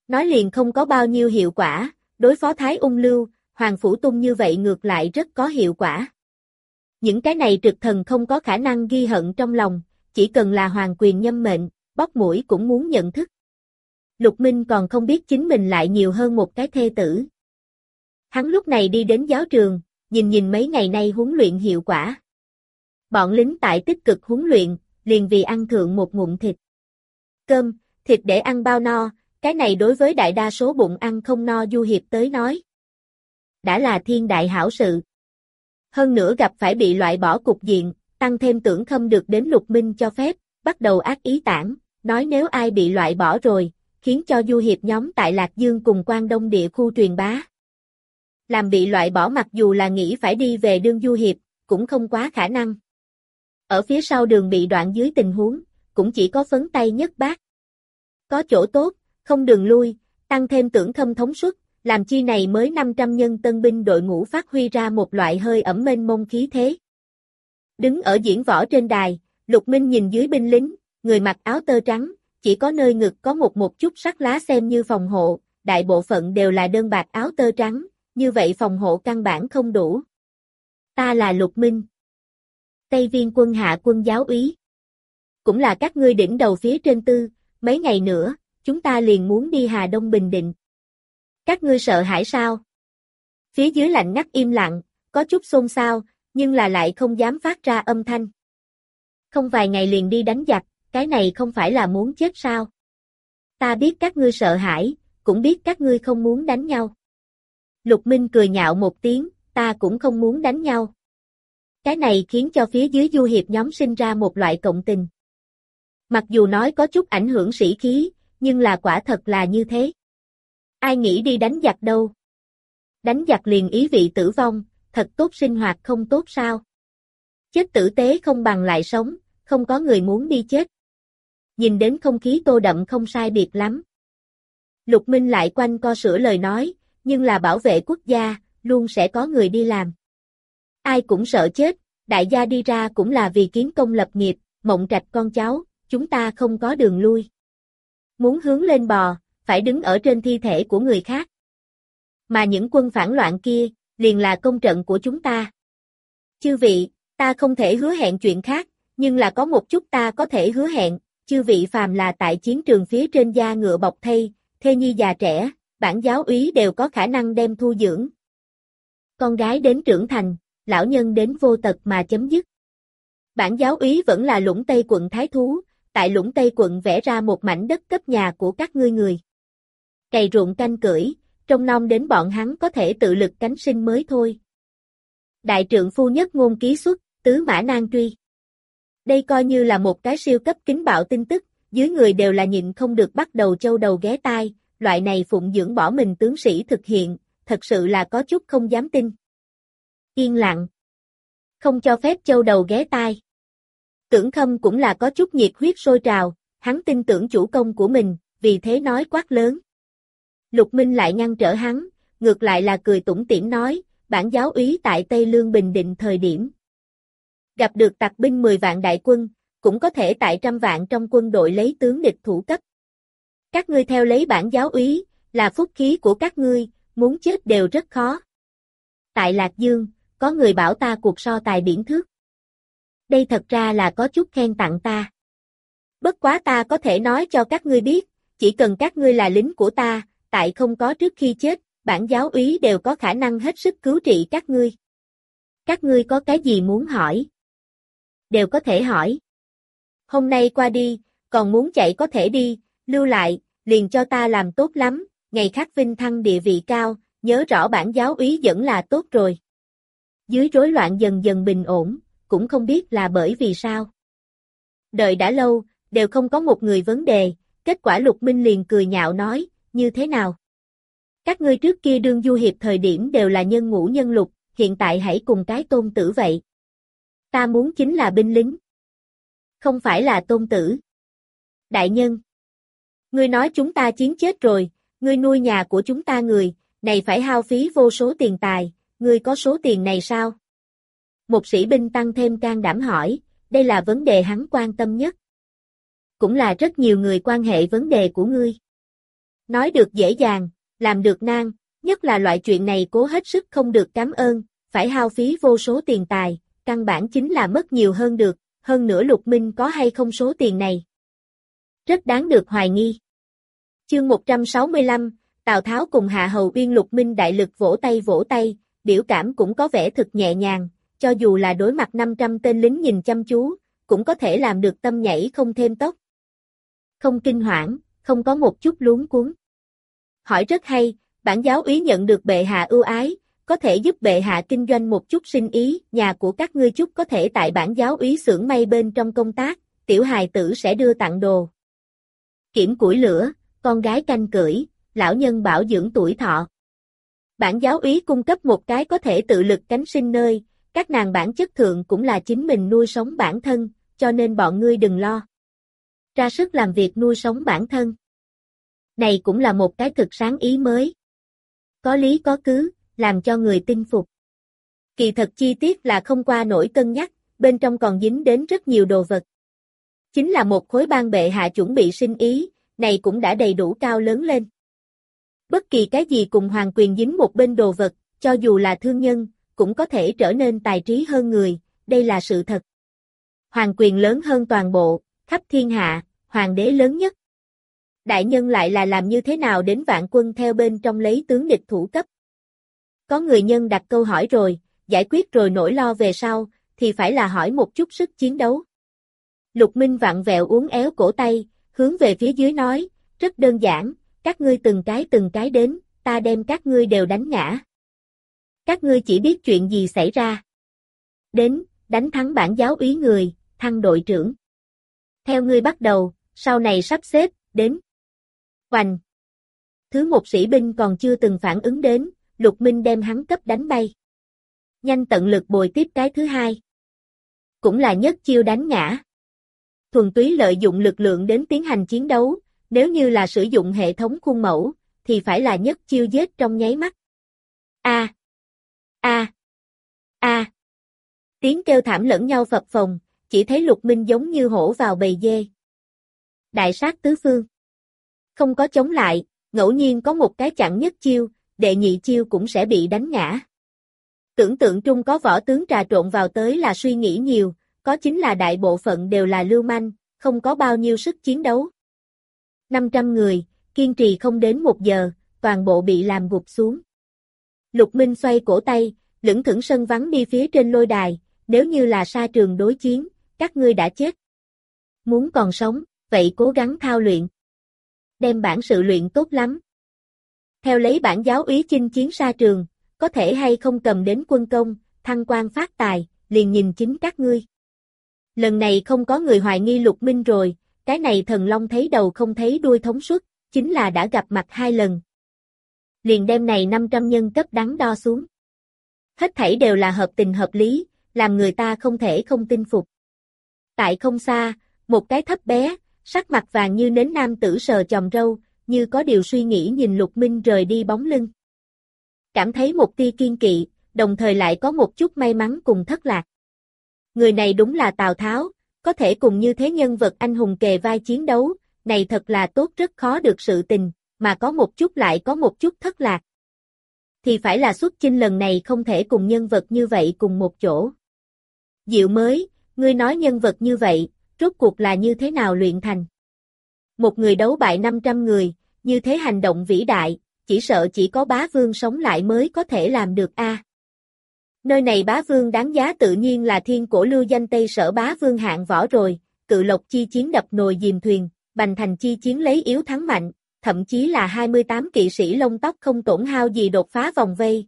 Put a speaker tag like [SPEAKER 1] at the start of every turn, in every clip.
[SPEAKER 1] Nói liền không có bao nhiêu hiệu quả, đối phó Thái Ung Lưu, Hoàng Phủ Tung như vậy ngược lại rất có hiệu quả. Những cái này trực thần không có khả năng ghi hận trong lòng, chỉ cần là hoàng quyền nhâm mệnh, bóp mũi cũng muốn nhận thức. Lục Minh còn không biết chính mình lại nhiều hơn một cái thê tử. Hắn lúc này đi đến giáo trường, nhìn mấy ngày nay huấn luyện hiệu quả. Bọn lính tại tích cực huấn luyện, liền vì ăn thượng một ngụm thịt. Cơm, thịt để ăn bao no, cái này đối với đại đa số bụng ăn không no du hiệp tới nói. Đã là thiên đại hảo sự. Hơn nữa gặp phải bị loại bỏ cục diện, tăng thêm Tưởng Khâm được đến Lục Minh cho phép, bắt đầu ác ý tản, nói nếu ai bị loại bỏ rồi, khiến cho du hiệp nhóm tại Lạc Dương cùng Quan Đông địa khu truyền bá. Làm bị loại bỏ mặc dù là nghĩ phải đi về đương du hiệp, cũng không quá khả năng. Ở phía sau đường bị đoạn dưới tình huống, cũng chỉ có phấn tay nhất bát. Có chỗ tốt, không đường lui, tăng thêm Tưởng Khâm thống suất, làm chi này mới 500 nhân tân binh đội ngũ phát huy ra một loại hơi ẩm mênh mông khí thế. Đứng ở diễn võ trên đài, Lục Minh nhìn dưới binh lính, người mặc áo tơ trắng, chỉ có nơi ngực có một chút sắc lá xem như phòng hộ, đại bộ phận đều là đơn bạc áo tơ trắng, như vậy phòng hộ căn bản không đủ. Ta là Lục Minh. Tây Viên quân hạ quân giáo úy. Cũng là các ngươi đỉnh đầu phía trên tư, mấy ngày nữa, chúng ta liền muốn đi Hà Đông Bình Định. Các ngươi sợ hãi sao? Phía dưới lạnh ngắt im lặng, có chút xôn xao, nhưng là lại không dám phát ra âm thanh. Không vài ngày liền đi đánh giặc, cái này không phải là muốn chết sao? Ta biết các ngươi sợ hãi, cũng biết các ngươi không muốn đánh nhau. Lục Minh cười nhạo một tiếng, ta cũng không muốn đánh nhau. Cái này khiến cho phía dưới du hiệp nhóm sinh ra một loại cộng tình. Mặc dù nói có chút ảnh hưởng sĩ khí, nhưng là quả thật là như thế. Ai nghĩ đi đánh giặc đâu? Đánh giặc liền ý vị tử vong, thật tốt sinh hoạt không tốt sao? Chết tử tế không bằng lại sống, không có người muốn đi chết. Nhìn đến không khí tô đậm không sai biệt lắm. Lục Minh lại quanh co sửa lời nói, nhưng là bảo vệ quốc gia, luôn sẽ có người đi làm. Ai cũng sợ chết, đại gia đi ra cũng là vì kiến công lập nghiệp, mộng trạch con cháu, chúng ta không có đường lui. Muốn hướng lên bò, phải đứng ở trên thi thể của người khác. Mà những quân phản loạn kia, liền là công trận của chúng ta. Chư vị, ta không thể hứa hẹn chuyện khác, nhưng là có một chút ta có thể hứa hẹn, chư vị phàm là tại chiến trường phía trên da ngựa bọc thây, thê nhi già trẻ, bản giáo úy đều có khả năng đem thu dưỡng. Con gái đến trưởng thành, lão nhân đến vô tật mà chấm dứt. Bản giáo úy vẫn là Lũng Tây quận Thái Thú, tại Lũng Tây quận vẽ ra một mảnh đất cấp nhà của các ngươi người. Cày ruộng canh cưỡi, trông nom đến bọn hắn có thể tự lực cánh sinh mới thôi. Đại trượng phu nhất ngôn ký xuất, tứ mã nan truy. Đây coi như là một cái siêu cấp kính bạo tin tức, dưới người đều là nhịn không được bắt đầu châu đầu ghé tai, loại này phụng dưỡng bỏ mình tướng sĩ thực hiện, thật sự là có chút không dám tin. Yên lặng. Không cho phép châu đầu ghé tai. Tưởng Khâm cũng là có chút nhiệt huyết sôi trào, hắn tin tưởng chủ công của mình, vì thế nói quát lớn. Lục Minh lại ngăn trở hắn, ngược lại là cười tủm tỉm nói, bản giáo úy tại Tây Lương Bình Định thời điểm. Gặp được tặc binh 10 vạn đại quân, cũng có thể tại trăm vạn trong quân đội lấy tướng địch thủ cấp. Các ngươi theo lấy bản giáo úy, là phúc khí của các ngươi, muốn chết đều rất khó. Tại Lạc Dương, có người bảo ta cuộc so tài biển thước. Đây thật ra là có chút khen tặng ta. Bất quá ta có thể nói cho các ngươi biết, chỉ cần các ngươi là lính của ta, tại không có trước khi chết, bản giáo úy đều có khả năng hết sức cứu trị các ngươi. Các ngươi có cái gì muốn hỏi? Đều có thể hỏi. Hôm nay qua đi, còn muốn chạy có thể đi, lưu lại, liền cho ta làm tốt lắm, ngày khác vinh thăng địa vị cao, nhớ rõ bản giáo úy vẫn là tốt rồi. Dưới rối loạn dần dần bình ổn, cũng không biết là bởi vì sao. Đợi đã lâu, đều không có một người vấn đề, kết quả Lục Minh liền cười nhạo nói, như thế nào? Các ngươi trước kia đương du hiệp thời điểm đều là nhân ngũ nhân lục, hiện tại hãy cùng cái tôn tử vậy. Ta muốn chính là binh lính. Không phải là tôn tử. Đại nhân. Ngươi nói chúng ta chiến chết rồi, ngươi nuôi nhà của chúng ta người, này phải hao phí vô số tiền tài, ngươi có số tiền này sao? Một sĩ binh tăng thêm can đảm hỏi, đây là vấn đề hắn quan tâm nhất. Cũng là rất nhiều người quan hệ vấn đề của ngươi. Nói được dễ dàng, làm được nan, nhất là loại chuyện này cố hết sức không được cảm ơn, phải hao phí vô số tiền tài, căn bản chính là mất nhiều hơn được, hơn nữa Lục Minh có hay không số tiền này. Rất đáng được hoài nghi. Chương 165, Tào Tháo cùng Hạ Hầu Uyên. Lục Minh đại lực vỗ tay, biểu cảm cũng có vẻ thực nhẹ nhàng, cho dù là đối mặt 500 tên lính nhìn chăm chú, cũng có thể làm được tâm nhảy không thêm tốc. Không kinh hoảng, không có một chút luống cuống. Hỏi rất hay, bản giáo úy nhận được bệ hạ ưu ái, có thể giúp bệ hạ kinh doanh một chút sinh ý, nhà của các ngươi chút có thể tại bản giáo úy xưởng may bên trong công tác, tiểu hài tử sẽ đưa tặng đồ. Kiểm củi lửa, con gái canh cưỡi, lão nhân bảo dưỡng tuổi thọ. Bản giáo úy cung cấp một cái có thể tự lực cánh sinh nơi, các nàng bản chất thượng cũng là chính mình nuôi sống bản thân, cho nên bọn ngươi đừng lo. Ra sức làm việc nuôi sống bản thân. Này cũng là một cái thực sáng ý mới. Có lý có cứ, làm cho người tin phục. Kỳ thật chi tiết là không qua nổi cân nhắc, bên trong còn dính đến rất nhiều đồ vật. Chính là một khối ban bệ hạ chuẩn bị sinh ý, này cũng đã đầy đủ cao lớn lên. Bất kỳ cái gì cùng hoàng quyền dính một bên đồ vật, cho dù là thương nhân, cũng có thể trở nên tài trí hơn người, đây là sự thật. Hoàng quyền lớn hơn toàn bộ, khắp thiên hạ, hoàng đế lớn nhất. Đại nhân lại là làm như thế nào đến vạn quân theo bên trong lấy tướng địch thủ cấp. Có người nhân đặt câu hỏi rồi, giải quyết rồi nỗi lo về sau, thì phải là hỏi một chút sức chiến đấu. Lục Minh vặn vẹo uốn éo cổ tay, hướng về phía dưới nói, rất đơn giản, các ngươi từng cái đến, ta đem các ngươi đều đánh ngã. Các ngươi chỉ biết chuyện gì xảy ra. Đến, đánh thắng bản giáo úy người, thăng đội trưởng. Theo ngươi bắt đầu, sau này sắp xếp, đến. Hoành. Thứ một sĩ binh còn chưa từng phản ứng đến, Lục Minh đem hắn cấp đánh bay. Nhanh tận lực bồi tiếp cái thứ hai. Cũng là nhất chiêu đánh ngã. Thuần túy lợi dụng lực lượng đến tiến hành chiến đấu, nếu như là sử dụng hệ thống khuôn mẫu, thì phải là nhất chiêu giết trong nháy mắt. A. A. A. Tiếng kêu thảm lẫn nhau phập phồng, chỉ thấy Lục Minh giống như hổ vào bầy dê. Đại sát tứ phương. Không có chống lại, ngẫu nhiên có một cái chặn nhất chiêu, đệ nhị chiêu cũng sẽ bị đánh ngã. Tưởng tượng trung có võ tướng trà trộn vào tới là suy nghĩ nhiều, có chính là đại bộ phận đều là lưu manh, không có bao nhiêu sức chiến đấu. 500 người, kiên trì không đến 1 giờ, toàn bộ bị làm gục xuống. Lục Minh xoay cổ tay, lững thững sân vắng đi phía trên lôi đài, nếu như là sa trường đối chiến, các ngươi đã chết. Muốn còn sống, vậy cố gắng thao luyện. Đem bản sự luyện tốt lắm. Theo lấy bản giáo úy chinh chiến sa trường, có thể hay không cầm đến quân công, thăng quan phát tài, liền nhìn chính các ngươi. Lần này không có người hoài nghi Lục Minh rồi, cái này thần long thấy đầu không thấy đuôi thống suất, chính là đã gặp mặt 2 lần. Liền đem này 500 nhân cấp đắn đo xuống. Hết thảy đều là hợp tình hợp lý, làm người ta không thể không tin phục. Tại không xa, một cái thấp bé, sắc mặt vàng như nến nam tử sờ chòm râu, như có điều suy nghĩ nhìn Lục Minh rời đi bóng lưng. Cảm thấy một tia kiên kỵ, đồng thời lại có một chút may mắn cùng thất lạc. Người này đúng là Tào Tháo, có thể cùng như thế nhân vật anh hùng kề vai chiến đấu, này thật là tốt rất khó được sự tình, mà có một chút lại có một chút thất lạc. Thì phải là xuất chinh lần này không thể cùng nhân vật như vậy cùng một chỗ. Diệu mới, ngươi nói nhân vật như vậy, rốt cuộc là như thế nào luyện thành? Một người đấu bại 500 người, như thế hành động vĩ đại, chỉ sợ chỉ có bá vương sống lại mới có thể làm được a. Nơi này bá vương đáng giá tự nhiên là thiên cổ lưu danh Tây Sở bá vương hạng võ rồi, cự lộc chi chiến đập nồi dìm thuyền, bành thành chi chiến lấy yếu thắng mạnh, thậm chí là 28 kỵ sĩ lông tóc không tổn hao gì đột phá vòng vây.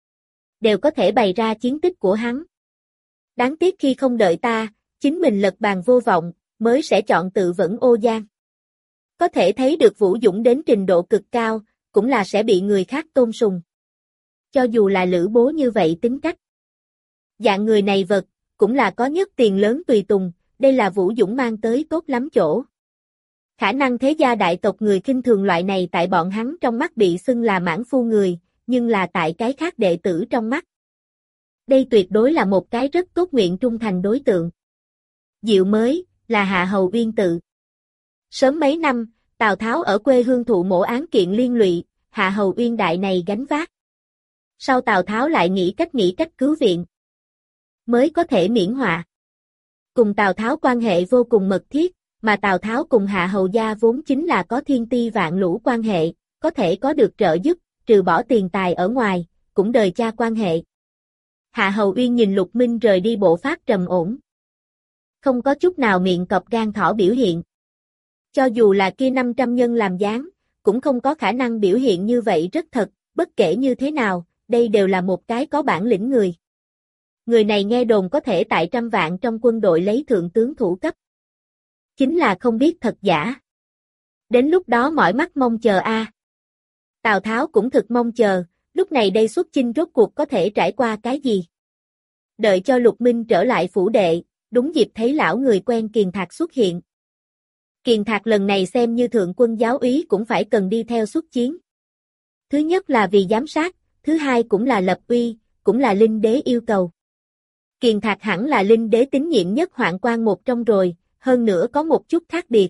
[SPEAKER 1] Đều có thể bày ra chiến tích của hắn. Đáng tiếc khi không đợi ta, chính mình lật bàn vô vọng, mới sẽ chọn tự vẫn ô giang. Có thể thấy được vũ dũng đến trình độ cực cao, cũng là sẽ bị người khác tôn sùng. Cho dù là Lữ Bố như vậy tính cách. Dạng người này vật, cũng là có nhất tiền lớn tùy tùng, đây là Vũ Dũng mang tới tốt lắm chỗ. Khả năng thế gia đại tộc người khinh thường loại này tại bọn hắn trong mắt bị xưng là mãn phu người, nhưng là tại cái khác đệ tử trong mắt. Đây tuyệt đối là một cái rất tốt nguyện trung thành đối tượng. Diệu mới, là Hạ Hầu Uyên tự. Sớm mấy năm, Tào Tháo ở quê hương thụ mổ án kiện liên lụy, Hạ Hầu Uyên đại này gánh vác. Sau Tào Tháo lại nghĩ cách cứu viện, mới có thể miễn họa. Cùng Tào Tháo quan hệ vô cùng mật thiết, mà Tào Tháo cùng Hạ Hầu gia vốn chính là có thiên ti vạn lũ quan hệ, có thể có được trợ giúp, trừ bỏ tiền tài ở ngoài, cũng đời cha quan hệ. Hạ Hầu Uyên nhìn Lục Minh rời đi bộ pháp trầm ổn, không có chút nào miệng cọp gan thỏ biểu hiện. Cho dù là kia 500 nhân làm gián, cũng không có khả năng biểu hiện như vậy rất thật, bất kể như thế nào, đây đều là một cái có bản lĩnh người. Người này nghe đồn có thể tại 100 vạn trong quân đội lấy thượng tướng thủ cấp. Chính là không biết thật giả. Đến lúc đó mỏi mắt mong chờ a. Tào Tháo cũng thực mong chờ, lúc này đây xuất chinh rốt cuộc có thể trải qua cái gì. Đợi cho Lục Minh trở lại phủ đệ, đúng dịp thấy lão người quen Kiền Thạc xuất hiện. Kiền Thạc lần này xem như thượng quân giáo úy cũng phải cần đi theo xuất chiến. Thứ nhất là vì giám sát, thứ hai cũng là lập uy, cũng là Linh Đế yêu cầu. Kiền Thạc hẳn là Linh Đế tín nhiệm nhất hoạn quan một trong rồi, hơn nữa có một chút khác biệt.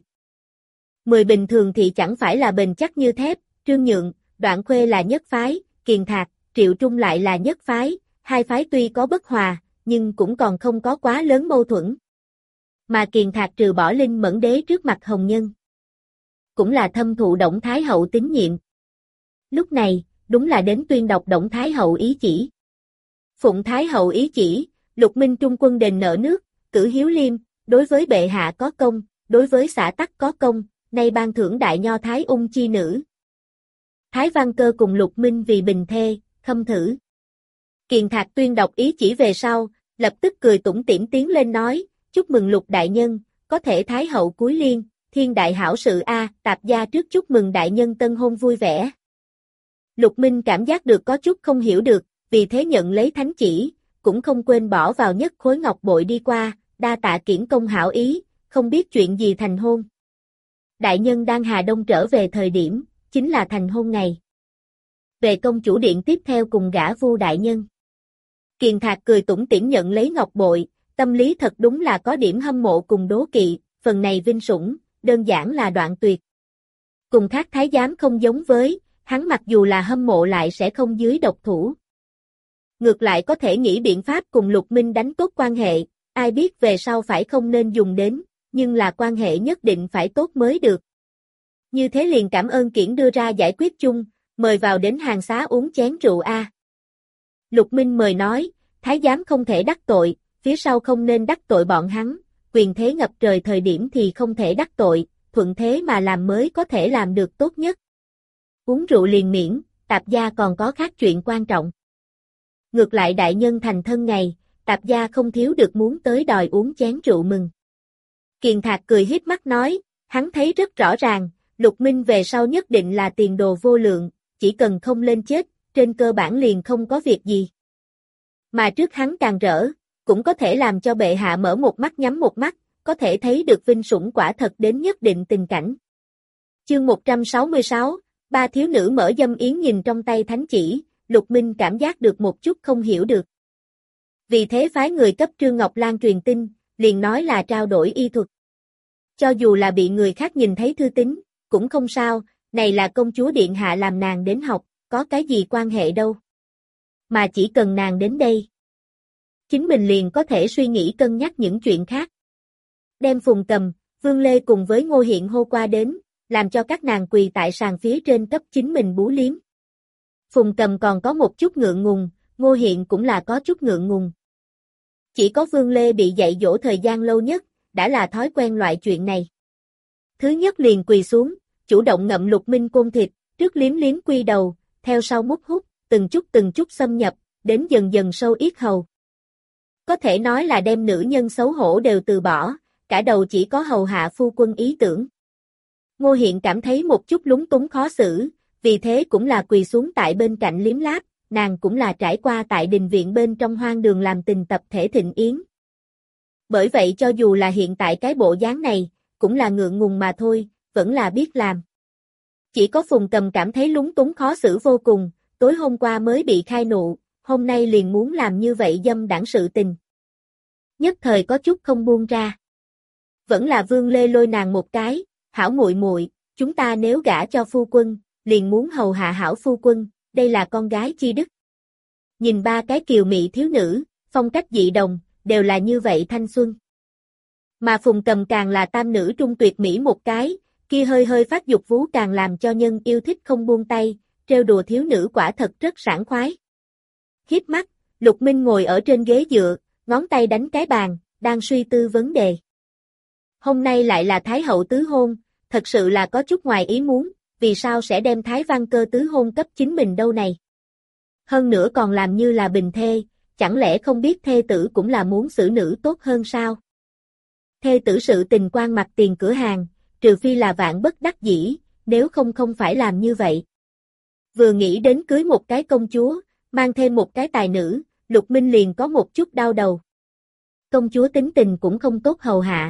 [SPEAKER 1] 10 bình thường thì chẳng phải là bền chắc như thép, Trương Nhượng, Đoạn Khuê là nhất phái, Kiền Thạc, Triệu Trung lại là nhất phái, hai phái tuy có bất hòa, nhưng cũng còn không có quá lớn mâu thuẫn. Mà Kiền Thạc trừ bỏ Linh Mẫn Đế trước mặt Hồng Nhân, cũng là thâm thụ Đổng Thái Hậu tín nhiệm. Lúc này, đúng là đến tuyên đọc Đổng Thái Hậu ý chỉ. Phụng Thái Hậu ý chỉ, Lục Minh trung quân đền nợ nước, cử Hiếu Liêm, đối với bệ hạ có công, đối với xã tắc có công, nay ban thưởng đại nho Thái Ung chi nữ. Thái Văn Cơ cùng Lục Minh vì bình thê, khâm thử. Kiền Thạc tuyên đọc ý chỉ về sau, lập tức cười tủm tỉm tiến lên nói, chúc mừng Lục đại nhân, có thể Thái Hậu cúi liên, thiên đại hảo sự a, tạp gia trước chúc mừng đại nhân tân hôn vui vẻ. Lục Minh cảm giác được có chút không hiểu được, vì thế nhận lấy thánh chỉ, cũng không quên bỏ vào nhất khối ngọc bội đi qua, đa tạ kiển công hảo ý, không biết chuyện gì thành hôn. Đại nhân đang Hà Đông trở về thời điểm, chính là thành hôn ngày. Về công chủ điện tiếp theo cùng gả Vu đại nhân. Kiền Thạc cười tủm tỉm nhận lấy ngọc bội, tâm lý thật đúng là có điểm hâm mộ cùng đố kỵ, phần này vinh sủng, đơn giản là đoạn tuyệt. Cùng khác thái giám không giống với, hắn mặc dù là hâm mộ lại sẽ không dưới độc thủ. Ngược lại có thể nghĩ biện pháp cùng Lục Minh đánh tốt quan hệ, ai biết về sau phải không nên dùng đến, nhưng là quan hệ nhất định phải tốt mới được. Như thế liền cảm ơn kiển đưa ra giải quyết chung, mời vào đến hàng xá uống chén rượu a. Lục Minh mời nói, thái giám không thể đắc tội, phía sau không nên đắc tội bọn hắn, quyền thế ngập trời thời điểm thì không thể đắc tội, thuận thế mà làm mới có thể làm được tốt nhất. Uống rượu liền miễn, tạp gia còn có khác chuyện quan trọng. Ngược lại đại nhân thành thân ngày, tạp gia không thiếu được muốn tới đòi uống chén rượu mừng. Kiền Thạc cười híp mắt nói, hắn thấy rất rõ ràng, Lục Minh về sau nhất định là tiền đồ vô lượng, chỉ cần không lên chết, trên cơ bản liền không có việc gì. Mà trước hắn càng rỡ, cũng có thể làm cho bệ hạ mở một mắt nhắm một mắt, có thể thấy được vinh sủng quả thật đến nhất định tình cảnh. Chương 166, ba thiếu nữ mở dâm yến nhìn trong tay thánh chỉ, Lục Minh cảm giác được một chút không hiểu được. Vì thế phái người cấp Trương Ngọc Lan truyền tin, liền nói là trao đổi y thuật. Cho dù là bị người khác nhìn thấy thư tín, cũng không sao, này là công chúa điện hạ làm nàng đến học, có cái gì quan hệ đâu. Mà chỉ cần nàng đến đây, chính mình liền có thể suy nghĩ cân nhắc những chuyện khác. Đem Phùng Cầm, Vương Lê cùng với Ngô Hiện hô qua đến, làm cho các nàng quỳ tại sàn phía trên cấp chính mình bú liếm. Phùng Cầm còn có một chút ngượng ngùng, Ngô Hiện cũng là có chút ngượng ngùng. Chỉ có Vương Lê bị dạy dỗ thời gian lâu nhất, đã là thói quen loại chuyện này. Thứ nhất liền quỳ xuống, chủ động ngậm Lục Minh côn thịt, trước liếm liếm quy đầu, theo sau mút hút, từng chút xâm nhập, đến dần dần sâu yết hầu. Có thể nói là đem nữ nhân xấu hổ đều từ bỏ, cả đầu chỉ có hầu hạ phu quân ý tưởng. Ngô Hiện cảm thấy một chút lúng túng khó xử, vì thế cũng là quỳ xuống tại bên cạnh liếm láp, nàng cũng là trải qua tại đình viện bên trong hoang đường làm tình tập thể thịnh yến. Bởi vậy cho dù là hiện tại cái bộ dáng này, cũng là ngượng ngùng mà thôi, vẫn là biết làm. Chỉ có Phùng Cầm cảm thấy lúng túng khó xử vô cùng, tối hôm qua mới bị khai nụ, hôm nay liền muốn làm như vậy dâm đãng sự tình. Nhất thời có chút không buông ra. Vẫn là Vương Lê lôi nàng một cái, hảo muội muội, Chúng ta nếu gả cho phu quân, liền muốn hầu hạ hảo phu quân, đây là con gái chi đức. Nhìn ba cái kiều mị thiếu nữ, phong cách dị đồng, đều là như vậy thanh xuân. Mà Phùng Cầm càng là tam nữ trung tuyệt mỹ một cái, kia hơi hơi phát dục vú càng làm cho nhân yêu thích không buông tay, trêu đùa thiếu nữ quả thật rất sảng khoái. Hiếp mắt, Lục Minh ngồi ở trên ghế dựa, ngón tay đánh cái bàn, đang suy tư vấn đề. Hôm nay lại là Thái hậu tứ hôn, thật sự là có chút ngoài ý muốn, vì sao sẽ đem Thái Văn Cơ tứ hôn cấp chính mình đâu này? Hơn nữa còn làm như là bình thê, chẳng lẽ không biết thê tử cũng là muốn xử nữ tốt hơn sao? Thê tử sự tình quan mặt tiền cửa hàng, trừ phi là vạn bất đắc dĩ, nếu không không phải làm như vậy. Vừa nghĩ đến cưới một cái công chúa, mang thêm một cái tài nữ, Lục Minh liền có một chút đau đầu. Công chúa tính tình cũng không tốt hầu hạ.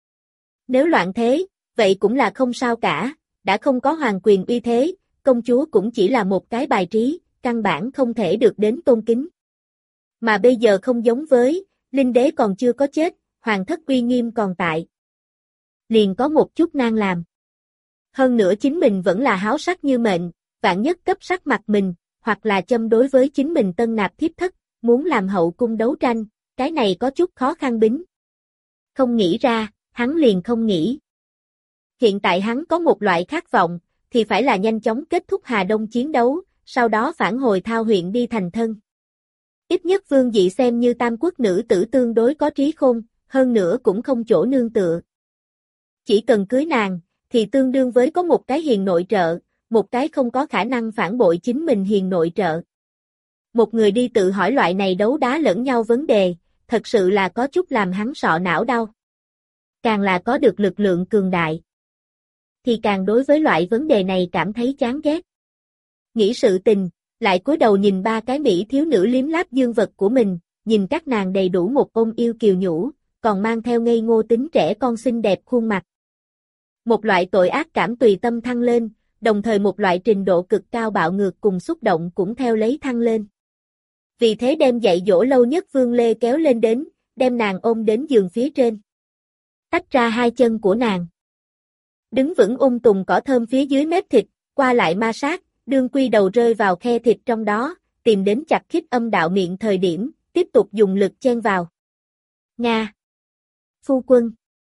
[SPEAKER 1] Nếu loạn thế, vậy cũng là không sao cả, đã không có hoàng quyền uy thế, công chúa cũng chỉ là một cái bài trí, căn bản không thể được đến tôn kính. Mà bây giờ không giống với, Linh đế còn chưa có chết, hoàng thất uy nghiêm còn tại. Liền có một chút nan làm. Hơn nữa chính mình vẫn là háo sắc như mệnh, vạn nhất cấp sắc mặt mình, hoặc là châm đối với chính mình tân nạp thiếp thất, muốn làm hậu cung đấu tranh, cái này có chút khó khăn bính. Không nghĩ ra, hắn liền không nghĩ. Hiện tại hắn có một loại khát vọng, thì phải là nhanh chóng kết thúc Hà Đông chiến đấu, sau đó phản hồi Thao huyện đi thành thân. Ít nhất Vương Dị xem như tam quốc nữ tử tương đối có trí khôn, hơn nữa cũng không chỗ nương tựa. Chỉ cần cưới nàng, thì tương đương với có một cái hiền nội trợ, một cái không có khả năng phản bội chính mình hiền nội trợ. Một người đi tự hỏi loại này đấu đá lẫn nhau vấn đề, thật sự là có chút làm hắn sọ não đau. Càng là có được lực lượng cường đại, thì càng đối với loại vấn đề này cảm thấy chán ghét. Nghĩ sự tình, lại cúi đầu nhìn ba cái mỹ thiếu nữ liếm láp dương vật của mình, nhìn các nàng đầy đủ một ôm yêu kiều nhũ, còn mang theo ngây ngô tính trẻ con xinh đẹp khuôn mặt. Một loại tội ác cảm tùy tâm thăng lên, đồng thời một loại trình độ cực cao bạo ngược cùng xúc động cũng theo lấy thăng lên. Vì thế đem dạy dỗ lâu nhất Vương Lê kéo lên đến, đem nàng ôm đến giường phía trên. Tách ra hai chân của nàng. Đứng vững tùng cỏ thơm phía dưới mép thịt, qua lại ma sát, đương quy đầu rơi vào khe thịt trong đó, tìm đến chặt khít âm đạo miệng thời điểm, tiếp tục dùng lực chen vào. Nga. Phu quân.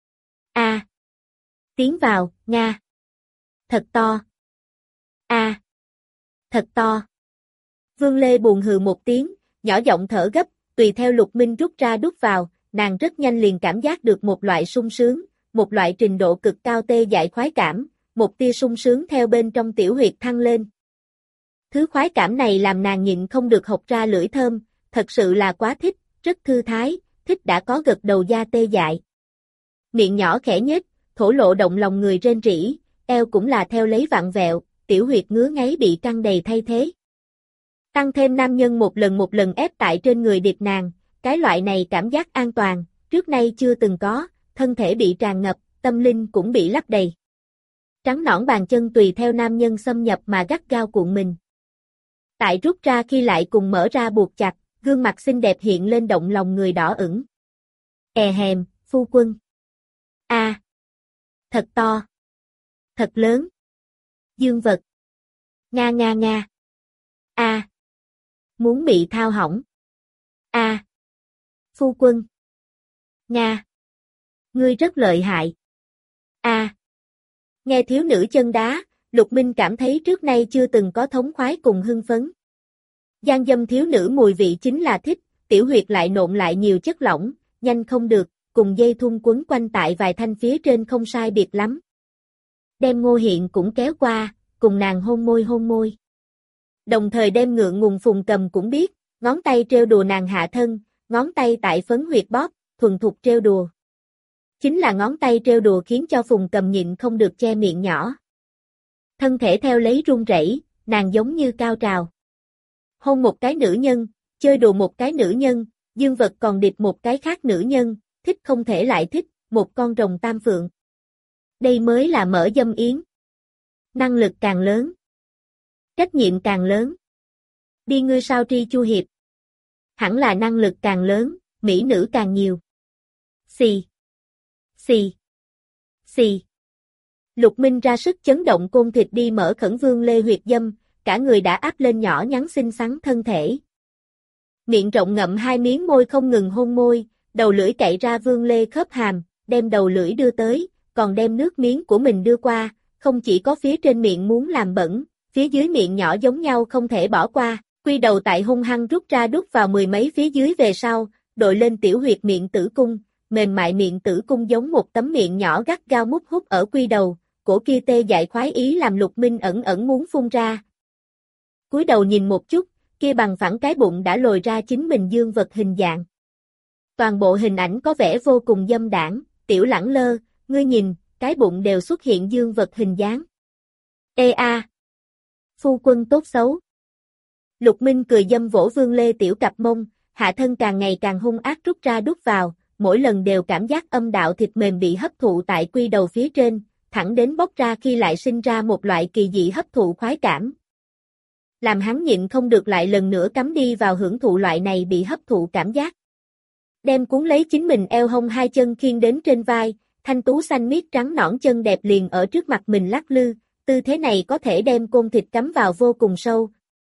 [SPEAKER 1] A. Tiến vào, Nga. Thật to. A. Thật to. Vương Lê buồn hừ một tiếng, nhỏ giọng thở gấp, tùy theo Lục Minh rút ra đút vào, nàng rất nhanh liền cảm giác được một loại sung sướng, một loại trình độ cực cao tê dại khoái cảm, một tia sung sướng theo bên trong tiểu huyệt thăng lên. Thứ khoái cảm này làm nàng nhịn không được hộc ra lưỡi thơm, thật sự là quá thích, rất thư thái, thích đã có gật đầu da tê dại. Miệng nhỏ khẽ nhếch, thổ lộ động lòng người rên rỉ, eo cũng là theo lấy vặn vẹo, tiểu huyệt ngứa ngáy bị căng đầy thay thế. Tăng thêm nam nhân một lần ép tại trên người điệp nàng, cái loại này cảm giác an toàn, trước nay chưa từng có, thân thể bị tràn ngập, tâm linh cũng bị lấp đầy. Trắng nõn bàn chân tùy theo nam nhân xâm nhập mà gắt gao cuộn mình. Tại rút ra khi lại cùng mở ra buộc chặt, gương mặt xinh đẹp hiện lên động lòng người đỏ ửng. Hèm, phu quân. A. Thật to. Thật lớn. Dương vật. Nga nga nga. A. Muốn bị thao hỏng. A. Phu quân. Nga. Ngươi rất lợi hại. A. Nghe thiếu nữ chân đá, Lục Minh cảm thấy trước nay chưa từng có thống khoái cùng hưng phấn. Gian dâm thiếu nữ mùi vị chính là thích, tiểu huyệt lại nộn lại nhiều chất lỏng, nhanh không được, cùng dây thun quấn quanh tại vài thanh phía trên không sai biệt lắm. Đem Ngô Hiện cũng kéo qua, cùng nàng hôn môi. Đồng thời đem ngượng ngùng Phùng Cầm cũng biết, ngón tay trêu đùa nàng hạ thân, ngón tay tại phấn huyệt bóp, thuần thục trêu đùa. Chính là ngón tay trêu đùa khiến cho Phùng Cầm nhịn không được che miệng nhỏ. Thân thể theo lấy run rẩy, nàng giống như cao trào. Hôn một cái nữ nhân, chơi đùa một cái nữ nhân, dương vật còn điệp một cái khác nữ nhân, thích không thể lại thích, một con rồng tam phượng. Đây mới là mở dâm yến. Năng lực càng lớn, trách nhiệm càng lớn. Đi ngươi sao tri chu hiệp. Hẳn là năng lực càng lớn, mỹ nữ càng nhiều. Xì. Xì. Xì. Lục Minh ra sức chấn động côn thịt đi mở khẩn Vương Lê huyệt dâm, cả người đã áp lên nhỏ nhắn xinh xắn thân thể. Miệng rộng ngậm hai miếng môi không ngừng hôn môi, đầu lưỡi cậy ra Vương Lê khớp hàm, đem đầu lưỡi đưa tới, còn đem nước miếng của mình đưa qua, không chỉ có phía trên miệng muốn làm bẩn, phía dưới miệng nhỏ giống nhau không thể bỏ qua, quy đầu tại hung hăng rút ra đút vào mười mấy phía dưới về sau, đội lên tiểu huyệt miệng tử cung, mềm mại miệng tử cung giống một tấm miệng nhỏ gắt gao mút hút ở quy đầu, cổ kia tê dại khoái ý làm Lục Minh ẩn ẩn muốn phun ra. Cúi đầu nhìn một chút, kia bằng phẳng cái bụng đã lồi ra chính mình dương vật hình dạng. Toàn bộ hình ảnh có vẻ vô cùng dâm đãng, Tiểu Lẳng Lơ, ngươi nhìn, cái bụng đều xuất hiện dương vật hình dáng. Ê a, phu quân tốt xấu. Lục Minh cười dâm vỗ Vương Lê tiểu cặp mông, hạ thân càng ngày càng hung ác rút ra đút vào, mỗi lần đều cảm giác âm đạo thịt mềm bị hấp thụ tại quy đầu phía trên, thẳng đến bốc ra khi lại sinh ra một loại kỳ dị hấp thụ khoái cảm. Làm hắn nhịn không được lại lần nữa cắm đi vào hưởng thụ loại này bị hấp thụ cảm giác. Đem cuốn lấy chính mình eo hông hai chân khiêng đến trên vai, thanh tú xanh miết trắng nõn chân đẹp liền ở trước mặt mình lắc lư, tư thế này có thể đem côn thịt cắm vào vô cùng sâu.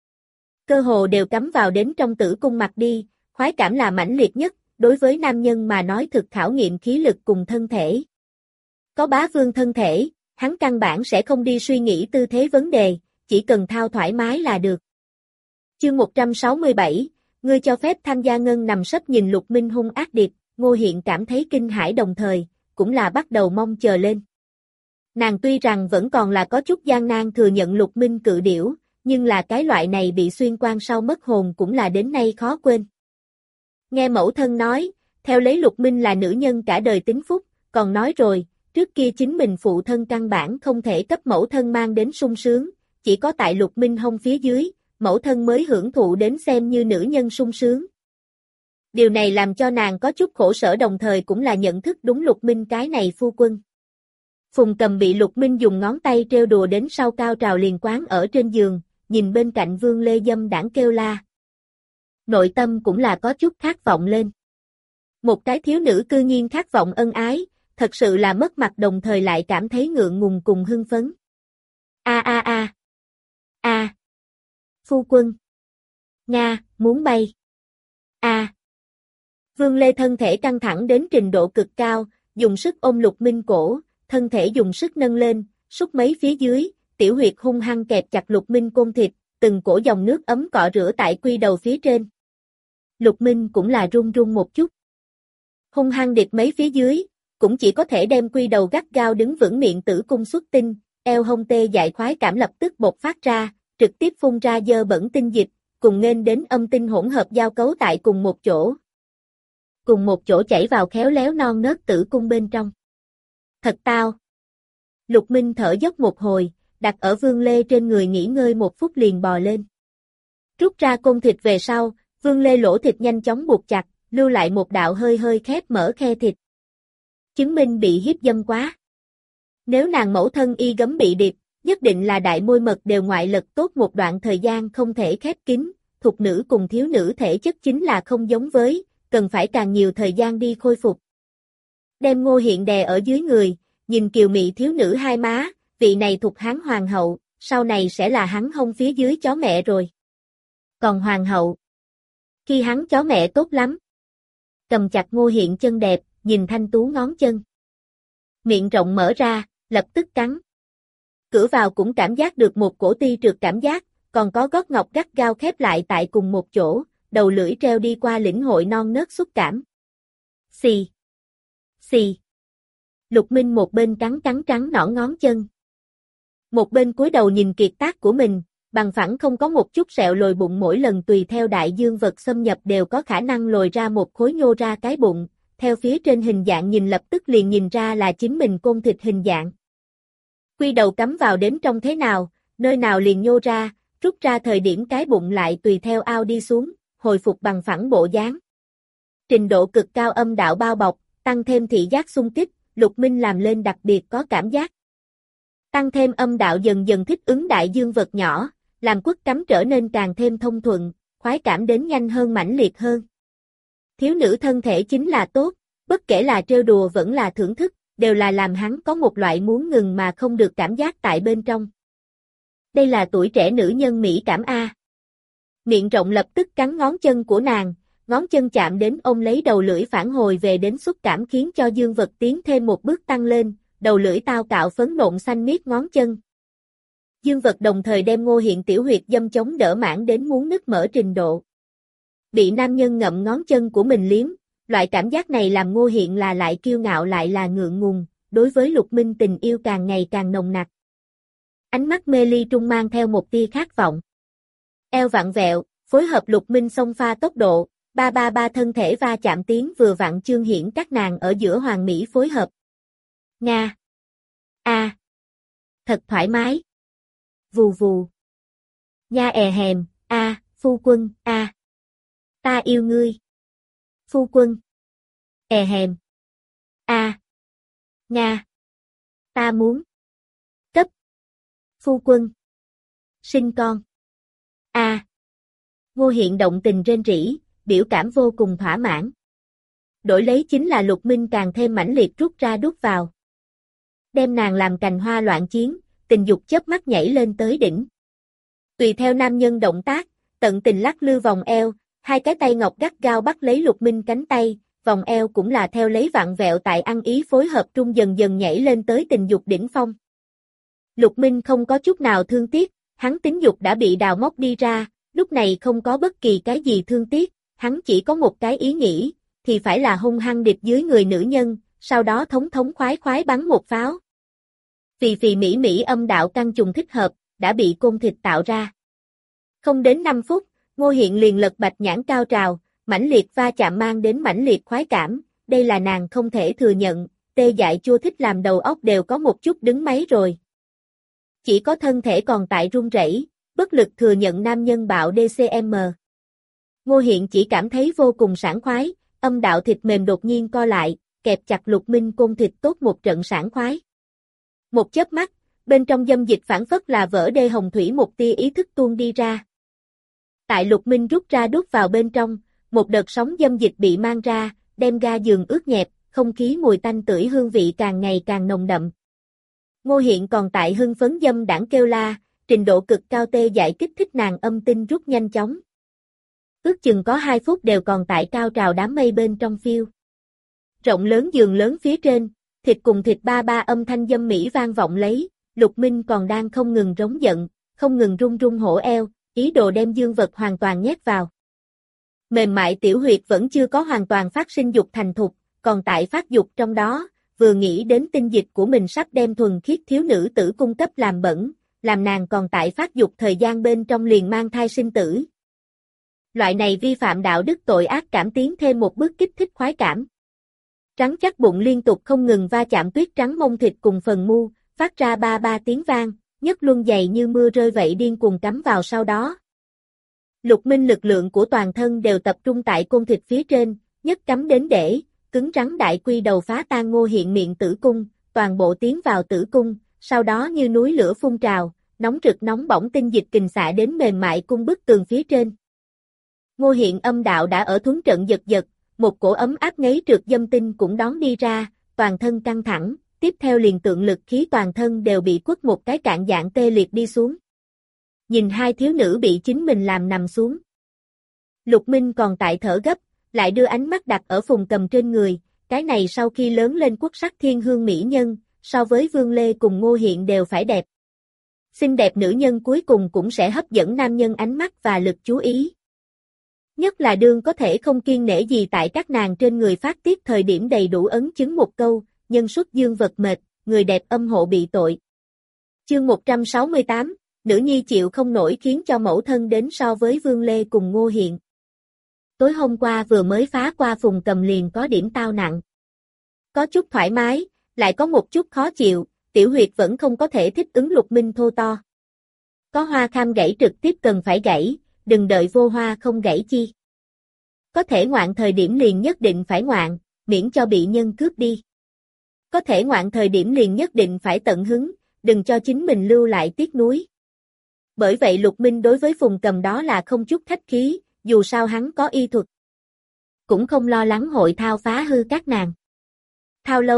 [SPEAKER 1] Cơ hồ đều cắm vào đến trong tử cung mặt đi, khoái cảm là mãnh liệt nhất, đối với nam nhân mà nói thực khảo nghiệm khí lực cùng thân thể. Có bá vương thân thể, hắn căn bản sẽ không đi suy nghĩ tư thế vấn đề, chỉ cần thao thoải mái là được. Chương 167, ngươi cho phép tham gia ngân nằm sấp nhìn Lục Minh hung ác điệp, Ngô Hiện cảm thấy kinh hãi đồng thời, cũng là bắt đầu mong chờ lên. Nàng tuy rằng vẫn còn là có chút gian nan thừa nhận Lục Minh cự điểu, nhưng là cái loại này bị xuyên quan sau mất hồn cũng là đến nay khó quên. Nghe mẫu thân nói, theo lấy Lục Minh là nữ nhân cả đời tính phúc, còn nói rồi, trước kia chính mình phụ thân căn bản không thể cấp mẫu thân mang đến sung sướng, chỉ có tại Lục Minh hông phía dưới, mẫu thân mới hưởng thụ đến xem như nữ nhân sung sướng. Điều này làm cho nàng có chút khổ sở đồng thời cũng là nhận thức đúng Lục Minh cái này phu quân. Phùng Cầm bị Lục Minh dùng ngón tay trêu đùa đến sau cao trào liền quán ở trên giường, nhìn bên cạnh Vương Lê dâm đãng kêu la. Nội tâm cũng là có chút khát vọng lên. Một cái thiếu nữ cư nhiên khát vọng ân ái, thật sự là mất mặt đồng thời lại cảm thấy ngượng ngùng cùng hưng phấn. Phu quân. Nga, muốn bay. Vương Lê thân thể căng thẳng đến trình độ cực cao, dùng sức ôm Lục Minh cổ, thân thể dùng sức nâng lên, xúc mấy phía dưới, tiểu huyệt hung hăng kẹp chặt Lục Minh côn thịt, từng cổ dòng nước ấm cọ rửa tại quy đầu phía trên. Lục Minh cũng là run run một chút. Hung hăng điệp mấy phía dưới, cũng chỉ có thể đem quy đầu gắt gao đứng vững miệng tử cung xuất tinh, eo hông tê dại khoái cảm lập tức bộc phát ra, trực tiếp phun ra dơ bẩn tinh dịch, cùng nghênh đến âm tinh hỗn hợp giao cấu tại cùng một chỗ. Cùng một chỗ chảy vào khéo léo non nớt tử cung bên trong. Thật tao. Lục Minh thở dốc một hồi, đặt ở Vương Lê trên người nghỉ ngơi một phút liền bò lên. Rút ra côn thịt về sau, Vương Lê lỗ thịt nhanh chóng buộc chặt, lưu lại một đạo hơi hơi khép mở khe thịt. Chứng minh bị hiếp dâm quá. Nếu nàng mẫu thân y gấm bị điệp, nhất định là đại môi mật đều ngoại lực tốt một đoạn thời gian không thể khép kín, thục nữ cùng thiếu nữ thể chất chính là không giống với, cần phải càng nhiều thời gian đi khôi phục. Đem Ngô Hiện đè ở dưới người, nhìn kiều mị thiếu nữ hai má, vị này thuộc hắn hoàng hậu, sau này sẽ là hắn hông phía dưới chó mẹ rồi. Còn hoàng hậu, khi hắn chó mẹ tốt lắm. Cầm chặt Ngô Hiện chân đẹp, nhìn thanh tú ngón chân. Miệng rộng mở ra, lập tức cắn. Cửa vào cũng cảm giác được một cổ ti trượt cảm giác, còn có gót ngọc gắt gao khép lại tại cùng một chỗ, đầu lưỡi treo đi qua lĩnh hội non nớt xúc cảm. Xì. Xì. Lục Minh một bên cắn trắng nõn ngón chân. Một bên cúi đầu nhìn kiệt tác của mình, bằng phẳng không có một chút sẹo lồi bụng mỗi lần tùy theo đại dương vật xâm nhập đều có khả năng lồi ra một khối nhô ra cái bụng, theo phía trên hình dạng nhìn lập tức liền nhìn ra là chính mình côn thịt hình dạng. Quy đầu cắm vào đến trong thế nào, nơi nào liền nhô ra, rút ra thời điểm cái bụng lại tùy theo ao đi xuống, hồi phục bằng phẳng bộ dáng. Trình độ cực cao âm đạo bao bọc, tăng thêm thị giác xung kích, Lục Minh làm lên đặc biệt có cảm giác. Tăng thêm âm đạo dần dần thích ứng đại dương vật nhỏ, làm quất cắm trở nên càng thêm thông thuận, khoái cảm đến nhanh hơn mãnh liệt hơn. Thiếu nữ thân thể chính là tốt, bất kể là trêu đùa vẫn là thưởng thức, đều là làm hắn có một loại muốn ngừng mà không được cảm giác tại bên trong. Đây là tuổi trẻ nữ nhân mỹ cảm a. Miệng rộng lập tức cắn ngón chân của nàng, ngón chân chạm đến ôm lấy đầu lưỡi phản hồi về đến xúc cảm khiến cho dương vật tiến thêm một bước tăng lên, đầu lưỡi tao cạo phấn nộn xanh miết ngón chân. Dương vật đồng thời đem Ngô Hiện tiểu huyệt dâm chống đỡ mãn đến muốn nứt mở trình độ. Bị nam nhân ngậm ngón chân của mình liếm, loại cảm giác này làm Ngô Hiện là lại kiêu ngạo lại là ngượng ngùng, đối với Lục Minh tình yêu càng ngày càng nồng nặc. Ánh mắt mê ly trung mang theo một tia khát vọng. Eo vặn vẹo, phối hợp Lục Minh xông pha tốc độ, ba thân thể va chạm tiếng vừa vặn chương hiển các nàng ở giữa hoàn mỹ phối hợp. Nga. A. Thật thoải mái. Vù vù. Nha hèm, phu quân, Ta yêu ngươi. Phu quân. Hèm. Nga. Ta muốn. Cấp. Phu quân. Sinh con. Ngô Hiện động tình rên rỉ, biểu cảm vô cùng thỏa mãn. Đổi lấy chính là Lục Minh càng thêm mãnh liệt rút ra đút vào. Đem nàng làm cành hoa loạn chiến, tình dục chớp mắt nhảy lên tới đỉnh. Tùy theo nam nhân động tác, tận tình lắc lư vòng eo, hai cái tay ngọc gắt gao bắt lấy Lục Minh cánh tay, vòng eo cũng là theo lấy vặn vẹo tại ăn ý phối hợp trung dần dần nhảy lên tới tình dục đỉnh phong. Lục Minh không có chút nào thương tiếc, hắn tính dục đã bị đào móc đi ra, lúc này không có bất kỳ cái gì thương tiếc, hắn chỉ có một cái ý nghĩ, thì phải là hung hăng điệp dưới người nữ nhân, sau đó thống khoái khoái bắn một pháo. Phì phì mỹ mỹ âm đạo căng trùng thích hợp, đã bị côn thịt tạo ra. Không đến 5 phút, Ngô Hiện liền lật bạch nhãn cao trào, mãnh liệt va chạm mang đến mãnh liệt khoái cảm, đây là nàng không thể thừa nhận, tê dại chua thích làm đầu óc đều có một chút đứng máy rồi. Chỉ có thân thể còn tại run rẩy, bất lực thừa nhận nam nhân bạo DCM. Ngô Hiện chỉ cảm thấy vô cùng sảng khoái, âm đạo thịt mềm đột nhiên co lại, kẹp chặt Lục Minh côn thịt tốt một trận sảng khoái. Một chớp mắt, bên trong dâm dịch phản phất là vỡ đê hồng thủy một tia ý thức tuôn đi ra. Tại Lục Minh rút ra đút vào bên trong, một đợt sóng dâm dịch bị mang ra, đem ga giường ướt nhẹp, không khí mùi tanh tưởi hương vị càng ngày càng nồng đậm. Ngô Hiện còn tại hưng phấn dâm đãng kêu la, trình độ cực cao tê dại kích thích nàng âm tinh rút nhanh chóng. Ước chừng có 2 phút đều còn tại cao trào đám mây bên trong phiêu. Rộng lớn giường lớn phía trên, thịt cùng thịt ba âm thanh dâm mỹ vang vọng lấy, Lục Minh còn đang không ngừng rống giận, không ngừng rung rung hổ eo, ý đồ đem dương vật hoàn toàn nhét vào. Mềm mại tiểu huyệt vẫn chưa có hoàn toàn phát sinh dục thành thục, còn tại phát dục trong đó, vừa nghĩ đến tinh dịch của mình sắp đem thuần khiết thiếu nữ tử cung cấp làm bẩn, làm nàng còn tại phát dục thời gian bên trong liền mang thai sinh tử. Loại này vi phạm đạo đức tội ác cảm tiến thêm một bước kích thích khoái cảm. Trắng chắc bụng liên tục không ngừng va chạm tuyết trắng mông thịt cùng phần mu, phát ra ba tiếng vang, nhất luân dày như mưa rơi vậy điên cuồng cắm vào sau đó. Lục Minh lực lượng của toàn thân đều tập trung tại côn thịt phía trên, nhất cắm đến để, cứng rắn đại quy đầu phá tan Ngô Hiện miệng tử cung, toàn bộ tiến vào tử cung, sau đó như núi lửa phun trào, nóng rực nóng bỏng tinh dịch kình xạ đến mềm mại cung bức tường phía trên. Ngô Hiện âm đạo đã ở thuấn trận giật giật, một cổ ấm áp ngấy trượt dâm tinh cũng đón đi ra, toàn thân căng thẳng, tiếp theo liền tượng lực khí toàn thân đều bị quất một cái cạn dạng tê liệt đi xuống. Nhìn hai thiếu nữ bị chính mình làm nằm xuống. Lục Minh còn tại thở gấp, lại đưa ánh mắt đặt ở Phùng Cầm trên người, cái này sau khi lớn lên quốc sắc thiên hương mỹ nhân, so với Vương Lê cùng Ngô Hiện đều phải đẹp. Xinh đẹp nữ nhân cuối cùng cũng sẽ hấp dẫn nam nhân ánh mắt và lực chú ý. Nhất là đương có thể không kiêng nể gì tại các nàng trên người phát tiết thời điểm đầy đủ ấn chứng một câu, nhân xuất dương vật mệt, người đẹp âm hộ bị tội. Chương 168, nữ nhi chịu không nổi khiến cho mẫu thân đến so với Vương Lê cùng Ngô Hiện. Tối hôm qua vừa mới phá qua Phùng Cầm liền có điểm tao nặng. Có chút thoải mái, lại có một chút khó chịu, tiểu huyệt vẫn không có thể thích ứng Lục Minh thô to. Có hoa kham gãy trực tiếp cần phải gãy, đừng đợi vô hoa không gãy chi. Có thể ngoạn thời điểm liền nhất định phải ngoạn, miễn cho bị nhân cướp đi. Có thể ngoạn thời điểm liền nhất định phải tận hứng, đừng cho chính mình lưu lại tiếc nuối. Bởi vậy Lục Minh đối với Phùng Cầm đó là không chút khách khí, dù sao hắn có y thuật. Cũng không lo lắng hội thao phá hư các nàng. Thao lâu,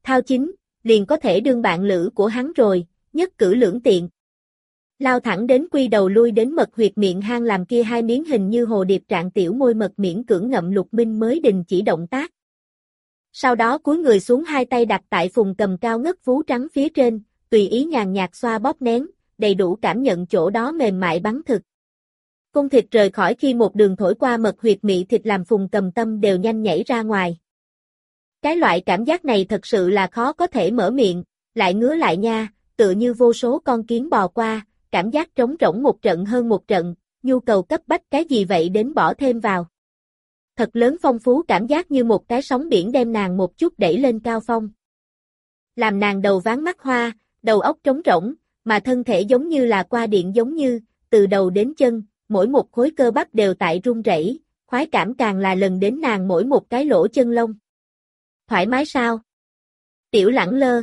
[SPEAKER 1] Thao chính, liền có thể đương bạn lữ của hắn rồi, nhất cử lưỡng tiện. Lao thẳng đến quy đầu lui đến mật huyệt miệng hang làm kia hai miếng hình như hồ điệp trạng tiểu môi mật miễn cưỡng ngậm Lục Minh mới đình chỉ động tác. Sau đó cúi người xuống hai tay đặt tại Phùng Cầm cao ngất vú trắng phía trên, tùy ý nhàn nhạt xoa bóp nén, đầy đủ cảm nhận chỗ đó mềm mại bắn thực. Cung thịt rời khỏi khi một đường thổi qua mật huyệt mị thịt làm Phùng Cầm tâm đều nhanh nhảy ra ngoài. Cái loại cảm giác này thật sự là khó có thể mở miệng, lại ngứa lại nha, tựa như vô số con kiến bò qua, cảm giác trống rỗng một trận hơn một trận, nhu cầu cấp bách cái gì vậy đến bỏ thêm vào. Thật lớn phong phú cảm giác như một cái sóng biển đem nàng một chút đẩy lên cao phong. Làm nàng đầu váng mắt hoa, đầu óc trống rỗng, mà thân thể giống như là qua điện giống như, từ đầu đến chân, mỗi một khối cơ bắp đều tại run rẩy, khoái cảm càng là lần đến nàng mỗi một cái lỗ chân lông. Thoải mái sao? Tiểu Lẳng Lơ.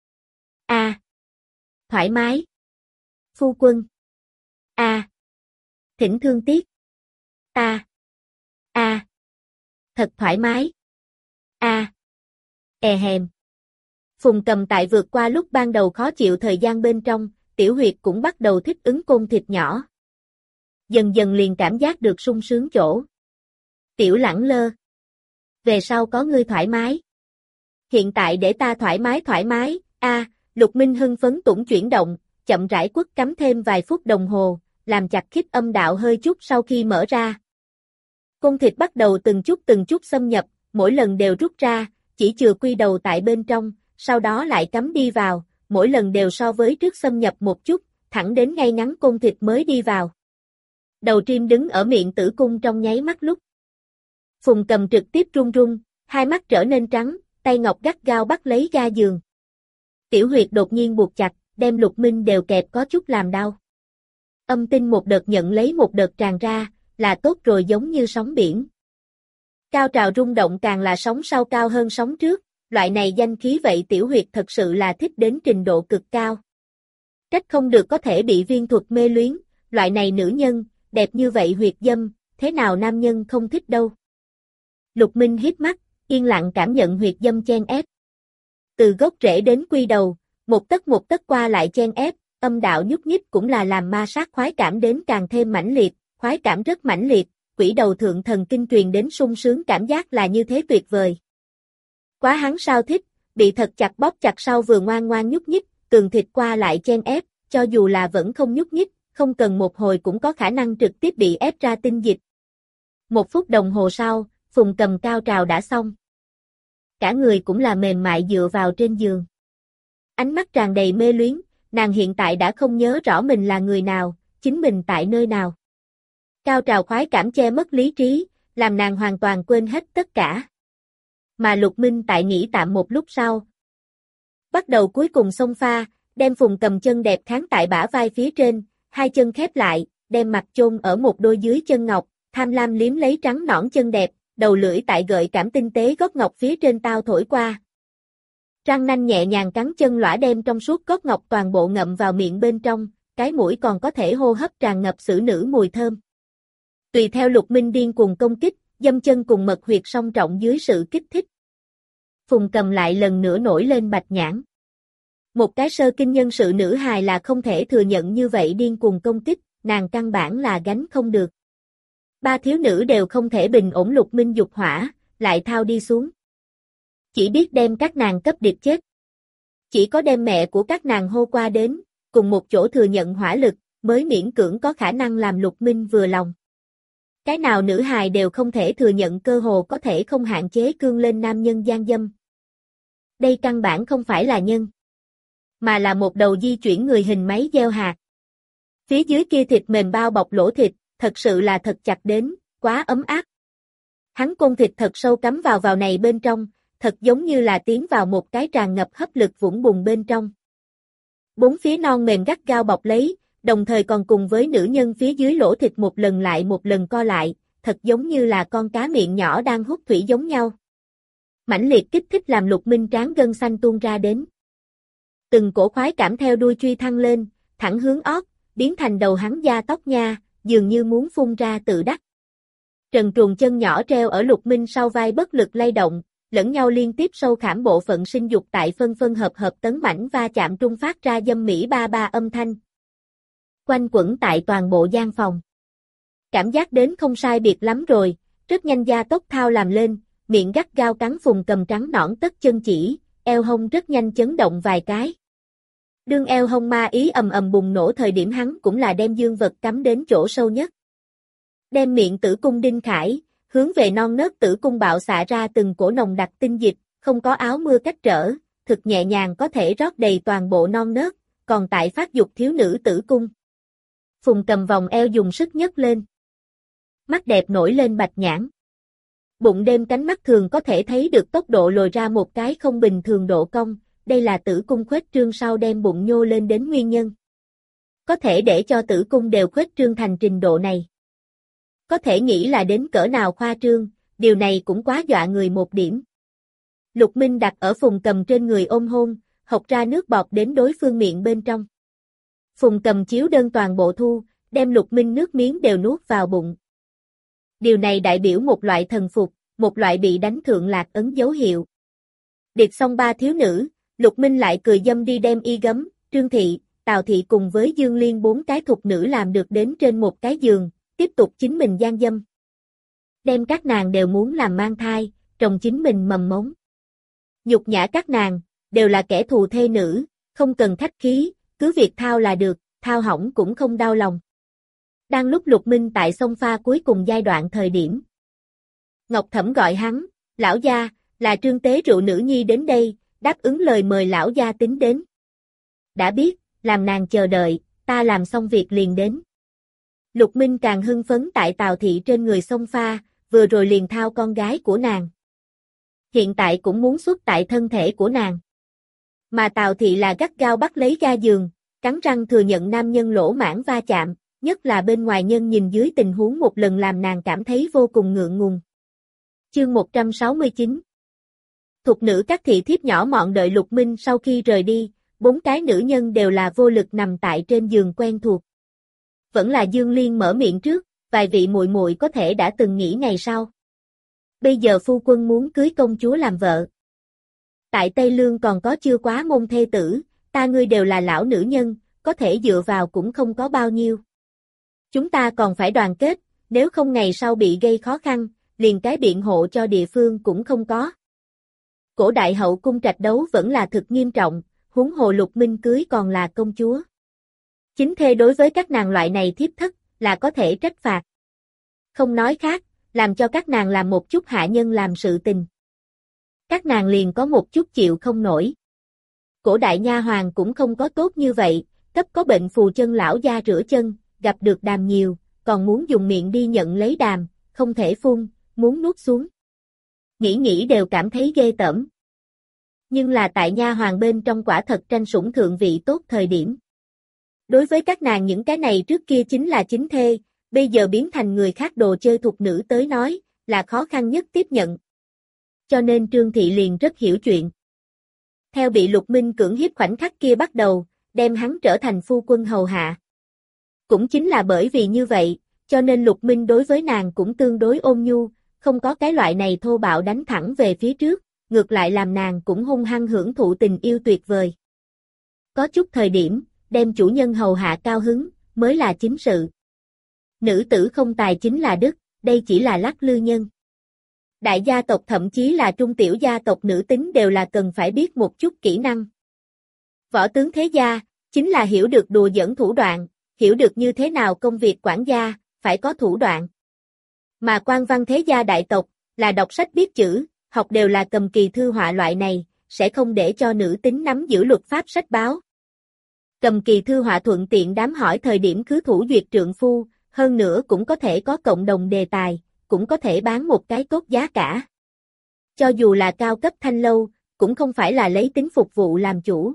[SPEAKER 1] Thoải mái. Phu quân. Thỉnh thương tiếc. Thật thoải mái. Hèm. Phùng Cầm tại vượt qua lúc ban đầu khó chịu thời gian bên trong, tiểu huyệt cũng bắt đầu thích ứng côn thịt nhỏ. Dần dần liền cảm giác được sung sướng chỗ. Tiểu Lẳng Lơ. Về sau có ngươi thoải mái. Hiện tại để ta thoải mái. Lục Minh hưng phấn tủng chuyển động, chậm rãi quất cắm thêm vài phút đồng hồ, làm chặt khít âm đạo hơi chút sau khi mở ra. Côn thịt bắt đầu từng chút xâm nhập, mỗi lần đều rút ra, chỉ chừa quy đầu tại bên trong, sau đó lại cắm đi vào, mỗi lần đều so với trước xâm nhập một chút, thẳng đến ngay ngắn côn thịt mới đi vào. Đầu trim đứng ở miệng tử cung trong nháy mắt lúc. Phùng Cầm trực tiếp run run, hai mắt trở nên trắng, tay ngọc gắt gao bắt lấy ga giường. Tiểu huyệt đột nhiên buộc chặt, đem Lục Minh đều kẹp có chút làm đau. Âm tinh một đợt nhận lấy một đợt tràn ra, là tốt rồi giống như sóng biển. Cao trào rung động càng là sóng sau cao hơn sóng trước, loại này danh khí vậy tiểu huyệt thật sự là thích đến trình độ cực cao. Trách không được có thể bị viên thuật mê luyến, loại này nữ nhân, đẹp như vậy huyệt dâm, thế nào nam nhân không thích đâu. Lục Minh hít mắt, yên lặng cảm nhận huyệt dâm chen ép. Từ gốc rễ đến quy đầu, một tấc qua lại chen ép, âm đạo nhúc nhích cũng là làm ma sát khoái cảm đến càng thêm mãnh liệt, khoái cảm rất mãnh liệt, quỷ đầu thượng thần kinh truyền đến sung sướng cảm giác là như thế tuyệt vời. Quá hắn sao thích, bị thật chặt bóp chặt sau vừa ngoan ngoan nhúc nhích, tường thịt qua lại chen ép, cho dù là vẫn không nhúc nhích, không cần một hồi cũng có khả năng trực tiếp bị ép ra tinh dịch. 1 phút đồng hồ sau, Phùng Cầm cao trào đã xong. Cả người cũng là mềm mại dựa vào trên giường. Ánh mắt tràn đầy mê luyến, nàng hiện tại đã không nhớ rõ mình là người nào, chính mình tại nơi nào. Cao trào khoái cảm che mất lý trí, làm nàng hoàn toàn quên hết tất cả. Mà Lục Minh tại nghỉ tạm một lúc sau. Bắt đầu cuối cùng xông pha, đem Phùng Cầm chân đẹp kháng tại bả vai phía trên, hai chân khép lại, đem mặt chôn ở một đôi dưới chân ngọc, tham lam liếm lấy trắng nõn chân đẹp, đầu lưỡi tại gợi cảm tinh tế gót ngọc phía trên tao thổi qua. Răng nanh nhẹ nhàng cắn chân lõa đem trong suốt gót ngọc toàn bộ ngậm vào miệng bên trong, cái mũi còn có thể hô hấp tràn ngập xử nữ mùi thơm. Tùy theo Lục Minh điên cuồng công kích, dâm chân cùng mật huyệt song trọng dưới sự kích thích. Phùng Cầm lại lần nữa nổi lên bạch nhãn. Một cái sơ kinh nhân sự nữ hài là không thể thừa nhận như vậy điên cuồng công kích, nàng căn bản là gánh không được. Ba thiếu nữ đều không thể bình ổn Lục Minh dục hỏa, lại thao đi xuống. Chỉ biết đem các nàng cấp điệp chết. Chỉ có đem mẹ của các nàng hô qua đến, cùng một chỗ thừa nhận hỏa lực, mới miễn cưỡng có khả năng làm Lục Minh vừa lòng. Cái nào nữ hài đều không thể thừa nhận cơ hồ có thể không hạn chế cương lên nam nhân gian dâm. Đây căn bản không phải là nhân, mà là một đầu di chuyển người hình máy gieo hạt. Phía dưới kia thịt mềm bao bọc lỗ thịt, thật sự là thật chặt đến, quá ấm áp. Hắn côn thịt thật sâu cắm vào này bên trong, thật giống như là tiến vào một cái tràn ngập hấp lực vũng bùn bên trong. Bốn phía non mềm gắt gao bọc lấy, đồng thời còn cùng với nữ nhân phía dưới lỗ thịt một lần lại một lần co lại, thật giống như là con cá miệng nhỏ đang hút thủy giống nhau. Mãnh liệt kích thích làm Lục Minh trán gân xanh tuôn ra đến. Từng cổ khoái cảm theo đuôi truy thăng lên, thẳng hướng ót, biến thành đầu hắn da tóc nha, dường như muốn phun ra tự đắc. Trần truồng chân nhỏ treo ở Lục Minh sau vai bất lực lay động, lẫn nhau liên tiếp sâu khảm bộ phận sinh dục tại phân phân hợp hợp tấn mãnh va chạm trung phát ra dâm mỹ ba ba âm thanh. Quanh quẩn tại toàn bộ gian phòng. Cảm giác đến không sai biệt lắm rồi, rất nhanh gia tốc thao làm lên, miệng gắt gao cắn Phùng Cầm trắng nõn tất chân chỉ, eo hông rất nhanh chấn động vài cái. Đương eo hông ma ý ầm ầm bùng nổ thời điểm hắn cũng là đem dương vật cắm đến chỗ sâu nhất. Đem miệng tử cung đinh khải, hướng về non nớt tử cung bạo xạ ra từng cổ nồng đặc tinh dịch, không có áo mưa cách trở, thực nhẹ nhàng có thể rót đầy toàn bộ non nớt, còn tại phát dục thiếu nữ tử cung. Phùng Cầm vòng eo dùng sức nhấc lên. Mắt đẹp nổi lên bạch nhãn. Bụng đêm cánh mắt thường có thể thấy được tốc độ lồi ra một cái không bình thường độ cong, đây là tử cung khuếch trương sau đem bụng nhô lên đến nguyên nhân. Có thể để cho tử cung đều khuếch trương thành trình độ này. Có thể nghĩ là đến cỡ nào khoa trương, điều này cũng quá dọa người một điểm. Lục Minh đặt ở Phùng Cầm trên người ôm hôn, hộc ra nước bọt đến đối phương miệng bên trong. Phùng Cầm chiếu đơn toàn bộ thu, đem Lục Minh nước miếng đều nuốt vào bụng. Điều này đại biểu một loại thần phục, một loại bị đánh thượng lạc ấn dấu hiệu. Điệt xong ba thiếu nữ, Lục Minh lại cười dâm đi đem Y Gấm, Trương Thị, Tào Thị cùng với Dương Liên bốn cái thục nữ làm được đến trên một cái giường, tiếp tục chính mình gian dâm. Đem các nàng đều muốn làm mang thai, trồng chính mình mầm mống. Nhục nhã các nàng, đều là kẻ thù thê nữ, không cần khách khí, cứ việc thao là được, thao hỏng cũng không đau lòng. Đang lúc Lục Minh tại sông pha cuối cùng giai đoạn thời điểm. Ngọc Thẩm gọi hắn, lão gia, là Trương Tế Rượu nữ nhi đến đây, đáp ứng lời mời lão gia tính đến. Đã biết, làm nàng chờ đợi, ta làm xong việc liền đến. Lục Minh càng hưng phấn tại Tào Thị trên người sông pha, vừa rồi liền thao con gái của nàng. Hiện tại cũng muốn xuất tại thân thể của nàng. Mà Tào Thị là gắt gao bắt lấy ga giường, cắn răng thừa nhận nam nhân lỗ mãng va chạm, nhất là bên ngoài nhân nhìn dưới tình huống một lần làm nàng cảm thấy vô cùng ngượng ngùng. Chương 169. Thục nữ các thị thiếp nhỏ mọn đợi Lục Minh sau khi rời đi, bốn cái nữ nhân đều là vô lực nằm tại trên giường quen thuộc. Vẫn là Dương Liên mở miệng trước, vài vị muội muội có thể đã từng nghĩ ngày sau. Bây giờ phu quân muốn cưới công chúa làm vợ. Tại Tây Lương còn có chưa quá môn thê tử, ta ngươi đều là lão nữ nhân, có thể dựa vào cũng không có bao nhiêu. Chúng ta còn phải đoàn kết, nếu không ngày sau bị gây khó khăn, liền cái biện hộ cho địa phương cũng không có. Cổ đại hậu cung trạch đấu vẫn là thực nghiêm trọng, huống hồ Lục Minh cưới còn là công chúa. Chính thê đối với các nàng loại này thiếp thất, là có thể trách phạt. Không nói khác, làm cho các nàng làm một chút hạ nhân làm sự tình. Các nàng liền có một chút chịu không nổi. Cổ đại nha hoàng cũng không có tốt như vậy, cấp có bệnh phù chân lão gia rửa chân, gặp được đàm nhiều, còn muốn dùng miệng đi nhận lấy đàm, không thể phun, muốn nuốt xuống. Nghĩ đều cảm thấy ghê tởm. Nhưng là tại nha hoàng bên trong quả thật tranh sủng thượng vị tốt thời điểm. Đối với các nàng những cái này trước kia chính là chính thê, bây giờ biến thành người khác đồ chơi thục nữ tới nói, là khó khăn nhất tiếp nhận. Cho nên Trương Thị liền rất hiểu chuyện. Theo bị Lục Minh cưỡng hiếp khoảnh khắc kia bắt đầu, đem hắn trở thành phu quân hầu hạ. Cũng chính là bởi vì như vậy, cho nên Lục Minh đối với nàng cũng tương đối ôn nhu, không có cái loại này thô bạo đánh thẳng về phía trước, ngược lại làm nàng cũng hung hăng hưởng thụ tình yêu tuyệt vời. Có chút thời điểm, đem chủ nhân hầu hạ cao hứng, mới là chính sự. Nữ tử không tài chính là đức, đây chỉ là lắc lư nhân. Đại gia tộc thậm chí là trung tiểu gia tộc nữ tính đều là cần phải biết một chút kỹ năng. Võ tướng thế gia, chính là hiểu được đùa giỡn thủ đoạn, hiểu được như thế nào công việc quản gia, phải có thủ đoạn. Mà quan văn thế gia đại tộc, là đọc sách biết chữ, học đều là cầm kỳ thư họa loại này, sẽ không để cho nữ tính nắm giữ luật pháp sách báo. Cầm kỳ thư họa thuận tiện đám hỏi thời điểm cứ thủ duyệt trượng phu, hơn nữa cũng có thể có cộng đồng đề tài, cũng có thể bán một cái tốt giá cả. Cho dù là cao cấp thanh lâu, cũng không phải là lấy tính phục vụ làm chủ.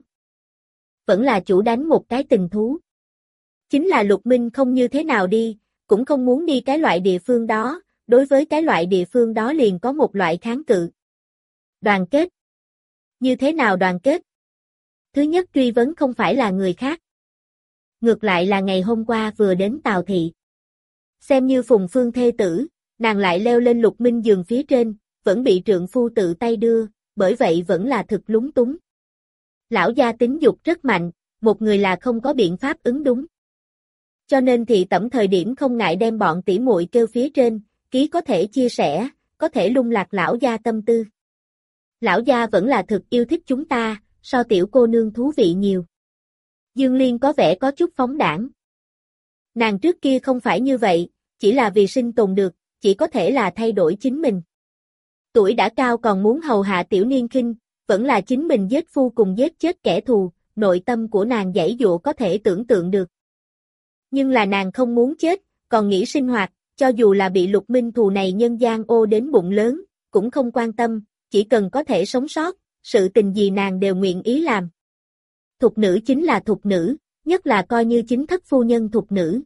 [SPEAKER 1] Vẫn là chủ đánh một cái tình thú. Chính là Lục Minh không như thế nào đi, cũng không muốn đi cái loại địa phương đó, đối với cái loại địa phương đó liền có một loại kháng cự. Đoàn kết. Như thế nào đoàn kết? Thứ nhất truy vấn không phải là người khác. Ngược lại là ngày hôm qua vừa đến Tào Thị. Xem như Phùng Phương thê tử, nàng lại leo lên Lục Minh giường phía trên, vẫn bị trượng phu tự tay đưa, bởi vậy vẫn là thực lúng túng. Lão gia tính dục rất mạnh, một người là không có biện pháp ứng đúng. Cho nên thị tẩm thời điểm không ngại đem bọn tỉ muội kêu phía trên, ký có thể chia sẻ, có thể lung lạc lão gia tâm tư. Lão gia vẫn là thực yêu thích chúng ta, so tiểu cô nương thú vị nhiều. Dương Liên có vẻ có chút phóng đãng. Nàng trước kia không phải như vậy, chỉ là vì sinh tồn được, chỉ có thể là thay đổi chính mình. Tuổi đã cao còn muốn hầu hạ tiểu niên khinh, vẫn là chính mình giết phu cùng giết chết kẻ thù, nội tâm của nàng giãy giụa có thể tưởng tượng được. Nhưng là nàng không muốn chết, còn nghĩ sinh hoạt, cho dù là bị Lục Minh thù này nhân gian ô đến bụng lớn, cũng không quan tâm, chỉ cần có thể sống sót, sự tình gì nàng đều nguyện ý làm. Thục nữ chính là thục nữ, nhất là coi như chính thất phu nhân thục nữ.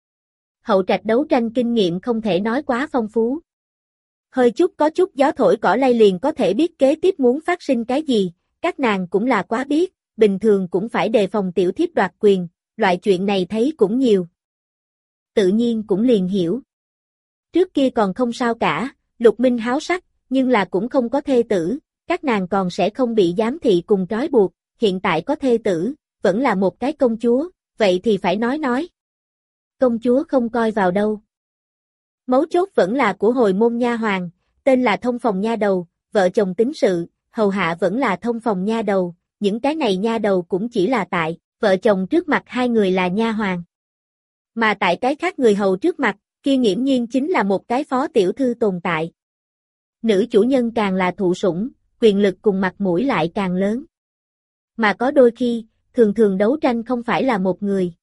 [SPEAKER 1] Hậu trạch đấu tranh kinh nghiệm không thể nói quá phong phú. Hơi chút có chút gió thổi cỏ lay liền có thể biết kế tiếp muốn phát sinh cái gì, các nàng cũng là quá biết, bình thường cũng phải đề phòng tiểu thiếp đoạt quyền, loại chuyện này thấy cũng nhiều. Tự nhiên cũng liền hiểu. Trước kia còn không sao cả, Lục Minh háo sắc, nhưng là cũng không có thê tử, các nàng còn sẽ không bị giám thị cùng trói buộc, hiện tại có thê tử, vẫn là một cái công chúa, vậy thì phải nói. Công chúa không coi vào đâu. Mấu chốt vẫn là của hồi môn nha hoàn, tên là thông phòng nha đầu, vợ chồng tính sự, hầu hạ vẫn là thông phòng nha đầu, những cái này nha đầu cũng chỉ là tại, vợ chồng trước mặt hai người là nha hoàn. Mà tại cái khác người hầu trước mặt, kia nghiễm nhiên chính là một cái phó tiểu thư tồn tại. Nữ chủ nhân càng là thụ sủng, quyền lực cùng mặt mũi lại càng lớn. Mà có đôi khi, thường thường đấu tranh không phải là một người,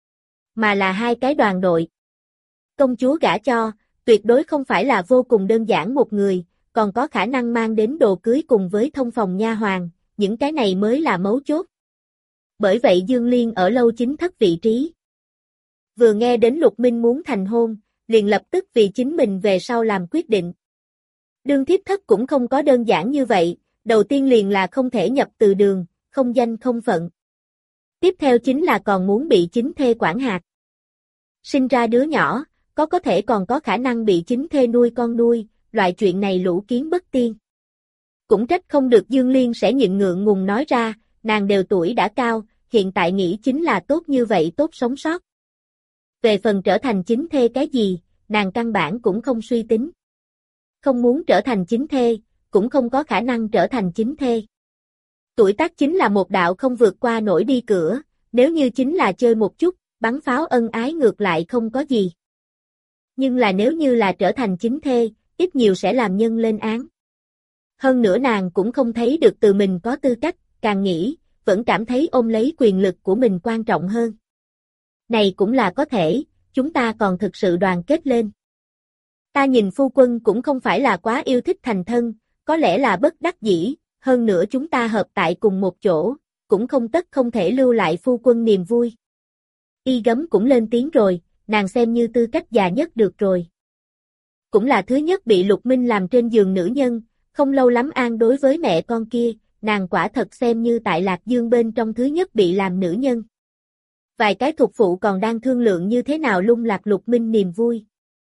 [SPEAKER 1] mà là hai cái đoàn đội. Công chúa gả cho, tuyệt đối không phải là vô cùng đơn giản một người, còn có khả năng mang đến đồ cưới cùng với thông phòng nha hoàn, những cái này mới là mấu chốt. Bởi vậy Dương Liên ở lâu chính thất vị trí. Vừa nghe đến Lục Minh muốn thành hôn, liền lập tức vì chính mình về sau làm quyết định. Đương thiếp thất cũng không có đơn giản như vậy, đầu tiên liền là không thể nhập từ đường, không danh không phận. Tiếp theo chính là còn muốn bị chính thê quản hạt. Sinh ra đứa nhỏ, có thể còn có khả năng bị chính thê nuôi con nuôi, loại chuyện này lũ kiến bất tiên. Cũng trách không được Dương Liên sẽ nhịn ngượng ngùng nói ra, nàng đều tuổi đã cao, hiện tại nghĩ chính là tốt như vậy tốt sống sót. Về phần trở thành chính thê cái gì, nàng căn bản cũng không suy tính. Không muốn trở thành chính thê, cũng không có khả năng trở thành chính thê. Tuổi tác chính là một đạo không vượt qua nổi đi cửa, nếu như chính là chơi một chút, bắn pháo ân ái ngược lại không có gì. Nhưng là nếu như là trở thành chính thê, ít nhiều sẽ làm nhân lên án. Hơn nữa nàng cũng không thấy được từ mình có tư cách, càng nghĩ, vẫn cảm thấy ôm lấy quyền lực của mình quan trọng hơn. Này cũng là có thể, chúng ta còn thực sự đoàn kết lên. Ta nhìn phu quân cũng không phải là quá yêu thích thành thân, có lẽ là bất đắc dĩ, hơn nữa chúng ta hợp tại cùng một chỗ, cũng không tất không thể lưu lại phu quân niềm vui. Y Gấm cũng lên tiếng rồi, nàng xem như tư cách già nhất được rồi. Cũng là thứ nhất bị Lục Minh làm trên giường nữ nhân, không lâu lắm an đối với mẹ con kia, nàng quả thật xem như tại Lạc Dương bên trong thứ nhất bị làm nữ nhân. Vài cái thuộc phụ còn đang thương lượng như thế nào lung lạc Lục Minh niềm vui.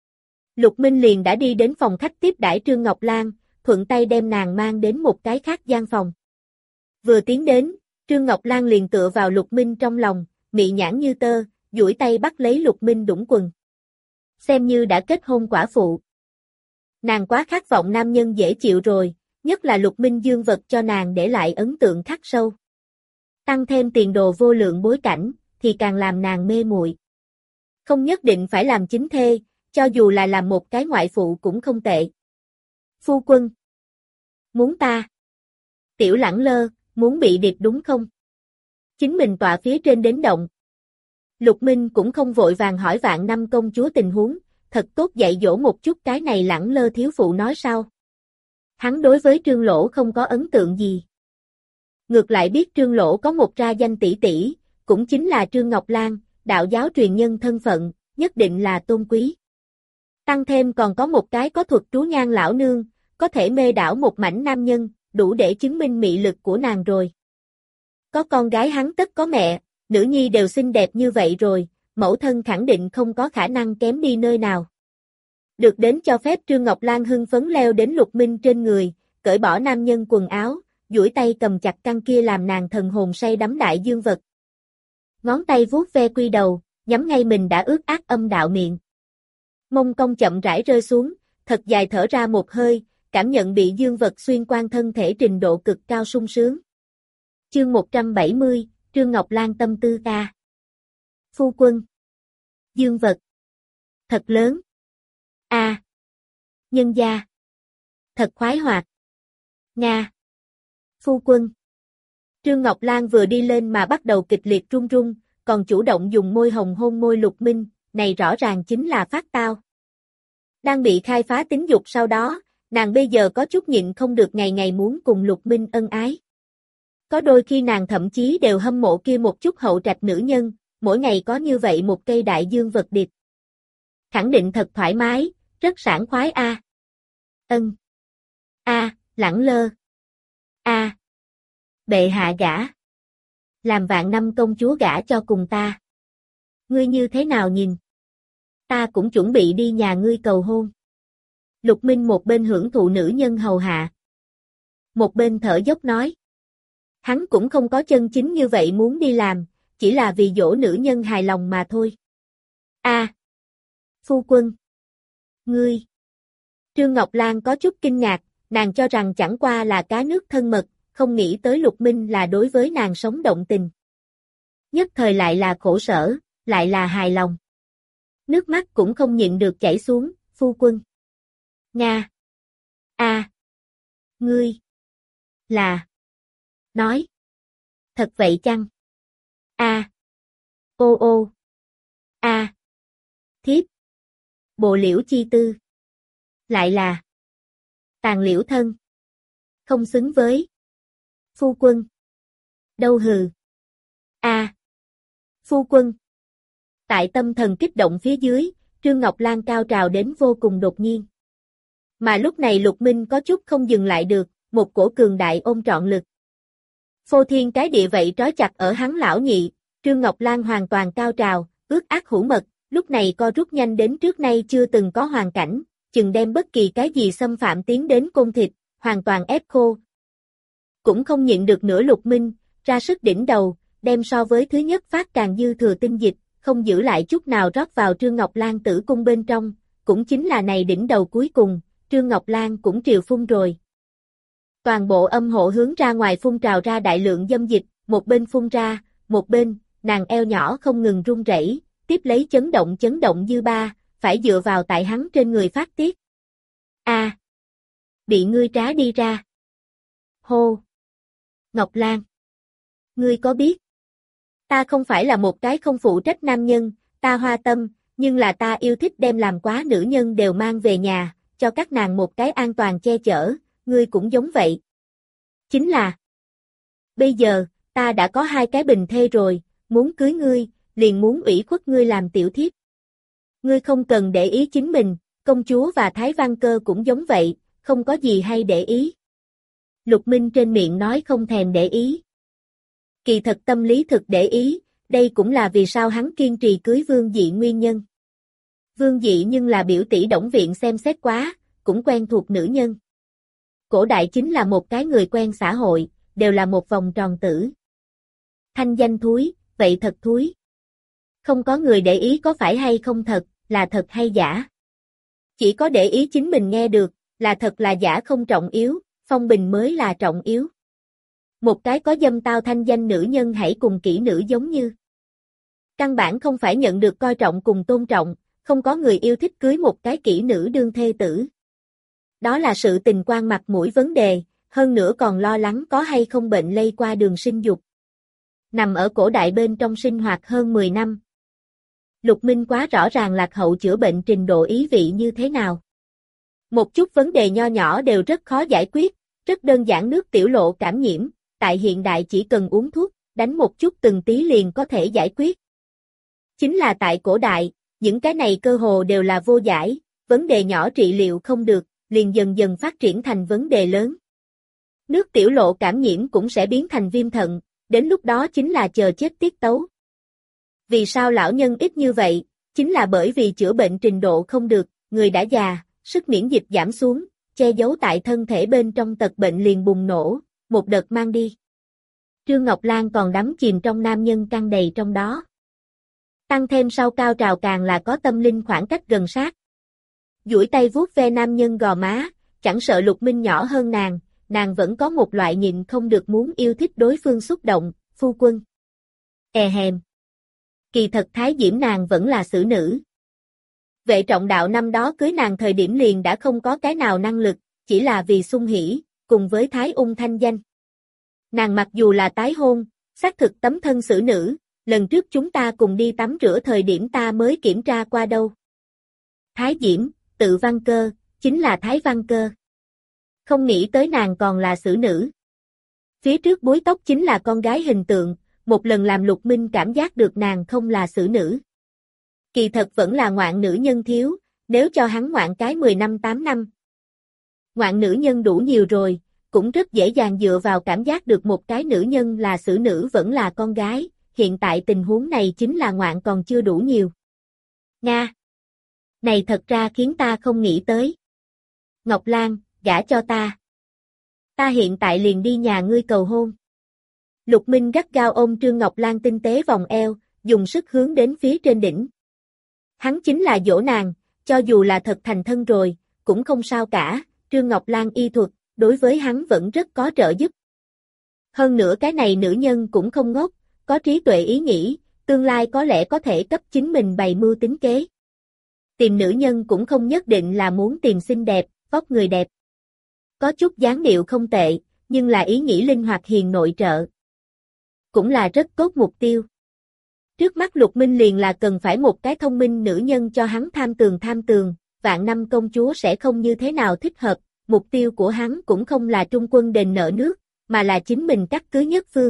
[SPEAKER 1] Lục Minh liền đã đi đến phòng khách tiếp đãi Trương Ngọc Lan, thuận tay đem nàng mang đến một cái khác gian phòng. Vừa tiến đến, Trương Ngọc Lan liền tựa vào Lục Minh trong lòng, mị nhãn như tơ, duỗi tay bắt lấy Lục Minh đũng quần. Xem như đã kết hôn quả phụ. Nàng quá khát vọng nam nhân dễ chịu rồi, nhất là Lục Minh dương vật cho nàng để lại ấn tượng khắc sâu. Tăng thêm tiền đồ vô lượng bối cảnh, thì càng làm nàng mê muội. Không nhất định phải làm chính thê, cho dù là làm một cái ngoại phụ cũng không tệ. Phu quân. Muốn ta. Tiểu Lẳng Lơ, muốn bị điệp đúng không? Chính mình tọa phía trên đến động. Lục Minh cũng không vội vàng hỏi Vạn Năm công chúa tình huống, thật tốt dạy dỗ một chút cái này Lẳng Lơ thiếu phụ nói sao. Hắn đối với Trương Lỗ không có ấn tượng gì. Ngược lại biết Trương Lỗ có một ra danh tỷ tỷ, cũng chính là Trương Ngọc Lan, đạo giáo truyền nhân thân phận, nhất định là tôn quý. Tăng thêm còn có một cái có thuật trú nhan lão nương, có thể mê đảo một mảnh nam nhân, đủ để chứng minh mị lực của nàng rồi. Có con gái hắn tất có mẹ, nữ nhi đều xinh đẹp như vậy rồi, mẫu thân khẳng định không có khả năng kém đi nơi nào. Được đến cho phép Trương Ngọc Lan hưng phấn leo đến Lục Minh trên người, cởi bỏ nam nhân quần áo, duỗi tay cầm chặt căn kia làm nàng thần hồn say đắm đại dương vật. Ngón tay vuốt ve quy đầu, nhắm ngay mình đã ướt át âm đạo miệng. Mông cong chậm rãi rơi xuống, thật dài thở ra một hơi, cảm nhận bị dương vật xuyên qua thân thể trình độ cực cao sung sướng. Chương 170, Trương Ngọc Lan tâm tư ta. Phu quân. Dương vật. Thật lớn. A. Nhân gia. Thật khoái hoạt. Nga. Phu quân. Trương Ngọc Lan vừa đi lên mà bắt đầu kịch liệt run run, còn chủ động dùng môi hồng hôn môi Lục Minh, này rõ ràng chính là phát tao. Đang bị khai phá tính dục sau đó, nàng bây giờ có chút nhịn không được ngày ngày muốn cùng Lục Minh ân ái. Có đôi khi nàng thậm chí đều hâm mộ kia một chút hậu trạch nữ nhân, mỗi ngày có như vậy một cây đại dương vật điệp. Khẳng định thật thoải mái, rất sảng khoái a. Ân. A, lẳng lơ. A. Bệ hạ gả. Làm vạn năm công chúa gả cho cùng ta. Ngươi như thế nào nhìn? Ta cũng chuẩn bị đi nhà ngươi cầu hôn. Lục Minh một bên hưởng thụ nữ nhân hầu hạ, một bên thở dốc nói. Hắn cũng không có chân chính như vậy muốn đi làm, chỉ là vì dỗ nữ nhân hài lòng mà thôi. A. Phu quân. Ngươi. Trương Ngọc Lan có chút kinh ngạc, nàng cho rằng chẳng qua là cá nước thân mật, không nghĩ tới Lục Minh là đối với nàng sống động tình. Nhất thời lại là khổ sở, lại là hài lòng. Nước mắt cũng không nhịn được chảy xuống, phu quân. Nga. A. Ngươi. Là. Nói. Thật vậy chăng? A. Ô ô. A. Thiếp. Bộ liễu chi tư. Lại là. Tàn liễu thân. Không xứng với. Phu quân. Đâu hừ. A. Phu quân. Tại tâm thần kích động phía dưới, Trương Ngọc Lan cao trào đến vô cùng đột nhiên. Mà lúc này Lục Minh có chút không dừng lại được, một cổ cường đại ôm trọn lực. Phô thiên cái địa vậy trói chặt ở hắn lão nhị, Trương Ngọc Lan hoàn toàn cao trào, ướt át hữu mật, lúc này co rút nhanh đến trước nay chưa từng có hoàn cảnh, chừng đem bất kỳ cái gì xâm phạm tiến đến côn thịt, hoàn toàn ép khô. Cũng không nhịn được nữa Lục Minh, ra sức đỉnh đầu, đem so với thứ nhất phát càng dư thừa tinh dịch, không giữ lại chút nào rót vào Trương Ngọc Lan tử cung bên trong, cũng chính là này đỉnh đầu cuối cùng, Trương Ngọc Lan cũng triều phun rồi. Toàn bộ âm hộ hướng ra ngoài phun trào ra đại lượng dâm dịch, một bên phun ra, một bên, nàng eo nhỏ không ngừng run rẩy, tiếp lấy chấn động dư ba, phải dựa vào tại hắn trên người phát tiết. A. Bị ngươi trá đi ra. Hô. Ngọc Lan. Ngươi có biết? Ta không phải là một cái không phụ trách nam nhân, ta hoa tâm, nhưng là ta yêu thích đem làm quá nữ nhân đều mang về nhà, cho các nàng một cái an toàn che chở, ngươi cũng giống vậy. Chính là, bây giờ, ta đã có 2 cái bình thê rồi, muốn cưới ngươi, liền muốn ủy khuất ngươi làm tiểu thiếp. Ngươi không cần để ý chính mình, công chúa và Thái Văn Cơ cũng giống vậy, không có gì hay để ý. Lục Minh trên miệng nói không thèm để ý. Kỳ thật tâm lý thực để ý, đây cũng là vì sao hắn kiên trì cưới Vương Dị nguyên nhân. Vương Dị nhưng là biểu tỷ Đổng Viện xem xét quá, cũng quen thuộc nữ nhân. Cổ đại chính là một cái người quen xã hội, đều là một vòng tròn tử. Thanh danh thúi, vậy thật thúi. Không có người để ý có phải hay không thật, là thật hay giả. Chỉ có để ý chính mình nghe được, là thật là giả không trọng yếu, phong bình mới là trọng yếu. Một cái có dâm tao thanh danh nữ nhân hãy cùng kỹ nữ giống như. Căn bản không phải nhận được coi trọng cùng tôn trọng, không có người yêu thích cưới một cái kỹ nữ đương thê tử. Đó là sự tình quan mặt mũi vấn đề, hơn nữa còn lo lắng có hay không bệnh lây qua đường sinh dục. Nằm ở cổ đại bên trong sinh hoạt hơn 10 năm. Lục Minh quá rõ ràng lạc hậu chữa bệnh trình độ ý vị như thế nào. Một chút vấn đề nho nhỏ đều rất khó giải quyết, rất đơn giản nước tiểu lộ cảm nhiễm, tại hiện đại chỉ cần uống thuốc, đánh một chút từng tí liền có thể giải quyết. Chính là tại cổ đại, những cái này cơ hồ đều là vô giải, vấn đề nhỏ trị liệu không được, liền dần dần phát triển thành vấn đề lớn. Nước tiểu lộ cảm nhiễm cũng sẽ biến thành viêm thận, đến lúc đó chính là chờ chết tiết tấu. Vì sao lão nhân ít như vậy, chính là bởi vì chữa bệnh trình độ không được, người đã già, sức miễn dịch giảm xuống, che giấu tại thân thể bên trong tật bệnh liền bùng nổ, một đợt mang đi. Trương Ngọc Lan còn đắm chìm trong nam nhân căng đầy trong đó. Tăng thêm sau cao trào càng là có tâm linh khoảng cách gần sát. Duỗi tay vuốt ve nam nhân gò má, chẳng sợ Lục Minh nhỏ hơn nàng vẫn có một loại nhịn không được muốn yêu thích đối phương xúc động, phu quân. Hèm. Kỳ thật Thái Diễm nàng vẫn là xử nữ. Vệ Trọng Đạo năm đó cưới nàng thời điểm liền đã không có cái nào năng lực, chỉ là vì sung hỉ, cùng với Thái Ung thanh danh. Nàng mặc dù là tái hôn, xác thực tấm thân xử nữ, lần trước chúng ta cùng đi tắm rửa thời điểm ta mới kiểm tra qua đâu. Thái Diễm, tự Văn Cơ, chính là Thái Văn Cơ. Không nghĩ tới nàng còn là xử nữ. Phía trước búi tóc chính là con gái hình tượng, một lần làm Lục Minh cảm giác được nàng không là xử nữ. Kỳ thật vẫn là ngoạn nữ nhân thiếu, nếu cho hắn ngoạn cái 10 năm 8 năm. Ngoạn nữ nhân đủ nhiều rồi, cũng rất dễ dàng dựa vào cảm giác được một cái nữ nhân là xử nữ vẫn là con gái, hiện tại tình huống này chính là ngoạn còn chưa đủ nhiều. Nga! Này thật ra khiến ta không nghĩ tới. Ngọc Lan, gả cho ta. Ta hiện tại liền đi nhà ngươi cầu hôn. Lục Minh gắt gao ôm Trương Ngọc Lan tinh tế vòng eo, dùng sức hướng đến phía trên đỉnh. Hắn chính là dỗ nàng, cho dù là thật thành thân rồi, cũng không sao cả, Trương Ngọc Lan y thuật, đối với hắn vẫn rất có trợ giúp. Hơn nữa cái này nữ nhân cũng không ngốc, có trí tuệ ý nghĩ, tương lai có lẽ có thể cấp chính mình bày mưu tính kế. Tìm nữ nhân cũng không nhất định là muốn tìm xinh đẹp, vóc người đẹp. Có chút dáng điệu không tệ, nhưng là ý nghĩ linh hoạt hiền nội trợ. Cũng là rất tốt mục tiêu. Trước mắt Lục Minh liền là cần phải một cái thông minh nữ nhân cho hắn tham tường, Vạn Năm công chúa sẽ không như thế nào thích hợp, mục tiêu của hắn cũng không là trung quân đền nợ nước, mà là chính mình cắt cứ nhất phương.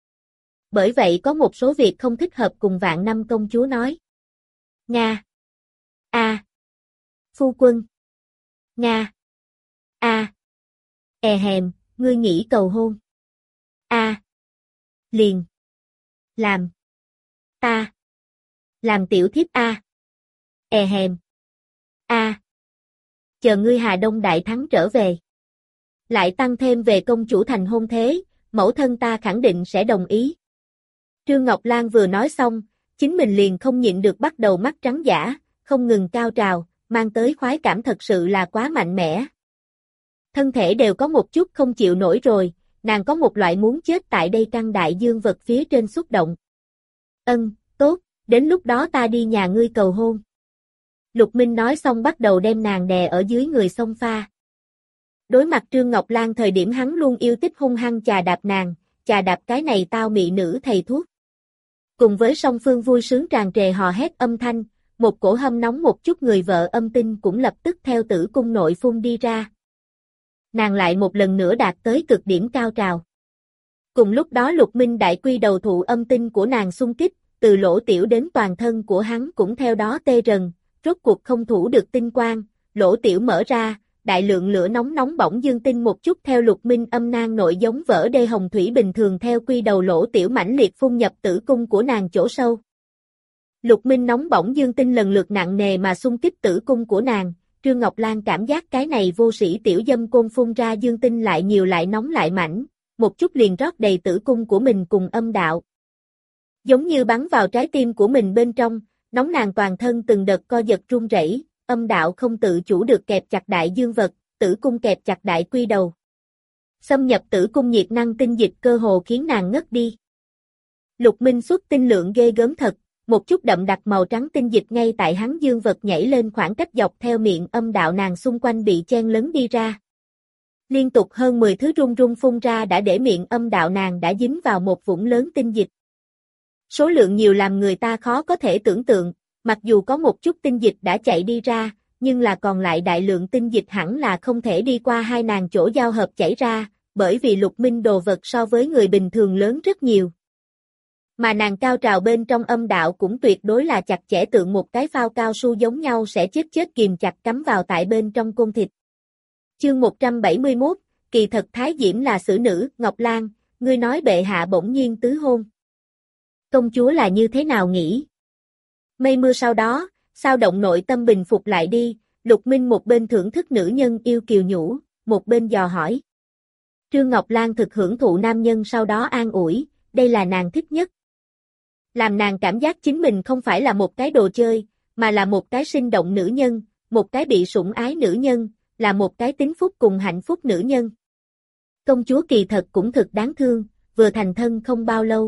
[SPEAKER 1] Bởi vậy có một số việc không thích hợp cùng Vạn Năm công chúa nói. Nga. Phu quân. Nga. Hèm, ngươi nghĩ cầu hôn. Liền. Làm. Ta. Làm tiểu thiếp Hèm. Chờ ngươi Hà Đông đại thắng trở về. Lại tăng thêm về công chủ thành hôn thế, mẫu thân ta khẳng định sẽ đồng ý. Trương Ngọc Lan vừa nói xong, chính mình liền không nhịn được bắt đầu mắt trắng dã, không ngừng cao trào, mang tới khoái cảm thật sự là quá mạnh mẽ. Thân thể đều có một chút không chịu nổi rồi, nàng có một loại muốn chết tại đây căng đại dương vật phía trên xúc động. Tốt, đến lúc đó ta đi nhà ngươi cầu hôn. Lục Minh nói xong bắt đầu đem nàng đè ở dưới người xông pha. Đối mặt Trương Ngọc Lan thời điểm hắn luôn yêu thích hung hăng chà đạp nàng, chà đạp cái này tao mị nữ thầy thuốc. Cùng với song phương vui sướng tràn trề hò hét âm thanh, một cổ hâm nóng một chút người vợ âm tinh cũng lập tức theo tử cung nội phun đi ra. Nàng lại một lần nữa đạt tới cực điểm cao trào. Cùng lúc đó Lục Minh đại quy đầu thụ âm tinh của nàng xung kích, từ lỗ tiểu đến toàn thân của hắn cũng theo đó tê rần, rốt cuộc không thủ được tinh quang, lỗ tiểu mở ra, đại lượng lửa nóng bỏng dương tinh một chút theo Lục Minh âm nang nội giống vỡ đê hồng thủy bình thường theo quy đầu lỗ tiểu mãnh liệt phun nhập tử cung của nàng chỗ sâu. Lục Minh nóng bỏng dương tinh lần lượt nặng nề mà xung kích tử cung của nàng, Trương Ngọc Lan cảm giác cái này vô sĩ tiểu dâm côn phun ra dương tinh lại nhiều lại nóng lại mảnh, một chút liền rót đầy tử cung của mình cùng âm đạo. Giống như bắn vào trái tim của mình bên trong, nóng nàng toàn thân từng đợt co giật run rẩy, âm đạo không tự chủ được kẹp chặt đại dương vật, tử cung kẹp chặt đại quy đầu. Xâm nhập tử cung nhiệt năng tinh dịch cơ hồ khiến nàng ngất đi. Lục Minh xuất tinh lượng ghê gớm thật, một chút đậm đặc màu trắng tinh dịch ngay tại hắn dương vật nhảy lên khoảng cách dọc theo miệng âm đạo nàng xung quanh bị chen lấn đi ra. Liên tục hơn 10 thứ run phun ra đã để miệng âm đạo nàng đã dính vào một vũng lớn tinh dịch. Số lượng nhiều làm người ta khó có thể tưởng tượng, mặc dù có một chút tinh dịch đã chạy đi ra, nhưng là còn lại đại lượng tinh dịch hẳn là không thể đi qua hai nàng chỗ giao hợp chảy ra, bởi vì Lục Minh đồ vật so với người bình thường lớn rất nhiều. Mà nàng cao trào bên trong âm đạo cũng tuyệt đối là chặt chẽ tượng một cái phao cao su giống nhau sẽ chết kìm chặt cắm vào tại bên trong côn thịt. Chương 171, kỳ thật Thái Diễm là xử nữ, Ngọc Lan, ngươi nói bệ hạ bỗng nhiên tứ hôn. Công chúa là như thế nào nghĩ? Mây mưa sau đó, sao động nội tâm bình phục lại đi, Lục Minh một bên thưởng thức nữ nhân yêu kiều nhũ, một bên dò hỏi. Trương Ngọc Lan thực hưởng thụ nam nhân sau đó an ủi, đây là nàng thích nhất. Làm nàng cảm giác chính mình không phải là một cái đồ chơi, mà là một cái sinh động nữ nhân, một cái bị sủng ái nữ nhân, là một cái tính phúc cùng hạnh phúc nữ nhân. Công chúa kỳ thật cũng thực đáng thương, vừa thành thân không bao lâu.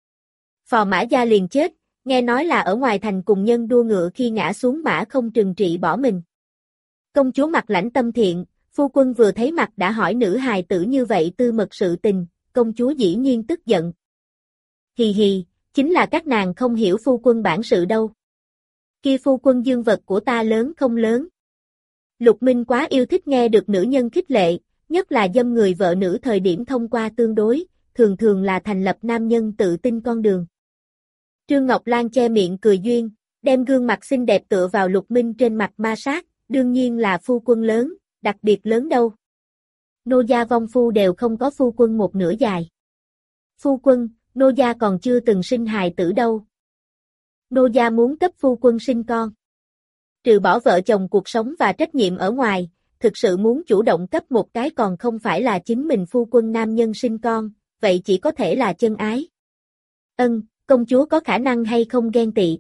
[SPEAKER 1] Phò Mã Gia liền chết, nghe nói là ở ngoài thành cùng nhân đua ngựa khi ngã xuống mã không trừng trị bỏ mình. Công chúa mặt lãnh tâm thiện, phu quân vừa thấy mặt đã hỏi nữ hài tử như vậy tư mật sự tình, công chúa dĩ nhiên tức giận. Hì hì, chính là các nàng không hiểu phu quân bản sự đâu. Kia phu quân dương vật của ta lớn không lớn. Lục Minh quá yêu thích nghe được nữ nhân khích lệ, nhất là dâm người vợ nữ thời điểm thông qua tương đối, thường thường là thành lập nam nhân tự tin con đường. Trương Ngọc Lan che miệng cười duyên, đem gương mặt xinh đẹp tựa vào Lục Minh trên mặt ma sát, đương nhiên là phu quân lớn, đặc biệt lớn đâu. Nô gia vong phu đều không có phu quân một nửa dài. Phu quân, nô gia còn chưa từng sinh hài tử đâu. Nô gia muốn cấp phu quân sinh con. Trừ bỏ vợ chồng cuộc sống và trách nhiệm ở ngoài, thực sự muốn chủ động cấp một cái còn không phải là chính mình phu quân nam nhân sinh con, vậy chỉ có thể là chân ái. Công chúa có khả năng hay không ghen tị?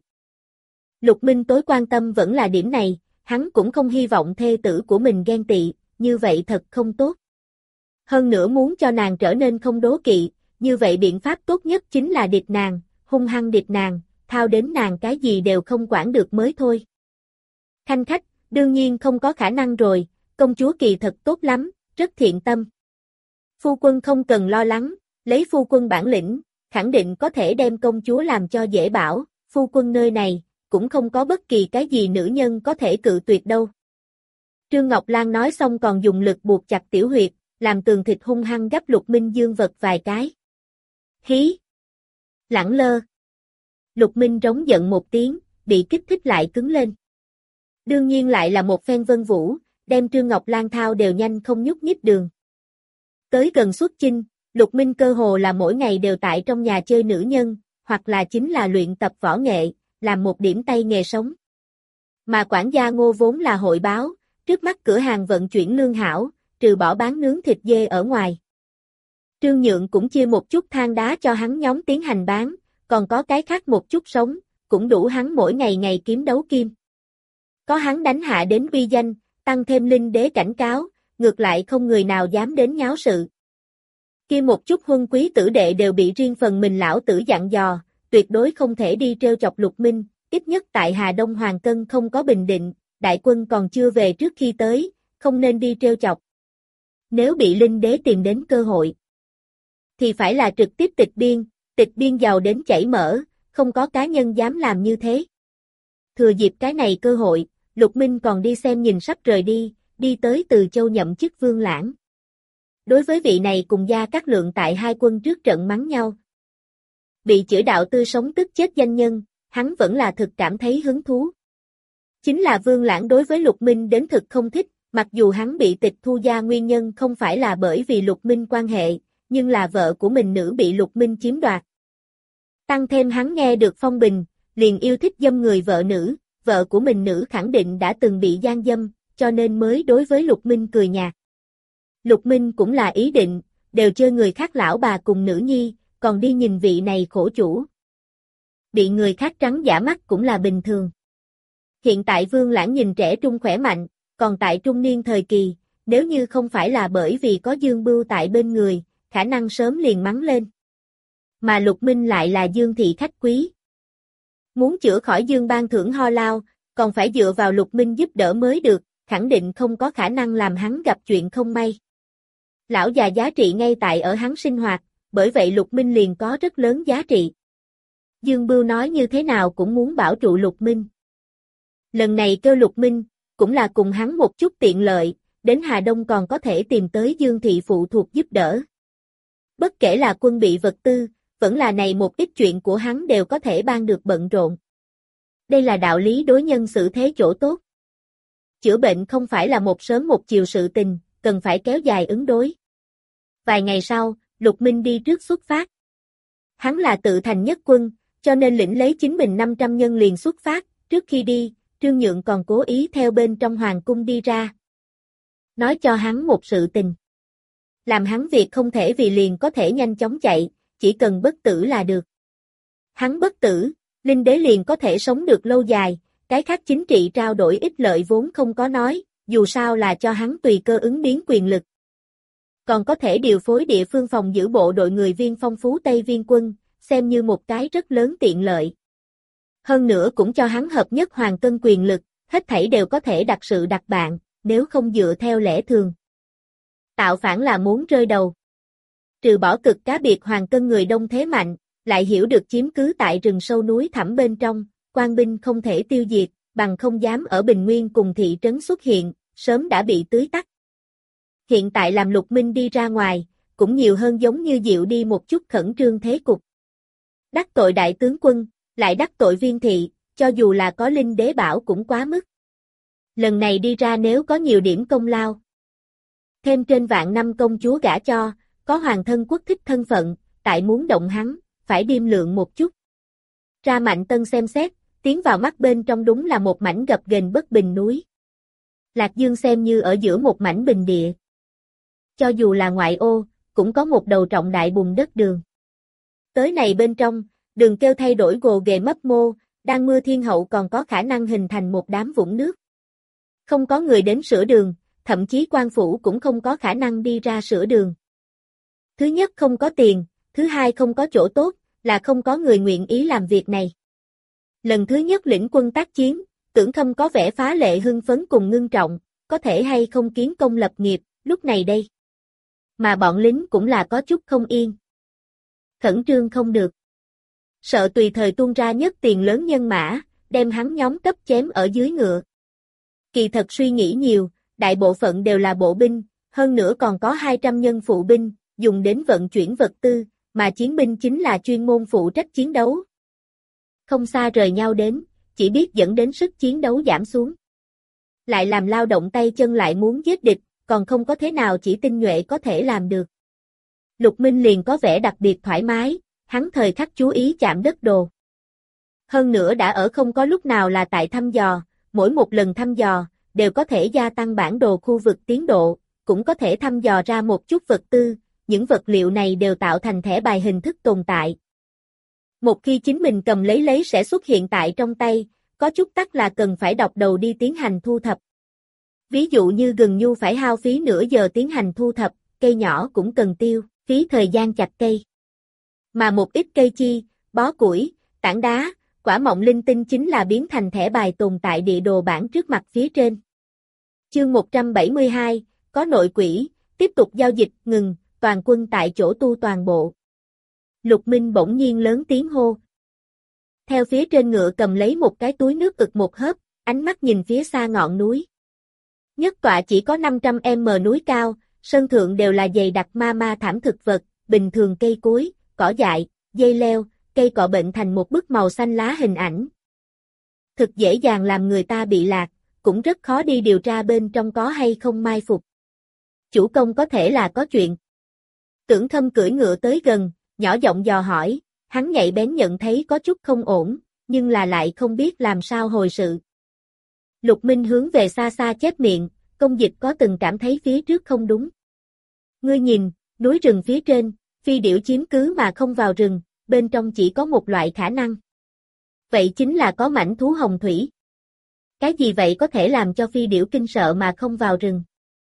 [SPEAKER 1] Lục Minh tối quan tâm vẫn là điểm này, hắn cũng không hy vọng thê tử của mình ghen tị, như vậy thật không tốt. Hơn nữa muốn cho nàng trở nên không đố kỵ, như vậy biện pháp tốt nhất chính là địch nàng, hung hăng địch nàng, thao đến nàng cái gì đều không quản được mới thôi. Khanh khách, đương nhiên không có khả năng rồi, công chúa kỳ thật tốt lắm, rất thiện tâm. Phu quân không cần lo lắng, lấy phu quân bản lĩnh, khẳng định có thể đem công chúa làm cho dễ bảo, phu quân nơi này, cũng không có bất kỳ cái gì nữ nhân có thể cự tuyệt đâu. Trương Ngọc Lan nói xong còn dùng lực buộc chặt tiểu huyệt, làm tường thịt hung hăng gấp Lục Minh dương vật vài cái. Hí! Lẳng lơ! Lục Minh rống giận một tiếng, bị kích thích lại cứng lên. Đương nhiên lại là một phen vân vũ, đem Trương Ngọc Lan thao đều nhanh không nhúc nhích đường. Tới gần xuất chinh, Lục Minh cơ hồ là mỗi ngày đều tại trong nhà chơi nữ nhân, hoặc là chính là luyện tập võ nghệ, làm một điểm tay nghề sống. Mà quản gia Ngô vốn là hội báo, trước mắt cửa hàng vận chuyển lương hảo, trừ bỏ bán nướng thịt dê ở ngoài. Trương Nhượng cũng chia một chút than đá cho hắn nhóm tiến hành bán, còn có cái khác một chút sống, cũng đủ hắn mỗi ngày ngày kiếm đấu kim. Có hắn đánh hạ đến uy danh, tăng thêm linh đế cảnh cáo, ngược lại không người nào dám đến nháo sự. Kia một chút huân quý tử đệ đều bị riêng phần mình lão tử dặn dò, tuyệt đối không thể đi trêu chọc Lục Minh, ít nhất tại Hà Đông Hoàng Cân không có bình định, đại quân còn chưa về trước khi tới, không nên đi trêu chọc. Nếu bị linh đế tìm đến cơ hội, thì phải là trực tiếp tịch biên giàu đến chảy mỡ, không có cá nhân dám làm như thế. Thừa dịp cái này cơ hội, Lục Minh còn đi xem nhìn sắp rời đi tới Từ Châu nhậm chức Vương Lãng. Đối với vị này cùng Gia Cát Lượng tại hai quân trước trận mắng nhau. Bị chửi đạo tươi sống tức chết danh nhân, hắn vẫn là thực cảm thấy hứng thú. Chính là Vương Lãng đối với Lục Minh đến thực không thích, mặc dù hắn bị tịch thu gia nguyên nhân không phải là bởi vì Lục Minh quan hệ, nhưng là vợ của mình nữ bị Lục Minh chiếm đoạt. Tăng thêm hắn nghe được phong bình, liền yêu thích dâm người vợ nữ, vợ của mình nữ khẳng định đã từng bị gian dâm, cho nên mới đối với Lục Minh cười nhạt. Lục Minh cũng là ý định, đều chơi người khác lão bà cùng nữ nhi, còn đi nhìn vị này khổ chủ. Bị người khác trắng giả mắt cũng là bình thường. Hiện tại Vương Lãng nhìn trẻ trung khỏe mạnh, còn tại trung niên thời kỳ, nếu như không phải là bởi vì có Dương Bưu tại bên người, khả năng sớm liền mắng lên. Mà Lục Minh lại là Dương thị khách quý. Muốn chữa khỏi Dương ban thưởng ho lao, còn phải dựa vào Lục Minh giúp đỡ mới được, khẳng định không có khả năng làm hắn gặp chuyện không may. Lão già giá trị ngay tại ở hắn sinh hoạt, bởi vậy Lục Minh liền có rất lớn giá trị. Dương Bưu nói như thế nào cũng muốn bảo trụ Lục Minh. Lần này kêu Lục Minh, cũng là cùng hắn một chút tiện lợi, đến Hà Đông còn có thể tìm tới Dương thị phụ thuộc giúp đỡ. Bất kể là quân bị vật tư, vẫn là này một ít chuyện của hắn đều có thể ban được bận rộn. Đây là đạo lý đối nhân xử thế chỗ tốt. Chữa bệnh không phải là một sớm một chiều sự tình, cần phải kéo dài ứng đối. Vài ngày sau, Lục Minh đi trước xuất phát. Hắn là tự thành nhất quân, cho nên lĩnh lấy chính mình 500 nhân liền xuất phát, trước khi đi, Trương Nhượng còn cố ý theo bên trong hoàng cung đi ra. Nói cho hắn một sự tình. Làm hắn việc không thể vì liền có thể nhanh chóng chạy, chỉ cần bất tử là được. Hắn bất tử, linh đế liền có thể sống được lâu dài, cái khác chính trị trao đổi ích lợi vốn không có nói, dù sao là cho hắn tùy cơ ứng biến quyền lực. Còn có thể điều phối địa phương phòng giữ bộ đội người viên phong phú Tây Viên quân, xem như một cái rất lớn tiện lợi. Hơn nữa cũng cho hắn hợp nhất hoàng cân quyền lực, hết thảy đều có thể đặt sự đặt bạn, nếu không dựa theo lẽ thường. Tạo phản là muốn rơi đầu. Trừ bỏ cực cá biệt hoàng cân người đông thế mạnh, lại hiểu được chiếm cứ tại rừng sâu núi thẳm bên trong, quan binh không thể tiêu diệt, bằng không dám ở Bình Nguyên cùng thị trấn xuất hiện, sớm đã bị tưới tắt. Hiện tại làm Lục Minh đi ra ngoài, cũng nhiều hơn giống như dịu đi một chút khẩn trương thế cục. Đắc tội đại tướng quân, lại đắc tội viên thị, cho dù là có linh đế bảo cũng quá mức. Lần này đi ra nếu có nhiều điểm công lao. Thêm trên vạn năm công chúa gả cho, có hoàng thân quốc thích thân phận, tại muốn động hắn, phải điềm lượng một chút. Ra Mạnh Tân xem xét, tiến vào mắt bên trong đúng là một mảnh gập ghềnh bất bình núi. Lạc Dương xem như ở giữa một mảnh bình địa. Cho dù là ngoại ô, cũng có một đầu trọng đại bùn đất đường. Tới này bên trong, đường kêu thay đổi gồ ghề mấp mô, đang mưa thiên hậu còn có khả năng hình thành một đám vũng nước. Không có người đến sửa đường, thậm chí quan phủ cũng không có khả năng đi ra sửa đường. Thứ nhất không có tiền, thứ hai không có chỗ tốt, là không có người nguyện ý làm việc này. Lần thứ nhất lĩnh quân tác chiến, Tưởng Khâm có vẻ phá lệ hưng phấn cùng ngưng trọng, có thể hay không kiến công lập nghiệp, lúc này đây. Mà bọn lính cũng là có chút không yên. Khẩn trương không được. Sợ tùy thời tuôn ra nhất tiền lớn nhân mã, đem hắn nhóm cấp chém ở dưới ngựa. Kỳ thật suy nghĩ nhiều, đại bộ phận đều là bộ binh, hơn nữa còn có 200 nhân phụ binh, dùng đến vận chuyển vật tư, mà chiến binh chính là chuyên môn phụ trách chiến đấu. Không xa rời nhau đến, chỉ biết dẫn đến sức chiến đấu giảm xuống. Lại làm lao động tay chân lại muốn giết địch, còn không có thế nào chỉ tinh nhuệ có thể làm được. Lục Minh liền có vẻ đặc biệt thoải mái, hắn thời khắc chú ý chạm đất đồ. Hơn nữa đã ở không có lúc nào là tại thăm dò, mỗi một lần thăm dò, đều có thể gia tăng bản đồ khu vực tiến độ, cũng có thể thăm dò ra một chút vật tư, những vật liệu này đều tạo thành thẻ bài hình thức tồn tại. Một khi chính mình cầm lấy sẽ xuất hiện tại trong tay, có chút tắc là cần phải đọc đầu đi tiến hành thu thập. Ví dụ như gừng nhu phải hao phí nửa giờ tiến hành thu thập, cây nhỏ cũng cần tiêu, phí thời gian chặt cây. Mà một ít cây chi, bó củi, tảng đá, quả mọng linh tinh chính là biến thành thẻ bài tồn tại địa đồ bản trước mặt phía trên. Chương 172, có nội quỷ, tiếp tục giao dịch, ngừng, toàn quân tại chỗ tu toàn bộ. Lục Minh bỗng nhiên lớn tiếng hô. Theo phía trên ngựa cầm lấy một cái túi nước ực một hớp, ánh mắt nhìn phía xa ngọn núi. Nhất tọa chỉ có 500m núi cao, sân thượng đều là dày đặc ma thảm thực vật, bình thường cây cối, cỏ dại, dây leo, cây cọ bệnh thành một bức màu xanh lá hình ảnh. Thực dễ dàng làm người ta bị lạc, cũng rất khó đi điều tra bên trong có hay không mai phục. Chủ công có thể là có chuyện. Tưởng Khâm cưỡi ngựa tới gần, nhỏ giọng dò hỏi, hắn nhạy bén nhận thấy có chút không ổn, nhưng là lại không biết làm sao hồi sự. Lục Minh hướng về xa xa chép miệng, công dịch có từng cảm thấy phía trước không đúng. Ngươi nhìn, núi rừng phía trên, phi điểu chiếm cứ mà không vào rừng, bên trong chỉ có một loại khả năng. Vậy chính là có mảnh thú hồng thủy. Cái gì vậy có thể làm cho phi điểu kinh sợ mà không vào rừng?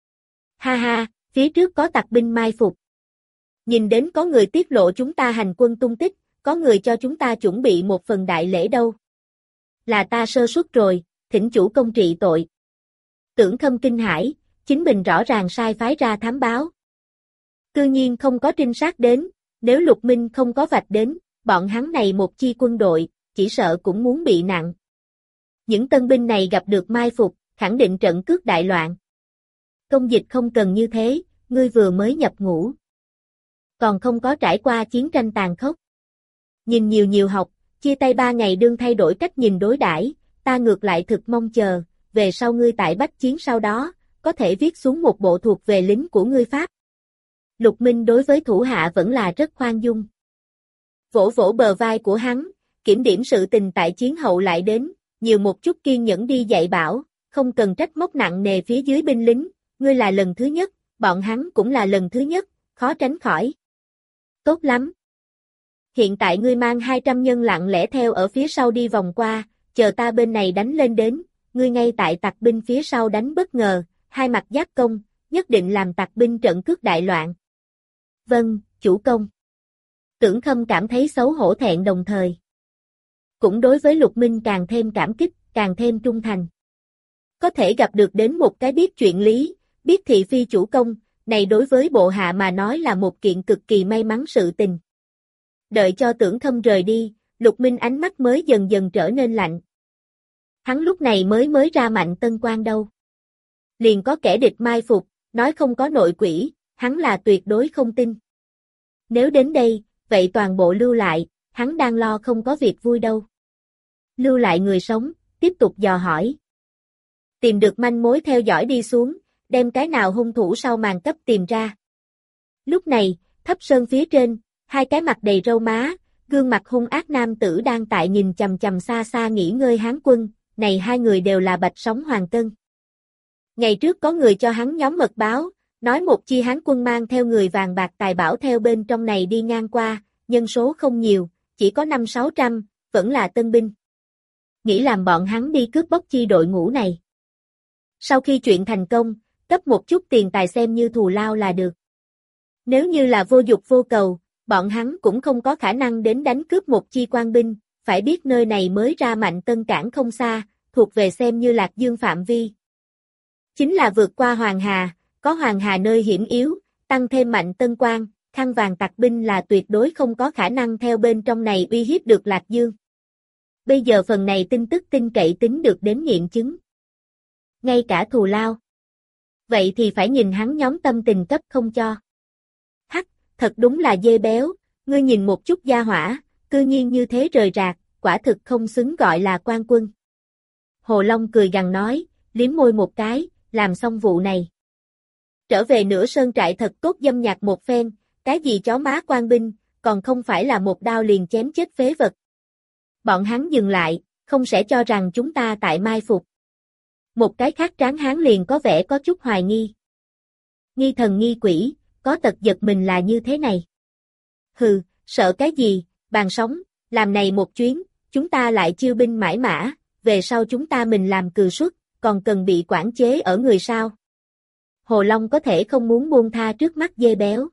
[SPEAKER 1] Ha ha, phía trước có tặc binh mai phục. Nhìn đến có người tiết lộ chúng ta hành quân tung tích, có người cho chúng ta chuẩn bị một phần đại lễ đâu. Là ta sơ suất rồi, thỉnh chủ công trị tội. Tưởng Khâm kinh hãi, chính mình rõ ràng sai phái ra thám báo. Cư nhiên không có trinh sát đến, nếu Lục Minh không có vạch đến, bọn hắn này một chi quân đội, chỉ sợ cũng muốn bị nặng. Những tân binh này gặp được mai phục, khẳng định trận cướp đại loạn. Công dịch không cần như thế, ngươi vừa mới nhập ngũ. Còn không có trải qua chiến tranh tàn khốc. Nhìn nhiều học, chia tay 3 ngày đương thay đổi cách nhìn đối đãi, ta ngược lại thực mong chờ, về sau ngươi tại bách chiến sau đó, có thể viết xuống một bộ thuộc về lính của ngươi Pháp. Lục Minh đối với thủ hạ vẫn là rất khoan dung. Vỗ vỗ bờ vai của hắn, kiểm điểm sự tình tại chiến hậu lại đến, nhiều một chút kiên nhẫn đi dạy bảo, không cần trách móc nặng nề phía dưới binh lính, ngươi là lần thứ nhất, bọn hắn cũng là lần thứ nhất, khó tránh khỏi. Tốt lắm. Hiện tại ngươi mang 200 nhân lặng lẽ theo ở phía sau đi vòng qua, chờ ta bên này đánh lên đến, ngươi ngay tại tặc binh phía sau đánh bất ngờ, hai mặt giáp công, nhất định làm tặc binh trận cướp đại loạn. Vâng, chủ công. Tưởng Khâm cảm thấy xấu hổ thẹn đồng thời. Cũng đối với Lục Minh càng thêm cảm kích, càng thêm trung thành. Có thể gặp được đến một cái biết chuyện lý, biết thị phi chủ công, này đối với bộ hạ mà nói là một kiện cực kỳ may mắn sự tình. Đợi cho Tưởng Khâm rời đi, Lục Minh ánh mắt mới dần dần trở nên lạnh. Hắn lúc này mới ra Mạnh Tân Quan đâu. Liền có kẻ địch mai phục, nói không có nội quỷ, hắn là tuyệt đối không tin. Nếu đến đây, vậy toàn bộ lưu lại, hắn đang lo không có việc vui đâu. Lưu lại người sống, tiếp tục dò hỏi. Tìm được manh mối theo dõi đi xuống, đem cái nào hung thủ sau màn cấp tìm ra. Lúc này, thấp sơn phía trên, hai cái mặt đầy râu má, gương mặt hung ác nam tử đang tại nhìn chằm chằm xa xa nghỉ ngơi Hán quân, này hai người đều là Bạch Sóng Hoàng Cân. Ngày trước có người cho hắn nhóm mật báo, nói một chi Hán quân mang theo người vàng bạc tài bảo theo bên trong này đi ngang qua, nhân số không nhiều, chỉ có 500-600, vẫn là tân binh. Nghĩ làm bọn hắn đi cướp bóc chi đội ngũ này. Sau khi chuyện thành công, cấp một chút tiền tài xem như thù lao là được. Nếu như là vô dục vô cầu, bọn hắn cũng không có khả năng đến đánh cướp một chi quan binh, phải biết nơi này mới ra Mạnh Tân Cảng không xa, thuộc về xem như Lạc Dương phạm vi. Chính là vượt qua Hoàng Hà, có Hoàng Hà nơi hiểm yếu, tăng thêm Mạnh Tân Quan, khăn vàng tặc binh là tuyệt đối không có khả năng theo bên trong này uy hiếp được Lạc Dương. Bây giờ phần này tin tức tin cậy tính được đến nghiệm chứng. Ngay cả thù lao. Vậy thì phải nhìn hắn nhóm tâm tình cấp không cho. Hắc, thật đúng là dê béo, ngươi nhìn một chút gia hỏa, cư nhiên như thế rời rạc, quả thực không xứng gọi là quan quân. Hồ Long cười gằn nói, liếm môi một cái, làm xong vụ này. Trở về nửa sơn trại thật tốt dâm nhạc một phen, cái gì chó má quan binh, còn không phải là một đao liền chém chết phế vật. Bọn hắn dừng lại, không sẽ cho rằng chúng ta tại mai phục. Một cái khác tráng hán liền có vẻ có chút hoài nghi. Nghi thần nghi quỷ, có tật giật mình là như thế này. Hừ, sợ cái gì, bàn sống, làm này một chuyến, chúng ta lại chiêu binh mãi mã, về sau chúng ta mình làm cừ suất, còn cần bị quản chế ở người sao. Hồ Long có thể không muốn buông tha trước mắt dê béo.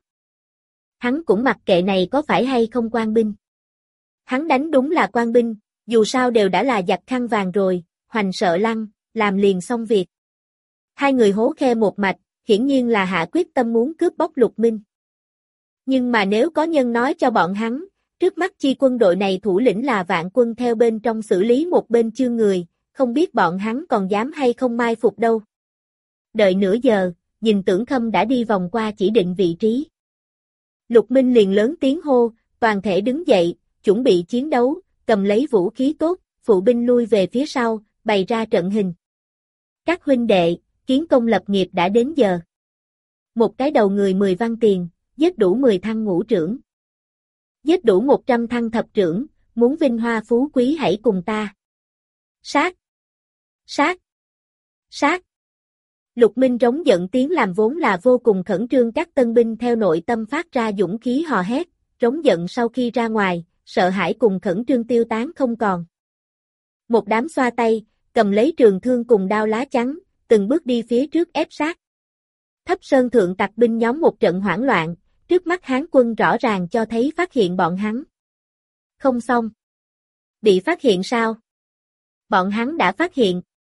[SPEAKER 1] Hắn cũng mặc kệ này có phải hay không quan binh. Hắn đánh đúng là quan binh, dù sao đều đã là giặc khăn vàng rồi, hoành sợ lăng, làm liền xong việc. Hai người hố khe một mạch, hiển nhiên là hạ quyết tâm muốn cướp bóc Lục Minh. Nhưng mà nếu có nhân nói cho bọn hắn, trước mắt chi quân đội này thủ lĩnh là Vạn Quân theo bên trong xử lý một bên chương người, không biết bọn hắn còn dám hay không mai phục đâu. Đợi nửa giờ, nhìn Tưởng Khâm đã đi vòng qua chỉ định vị trí. Lục Minh liền lớn tiếng hô, toàn thể đứng dậy, chuẩn bị chiến đấu, cầm lấy vũ khí tốt, phụ binh lui về phía sau, bày ra trận hình. Các huynh đệ, kiến công lập nghiệp đã đến giờ. Một cái đầu người 10 văn tiền, giết đủ 10 thăng ngũ trưởng. Giết đủ 100 thăng thập trưởng, muốn vinh hoa phú quý hãy cùng ta. Sát! Sát! Sát! Lục Minh rống giận tiếng làm vốn là vô cùng khẩn trương, các tân binh theo nội tâm phát ra dũng khí hò hét, rống giận sau khi ra ngoài, sợ hãi cùng khẩn trương tiêu tán không còn. Một đám xoa tay, cầm lấy trường thương cùng đao lá chắn, từng bước đi phía trước ép sát. Thấp sơn thượng tặc binh nhóm một trận hoảng loạn, trước mắt Hán quân rõ ràng cho thấy phát hiện bọn hắn. Không xong. Bị phát hiện sao? Bọn hắn đã phát hiện.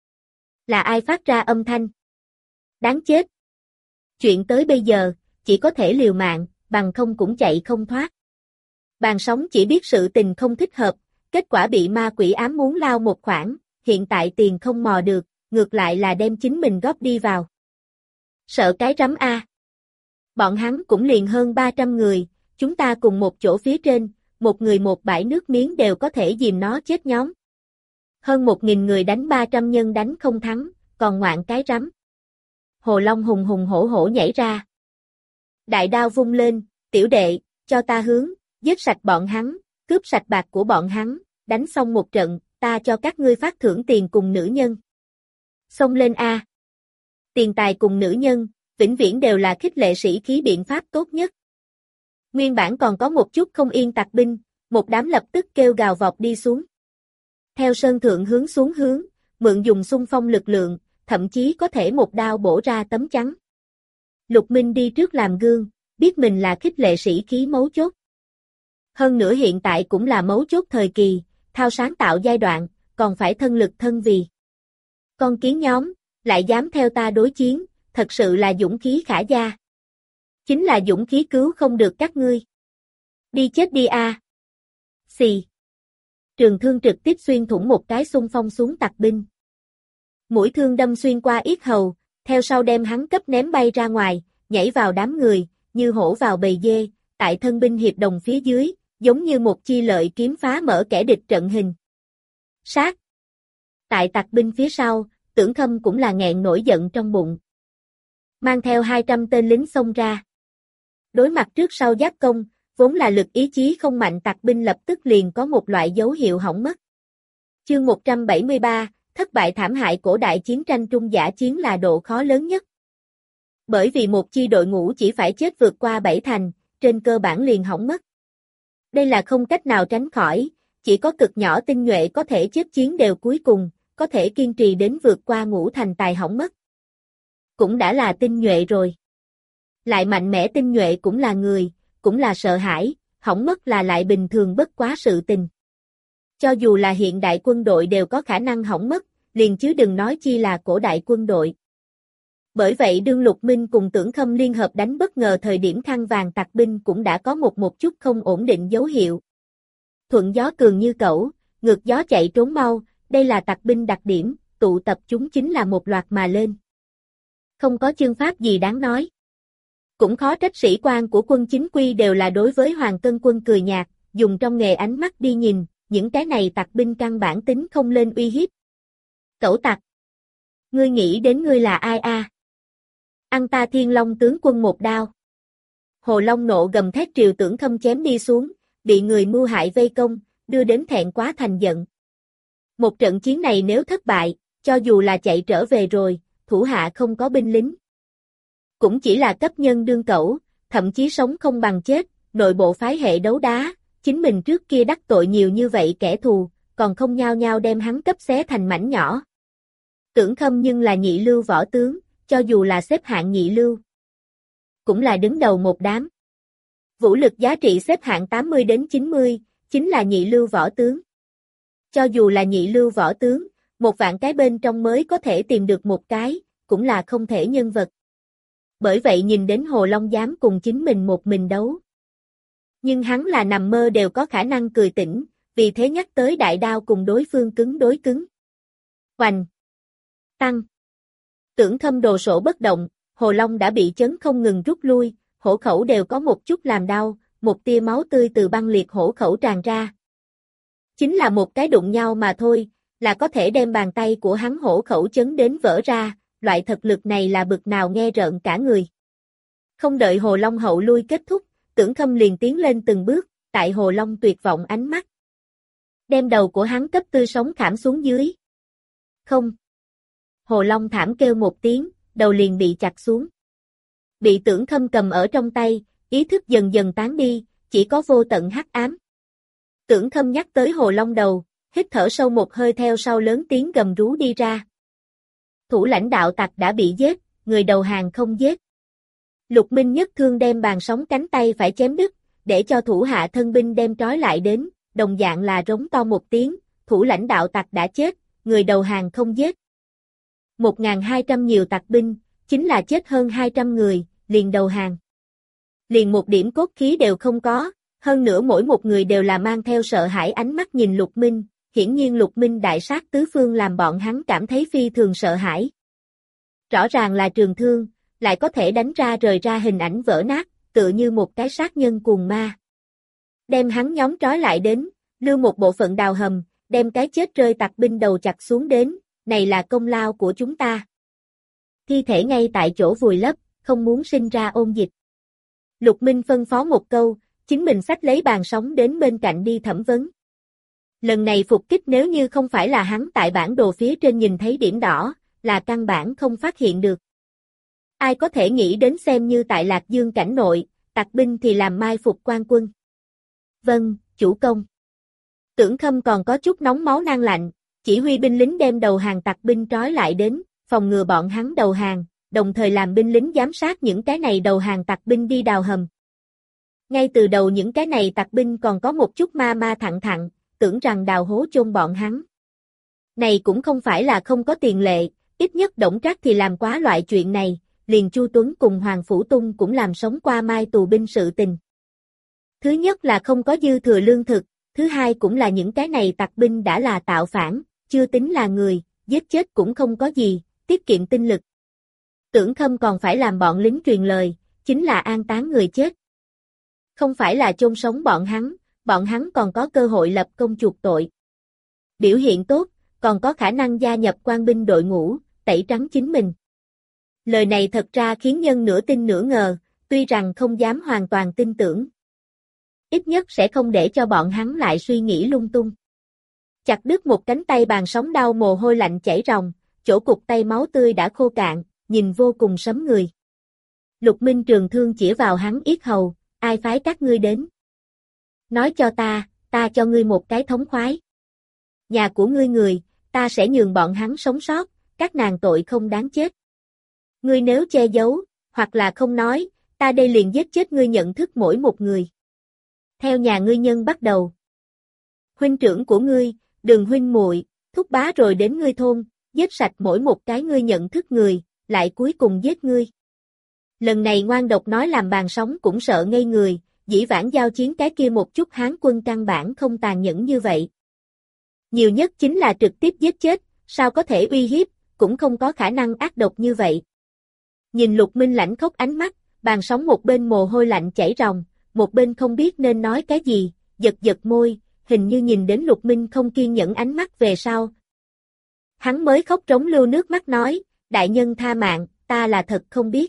[SPEAKER 1] Là ai phát ra âm thanh? Đáng chết. Chuyện tới bây giờ, chỉ có thể liều mạng, bằng không cũng chạy không thoát. Bàn sống chỉ biết sự tình không thích hợp, kết quả bị ma quỷ ám muốn lao một khoản, hiện tại tiền không mò được, ngược lại là đem chính mình góp đi vào. Sợ cái rắm a. Bọn hắn cũng liền hơn 300 người, chúng ta cùng một chỗ phía trên, một người một bãi nước miếng đều có thể dìm nó chết nhóm. Hơn 1.000 người đánh 300 nhân đánh không thắng, còn ngoạn cái rắm. Hồ Long hùng hùng hổ hổ nhảy ra. Đại đao vung lên, tiểu đệ, cho ta hướng, giết sạch bọn hắn, cướp sạch bạc của bọn hắn, đánh xong một trận, ta cho các ngươi phát thưởng tiền cùng nữ nhân. Xông lên a. Tiền tài cùng nữ nhân, vĩnh viễn đều là khích lệ sĩ khí biện pháp tốt nhất. Nguyên bản còn có một chút không yên tặc binh, một đám lập tức kêu gào vọt đi xuống. Theo sơn thượng hướng xuống hướng, mượn dùng xung phong lực lượng, thậm chí có thể một đao bổ ra tấm chắn. Lục Minh đi trước làm gương, biết mình là khích lệ sĩ khí mấu chốt. Hơn nữa hiện tại cũng là mấu chốt thời kỳ, thao sáng tạo giai đoạn, còn phải thân lực thân vì. Con kiến nhóm, lại dám theo ta đối chiến, thật sự là dũng khí khả gia. Chính là dũng khí cứu không được các ngươi. Đi chết đi a. Xì. Trường thương trực tiếp xuyên thủng một cái xung phong xuống tặc binh. Mũi thương đâm xuyên qua yết hầu, theo sau đem hắn cấp ném bay ra ngoài, nhảy vào đám người, như hổ vào bầy dê, tại thân binh hiệp đồng phía dưới, giống như một chi lợi kiếm phá mở kẻ địch trận hình. Sát. Tại tặc binh phía sau, Tưởng Khâm cũng là nghẹn nổi giận trong bụng. Mang theo 200 tên lính xông ra. Đối mặt trước sau giáp công, vốn là lực ý chí không mạnh tặc binh lập tức liền có một loại dấu hiệu hỏng mất. Chương 173, thất bại thảm hại cổ đại chiến tranh trung giả chiến là độ khó lớn nhất. Bởi vì một chi đội ngũ chỉ phải chết vượt qua 7 thành, trên cơ bản liền hỏng mất. Đây là không cách nào tránh khỏi, chỉ có cực nhỏ tinh nhuệ có thể chết chiến đều cuối cùng, có thể kiên trì đến vượt qua ngũ thành tài hỏng mất. Cũng đã là tinh nhuệ rồi. Lại mạnh mẽ tinh nhuệ cũng là người, cũng là sợ hãi, hỏng mất là lại bình thường bất quá sự tình. Cho dù là hiện đại quân đội đều có khả năng hỏng mất, liền chứ đừng nói chi là cổ đại quân đội. Bởi vậy đương Lục Minh cùng Tưởng Khâm liên hợp đánh bất ngờ thời điểm khăn vàng tặc binh cũng đã có một chút không ổn định dấu hiệu. Thuận gió cường như cẩu, ngược gió chạy trốn mau, đây là tặc binh đặc điểm, tụ tập chúng chính là một loạt mà lên. Không có chương pháp gì đáng nói. Cũng khó trách sĩ quan của quân chính quy đều là đối với Hoàng Cân quân cười nhạt, dùng trong nghề ánh mắt đi nhìn, những cái này tặc binh căn bản tính không lên uy hiếp. Cẩu tặc! Ngươi nghĩ đến ngươi là ai a? Ăn ta Thiên Long tướng quân một đao. Hồ Long nộ gầm thét triều Tưởng Khâm chém đi xuống, bị người mưu hại vây công, đưa đến thẹn quá thành giận. Một trận chiến này nếu thất bại, cho dù là chạy trở về rồi, thủ hạ không có binh lính. Cũng chỉ là cấp nhân đương cẩu, thậm chí sống không bằng chết, nội bộ phái hệ đấu đá, chính mình trước kia đắc tội nhiều như vậy kẻ thù, còn không nhao nhao đem hắn cấp xé thành mảnh nhỏ. Tưởng Khâm nhưng là nhị lưu võ tướng, cho dù là xếp hạng nhị lưu, cũng là đứng đầu một đám. Vũ lực giá trị xếp hạng 80 đến 90, chính là nhị lưu võ tướng. Cho dù là nhị lưu võ tướng, một vạn cái bên trong mới có thể tìm được một cái, cũng là không thể nhân vật. Bởi vậy nhìn đến Hồ Long dám cùng chính mình một mình đấu. Nhưng hắn là nằm mơ đều có khả năng cười tỉnh, vì thế nhắc tới đại đao cùng đối phương cứng đối cứng. Hoành! Tăng! Tưởng Khâm đồ sổ bất động, Hồ Long đã bị chấn không ngừng rút lui, hổ khẩu đều có một chút làm đau, một tia máu tươi từ băng liệt hổ khẩu tràn ra. Chính là một cái đụng nhau mà thôi, là có thể đem bàn tay của hắn hổ khẩu chấn đến vỡ ra, loại thực lực này là bực nào nghe rợn cả người. Không đợi Hồ Long hậu lui kết thúc, Tưởng Khâm liền tiến lên từng bước, tại Hồ Long tuyệt vọng ánh mắt. Đem đầu của hắn cấp tươi sống khảm xuống dưới. Không. Hồ Long thảm kêu một tiếng, đầu liền bị chặt xuống. Bị Tưởng Khâm cầm ở trong tay, ý thức dần dần tán đi, chỉ có vô tận hắc ám. Tưởng Khâm nhắc tới Hồ Long đầu, hít thở sâu một hơi theo sau lớn tiếng gầm rú đi ra. Thủ lãnh đạo tặc đã bị giết, người đầu hàng không giết. Lục Minh nhất thương đem bàn sóng cánh tay phải chém đứt, để cho thủ hạ thân binh đem trói lại đến, đồng dạng là rống to một tiếng, thủ lãnh đạo tặc đã chết, người đầu hàng không giết. 1.200 nhiều tặc binh, chính là chết hơn 200 người, liền đầu hàng. Liền một điểm cốt khí đều không có, hơn nữa mỗi một người đều là mang theo sợ hãi ánh mắt nhìn Lục Minh, hiển nhiên Lục Minh đại sát tứ phương làm bọn hắn cảm thấy phi thường sợ hãi. Rõ ràng là trường thương, lại có thể đánh ra rời ra hình ảnh vỡ nát, tựa như một cái sát nhân cuồng ma. Đem hắn nhóm trói lại đến, lưu một bộ phận đào hầm, đem cái chết rơi tặc binh đầu chặt xuống đến, này là công lao của chúng ta. Thi thể ngay tại chỗ vùi lấp, không muốn sinh ra ôn dịch. Lục Minh phân phó một câu, chính mình xách lấy bàn sóng đến bên cạnh đi thẩm vấn. Lần này phục kích nếu như không phải là hắn tại bản đồ phía trên nhìn thấy điểm đỏ, là căn bản không phát hiện được. Ai có thể nghĩ đến xem như tại Lạc Dương cảnh nội, tặc binh thì làm mai phục quan quân. Vâng, chủ công. Tưởng Khâm còn có chút nóng máu nang lạnh, chỉ huy binh lính đem đầu hàng tặc binh trói lại đến, phòng ngừa bọn hắn đầu hàng, đồng thời làm binh lính giám sát những cái này đầu hàng tặc binh đi đào hầm. Ngay từ đầu những cái này tặc binh còn có một chút ma thặn, tưởng rằng đào hố chôn bọn hắn. Này cũng không phải là không có tiền lệ, ít nhất Đổng Trác thì làm quá loại chuyện này, liền Chu Tuấn cùng Hoàng Phủ Tung cũng làm sống qua mai tù binh sự tình. Thứ nhất là không có dư thừa lương thực, thứ hai cũng là những cái này tặc binh đã là tạo phản, chưa tính là người, giết chết cũng không có gì, tiết kiệm tinh lực. Tưởng Khâm còn phải làm bọn lính truyền lời, chính là an táng người chết. Không phải là chôn sống bọn hắn còn có cơ hội lập công chuộc tội. Biểu hiện tốt, còn có khả năng gia nhập quan binh đội ngũ, tẩy trắng chính mình. Lời này thật ra khiến nhân nửa tin nửa ngờ, tuy rằng không dám hoàn toàn tin tưởng. Ít nhất sẽ không để cho bọn hắn lại suy nghĩ lung tung. Chặt đứt một cánh tay Bàn Sóng đau mồ hôi lạnh chảy ròng, chỗ cụt tay máu tươi đã khô cạn, nhìn vô cùng sấm người. Lục Minh trường thương chỉ vào hắn yết hầu, ai phái các ngươi đến? Nói cho ta cho ngươi một cái thống khoái. Nhà của ngươi người, ta sẽ nhường bọn hắn sống sót, các nàng tội không đáng chết. Ngươi nếu che giấu, hoặc là không nói, ta đây liền giết chết ngươi nhận thức mỗi một người. Theo nhà ngươi nhân bắt đầu. Huynh trưởng của ngươi, Đường huynh muội, thúc bá rồi đến ngươi thôn, giết sạch mỗi một cái ngươi nhận thức người, lại cuối cùng giết ngươi. Lần này ngoan độc nói làm Bàn Sóng cũng sợ ngây người, dĩ vãng giao chiến cái kia một chút Hán quân căn bản không tàn nhẫn như vậy. Nhiều nhất chính là trực tiếp giết chết, sao có thể uy hiếp, cũng không có khả năng ác độc như vậy. Nhìn Lục Minh lãnh khốc ánh mắt, Bàn Sóng một bên mồ hôi lạnh chảy ròng, một bên không biết nên nói cái gì, giật môi, hình như nhìn đến Lục Minh không kiên nhẫn ánh mắt về sau. Hắn mới khóc trống lưu nước mắt nói, đại nhân tha mạng, ta là thật không biết.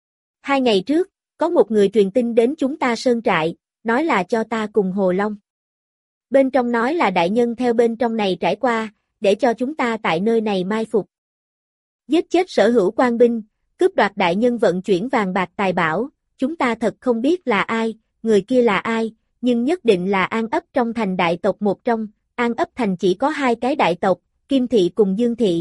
[SPEAKER 1] 2 ngày trước, có một người truyền tin đến chúng ta sơn trại, nói là cho ta cùng Hồ Long. Bên trong nói là đại nhân theo bên trong này trải qua, để cho chúng ta tại nơi này mai phục. Giết chết sở hữu quan binh, cướp đoạt đại nhân vận chuyển vàng bạc tài bảo, chúng ta thật không biết là ai, người kia là ai, nhưng nhất định là An ấp trong thành đại tộc một trong, An ấp thành chỉ có 2 cái đại tộc, Kim Thị cùng Dương Thị.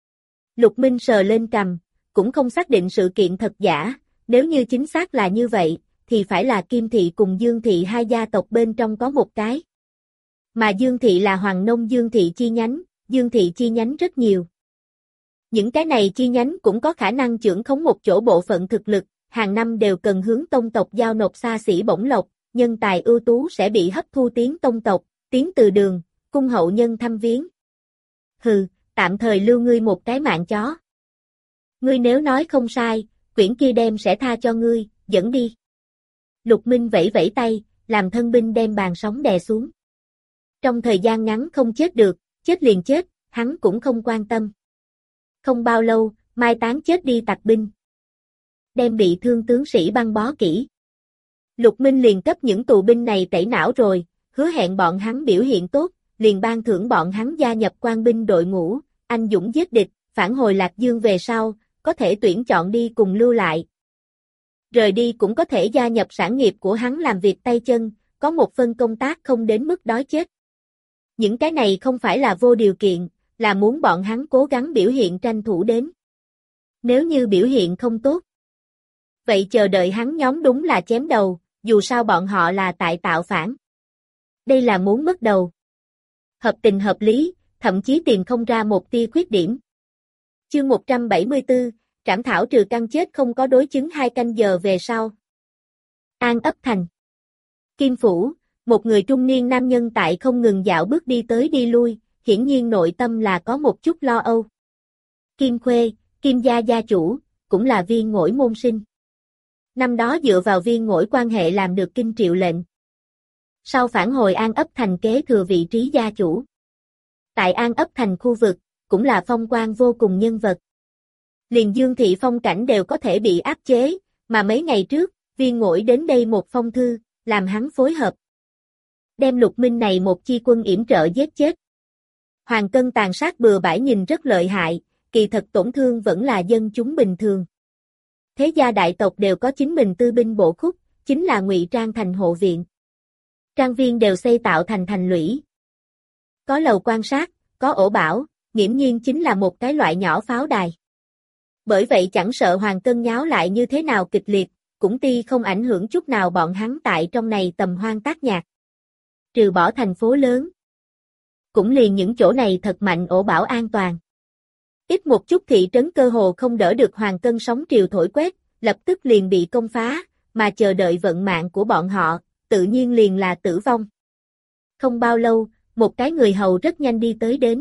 [SPEAKER 1] Lục Minh sờ lên cằm, cũng không xác định sự kiện thật giả, nếu như chính xác là như vậy, thì phải là Kim Thị cùng Dương Thị 2 gia tộc bên trong có một cái. Mà Dương Thị là Hoàng Nông Dương Thị chi nhánh, Dương Thị chi nhánh rất nhiều. Những cái này chi nhánh cũng có khả năng trưởng khống một chỗ bộ phận thực lực, hàng năm đều cần hướng tông tộc giao nộp xa xỉ bổng lộc, nhân tài ưu tú sẽ bị hấp thu tiến tông tộc, tiến từ đường, cung hậu nhân thăm viếng. Hừ, tạm thời lưu ngươi một cái mạng chó. Ngươi nếu nói không sai, quyển kia đem sẽ tha cho ngươi, dẫn đi. Lục Minh vẫy vẫy tay, làm thân binh đem Bàn Sóng đè xuống. Trong thời gian ngắn không chết được, chết liền chết, hắn cũng không quan tâm. Không bao lâu, mai táng chết đi tặc binh. Đem bị thương tướng sĩ băng bó kỹ. Lục Minh liền cấp những tù binh này tẩy não rồi, hứa hẹn bọn hắn biểu hiện tốt, liền ban thưởng bọn hắn gia nhập quan binh đội ngũ, anh dũng giết địch, phản hồi Lạc Dương về sau, có thể tuyển chọn đi cùng lưu lại. Rời đi cũng có thể gia nhập sản nghiệp của hắn làm việc tay chân, có một phân công tác không đến mức đói chết. Những cái này không phải là vô điều kiện, là muốn bọn hắn cố gắng biểu hiện tranh thủ đến. Nếu như biểu hiện không tốt, vậy chờ đợi hắn nhóm đúng là chém đầu, dù sao bọn họ là tại tạo phản. Đây là muốn mất đầu. Hợp tình hợp lý, thậm chí tìm không ra một tia khuyết điểm. Chương 174, trảm thảo trừ căn chết không có đối chứng 2 canh giờ về sau. An ấp thành. Kim Phủ, một người trung niên nam nhân tại không ngừng dạo bước đi tới đi lui, hiển nhiên nội tâm là có một chút lo âu. Kim Khuê, Kim gia gia chủ, cũng là Viên Ngỗi môn sinh. Năm đó dựa vào Viên Ngỗi quan hệ làm được kinh triệu lệnh. Sau phản hồi An ấp thành kế thừa vị trí gia chủ. Tại An ấp thành khu vực, cũng là phong quan vô cùng nhân vật. Liền Dương Thị phong cảnh đều có thể bị áp chế, mà mấy ngày trước, Viên Ngỗi đến đây một phong thư, làm hắn phối hợp. Đem Lục Minh này một chi quân yểm trợ giết chết. Hoàng Cân tàn sát bừa bãi nhìn rất lợi hại, kỳ thật tổn thương vẫn là dân chúng bình thường. Thế gia đại tộc đều có chính mình tư binh bổ khúc, chính là ngụy trang thành hộ viện. Trang viên đều xây tạo thành thành lũy. Có lầu quan sát, có ổ bảo, nghiễm nhiên chính là một cái loại nhỏ pháo đài. Bởi vậy chẳng sợ Hoàng Cân nháo lại như thế nào kịch liệt, cũng ti không ảnh hưởng chút nào bọn hắn tại trong này tầm hoang tác nhạc. Trừ bỏ thành phố lớn. Cũng liền những chỗ này thật mạnh ổ bảo an toàn. Ít một chút thị trấn cơ hồ không đỡ được Hoàng Cân sóng triều thổi quét, lập tức liền bị công phá, mà chờ đợi vận mạng của bọn họ, tự nhiên liền là tử vong. Không bao lâu, một cái người hầu rất nhanh đi tới đến.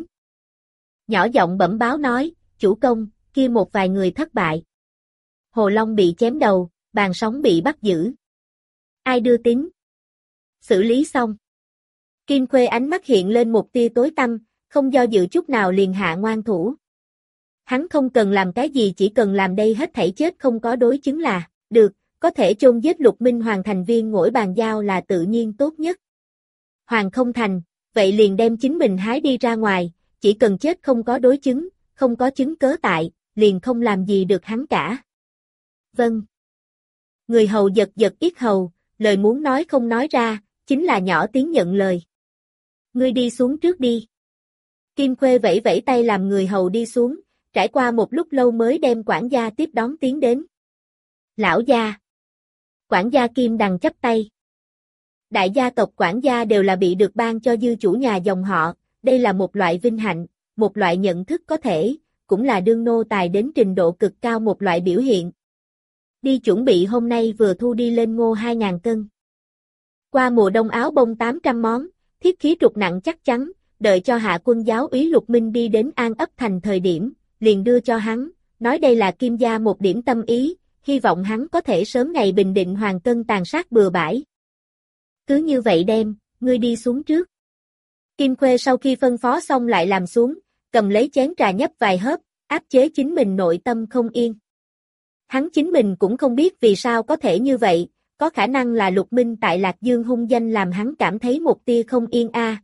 [SPEAKER 1] Nhỏ giọng bẩm báo nói, chủ công, kia một vài người thất bại. Hồ Long bị chém đầu, Bàn Sóng bị bắt giữ. Ai đưa tín? Xử lý xong. Kim Khuê ánh mắt hiện lên một tia tối tăm, không do dự chút nào liền hạ ngoan thủ. Hắn không cần làm cái gì, chỉ cần làm đây hết thảy chết không có đối chứng là, được, có thể chôn giết Lục Minh Hoàng thành viên ngỗi bàn giao là tự nhiên tốt nhất. Hoàng không thành, vậy liền đem chính mình hái đi ra ngoài, chỉ cần chết không có đối chứng, không có chứng cớ tại, liền không làm gì được hắn cả. Vâng. Người hầu giật giật yết hầu, lời muốn nói không nói ra, chính là nhỏ tiếng nhận lời. Ngươi đi xuống trước đi. Kim Khuê vẫy vẫy tay làm người hầu đi xuống, trải qua một lúc lâu mới đem quản gia tiếp đón tiến đến. Lão gia. Quản gia Kim Đằng chắp tay. Đại gia tộc quản gia đều là bị được ban cho dư chủ nhà dòng họ, đây là một loại vinh hạnh, một loại nhận thức có thể, cũng là đương nô tài đến trình độ cực cao một loại biểu hiện. Đi chuẩn bị hôm nay vừa thu đi lên ngô 2.000 cân. Qua mùa đông áo bông 800 món, thiết khí trục nặng chắc chắn, đợi cho hạ quân giáo úy Lục Minh đi đến An ấp thành thời điểm, liền đưa cho hắn, nói đây là Kim gia một điểm tâm ý, hy vọng hắn có thể sớm ngày bình định Hoàng Cân tàn sát bừa bãi. Cứ như vậy đem, ngươi đi xuống trước. Kim Khuê sau khi phân phó xong lại làm xuống, cầm lấy chén trà nhấp vài hớp, áp chế chính mình nội tâm không yên. Hắn chính mình cũng không biết vì sao có thể như vậy, có khả năng là Lục Minh tại Lạc Dương hung danh làm hắn cảm thấy một tia không yên a.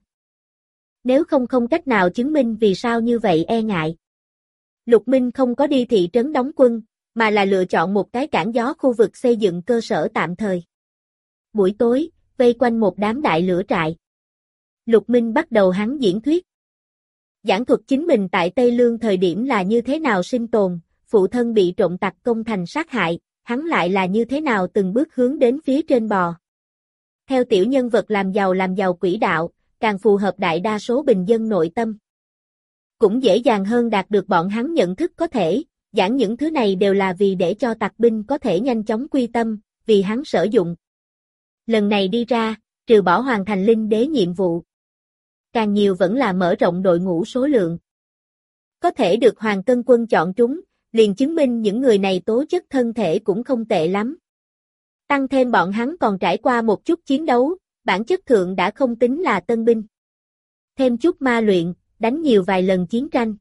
[SPEAKER 1] Nếu không cách nào chứng minh vì sao như vậy e ngại. Lục Minh không có đi thị trấn đóng quân, mà là lựa chọn một cái cản gió khu vực xây dựng cơ sở tạm thời. Buổi tối, vây quanh một đám đại lửa trại. Lục Minh bắt đầu hắn diễn thuyết. Giảng thuật chính mình tại Tây Lương thời điểm là như thế nào sinh tồn, phụ thân bị trộm tặc công thành sát hại, hắn lại là như thế nào từng bước hướng đến phía trên bò. Theo tiểu nhân vật làm giàu quỹ đạo, càng phù hợp đại đa số bình dân nội tâm. Cũng dễ dàng hơn đạt được bọn hắn nhận thức có thể, giảng những thứ này đều là vì để cho tặc binh có thể nhanh chóng quy tâm, vì hắn sử dụng. Lần này đi ra, trừ bỏ hoàn thành linh đế nhiệm vụ. Càng nhiều vẫn là mở rộng đội ngũ số lượng. Có thể được Hoàng Cân quân chọn trúng, liền chứng minh những người này tố chất thân thể cũng không tệ lắm. Tăng thêm bọn hắn còn trải qua một chút chiến đấu, bản chất thượng đã không tính là tân binh. Thêm chút ma luyện, đánh nhiều vài lần chiến tranh.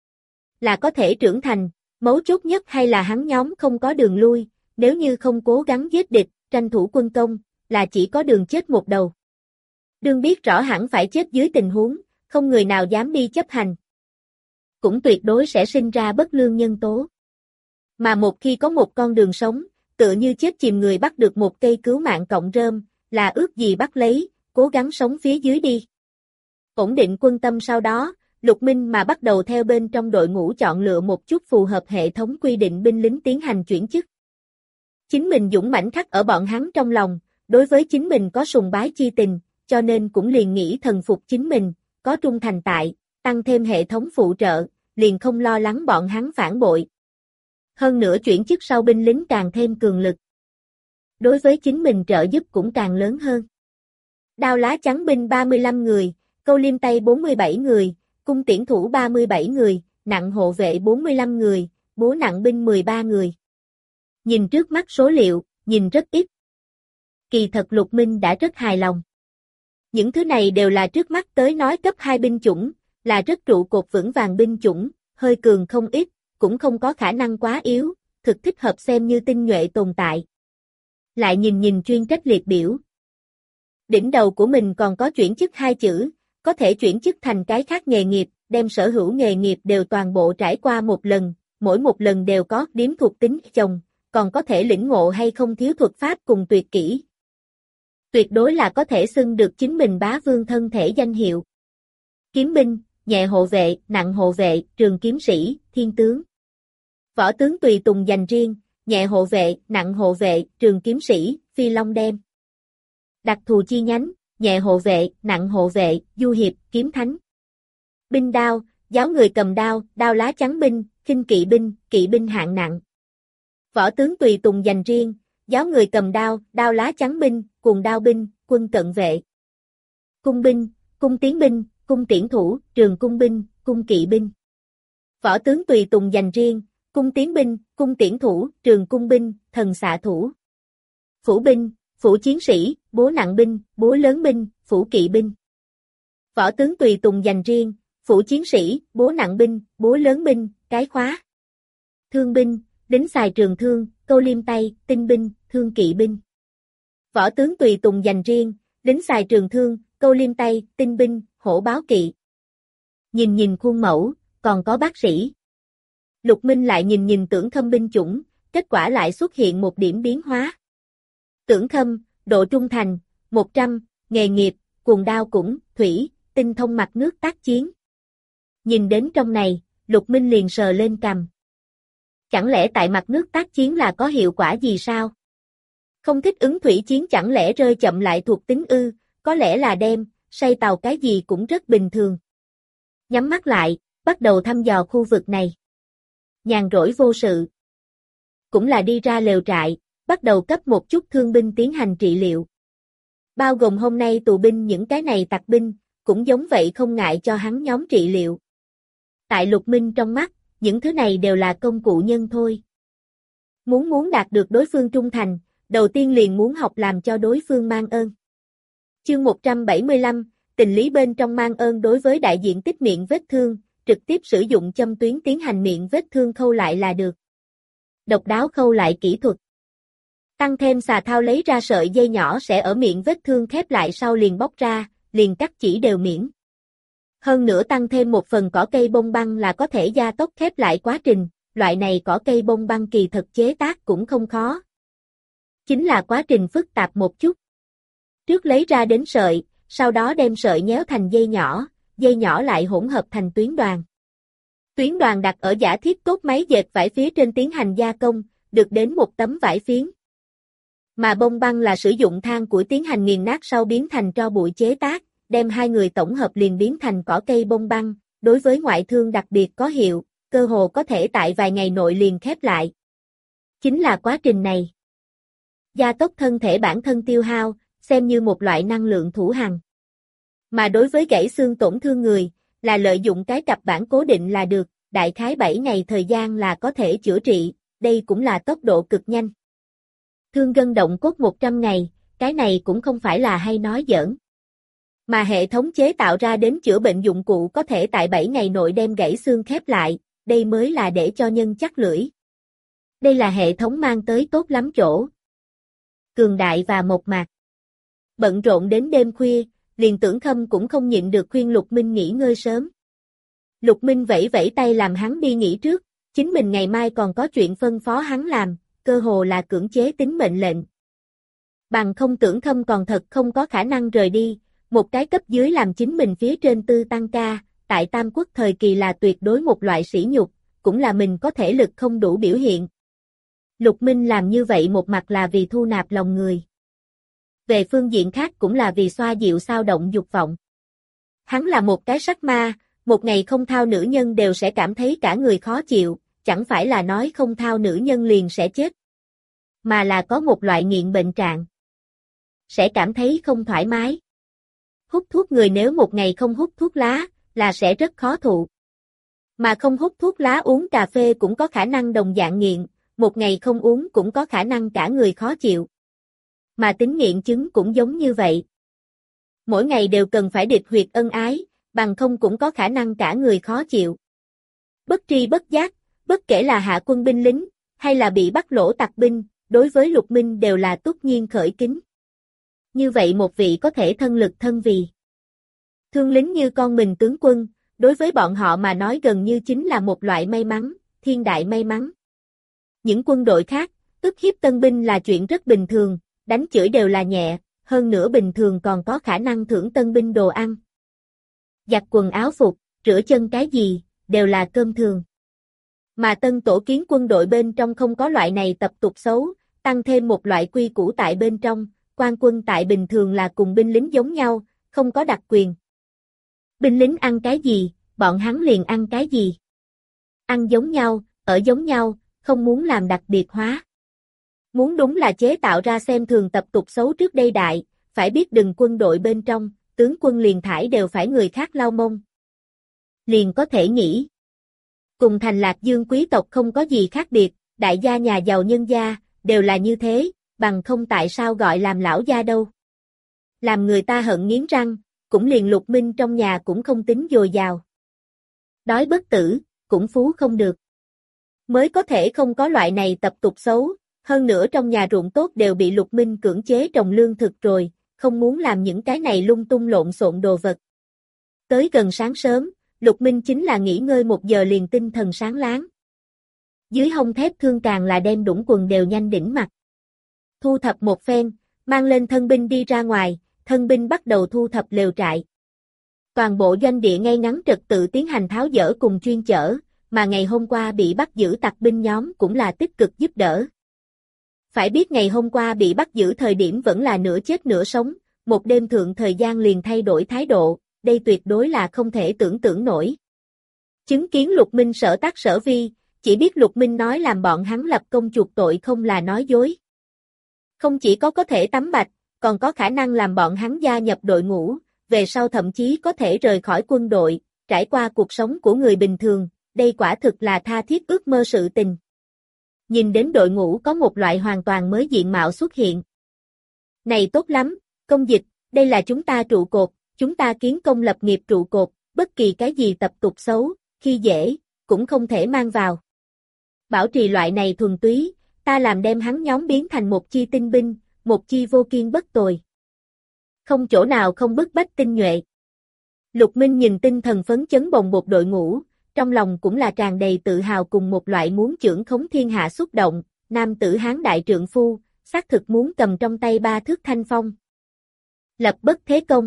[SPEAKER 1] Là có thể trưởng thành, mấu chốt nhất hay là hắn nhóm không có đường lui, nếu như không cố gắng giết địch, tranh thủ quân công, là chỉ có đường chết một đầu. Đương biết rõ hẳn phải chết dưới tình huống, không người nào dám đi chấp hành. Cũng tuyệt đối sẽ sinh ra bất lương nhân tố. Mà một khi có một con đường sống, tựa như chết chìm người bắt được một cây cứu mạng cọng rơm, là ước gì bắt lấy, cố gắng sống phía dưới đi. Ổn định quân tâm sau đó, Lục Minh mà bắt đầu theo bên trong đội ngũ chọn lựa một chút phù hợp hệ thống quy định binh lính tiến hành chuyển chức. Chính mình dũng mãnh khắc ở bọn hắn trong lòng, đối với chính mình có sùng bái chi tình, cho nên cũng liền nghĩ thần phục chính mình, có trung thành tại, tăng thêm hệ thống phụ trợ, liền không lo lắng bọn hắn phản bội. Hơn nữa chuyển chức sau binh lính càng thêm cường lực. Đối với chính mình trợ giúp cũng càng lớn hơn. Đao lá trắng binh 35 người, câu liêm tay 47 người, cung tiễn thủ 37 người, nặng hộ vệ 45 người, búa nặng binh 13 người. Nhìn trước mắt số liệu, nhìn rất ít. Kỳ thật Lục Minh đã rất hài lòng. Những thứ này đều là trước mắt tới nói cấp 2 binh chủng, là rất trụ cột vững vàng binh chủng, hơi cường không ít, cũng không có khả năng quá yếu, thực thích hợp xem như tinh nhuệ tồn tại. Lại nhìn chuyên trách liệt biểu. Đỉnh đầu của mình còn có chuyển chức 2 chữ, có thể chuyển chức thành cái khác nghề nghiệp, đem sở hữu nghề nghiệp đều toàn bộ trải qua một lần, mỗi một lần đều có điểm thuộc tính chồng, còn có thể lĩnh ngộ hay không thiếu thuật pháp cùng tuyệt kỹ. Tuyệt đối là có thể xưng được chính mình bá vương thân thể danh hiệu. Kiếm binh, nhẹ hộ vệ, nặng hộ vệ, trường kiếm sĩ, thiên tướng. Võ tướng tùy tùng dành riêng, nhẹ hộ vệ, nặng hộ vệ, trường kiếm sĩ, phi long đem. Đặc thù chi nhánh, nhẹ hộ vệ, nặng hộ vệ, du hiệp, kiếm thánh. Binh đao, giáo người cầm đao, đao lá chắn binh, khinh kỵ binh hạng nặng. Võ tướng tùy tùng dành riêng, giáo người cầm đao, đao lá chắn binh, cuồng đao binh, quân cận vệ. Cung binh, cung tiến binh, cung tiễn thủ, trường cung binh, cung kỵ binh. Võ tướng tùy tùng dành riêng, cung tiến binh, cung tiễn thủ, trường cung binh, thần xạ thủ. Phủ binh, phủ chiến sĩ, búa nặng binh, búa lớn binh, phủ kỵ binh. Võ tướng tùy tùng dành riêng, phủ chiến sĩ, búa nặng binh, búa lớn binh, cái khóa. Thương binh, lính xài trường thương, câu liêm tay, tinh binh, thương kỵ binh. Võ tướng tùy tùng dành riêng, lính xài trường thương, câu liêm tay, tinh binh, hổ báo kỵ. Nhìn khuôn mẫu, còn có bác sĩ. Lục Minh lại nhìn Tưởng Khâm binh chủng, kết quả lại xuất hiện một điểm biến hóa. Tưởng Khâm, độ trung thành, 100, nghề nghiệp, cuồng đao cũng, thủy, tinh thông mặt nước tác chiến. Nhìn đến trong này, Lục Minh liền sờ lên cằm. Chẳng lẽ tại mặt nước tác chiến là có hiệu quả gì sao? Không thích ứng thủy chiến chẳng lẽ rơi chậm lại thuộc tính ư, có lẽ là đem, say tàu cái gì cũng rất bình thường. Nhắm mắt lại, bắt đầu thăm dò khu vực này. Nhàn rỗi vô sự. Cũng là đi ra lều trại, bắt đầu cấp một chút thương binh tiến hành trị liệu. Bao gồm hôm nay tù binh những cái này tặc binh, cũng giống vậy không ngại cho hắn nhóm trị liệu. Tại Lục Minh trong mắt, những thứ này đều là công cụ nhân thôi. Muốn đạt được đối phương trung thành, đầu tiên liền muốn học làm cho đối phương mang ơn. Chương 175, tình lý bên trong mang ơn đối với đại diện tích miệng vết thương, trực tiếp sử dụng châm tuyến tiến hành miệng vết thương khâu lại là được. Độc đáo khâu lại kỹ thuật. Tăng thêm xà thao lấy ra sợi dây nhỏ sẽ ở miệng vết thương khép lại sau liền bóc ra, liền cắt chỉ đều miễn. Hơn nữa tăng thêm một phần cỏ cây bông băng là có thể gia tốc khép lại quá trình, loại này cỏ cây bông băng kỳ thực chế tác cũng không khó. Chính là quá trình phức tạp một chút. Trước lấy ra đến sợi, sau đó đem sợi nhéo thành dây nhỏ lại hỗn hợp thành tuyến đoàn. Tuyến đoàn đặt ở giả thiết cốt máy dệt vải phía trên tiến hành gia công, được đến một tấm vải phiến. Mà bông băng là sử dụng than củi tiến hành nghiền nát sau biến thành tro bụi chế tác, đem hai người tổng hợp liền biến thành cỏ cây bông băng, đối với ngoại thương đặc biệt có hiệu, cơ hồ có thể tại vài ngày nội liền khép lại. Chính là quá trình này. Gia tốc thân thể bản thân tiêu hao, xem như một loại năng lượng thủ hằng. Mà đối với gãy xương tổn thương người, là lợi dụng cái cặp bản cố định là được, đại khái 7 ngày thời gian là có thể chữa trị, đây cũng là tốc độ cực nhanh. Thương gân động cốt 100 ngày, cái này cũng không phải là hay nói giỡn. Mà hệ thống chế tạo ra đến chữa bệnh dụng cụ có thể tại 7 ngày nội đem gãy xương khép lại, đây mới là để cho nhân chắc lưỡi. Đây là hệ thống mang tới tốt lắm chỗ. Cường đại và mộc mạc. Bận rộn đến đêm khuya, liền Tưởng Khâm cũng không nhịn được khuyên Lục Minh nghỉ ngơi sớm. Lục Minh vẫy vẫy tay làm hắn đi nghỉ trước, chính mình ngày mai còn có chuyện phân phó hắn làm, cơ hồ là cưỡng chế tính mệnh lệnh. Bằng không Tưởng Khâm còn thật không có khả năng rời đi, một cái cấp dưới làm chính mình phía trên tư tăng ca, tại Tam Quốc thời kỳ là tuyệt đối một loại sỉ nhục, cũng là mình có thể lực không đủ biểu hiện. Lục Minh làm như vậy một mặt là vì thu nạp lòng người. Về phương diện khác cũng là vì xoa dịu xao động dục vọng. Hắn là một cái sắc ma, một ngày không thao nữ nhân đều sẽ cảm thấy cả người khó chịu, chẳng phải là nói không thao nữ nhân liền sẽ chết. Mà là có một loại nghiện bệnh trạng. Sẽ cảm thấy không thoải mái. Hút thuốc người nếu một ngày không hút thuốc lá, là sẽ rất khó thụ. Mà không hút thuốc lá uống cà phê cũng có khả năng đồng dạng nghiện, một ngày không uống cũng có khả năng cả người khó chịu. Mà tính nghiện chứng cũng giống như vậy. Mỗi ngày đều cần phải địch huyệt ân ái, bằng không cũng có khả năng cả người khó chịu. Bất tri bất giác, bất kể là hạ quân binh lính, hay là bị bắt lỗ tặc binh, đối với Lục Minh đều là túc nhiên khởi kính. Như vậy một vị có thể thân lực thân vì thương lính như con mình tướng quân, đối với bọn họ mà nói gần như chính là một loại may mắn, thiên đại may mắn. Những quân đội khác, ức hiếp tân binh là chuyện rất bình thường, đánh chửi đều là nhẹ, hơn nữa bình thường còn có khả năng thưởng tân binh đồ ăn. Giặt quần áo phục, rửa chân cái gì, đều là cơm thường. Mà tân tổ kiến quân đội bên trong không có loại này tập tục xấu, tăng thêm một loại quy củ tại bên trong, quan quân tại bình thường là cùng binh lính giống nhau, không có đặc quyền. Binh lính ăn cái gì, bọn hắn liền ăn cái gì. Ăn giống nhau, ở giống nhau, không muốn làm đặc biệt hóa. Muốn đúng là chế tạo ra xem thường tập tục xấu trước đây đại, phải biết đừng quân đội bên trong, tướng quân liền thải đều phải người khác lau mông. Liền có thể nghĩ. Cùng thành Lạc Dương quý tộc không có gì khác biệt, đại gia nhà giàu nhân gia, đều là như thế, bằng không tại sao gọi làm lão gia đâu. Làm người ta hận nghiến răng, cũng liền Lục Minh trong nhà cũng không tính dồi dào. Đói bất tử, cũng phú không được. Mới có thể không có loại này tập tục xấu, hơn nữa trong nhà ruộng tốt đều bị Lục Minh cưỡng chế trồng lương thực rồi, không muốn làm những cái này lung tung lộn xộn đồ vật. Tới gần sáng sớm, Lục Minh chính là nghỉ ngơi 1 giờ liền tinh thần sáng láng. Dưới hông thép thương càng là đem đũng quần đều nhanh đỉnh mặt. Thu thập một phen, mang lên thân binh đi ra ngoài, thân binh bắt đầu thu thập lều trại. Toàn bộ doanh địa ngay ngắn trật tự tiến hành tháo dỡ cùng chuyên chở, mà ngày hôm qua bị bắt giữ tặc binh nhóm cũng là tích cực giúp đỡ. Phải biết ngày hôm qua bị bắt giữ thời điểm vẫn là nửa chết nửa sống, một đêm thượng thời gian liền thay đổi thái độ, đây tuyệt đối là không thể tưởng tượng nổi. Chứng kiến Lục Minh sở tác sở vi, chỉ biết Lục Minh nói làm bọn hắn lập công chuộc tội không là nói dối. Không chỉ có thể tắm bạch, còn có khả năng làm bọn hắn gia nhập đội ngũ, về sau thậm chí có thể rời khỏi quân đội, trải qua cuộc sống của người bình thường, đây quả thực là tha thiết ước mơ sự tình. Nhìn đến đội ngũ có một loại hoàn toàn mới diện mạo xuất hiện. Này tốt lắm, công dịch, đây là chúng ta trụ cột, chúng ta kiến công lập nghiệp trụ cột, bất kỳ cái gì tập tục xấu, khi dễ, cũng không thể mang vào. Bảo trì loại này thuần túy, ta làm đem hắn nhóm biến thành một chi tinh binh, một chi vô kiên bất tồi. Không chỗ nào không bức bách tinh nhuệ. Lục Minh nhìn tinh thần phấn chấn bồng bột đội ngũ, trong lòng cũng là tràn đầy tự hào cùng một loại muốn chưởng khống thiên hạ xúc động, nam tử hán đại trượng phu, xác thực muốn cầm trong tay 3 thước thanh phong. Lập bất thế công.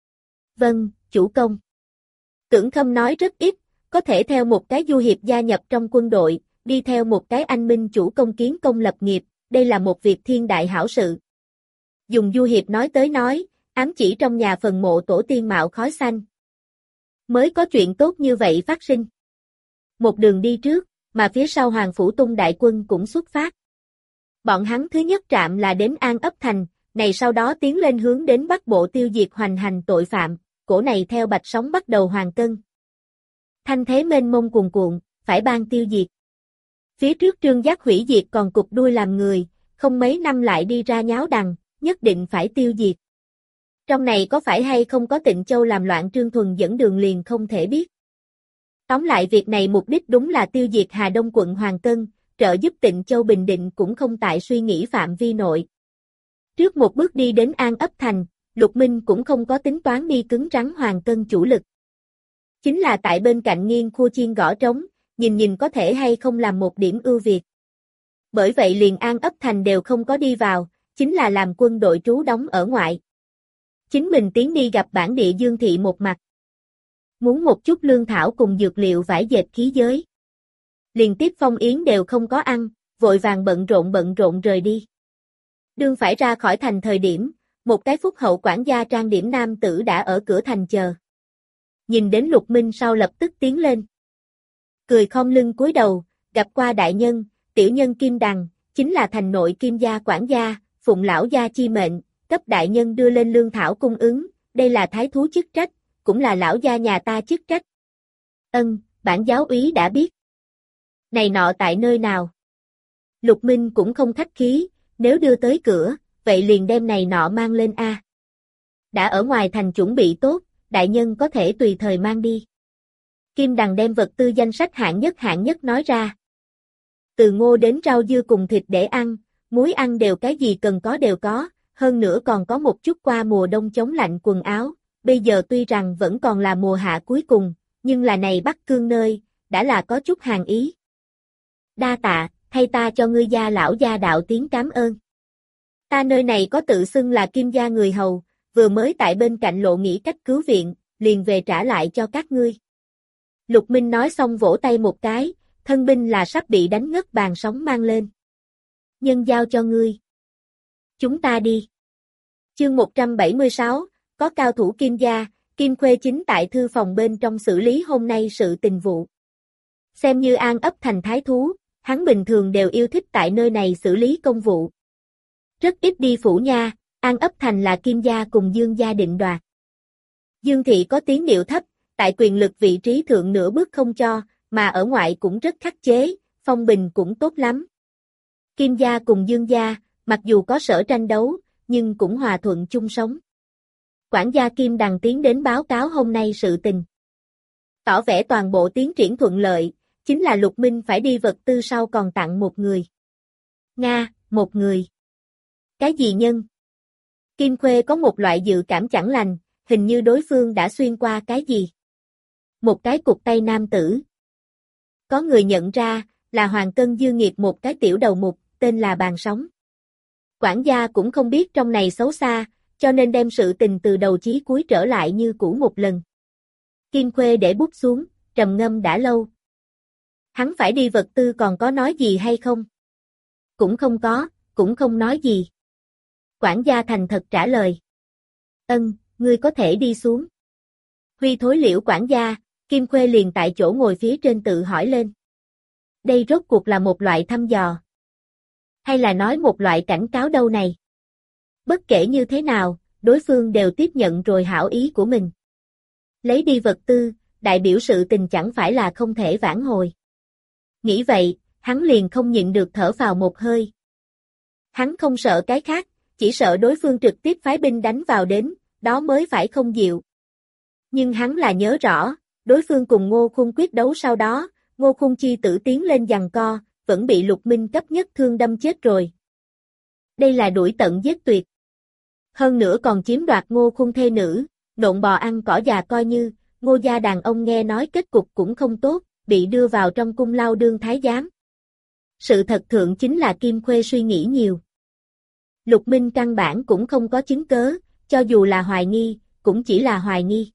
[SPEAKER 1] Vâng, chủ công. Tưởng Khâm nói rất ít, có thể theo một cái du hiệp gia nhập trong quân đội, đi theo một cái anh minh chủ công kiến công lập nghiệp, đây là một việc thiên đại hảo sự. Dùng du hiệp nói tới nói, ám chỉ trong nhà phần mộ tổ tiên mạo khói xanh. Mới có chuyện tốt như vậy phát sinh. Một đường đi trước, mà phía sau Hoàng Phủ Tung đại quân cũng xuất phát. Bọn hắn thứ nhất trạm là đến An Ấp Thành, này sau đó tiến lên hướng đến Bắc Bộ tiêu diệt hoành hành tội phạm, cổ này theo bạch sóng bắt đầu hoàn cân. Thanh thế mênh mông cuồn cuộn, phải ban tiêu diệt. Phía trước Trương Giác hủy diệt còn cụp đuôi làm người, không mấy năm lại đi ra nháo đằng, nhất định phải tiêu diệt. Trong này có phải hay không có Tịnh Châu làm loạn Trương Thuần dẫn đường liền không thể biết. Tóm lại việc này mục đích đúng là tiêu diệt Hà Đông quận Hoàng Cân, trợ giúp Tịnh Châu bình định cũng không tại suy nghĩ phạm vi nội. Trước một bước đi đến An Ấp Thành, Lục Minh cũng không có tính toán đi cứng rắn Hoàng Cân chủ lực. Chính là tại bên cạnh nghiêng khua chiên gõ trống, nhìn có thể hay không làm một điểm ưu việt. Bởi vậy liền An Ấp Thành đều không có đi vào, chính là làm quân đội trú đóng ở ngoại. Chính mình tiến đi gặp bản địa Dương Thị một mặt. Muốn một chút lương thảo cùng dược liệu vải dệt khí giới. Liên tiếp phong yến đều không có ăn, vội vàng bận rộn rời đi. Đương phải ra khỏi thành thời điểm, một cái phúc hậu quản gia trang điểm nam tử đã ở cửa thành chờ. Nhìn đến Lục Minh sau lập tức tiến lên. Cười khom lưng cúi đầu, gặp qua đại nhân, tiểu nhân Kim Đằng, chính là thành nội Kim gia quản gia, phụng lão gia chi mệnh, cấp đại nhân đưa lên lương thảo cung ứng, đây là thái thú chức trách, cũng là lão gia nhà ta chức trách. Ân, bản giáo úy đã biết. Này nọ tại nơi nào? Lục Minh cũng không khách khí, nếu đưa tới cửa, vậy liền đem này nọ mang lên a. Đã ở ngoài thành chuẩn bị tốt, đại nhân có thể tùy thời mang đi. Kim Đằng đem vật tư danh sách hạng nhất nói ra. Từ ngô đến rau dưa cùng thịt để ăn, muối ăn đều cái gì cần có đều có, hơn nữa còn có một chút qua mùa đông chống lạnh quần áo, bây giờ tuy rằng vẫn còn là mùa hạ cuối cùng, nhưng là này Bắc Cương nơi, đã là có chút hàng ý. Đa tạ, thay ta cho ngươi gia lão gia đạo tiếng cảm ơn. Ta nơi này có tự xưng là Kim gia người hầu, vừa mới tại bên cạnh lộ nghĩ cách cứu viện, liền về trả lại cho các ngươi. Lục Minh nói xong vỗ tay một cái, thân binh là sắp bị đánh ngất bàn sóng mang lên. Nhân giao cho ngươi. Chúng ta đi. Chương 176, có cao thủ Kim gia, Kim Khuê chính tại thư phòng bên trong xử lý hôm nay sự tình vụ. Xem như An ấp thành thái thú, hắn bình thường đều yêu thích tại nơi này xử lý công vụ. Rất ít đi phủ nha, An ấp thành là Kim gia cùng Dương gia định đoạt. Dương thị có tiếng điệu thấp, tại quyền lực vị trí thượng nửa bước không cho, mà ở ngoại cũng rất khắc chế, phong bình cũng tốt lắm. Kim gia cùng Dương gia, mặc dù có sở tranh đấu, nhưng cũng hòa thuận chung sống. Quản gia Kim Đằng tiến đến báo cáo hôm nay sự tình. Tỏ vẻ toàn bộ tiến triển thuận lợi, chính là Lục Minh phải đi vật tư sau còn tặng một người. Nga, một người. Cái gì nhân? Kim Khuê có một loại dự cảm chẳng lành, hình như đối phương đã xuyên qua cái gì. Một cái cụt tay nam tử. Có người nhận ra, là Hoàng Cân dư nghiệt một cái tiểu đầu mục, tên là Bàn Sóng. Quản gia cũng không biết trong này xấu xa, cho nên đem sự tình từ đầu chí cuối trở lại như cũ một lần. Kim Khuê để bút xuống, trầm ngâm đã lâu. Hắn phải đi vật tư còn có nói gì hay không? Cũng không có, cũng không nói gì. Quản gia thành thật trả lời. Ngươi có thể đi xuống. Huy thối liễu quản gia, Kim Khuê liền tại chỗ ngồi phía trên tự hỏi lên. Đây rốt cuộc là một loại thăm dò. Hay là nói một loại cảnh cáo đâu này? Bất kể như thế nào, đối phương đều tiếp nhận rồi hảo ý của mình. Lấy đi vật tư, đại biểu sự tình chẳng phải là không thể vãn hồi. Nghĩ vậy, hắn liền không nhịn được thở vào một hơi. Hắn không sợ cái khác, chỉ sợ đối phương trực tiếp phái binh đánh vào đến, đó mới phải không dịu. Nhưng hắn là nhớ rõ, đối phương cùng Ngô Khung quyết đấu sau đó, Ngô Khung chi tử tiến lên giằng co, vẫn bị Lục Minh cấp nhất thương đâm chết rồi. Đây là đuổi tận giết tuyệt. Hơn nữa còn chiếm đoạt Ngô Khung thê nữ, nộn bò ăn cỏ già coi như, Ngô gia đàn ông nghe nói kết cục cũng không tốt, bị đưa vào trong cung lao đương thái giám. Sự thật thượng chính là Kim Khuê suy nghĩ nhiều. Lục Minh căn bản cũng không có chứng cớ, cho dù là hoài nghi, cũng chỉ là hoài nghi.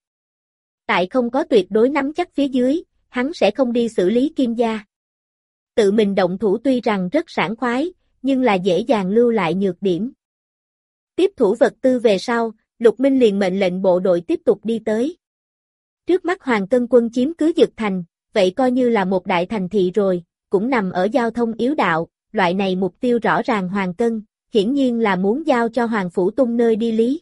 [SPEAKER 1] Tại không có tuyệt đối nắm chắc phía dưới, hắn sẽ không đi xử lý Kim gia. Tự mình động thủ tuy rằng rất sảng khoái, nhưng là dễ dàng lưu lại nhược điểm. Tiếp thủ vật tư về sau, Lục Minh liền mệnh lệnh bộ đội tiếp tục đi tới. Trước mắt Hoàng Cân quân chiếm cứ Dực Thành, vậy coi như là một đại thành thị rồi, cũng nằm ở giao thông yếu đạo, loại này mục tiêu rõ ràng Hoàng Cân, hiển nhiên là muốn giao cho Hoàng Phủ Tung nơi đi lý.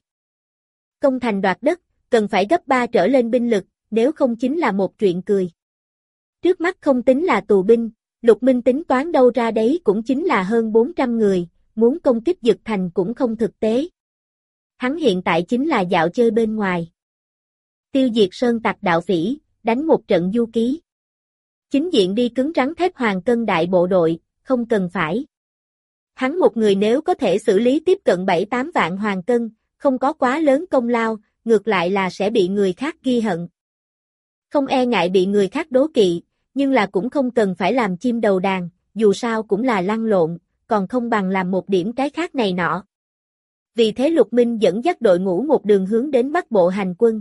[SPEAKER 1] Công thành đoạt đất, cần phải gấp 3 trở lên binh lực, nếu không chính là một chuyện cười. Trước mắt không tính là tù binh, Lục Minh tính toán đâu ra đấy cũng chính là hơn 400 người, muốn công kích Dực Thành cũng không thực tế. Hắn hiện tại chính là dạo chơi bên ngoài. Tiêu diệt sơn tặc đạo phỉ, đánh một trận du ký. Chính diện đi cứng rắn thép Hoàng Cân đại bộ đội, không cần phải. Hắn một người nếu có thể xử lý tiếp cận 7-8 vạn Hoàng Cân, không có quá lớn công lao, ngược lại là sẽ bị người khác ghi hận. Không e ngại bị người khác đố kỵ, nhưng là cũng không cần phải làm chim đầu đàn, dù sao cũng là lăn lộn, còn không bằng làm một điểm cái khác này nọ. Vì thế Lục Minh dẫn dắt đội ngũ một đường hướng đến Bắc Bộ hành quân.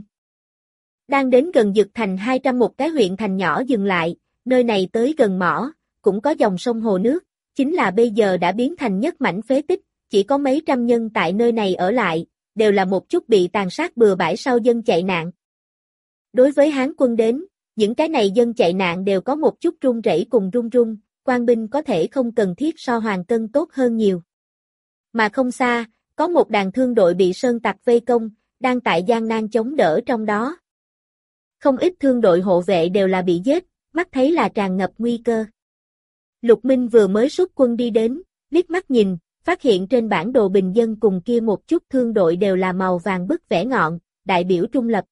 [SPEAKER 1] Đang đến gần Dực Thành 200 một cái huyện thành nhỏ dừng lại, nơi này tới gần mỏ, cũng có dòng sông hồ nước, chính là bây giờ đã biến thành nhất mảnh phế tích, chỉ có mấy trăm nhân tại nơi này ở lại, đều là một chút bị tàn sát bừa bãi sau dân chạy nạn. Đối với Hán quân đến, những cái này dân chạy nạn đều có một chút run rẩy cùng run run, quan binh có thể không cần thiết so Hoàng Cân tốt hơn nhiều. Mà không xa, có một đàn thương đội bị sơn tặc vây công, đang tại gian nan chống đỡ trong đó. Không ít thương đội hộ vệ đều là bị giết, mắt thấy là tràn ngập nguy cơ. Lục Minh vừa mới xuất quân đi đến, liếc mắt nhìn, phát hiện trên bản đồ bình dân cùng kia một chút thương đội đều là màu vàng bức vẽ ngọn, đại biểu trung lập.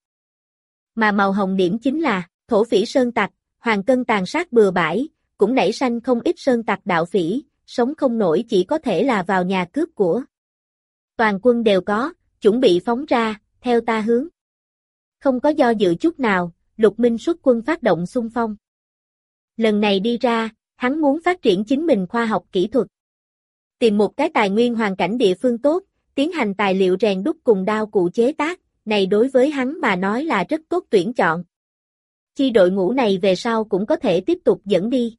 [SPEAKER 1] Mà màu hồng điểm chính là, thổ phỉ sơn tặc, Hoàng Cân tàn sát bừa bãi, cũng nảy sanh không ít sơn tặc đạo phỉ, sống không nổi chỉ có thể là vào nhà cướp của. Toàn quân đều có, chuẩn bị phóng ra, theo ta hướng. Không có do dự chút nào, Lục Minh xuất quân phát động xung phong. Lần này đi ra, hắn muốn phát triển chính mình khoa học kỹ thuật. Tìm một cái tài nguyên hoàn cảnh địa phương tốt, tiến hành tài liệu rèn đúc cùng đao cụ chế tác, này đối với hắn mà nói là rất tốt tuyển chọn. Chi đội ngũ này về sau cũng có thể tiếp tục dẫn đi.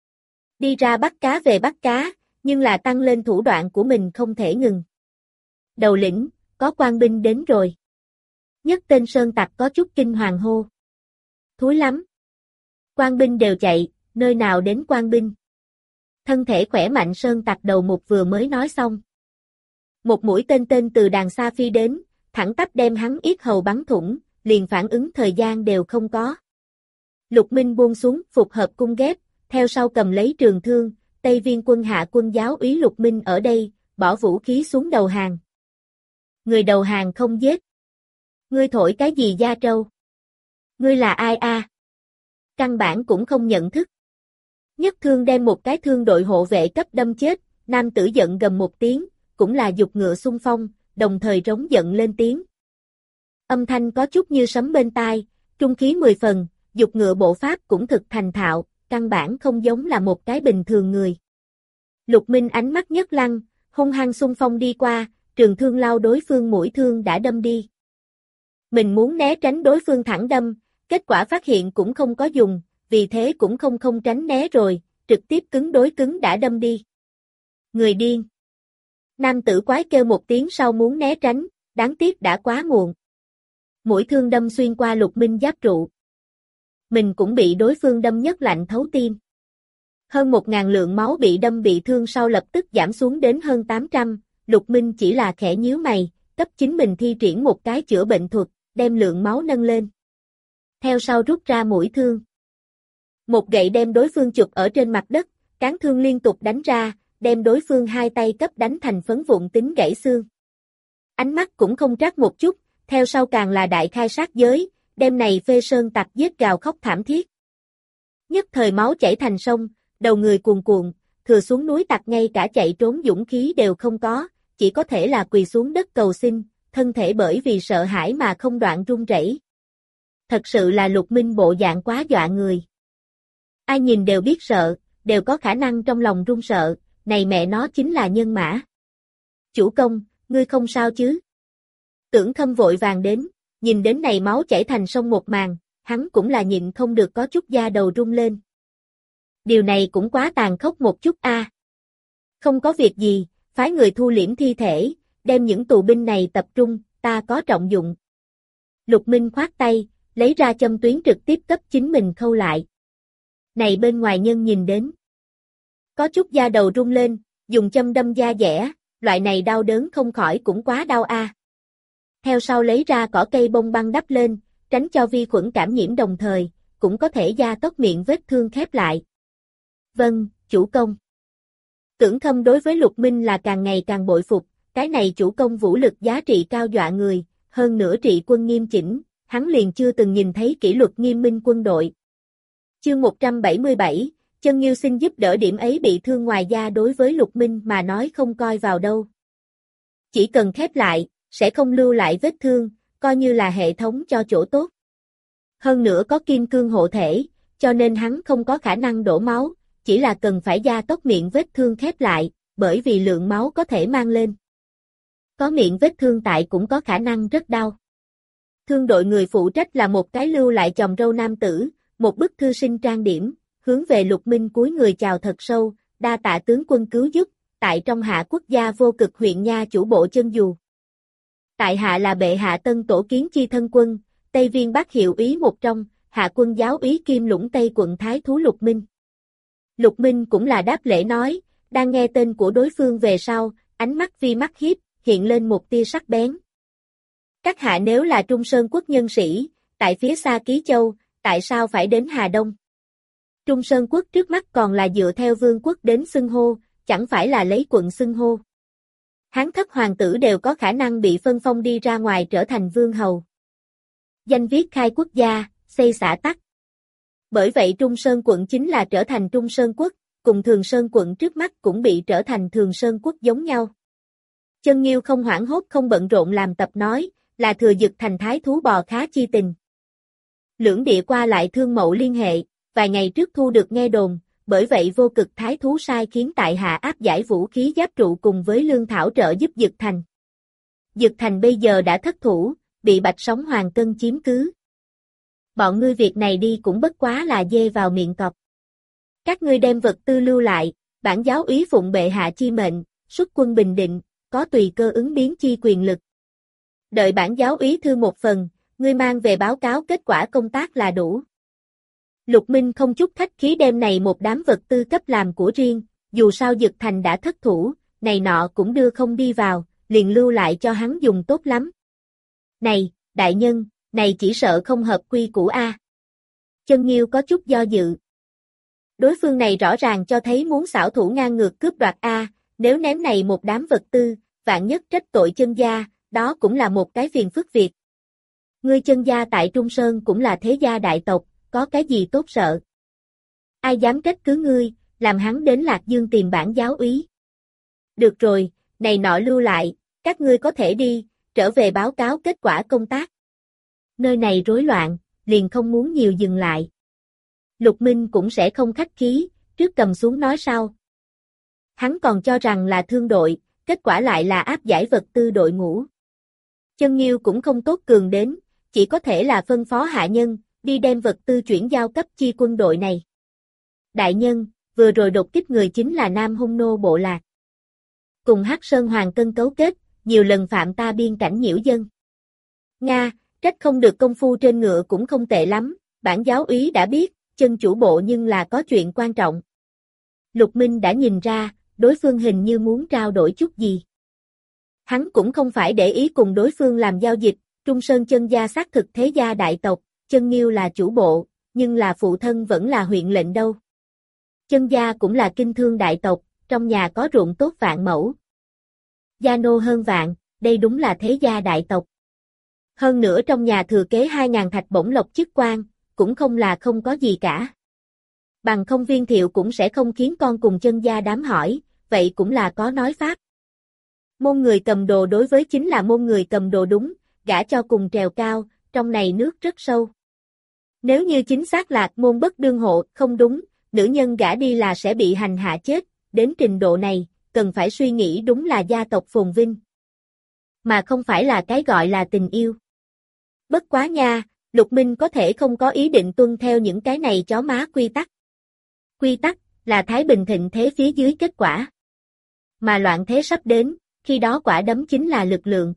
[SPEAKER 1] Đi ra bắt cá về bắt cá, nhưng là tăng lên thủ đoạn của mình không thể ngừng. Đầu lĩnh, có quan binh đến rồi. Nhất tên sơn tặc có chút kinh hoàng hô. Thúi lắm. Quan binh đều chạy, nơi nào đến quan binh. Thân thể khỏe mạnh sơn tặc đầu mục vừa mới nói xong. Một mũi tên từ đàng xa phi đến, thẳng tắp đem hắn yết hầu bắn thủng, liền phản ứng thời gian đều không có. Lục Minh buông xuống, phục hợp cung ghép, theo sau cầm lấy trường thương, Tây Viên quân hạ quân giáo úy Lục Minh ở đây, bỏ vũ khí xuống đầu hàng. Người đầu hàng không giết. Ngươi thổi cái gì da trâu? Ngươi là ai a? Căn bản cũng không nhận thức. Nhất thương đem một cái thương đội hộ vệ cấp đâm chết, nam tử giận gầm một tiếng, cũng là giục ngựa xung phong, đồng thời rống giận lên tiếng. Âm thanh có chút như sấm bên tai, trung khí 10 phần, giục ngựa bộ pháp cũng thực thành thạo, căn bản không giống là một cái bình thường người. Lục Minh ánh mắt nhất lăng, hung hăng xung phong đi qua, trường thương lao đối phương mũi thương đã đâm đi. Mình muốn né tránh đối phương thẳng đâm, kết quả phát hiện cũng không có dùng, vì thế cũng không tránh né rồi, trực tiếp cứng đối cứng đã đâm đi. Người điên. Nam tử quái kêu một tiếng sau muốn né tránh, đáng tiếc đã quá muộn. Mũi thương đâm xuyên qua Lục Minh giáp trụ. Mình cũng bị đối phương đâm nhất lạnh thấu tim. Hơn 1.000 lượng máu bị đâm bị thương sau lập tức giảm xuống đến hơn 800, Lục Minh chỉ là khẽ nhíu mày, cấp chính mình thi triển một cái chữa bệnh thuật, đem lượng máu nâng lên. Theo sau rút ra mũi thương. Một gậy đem đối phương chụp ở trên mặt đất, cán thương liên tục đánh ra, đem đối phương hai tay cấp đánh thành phấn vụn tính gãy xương. Ánh mắt cũng không trắc một chút, theo sau càng là đại khai sát giới, đem này phê sơn tặc giết gào khóc thảm thiết. Nhất thời máu chảy thành sông, đầu người cuồn cuộn, thừa xuống núi tặc ngay cả chạy trốn dũng khí đều không có, chỉ có thể là quỳ xuống đất cầu xin, thân thể bởi vì sợ hãi mà không đoạn run rẩy. Thật sự là Lục Minh bộ dạng quá dọa người. Ai nhìn đều biết sợ, đều có khả năng trong lòng run sợ, này mẹ nó chính là nhân mã. Chủ công, ngươi không sao chứ? Tưởng Khâm vội vàng đến, nhìn đến này máu chảy thành sông một màn, hắn cũng là nhịn không được có chút da đầu run lên. Điều này cũng quá tàn khốc một chút a. Không có việc gì, phái người thu liễm thi thể, đem những tù binh này tập trung, ta có trọng dụng. Lục Minh khoát tay, lấy ra châm tuyến trực tiếp cấp chính mình khâu lại. Này bên ngoài nhân nhìn đến. Có chút da đầu run lên, dùng châm đâm da dẻ, loại này đau đớn không khỏi cũng quá đau a. Theo sau lấy ra cỏ cây bông băng đắp lên, tránh cho vi khuẩn cảm nhiễm đồng thời, cũng có thể gia tốc miệng vết thương khép lại. Vâng, chủ công. Tưởng Khâm đối với Lục Minh là càng ngày càng bội phục, cái này chủ công vũ lực giá trị cao dọa người, hơn nữa trị quân nghiêm chỉnh, hắn liền chưa từng nhìn thấy kỷ luật nghiêm minh quân đội. Chương 177, Chân Nghiêu xin giúp đỡ điểm ấy bị thương ngoài da đối với Lục Minh mà nói không coi vào đâu. Chỉ cần khép lại, sẽ không lưu lại vết thương, coi như là hệ thống cho chỗ tốt. Hơn nữa có kim cương hộ thể, cho nên hắn không có khả năng đổ máu, chỉ là cần phải gia tốc miệng vết thương khép lại, bởi vì lượng máu có thể mang lên. Có miệng vết thương tại cũng có khả năng rất đau. Thương đội người phụ trách là một cái lưu lại chòm râu nam tử, một bức thư sinh trang điểm, hướng về Lục Minh cúi người chào thật sâu, đa tạ tướng quân cứu giúp, tại trong hạ quốc gia vô cực huyện nha chủ bộ chân dù. Tại hạ là bệ hạ Tân Tổ Kiến Chi thân quân, Tây Viên Bắc hiệu úy một trong, hạ quân giáo úy Kim Lũng Tây quận Thái Thú Lục Minh. Lục Minh cũng là đáp lễ nói, đang nghe tên của đối phương về sau, ánh mắt vi mắt hiếp, hiện lên một tia sắc bén. Các hạ nếu là Trung Sơn quốc nhân sĩ, tại phía xa Ký Châu, tại sao phải đến Hà Đông? Trung Sơn quốc trước mắt còn là dựa theo vương quốc đến xưng hô, chẳng phải là lấy quận xưng hô. Hán thất hoàng tử đều có khả năng bị phân phong đi ra ngoài trở thành vương hầu. Danh viết khai quốc gia, xây xã tắc. Bởi vậy Trung Sơn quận chính là trở thành Trung Sơn quốc, cùng Thường Sơn quận trước mắt cũng bị trở thành Thường Sơn quốc giống nhau. Chân Nghiêu không hoảng hốt không bận rộn làm tập nói, là thừa dực thành thái thú bò khá chi tình. Lưỡng địa qua lại thương mậu liên hệ, vài ngày trước thu được nghe đồn, bởi vậy vô cực thái thú sai khiến tại hạ áp giải vũ khí giáp trụ cùng với lương thảo trợ giúp Dực Thành. Dực Thành bây giờ đã thất thủ, bị Bạch Sóng Hoàng Cân chiếm cứ. Bọn ngươi việc này đi cũng bất quá là dê vào miệng cọp. Các ngươi đem vật tư lưu lại, bản giáo úy phụng bệ hạ chi mệnh, xuất quân Bình Định, có tùy cơ ứng biến chi quyền lực. Đợi bản giáo úy thư một phần, ngươi mang về báo cáo kết quả công tác là đủ. Lục Minh không chút khách khí đem này một đám vật tư cấp làm của riêng, dù sao Dực Thành đã thất thủ, này nọ cũng đưa không đi vào, liền lưu lại cho hắn dùng tốt lắm. Này, đại nhân, này chỉ sợ không hợp quy củ a. Chân Nghiêu có chút do dự. Đối phương này rõ ràng cho thấy muốn xảo thủ ngang ngược cướp đoạt a, nếu ném này một đám vật tư, vạn nhất trách tội Chân gia, đó cũng là một cái phiền phức việc. Ngươi Chân gia tại Trung Sơn cũng là thế gia đại tộc, có cái gì tốt sợ. Ai dám trách cứ ngươi, làm hắn đến Lạc Dương tìm bản giáo úy. Được rồi, này nọ lưu lại, các ngươi có thể đi, trở về báo cáo kết quả công tác. Nơi này rối loạn, liền không muốn nhiều dừng lại. Lục Minh cũng sẽ không khách khí, trước cầm xuống nói sau. Hắn còn cho rằng là thương đội, kết quả lại là áp giải vật tư đội ngũ. Chân Nghiêu cũng không tốt cường đến, chỉ có thể là phân phó hạ nhân, đi đem vật tư chuyển giao cấp chi quân đội này. Đại nhân, vừa rồi đột kích người chính là Nam Hung Nô bộ lạc. Cùng Hắc Sơn Hoàng Cân cấu kết, nhiều lần phạm ta biên cảnh nhiễu dân. Nga, trách không được công phu trên ngựa cũng không tệ lắm, bản giáo úy đã biết, chân chủ bộ nhưng là có chuyện quan trọng. Lục Minh đã nhìn ra, đối phương hình như muốn trao đổi chút gì. Hắn cũng không phải để ý cùng đối phương làm giao dịch, Trung Sơn Chân gia xác thực thế gia đại tộc, Chân Nghiêu là chủ bộ, nhưng là phụ thân vẫn là huyện lệnh đâu. Chân gia cũng là kinh thương đại tộc, trong nhà có ruộng tốt vạn mẫu. Gia nô hơn vạn, đây đúng là thế gia đại tộc. Hơn nữa trong nhà thừa kế 2.000 thạch bổng lộc chức quan, cũng không là không có gì cả. Bằng không Viên Thiệu cũng sẽ không khiến con cùng Chân gia đám hỏi, vậy cũng là có nói pháp. Môn người cầm đồ đối với chính là môn người cầm đồ đúng, gả cho cùng trèo cao, trong này nước rất sâu. Nếu như chính xác Lạc môn bất đương hộ, không đúng, nữ nhân gả đi là sẽ bị hành hạ chết, đến trình độ này, cần phải suy nghĩ đúng là gia tộc phồn vinh. Mà không phải là cái gọi là tình yêu. Bất quá nha, Lục Minh có thể không có ý định tuân theo những cái này chó má quy tắc. Quy tắc là Thái Bình thịnh thế phía dưới kết quả. Mà loạn thế sắp đến, khi đó quả đấm chính là lực lượng.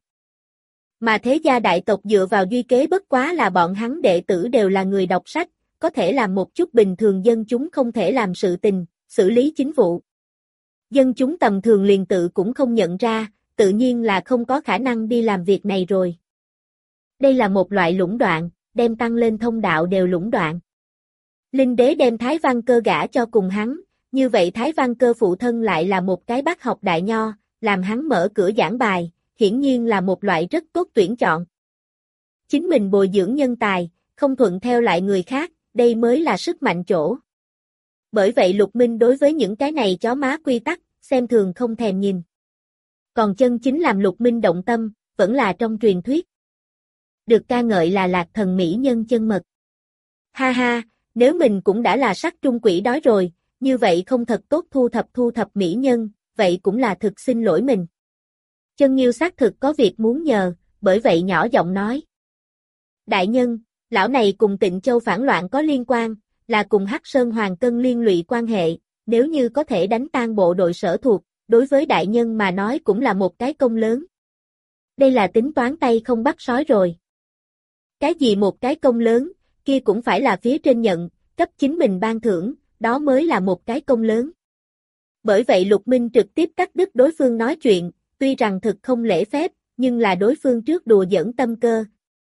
[SPEAKER 1] Mà thế gia đại tộc dựa vào duy kế bất quá là bọn hắn đệ tử đều là người đọc sách, có thể làm một chút bình thường dân chúng không thể làm sự tình, xử lý chính vụ. Dân chúng tầm thường liền tự cũng không nhận ra, tự nhiên là không có khả năng đi làm việc này rồi. Đây là một loại lũng đoạn, đem tăng lên thông đạo đều lũng đoạn. Linh đế đem Thái Văn Cơ gả cho cùng hắn, như vậy Thái Văn Cơ phụ thân lại là một cái bác học đại nho, làm hắn mở cửa giảng bài, hiển nhiên là một loại rất tốt tuyển chọn. Chính mình bồi dưỡng nhân tài, không thuận theo lại người khác, đây mới là sức mạnh chỗ. Bởi vậy Lục Minh đối với những cái này chó má quy tắc, xem thường không thèm nhìn. Còn chân chính làm Lục Minh động tâm, vẫn là trong truyền thuyết. Được ca ngợi là Lạc thần mỹ nhân chân mật. Ha ha, nếu mình cũng đã là sắc trung quỷ đói rồi, như vậy không thật tốt thu thập mỹ nhân, vậy cũng là thực xin lỗi mình. Chân Nghiêu xác thực có việc muốn nhờ, bởi vậy nhỏ giọng nói. Đại nhân, lão này cùng Tịnh Châu phản loạn có liên quan, là cùng Hắc Sơn Hoàng Cân liên lụy quan hệ, nếu như có thể đánh tan bộ đội sở thuộc, đối với đại nhân mà nói cũng là một cái công lớn. Đây là tính toán tay không bắt sói rồi. Cái gì một cái công lớn, kia cũng phải là phía trên nhận, cấp chính mình ban thưởng, đó mới là một cái công lớn. Bởi vậy Lục Minh trực tiếp cắt đứt đối phương nói chuyện, tuy rằng thực không lễ phép, nhưng là đối phương trước đùa giỡn tâm cơ.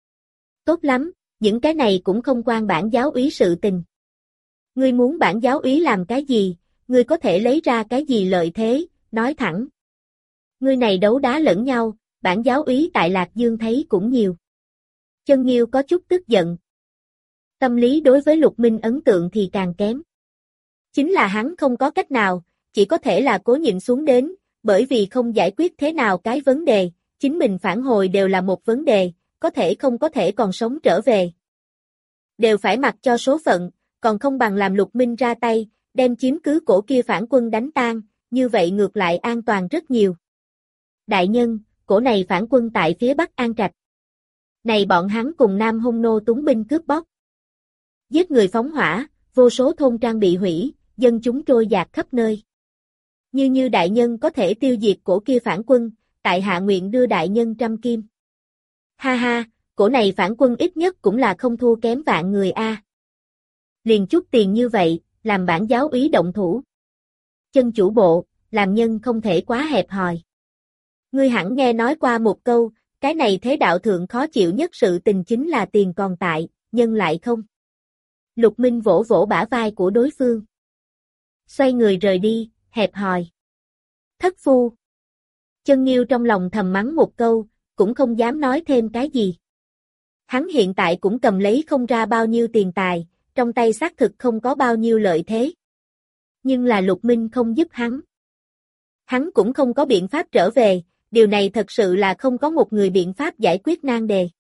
[SPEAKER 1] Tốt lắm, những cái này cũng không quan bản giáo úy sự tình. Ngươi muốn bản giáo úy làm cái gì, ngươi có thể lấy ra cái gì lợi thế, nói thẳng. Ngươi này đấu đá lẫn nhau, bản giáo úy tại Lạc Dương thấy cũng nhiều. Chân Nghiêu có chút tức giận. Tâm lý đối với Lục Minh ấn tượng thì càng kém. Chính là hắn không có cách nào, chỉ có thể là cố nhịn xuống đến, bởi vì không giải quyết thế nào cái vấn đề, chính mình phản hồi đều là một vấn đề, có thể không có thể còn sống trở về. Đều phải mặc cho số phận, còn không bằng làm Lục Minh ra tay, đem chiếm cứ cổ kia phản quân đánh tan, như vậy ngược lại an toàn rất nhiều. Đại nhân, cổ này phản quân tại phía Bắc An Trạch. Này bọn hắn cùng Nam Hung nô túng binh cướp bóc. Giết người phóng hỏa, vô số thôn trang bị hủy, dân chúng trôi dạt khắp nơi. Như đại nhân có thể tiêu diệt cổ kia phản quân, tại hạ nguyện đưa đại nhân 100 kim. Ha ha, cổ này phản quân ít nhất cũng là không thua kém vạn người a. Liền chút tiền như vậy, làm bản giáo úy động thủ. Chân chủ bộ, làm nhân không thể quá hẹp hòi. Ngươi hẳn nghe nói qua một câu, cái này thế đạo thượng khó chịu nhất sự tình chính là tiền còn tại, nhân lại không. Lục Minh vỗ vỗ bả vai của đối phương. Xoay người rời đi, hẹp hòi. Thất phu. Chân Nghiêu trong lòng thầm mắng một câu, cũng không dám nói thêm cái gì. Hắn hiện tại cũng cầm lấy không ra bao nhiêu tiền tài, trong tay xác thực không có bao nhiêu lợi thế. Nhưng là Lục Minh không giúp hắn. Hắn cũng không có biện pháp trở về, điều này thật sự là không có một người biện pháp giải quyết nan đề.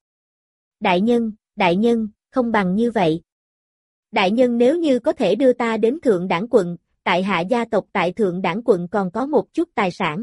[SPEAKER 1] Đại nhân, không bằng như vậy. Đại nhân nếu như có thể đưa ta đến Thượng Đảng quận, tại hạ gia tộc tại Thượng Đảng quận còn có một chút tài sản.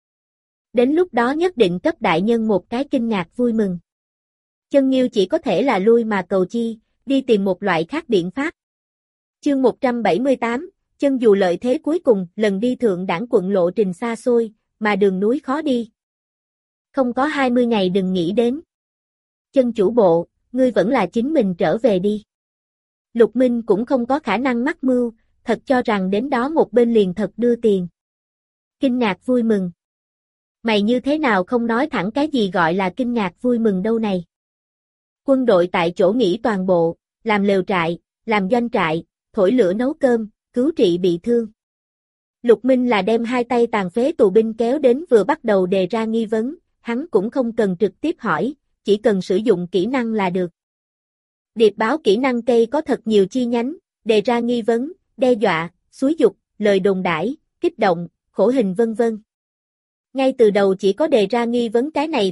[SPEAKER 1] Đến lúc đó nhất định cấp đại nhân một cái kinh ngạc vui mừng. Chân Nghiêu chỉ có thể là lui mà cầu chi, đi tìm một loại khác biện pháp. Chương 178, chân dù lợi thế cuối cùng, lần đi Thượng Đảng quận lộ trình xa xôi, mà đường núi khó đi. Không có 20 ngày đừng nghĩ đến. Chân chủ bộ, ngươi vẫn là chính mình trở về đi. Lục Minh cũng không có khả năng mắc mưu, thật cho rằng đến đó một bên liền thật đưa tiền. Kinh ngạc vui mừng. Mày như thế nào không nói thẳng cái gì gọi là kinh ngạc vui mừng đâu này. Quân đội tại chỗ nghỉ toàn bộ, làm lều trại, làm doanh trại, thổi lửa nấu cơm, cứu trị bị thương. Lục Minh là đem hai tay tàn phế tù binh kéo đến vừa bắt đầu đề ra nghi vấn, hắn cũng không cần trực tiếp hỏi, chỉ cần sử dụng kỹ năng là được. Điệp báo kỹ năng cây có thật nhiều chi nhánh, đề ra nghi vấn, đe dọa, xúi giục, lời đồn đãi, kích động, khổ hình vân vân. Ngay từ đầu chỉ có đề ra nghi vấn cái này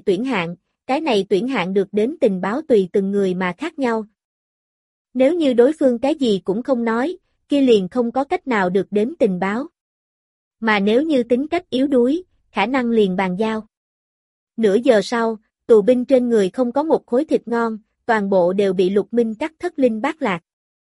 [SPEAKER 1] tuyển hạng được đến tình báo tùy từng người mà khác nhau. Nếu như đối phương cái gì cũng không nói, kia liền không có cách nào được đến tình báo. Mà nếu như tính cách yếu đuối, khả năng liền bàn giao. Nửa giờ sau, tù binh trên người không có một khối thịt ngon, toàn bộ đều bị Lục Minh cắt thất linh bát lạc.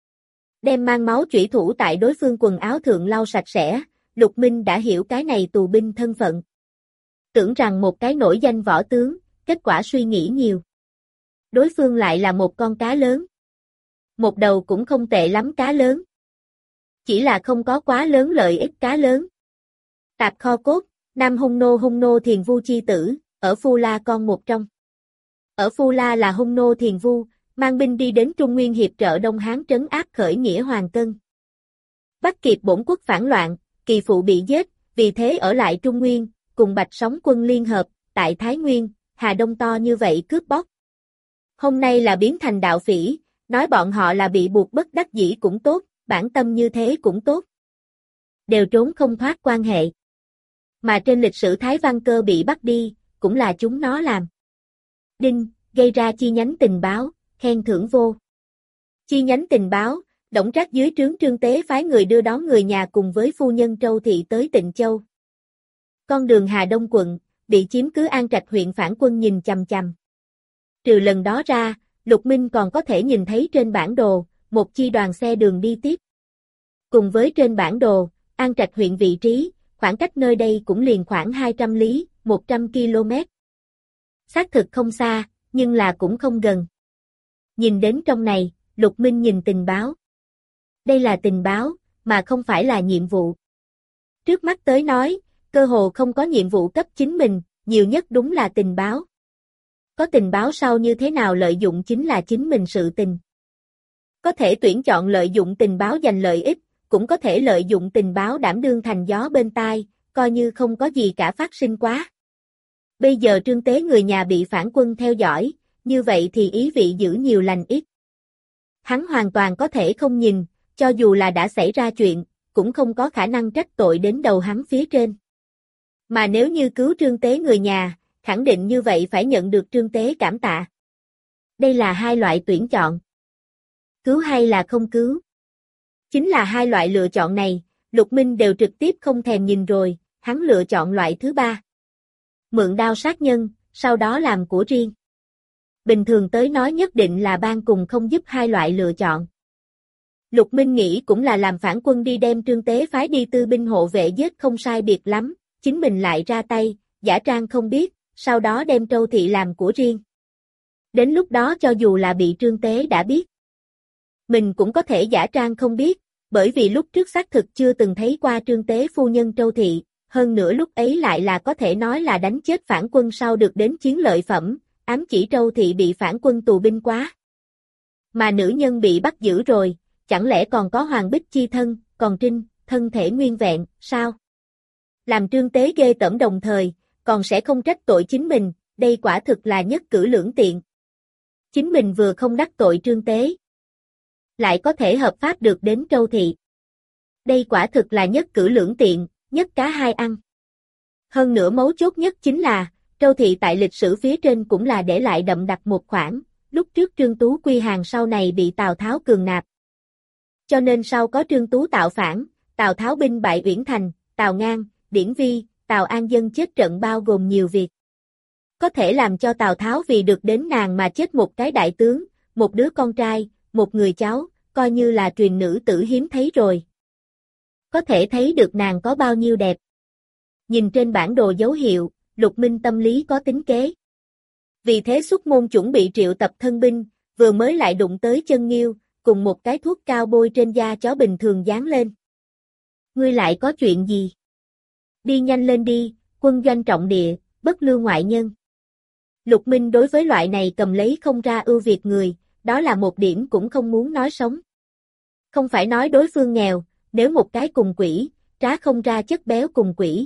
[SPEAKER 1] Đem mang máu chủy thủ tại đối phương quần áo thượng lau sạch sẽ, Lục Minh đã hiểu cái này tù binh thân phận. Tưởng rằng một cái nổi danh võ tướng, kết quả suy nghĩ nhiều. Đối phương lại là một con cá lớn. Một đầu cũng không tệ lắm cá lớn. Chỉ là không có quá lớn lợi ích cá lớn. Tạp kho cốt, Nam Hung nô Thiền Vu chi tử, ở Phu La con một trong. Ở Phu La là Hung nô Thiền Vu, mang binh đi đến Trung Nguyên hiệp trợ Đông Hán trấn áp khởi nghĩa Hoàng Cân. Bắt kịp bổn quốc phản loạn, kỳ phụ bị giết, vì thế ở lại Trung Nguyên, cùng Bạch Sóng quân liên hợp, tại Thái Nguyên, Hà Đông to như vậy cướp bóc. Hôm nay là biến thành đạo phỉ, nói bọn họ là bị buộc bất đắc dĩ cũng tốt, bản tâm như thế cũng tốt. Đều trốn không thoát quan hệ. Mà trên lịch sử Thái Văn Cơ bị bắt đi, cũng là chúng nó làm. Đinh, gây ra chi nhánh tình báo, khen thưởng vô. Chi nhánh tình báo, Đổng Trác dưới trướng Trương Tế phái người đưa đón người nhà cùng với phu nhân Trâu Thị tới Tịnh Châu. Con đường Hà Đông quận, bị chiếm cứ An Trạch huyện phản quân nhìn chằm chằm. Trừ lần đó ra, Lục Minh còn có thể nhìn thấy trên bản đồ, một chi đoàn xe đường đi tiếp. Cùng với trên bản đồ, An Trạch huyện vị trí, khoảng cách nơi đây cũng liền khoảng 200 lý, 100 km. Xác thực không xa, nhưng là cũng không gần. Nhìn đến trong này, Lục Minh nhìn tình báo. Đây là tình báo, mà không phải là nhiệm vụ. Trước mắt tới nói, cơ hồ không có nhiệm vụ cấp chính mình, nhiều nhất đúng là tình báo. Có tình báo sau như thế nào lợi dụng chính là chính mình sự tình. Có thể tuyển chọn lợi dụng tình báo giành lợi ích, cũng có thể lợi dụng tình báo đảm đương thành gió bên tai, coi như không có gì cả phát sinh quá. Bây giờ Trương Tế người nhà bị phản quân theo dõi, như vậy thì ý vị giữ nhiều lành ít. Hắn hoàn toàn có thể không nhìn, cho dù là đã xảy ra chuyện, cũng không có khả năng trách tội đến đầu hắn phía trên. Mà nếu như cứu Trương Tế người nhà, khẳng định như vậy phải nhận được Trương Tế cảm tạ. Đây là hai loại tuyển chọn. Cứu hay là không cứu? Chính là hai loại lựa chọn này, Lục Minh đều trực tiếp không thèm nhìn rồi, hắn lựa chọn loại thứ ba. Mượn đao sát nhân, sau đó làm của riêng. Bình thường tới nói nhất định là ban cùng không giúp hai loại lựa chọn. Lục Minh nghĩ cũng là làm phản quân đi đem Trương Tế phái đi tư binh hộ vệ giết không sai biệt lắm, chính mình lại ra tay, giả trang không biết, sau đó đem Trâu Thị làm của riêng. Đến lúc đó cho dù là bị Trương Tế đã biết, mình cũng có thể giả trang không biết, bởi vì lúc trước xác thực chưa từng thấy qua Trương Tế phu nhân Trâu Thị, hơn nữa lúc ấy lại là có thể nói là đánh chết phản quân sau được đến chiến lợi phẩm, ám chỉ Trâu Thị bị phản quân tù binh quá. Mà nữ nhân bị bắt giữ rồi, chẳng lẽ còn có Hoàng Bích chi thân, còn Trinh, thân thể nguyên vẹn, sao? Làm Trương Tế ghê tởm đồng thời, còn sẽ không trách tội chính mình, đây quả thực là nhất cử lưỡng tiện. Chính mình vừa không đắc tội Trương Tế, lại có thể hợp pháp được đến Trâu Thị. Đây quả thực là nhất cử lưỡng tiện, nhất cá hai ăn. Hơn nữa mấu chốt nhất chính là, Trâu Thị tại lịch sử phía trên cũng là để lại đậm đặc một khoản, lúc trước Trương Tú quy hàng sau này bị Tào Tháo cường nạp. Cho nên sau có Trương Tú tạo phản, Tào Tháo binh bại Uyển Thành, Tào Ngang, Điển Vi, Tào An Dân chết trận bao gồm nhiều việc. Có thể làm cho Tào Tháo vì được đến nàng mà chết một cái đại tướng, một đứa con trai, một người cháu, coi như là truyền nữ tử hiếm thấy rồi. Có thể thấy được nàng có bao nhiêu đẹp. Nhìn trên bản đồ dấu hiệu, Lục Minh tâm lý có tính kế. Vì thế xuất môn chuẩn bị triệu tập thân binh, vừa mới lại đụng tới Chân Nghiêu, cùng một cái thuốc cao bôi trên da chó bình thường dán lên. Ngươi lại có chuyện gì? Đi nhanh lên đi, quân doanh trọng địa, bất lưu ngoại nhân. Lục Minh đối với loại này cầm lấy không ra ưu việt người, đó là một điểm cũng không muốn nói sống. Không phải nói đối phương nghèo, nếu một cái cùng quỷ, trá không ra chất béo cùng quỷ.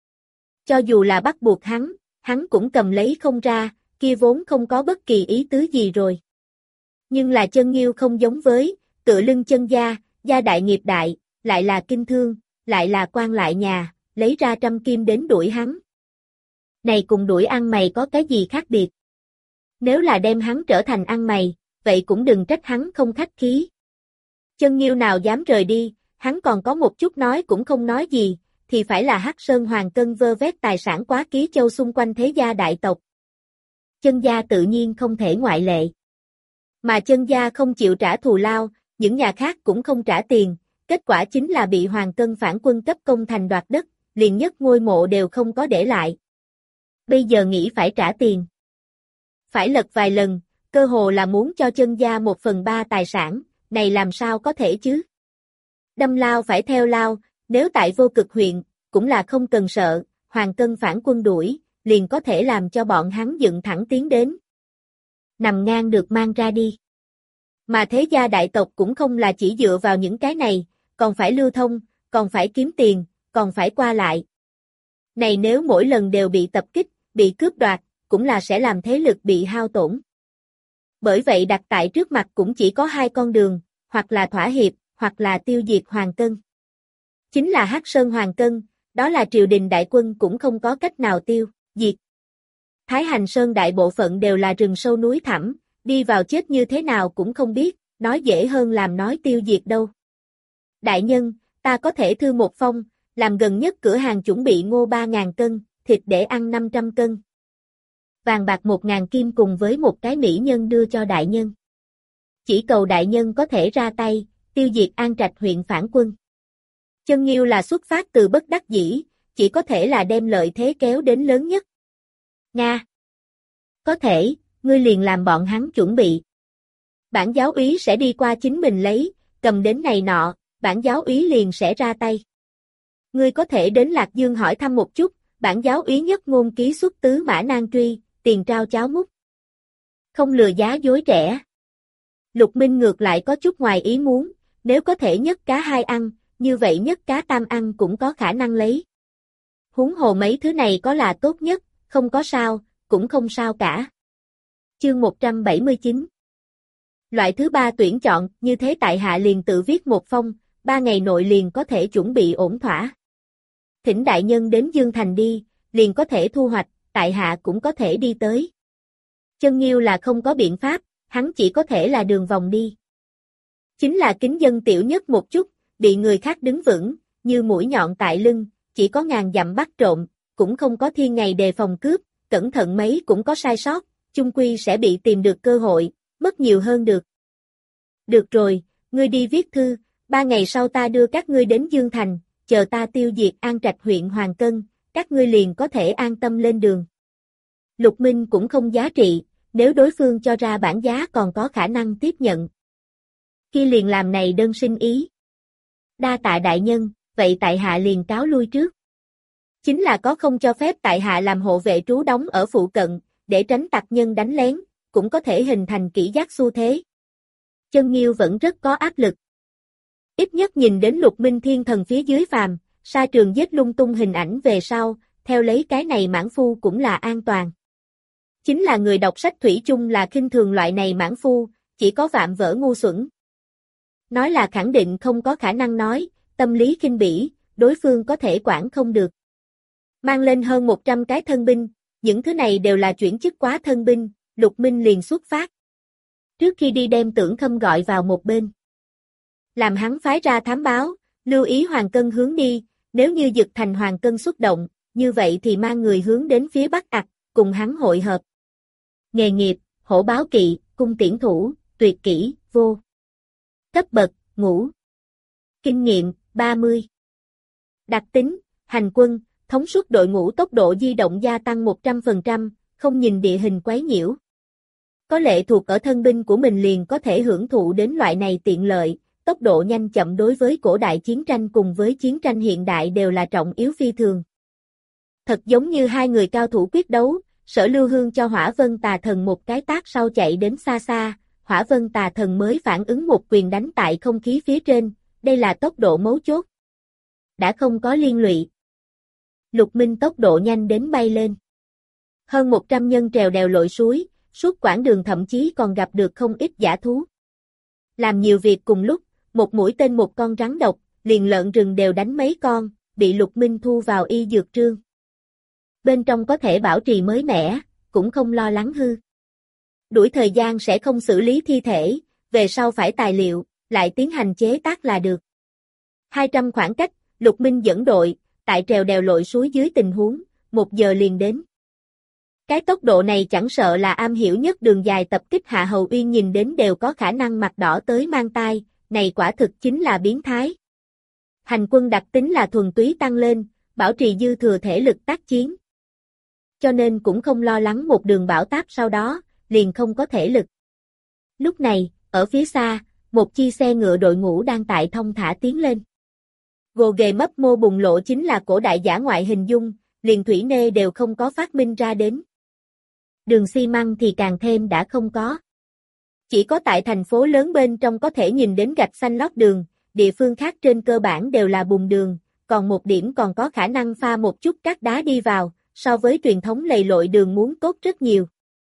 [SPEAKER 1] Cho dù là bắt buộc hắn cũng cầm lấy không ra, kia vốn không có bất kỳ ý tứ gì rồi. Nhưng là Chân Nghiêu không giống với, tựa lưng Chân gia, gia đại nghiệp đại, lại là kinh thương, lại là quan lại nhà, lấy ra 100 kim đến đuổi hắn. Này cùng đuổi ăn mày có cái gì khác biệt? Nếu là đem hắn trở thành ăn mày, vậy cũng đừng trách hắn không khách khí. Chân Nghiêu nào dám rời đi, hắn còn có một chút nói cũng không nói gì, thì phải là Hắc Sơn Hoàng Cân vơ vét tài sản quá Ký Châu xung quanh thế gia đại tộc. Chân gia tự nhiên không thể ngoại lệ. Mà Chân gia không chịu trả thù lao, những nhà khác cũng không trả tiền, kết quả chính là bị Hoàng Cân phản quân cấp công thành đoạt đất, liền nhất ngôi mộ đều không có để lại. Bây giờ nghĩ phải trả tiền. Phải lật vài lần, cơ hồ là muốn cho Chân gia 1/3 tài sản, này làm sao có thể chứ? Đâm lao phải theo lao, nếu tại Vô Cực huyện, cũng là không cần sợ, Hoàng Cân phản quân đuổi, liền có thể làm cho bọn hắn dựng thẳng tiến đến. Nằm ngang được mang ra đi. Mà thế gia đại tộc cũng không là chỉ dựa vào những cái này, còn phải lưu thông, còn phải kiếm tiền, còn phải qua lại. Này nếu mỗi lần đều bị tập kích, bị cướp đoạt, cũng là sẽ làm thế lực bị hao tổn. Bởi vậy đặt tại trước mặt cũng chỉ có hai con đường, hoặc là thỏa hiệp, hoặc là tiêu diệt Hoàng Cân. Chính là Hắc Sơn Hoàng Cân, đó là triều đình đại quân cũng không có cách nào tiêu diệt. Thái Hành Sơn đại bộ phận đều là rừng sâu núi thẳm, đi vào chết như thế nào cũng không biết, nói dễ hơn làm nói tiêu diệt đâu. Đại nhân, ta có thể thư một phong, làm gần nhất cửa hàng chuẩn bị ngô 3.000 cân, thịt để ăn 500 cân. Vàng bạc 1.000 kim cùng với một cái mỹ nhân đưa cho đại nhân. Chỉ cầu đại nhân có thể ra tay, tiêu diệt An Trạch huyện phản quân. Chân Nghiêu là xuất phát từ bất đắc dĩ, chỉ có thể là đem lợi thế kéo đến lớn nhất. Nga. Có thể, ngươi liền làm bọn hắn chuẩn bị. Bản giáo úy sẽ đi qua chính mình lấy, cầm đến này nọ, bản giáo úy liền sẽ ra tay. Ngươi có thể đến Lạc Dương hỏi thăm một chút, bản giáo úy nhất ngôn ký xuất tứ mã nan truy, tiền trao cháo múc. Không lừa giá dối rẻ. Lục Minh ngược lại có chút ngoài ý muốn, nếu có thể nhất cá hai ăn, như vậy nhất cá tam ăn cũng có khả năng lấy. Huống hồ mấy thứ này có là tốt nhất, không có sao, cũng không sao cả. Chương 179. Loại thứ ba tuyển chọn, như thế tại hạ liền tự viết một phong, 3 ngày nội liền có thể chuẩn bị ổn thỏa. Thỉnh đại nhân đến Dương Thành đi, liền có thể thu hoạch, tại hạ cũng có thể đi tới. Chân Nghiêu là không có biện pháp, hắn chỉ có thể là đường vòng đi. Chính là kính dân tiểu nhất một chút, bị người khác đứng vững, như mũi nhọn tại lưng, chỉ có ngàn dặm bắt trộm, cũng không có thiên ngày đề phòng cướp, cẩn thận mấy cũng có sai sót, chung quy sẽ bị tìm được cơ hội, mất nhiều hơn được. Được rồi, ngươi đi viết thư, 3 ngày sau ta đưa các ngươi đến Dương Thành, chờ ta tiêu diệt An Trạch huyện Hoàng Cân, các ngươi liền có thể an tâm lên đường. Lục Minh cũng không giá trị, nếu đối phương cho ra bản giá còn có khả năng tiếp nhận. Khi liền làm này đơn xin ý. Đa tạ đại nhân, vậy tại hạ liền cáo lui trước. Chính là có không cho phép tại hạ làm hộ vệ trú đóng ở phụ cận, để tránh tặc nhân đánh lén, cũng có thể hình thành kỷ giác xu thế. Chân Nghiêu vẫn rất có áp lực. Ít nhất nhìn đến Lục Minh Thiên Thần phía dưới phàm, sa trường giết lung tung hình ảnh về sau, theo lấy cái này mãng phu cũng là an toàn. Chính là người đọc sách thủy chung là khinh thường loại này mãng phu, chỉ có vạm vỡ ngu xuẩn. Nói là khẳng định không có khả năng nói, tâm lý khinh bỉ, đối phương có thể quản không được. Mang lên hơn 100 cái thân binh, những thứ này đều là chuyển chức quá thân binh, Lục Minh liền xuất phát. Trước khi đi đem Tưởng Khâm gọi vào một bên. Làm hắn phái ra thám báo, lưu ý Hoàng Cân hướng đi, nếu như Dực Thành Hoàng Cân xuất động, như vậy thì mang người hướng đến phía Bắc ặc, cùng hắn hội hợp. Nghề nghiệp, hổ báo kỵ, cung tiễn thủ, tuyệt kỹ, vô. Cấp bậc, ngũ. Kinh nghiệm, 30. Đặc tính, hành quân, thống suất đội ngũ tốc độ di động gia tăng 100%, không nhìn địa hình quấy nhiễu. Có lệ thuộc ở thân binh của mình liền có thể hưởng thụ đến loại này tiện lợi, tốc độ nhanh chậm đối với cổ đại chiến tranh cùng với chiến tranh hiện đại đều là trọng yếu phi thường. Thật giống như hai người cao thủ quyết đấu, Sở Lưu Hương cho Hỏa Vân Tà Thần một cái tát sau chạy đến xa xa, Hỏa Vân Tà Thần mới phản ứng một quyền đánh tại không khí phía trên, đây là tốc độ mấu chốt. Đã không có liên lụy. Lục Minh tốc độ nhanh đến bay lên. Hơn 100 nhân trèo đèo lội suối, suốt quãng đường thậm chí còn gặp được không ít dã thú. Làm nhiều việc cùng lúc, một mũi tên một con rắn độc, liền lợn rừng đều đánh mấy con, bị Lục Minh thu vào y dược trương. Bên trong có thể bảo trì mới mẻ, cũng không lo lắng hư. Đuổi thời gian sẽ không xử lý thi thể, về sau phải tài liệu, lại tiến hành chế tác là được. 200 khoảng cách, Lục Minh dẫn đội, tại trèo đèo lội suối dưới tình huống, 1 giờ liền đến. Cái tốc độ này chẳng sợ là am hiểu nhất đường dài tập kích Hạ Hầu Uyên nhìn đến đều có khả năng mặt đỏ tới mang tai, này quả thực chính là biến thái. Hành quân đặc tính là thuần túy tăng lên, bảo trì dư thừa thể lực tác chiến. Cho nên cũng không lo lắng một đường bão táp sau đó, liền không có thể lực. Lúc này, ở phía xa, một chi xe ngựa đội ngũ đang tại thông thả tiến lên. Gồ ghề mấp mô bùng lộ chính là cổ đại dã ngoại hình dung, liền thủy nê đều không có phát minh ra đến. Đường xi măng thì càng thêm đã không có. Chỉ có tại thành phố lớn bên trong có thể nhìn đến gạch xanh lót đường, địa phương khác trên cơ bản đều là bùn đường, còn một điểm còn có khả năng pha một chút cát đá đi vào, so với truyền thống lầy lội đường muốn tốt rất nhiều.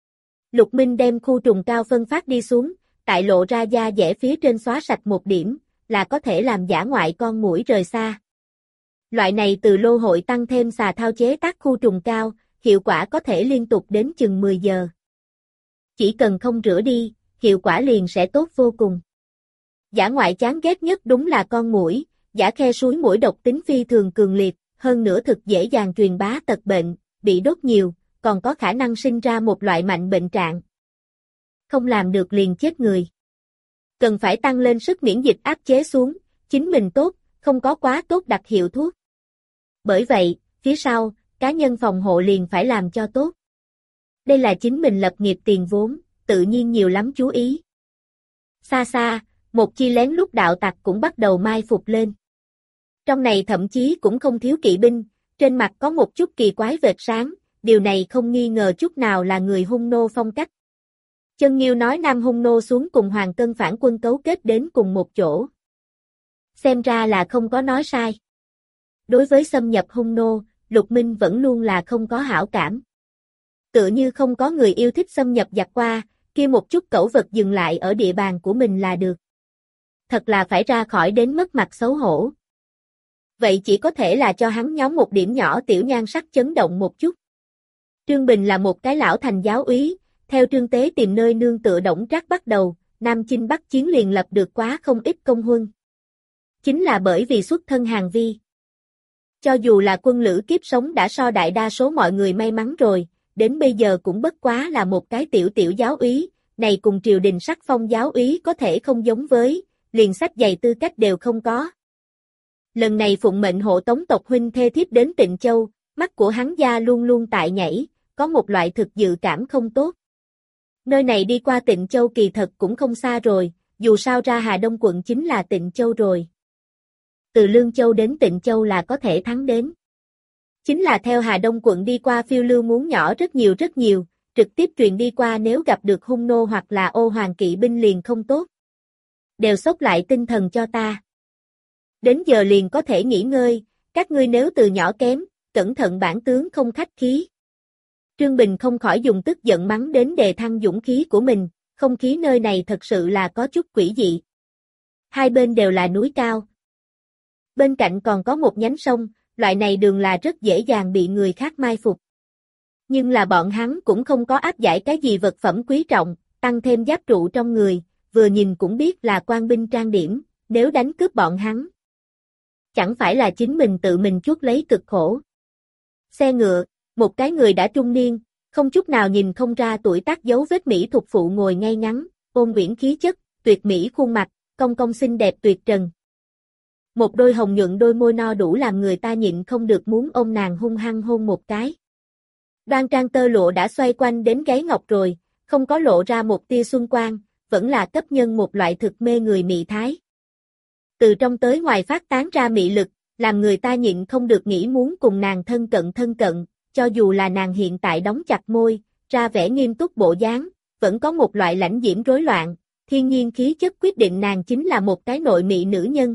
[SPEAKER 1] Lục Minh đem khu trùng cao phân phát đi xuống, tại lộ ra da dẻ phía trên xóa sạch một điểm, là có thể làm dã ngoại con muỗi rời xa. Loại này từ lô hội tăng thêm xà thao chế tác khu trùng cao, hiệu quả có thể liên tục đến chừng 10 giờ. Chỉ cần không rửa đi, hiệu quả liền sẽ tốt vô cùng. Dã ngoại chán ghét nhất đúng là con muỗi, dã khe suối muỗi độc tính phi thường cường liệt, hơn nữa thực dễ dàng truyền bá tật bệnh, bị đốt nhiều, còn có khả năng sinh ra một loại mạnh bệnh trạng. Không làm được liền chết người. Cần phải tăng lên sức miễn dịch áp chế xuống, chính mình tốt, không có quá tốt đặc hiệu thuốc. Bởi vậy, phía sau, cá nhân phòng hộ liền phải làm cho tốt. Đây là chính mình lập nghiệp tiền vốn, tự nhiên nhiều lắm chú ý. Xa xa, một chi lén lút đạo tặc cũng bắt đầu mai phục lên. Trong này thậm chí cũng không thiếu kỵ binh, trên mặt có một chút kỳ quái vệt sáng, điều này không nghi ngờ chút nào là người Hung nô phong cách. Chân Nghiêu nói Nam Hung nô xuống cùng Hoàng Cân phản quân cấu kết đến cùng một chỗ. Xem ra là không có nói sai. Đối với xâm nhập Hung nô, Lục Minh vẫn luôn là không có hảo cảm. Tựa như không có người yêu thích xâm nhập giặc qua, kia một chút cẩu vật dừng lại ở địa bàn của mình là được. Thật là phải ra khỏi đến mất mặt xấu hổ. Vậy chỉ có thể là cho hắn nhóm một điểm nhỏ tiểu nhan sắc chấn động một chút. Trương Bình là một cái lão thành giáo úy, theo Trương Tế tìm nơi nương tựa Đổng Trác bắt đầu, Nam Chinh Bắc Chiến liền lập được quá không ít công huân. Chính là bởi vì xuất thân Hàn Vi. Cho dù là quân lữ kiếp sống đã so đại đa số mọi người may mắn rồi, đến bây giờ cũng bất quá là một cái tiểu tiểu giáo úy, này cùng triều đình sắc phong giáo úy có thể không giống với, liền sách giày tư cách đều không có. Lần này phụng mệnh hộ tống tộc huynh thê thiếp đến Tịnh Châu, mắt của hắn gia luôn luôn tại nhảy, có một loại thực dự cảm không tốt. Nơi này đi qua Tịnh Châu kỳ thật cũng không xa rồi, dù sao ra Hà Đông quận chính là Tịnh Châu rồi. Từ Lương Châu đến Tịnh Châu là có thể thắng đến. Chính là theo Hà Đông quận đi qua phiêu lưu muốn nhỏ rất nhiều, trực tiếp truyền đi qua nếu gặp được hung nô hoặc là ô hoàng kỵ binh liền không tốt. Đều xốc lại tinh thần cho ta. Đến giờ liền có thể nghỉ ngơi, các ngươi nếu từ nhỏ kém, cẩn thận bản tướng không khách khí. Trương Bình không khỏi dùng tức giận mắng đến đề thăng dũng khí của mình, không khí nơi này thật sự là có chút quỷ dị. Hai bên đều là núi cao. Bên cạnh còn có một nhánh sông, loại này đường là rất dễ dàng bị người khác mai phục. Nhưng là bọn hắn cũng không có áp giải cái gì vật phẩm quý trọng, tăng thêm giáp trụ trong người, vừa nhìn cũng biết là quan binh trang điểm, nếu đánh cướp bọn hắn. Chẳng phải là chính mình tự mình chuốc lấy cực khổ. Xe ngựa, một cái người đã trung niên, không chút nào nhìn không ra tuổi tác dấu vết mỹ thuộc phụ ngồi ngay ngắn, ôn uyển khí chất, tuyệt mỹ khuôn mặt, cong cong xinh đẹp tuyệt trần. Một đôi hồng nhuận đôi môi no đủ làm người ta nhịn không được muốn ôm nàng hung hăng hôn một cái. Đoan trang tơ lụa đã xoay quanh đến gáy ngọc rồi, không có lộ ra một tia xuân quang, vẫn là cấp nhân một loại thực mê người mị thái. Từ trong tới ngoài phát tán ra mị lực, làm người ta nhịn không được nghĩ muốn cùng nàng thân cận, cho dù là nàng hiện tại đóng chặt môi, ra vẻ nghiêm túc bộ dáng, vẫn có một loại lãnh diễm rối loạn, thiên nhiên khí chất quyết định nàng chính là một cái nội mị nữ nhân.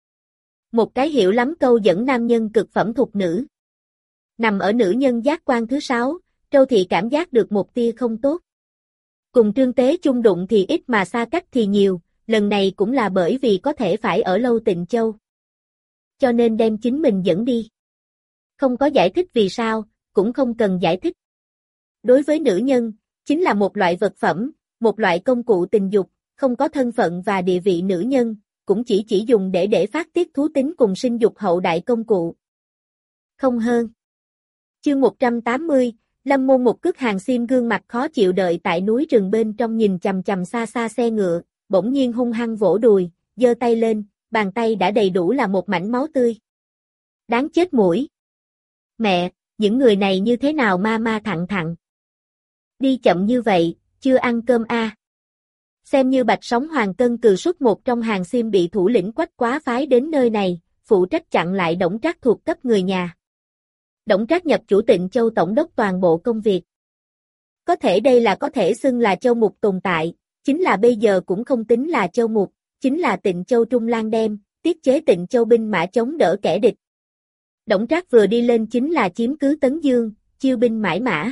[SPEAKER 1] Một cái hiểu lắm câu dẫn nam nhân cực phẩm thục nữ. Nằm ở nữ nhân giác quan thứ 6, Trâu Thị cảm giác được một tia không tốt. Cùng Trương Tế chung đụng thì ít mà xa cách thì nhiều, lần này cũng là bởi vì có thể phải ở lâu Tịnh Châu. Cho nên đem chính mình dẫn đi. Không có giải thích vì sao, cũng không cần giải thích. Đối với nữ nhân, chính là một loại vật phẩm, một loại công cụ tình dục, không có thân phận và địa vị nữ nhân, cũng chỉ dùng để phát tiết thú tính cùng sinh dục hậu đại công cụ. Không hơn. Chương 180, Lâm Môn một cước hàng xiêm gương mặt khó chịu đợi tại núi rừng bên trong nhìn chằm chằm xa xa xe ngựa, bỗng nhiên hung hăng vỗ đùi, giơ tay lên, bàn tay đã đầy đủ là một mảnh máu tươi. Đáng chết muỗi. Mẹ, những người này như thế nào ma thặn. Đi chậm như vậy, chưa ăn cơm a. Xem như Bạch Sóng Hoàng Cân cừ xuất một trong hàng xiêm bị thủ lĩnh Quách Quá phái đến nơi này, phụ trách chặn lại Đổng Trác thuộc cấp người nhà. Đổng Trác nhập chủ Tịnh Châu tổng đốc toàn bộ công việc. Có thể đây là có thể xưng là châu mục tồn tại, chính là bây giờ cũng không tính là châu mục, chính là Tịnh Châu Trung Lang đem, tiết chế Tịnh Châu binh mã chống đỡ kẻ địch. Đổng Trác vừa đi lên chính là chiếm cứ Tấn Dương, chiêu binh mãi mã.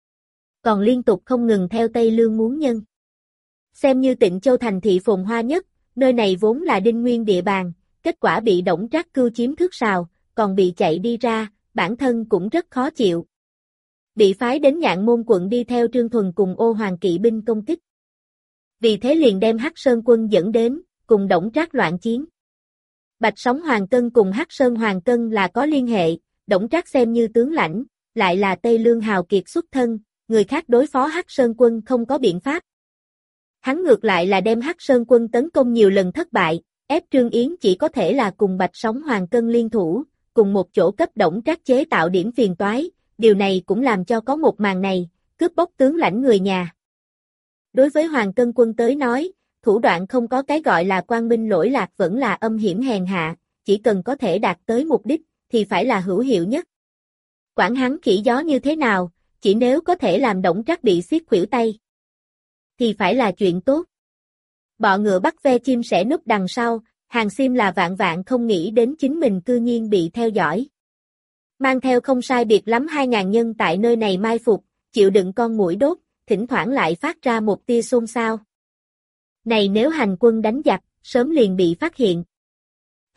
[SPEAKER 1] Còn liên tục không ngừng theo Tây Lương muốn nhân. Xem như Tịnh Châu thành thị phồn hoa nhất, nơi này vốn là đinh nguyên địa bàn, kết quả bị Đổng Trác cưu chiếm thước sào, còn bị chạy đi ra, bản thân cũng rất khó chịu. Bị phái đến Nhạn Môn quận đi theo Trương Thuần cùng ô hoàng kỵ binh công kích. Vì thế liền đem Hắc Sơn quân dẫn đến, cùng Đổng Trác loạn chiến. Bạch Sóng Hoàng Cân cùng Hắc Sơn Hoàng Cân là có liên hệ, Đổng Trác xem như tướng lãnh, lại là Tây Lương hào kiệt xuất thân, người khác đối phó Hắc Sơn quân không có biện pháp. Hắn ngược lại là đem Hắc Sơn quân tấn công nhiều lần thất bại, ép Trương Yến chỉ có thể là cùng Bạch Sóng Hoàng Cân liên thủ, cùng một chỗ cấp Đổng Trác chế tạo điểm phiền toái, điều này cũng làm cho có một màn này, cướp bóc tướng lãnh người nhà. Đối với Hoàng Cân quân tới nói, thủ đoạn không có cái gọi là quang minh lỗi lạc vẫn là âm hiểm hèn hạ, chỉ cần có thể đạt tới mục đích, thì phải là hữu hiệu nhất. Quản hắn khỉ gió như thế nào, chỉ nếu có thể làm Đổng Trác bị xiết khuỷu tay, thì phải là chuyện tốt. Bọ ngựa bắt ve chim sẻ núp đằng sau, hàng xiêm là vạn vạn không nghĩ đến chính mình cư nhiên bị theo dõi. Mang theo không sai biệt lắm 2.000 nhân tại nơi này mai phục, chịu đựng con muỗi đốt, thỉnh thoảng lại phát ra một tia xôn xao. Này nếu hành quân đánh giặc, sớm liền bị phát hiện.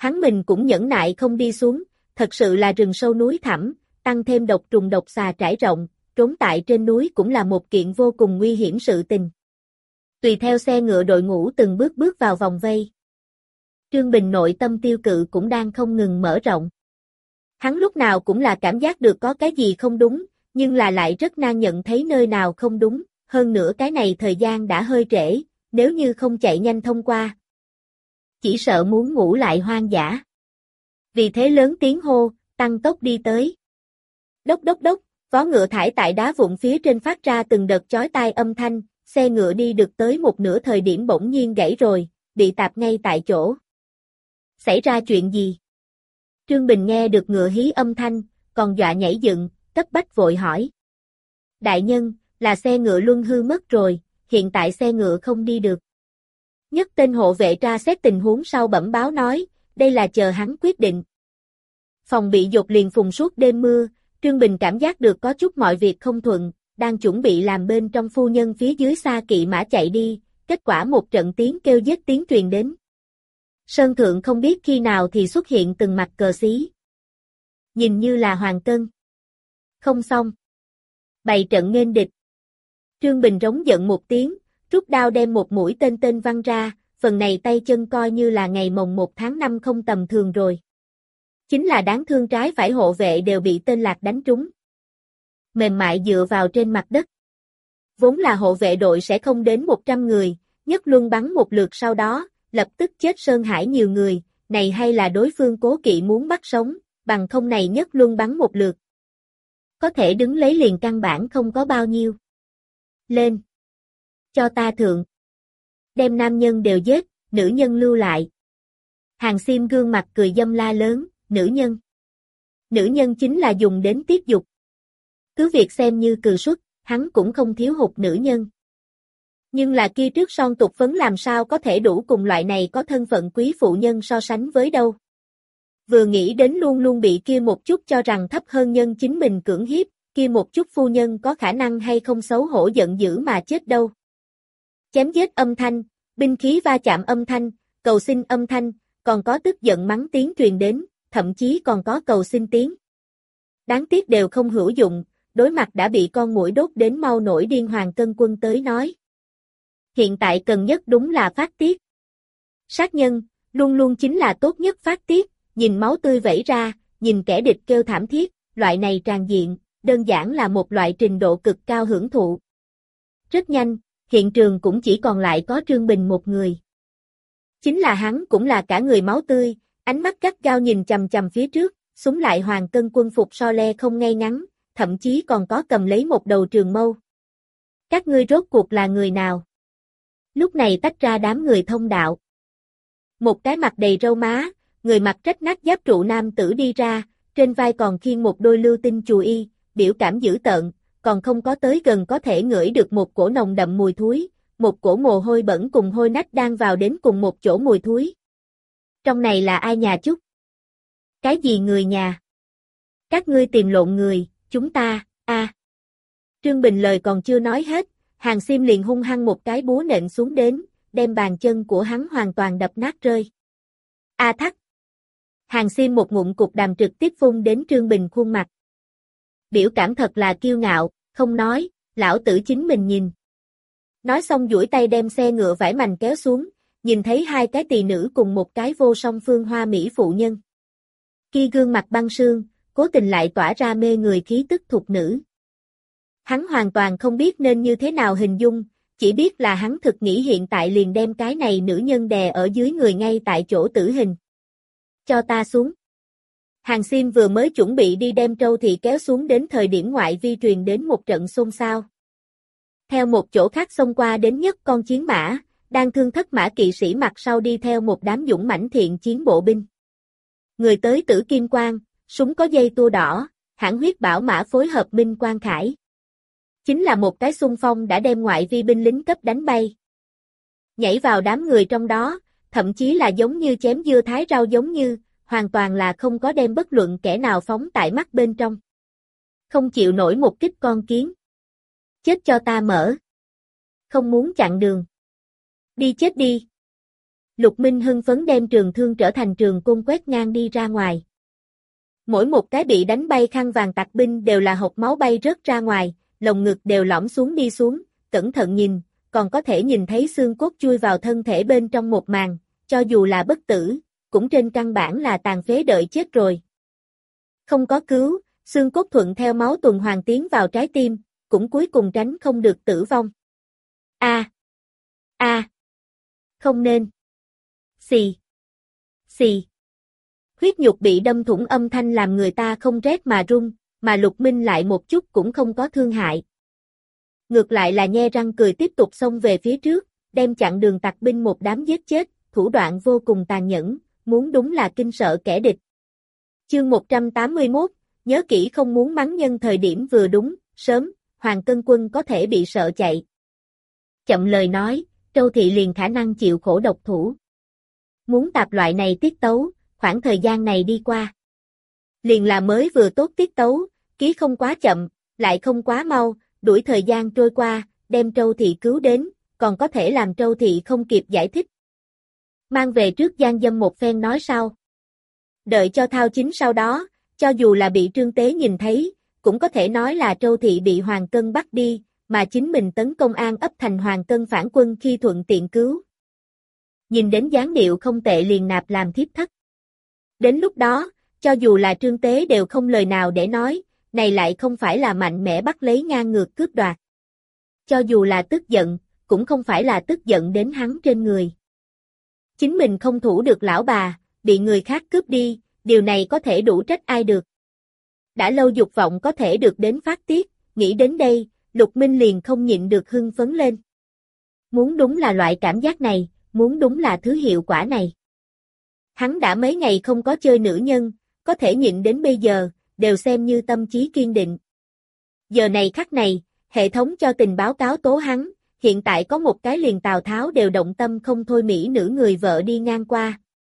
[SPEAKER 1] Hắn mình cũng nhẫn nại không đi xuống, thật sự là rừng sâu núi thẳm, tăng thêm độc trùng độc xà trải rộng, trốn tại trên núi cũng là một kiện vô cùng nguy hiểm sự tình. Tùy theo xe ngựa đội ngũ từng bước bước vào vòng vây. Trương Bình nội tâm tiêu cự cũng đang không ngừng mở rộng. Hắn lúc nào cũng là cảm giác được có cái gì không đúng, nhưng là lại rất nan nhận thấy nơi nào không đúng, hơn nữa cái này thời gian đã hơi trễ, nếu như không chạy nhanh thông qua. Chỉ sợ muốn ngủ lại hoang dã. Vì thế lớn tiếng hô, tăng tốc đi tới. Đốc đốc đốc, vó ngựa thải tại đá vụn phía trên phát ra từng đợt chói tai âm thanh, xe ngựa đi được tới một nửa thời điểm bỗng nhiên gãy rồi, bị tạp ngay tại chỗ. Xảy ra chuyện gì? Trương Bình nghe được ngựa hí âm thanh, còn dọa nhảy dựng, cấp bách vội hỏi. Đại nhân, là xe ngựa luân hư mất rồi, hiện tại xe ngựa không đi được. Nhất tên hộ vệ tra xét tình huống sau bẩm báo nói, đây là chờ hắn quyết định. Phòng bị dột liền phùng suốt đêm mưa, Trương Bình cảm giác được có chút mọi việc không thuận, đang chuẩn bị làm bên trong phu nhân phía dưới xa kỵ mã chạy đi, kết quả một trận tiếng kêu giết tiếng truyền đến. Sơn thượng không biết khi nào thì xuất hiện từng mặt cờ xí. Nhìn như là hoàng cân. Không xong. Bày trận nghênh địch. Trương Bình rống giận một tiếng, rút đao đem một mũi tên tên văng ra, phần này tay chân coi như là ngày mồng 1 tháng 5 không tầm thường rồi. Chính là đáng thương trái phải hộ vệ đều bị tên lạc đánh trúng. Mềm mại dựa vào trên mặt đất. Vốn là hộ vệ đội sẽ không đến 100 người, nhất luân bắn một lượt sau đó, lập tức chết sơn hải nhiều người, này hay là đối phương cố kỵ muốn bắt sống, bằng không này nhất luân bắn một lượt. Có thể đứng lấy liền căn bản không có bao nhiêu. Lên! Cho ta thượng! Đem nam nhân đều giết, nữ nhân lưu lại. Hàng Xiêm gương mặt cười dâm la lớn, nữ nhân. Nữ nhân chính là dùng đến tiết dục. Cứ việc xem như cừ xuất, hắn cũng không thiếu hụt nữ nhân. Nhưng là kia trước son tục phấn làm sao có thể đủ cùng loại này có thân phận quý phụ nhân so sánh với đâu. Vừa nghĩ đến luôn luôn bị kia một chút cho rằng thấp hơn nhân chính mình cưỡng hiếp, kia một chút phu nhân có khả năng hay không xấu hổ giận dữ mà chết đâu. Chém giết âm thanh, binh khí va chạm âm thanh, cầu xin âm thanh, còn có tức giận mắng tiếng truyền đến, thậm chí còn có cầu xin tiếng. Đáng tiếc đều không hữu dụng, đối mặt đã bị con muỗi đốt đến mau nổi điên Hoàng Cân Quân tới nói. Hiện tại cần nhất đúng là phát tiết. Sát nhân, luôn luôn chính là tốt nhất phát tiết, nhìn máu tươi vẩy ra, nhìn kẻ địch kêu thảm thiết, loại này tràn diện, đơn giản là một loại trình độ cực cao hưởng thụ. Rất nhanh, hiện trường cũng chỉ còn lại có Trương Bình một người. Chính là hắn cũng là cả người máu tươi, ánh mắt gắt gao nhìn chằm chằm phía trước, súng lại Hoàng Cân Quân phục so le không ngay ngắn, thậm chí còn có cầm lấy một đầu trường mâu. Các ngươi rốt cuộc là người nào? Lúc này tách ra đám người thông đạo. Một cái mặt đầy râu má, người mặc rách nát giáp trụ nam tử đi ra, trên vai còn khiêng một đôi lưu tinh chùi y, biểu cảm dữ tợn, còn không có tới gần có thể ngửi được một cổ nồng đậm mùi thúi, một cổ mồ hôi bẩn cùng hôi nách đang vào đến cùng một chỗ mùi thúi. Trong này là ai nhà chúc? Cái gì người nhà? Các ngươi tìm lộn người, chúng ta, Trương Bình lời còn chưa nói hết, Hàng Xiêm liền hung hăng một cái búa nện xuống đến, đem bàn chân của hắn hoàn toàn đập nát rơi. A thắc! Hàng Xiêm một ngụm cục đàm trực tiếp phun đến Trương Bình khuôn mặt. Biểu cảm thật là kiêu ngạo, không nói, lão tử chính mình nhìn. Nói xong duỗi tay đem xe ngựa vải mành kéo xuống, nhìn thấy hai cái tỳ nữ cùng một cái vô song phương hoa mỹ phụ nhân. Kia gương mặt băng sương, cố tình lại tỏa ra mê người khí tức thục nữ. Hắn hoàn toàn không biết nên như thế nào hình dung, chỉ biết là hắn thực nghĩ hiện tại liền đem cái này nữ nhân đè ở dưới người ngay tại chỗ tử hình. Cho ta xuống. Hàng Xiêm vừa mới chuẩn bị đi đem Trâu Thị kéo xuống đến thời điểm ngoại vi truyền đến một trận xôn xao. Theo một chỗ khác xông qua đến nhất con chiến mã, đang thương thất mã kỵ sĩ mặt sau đi theo một đám dũng mãnh thiện chiến bộ binh. Người tới Tử Kim Quang, súng có dây tua đỏ, hãn huyết bảo mã phối hợp Minh Quang Khải. Chính là một cái xung phong đã đem ngoại vi binh lính cấp đánh bay. Nhảy vào đám người trong đó, thậm chí là giống như chém dưa thái rau giống như, hoàn toàn là không có đem bất luận kẻ nào phóng tại mắt bên trong. Không chịu nổi một kích con kiến. Chết cho ta mở. Không muốn chặn đường. Đi chết đi. Lục Minh hưng phấn đem trường thương trở thành trường côn quét ngang đi ra ngoài. Mỗi một cái bị đánh bay khăn vàng tặc binh đều là hộc máu bay rớt ra ngoài, lồng ngực đều lõm xuống đi xuống, cẩn thận nhìn, còn có thể nhìn thấy xương cốt chui vào thân thể bên trong một màn, cho dù là bất tử, cũng trên căn bản là tàn phế đợi chết rồi. Không có cứu, xương cốt thuận theo máu tuần hoàn tiến vào trái tim, cũng cuối cùng tránh không được tử vong. Không nên. Xì. Xì. Huyết nhục bị đâm thủng âm thanh làm người ta không rét mà run, mà Lục Minh lại một chút cũng không có thương hại. Ngược lại là nhe răng cười tiếp tục xông về phía trước, đem chặn đường tặc binh một đám giết chết, thủ đoạn vô cùng tàn nhẫn, muốn đúng là kinh sợ kẻ địch. Chương 181, nhớ kỹ không muốn mắng nhân thời điểm vừa đúng, sớm, Hoàng Cân Quân có thể bị sợ chạy. Chậm lời nói, Trâu Thị liền khả năng chịu khổ độc thủ. Muốn tạp loại này tiết tấu, khoảng thời gian này đi qua. Liền là mới vừa tốt tiết tấu, ký không quá chậm, lại không quá mau, đuổi thời gian trôi qua, đem Trâu Thị cứu đến, còn có thể làm Trâu Thị không kịp giải thích. Mang về trước gian dâm một phen nói sau. Đợi cho thao chính sau đó, cho dù là bị Trương Tế nhìn thấy, cũng có thể nói là Trâu Thị bị Hoàng Cân bắt đi, mà chính mình tấn công An ấp thành Hoàng Cân phản quân khi thuận tiện cứu. Nhìn đến dáng điệu không tệ liền nạp làm thiếp thất. Đến lúc đó, cho dù là Trương Tế đều không lời nào để nói, này lại không phải là mạnh mẽ bắt lấy ngang ngược cướp đoạt. Cho dù là tức giận, cũng không phải là tức giận đến hắn trên người. Chính mình không thủ được lão bà, bị người khác cướp đi, điều này có thể đủ trách ai được. Đã lâu dục vọng có thể được đến phát tiết, nghĩ đến đây, Lục Minh liền không nhịn được hưng phấn lên. Muốn đúng là loại cảm giác này, muốn đúng là thứ hiệu quả này. Hắn đã mấy ngày không có chơi nữ nhân, có thể nhịn đến bây giờ, đều xem như tâm trí kiên định. Giờ này khắc này, hệ thống cho tình báo cáo tố hắn, hiện tại có một cái liền Tào Tháo đều động tâm không thôi mỹ nữ người vợ đi ngang qua.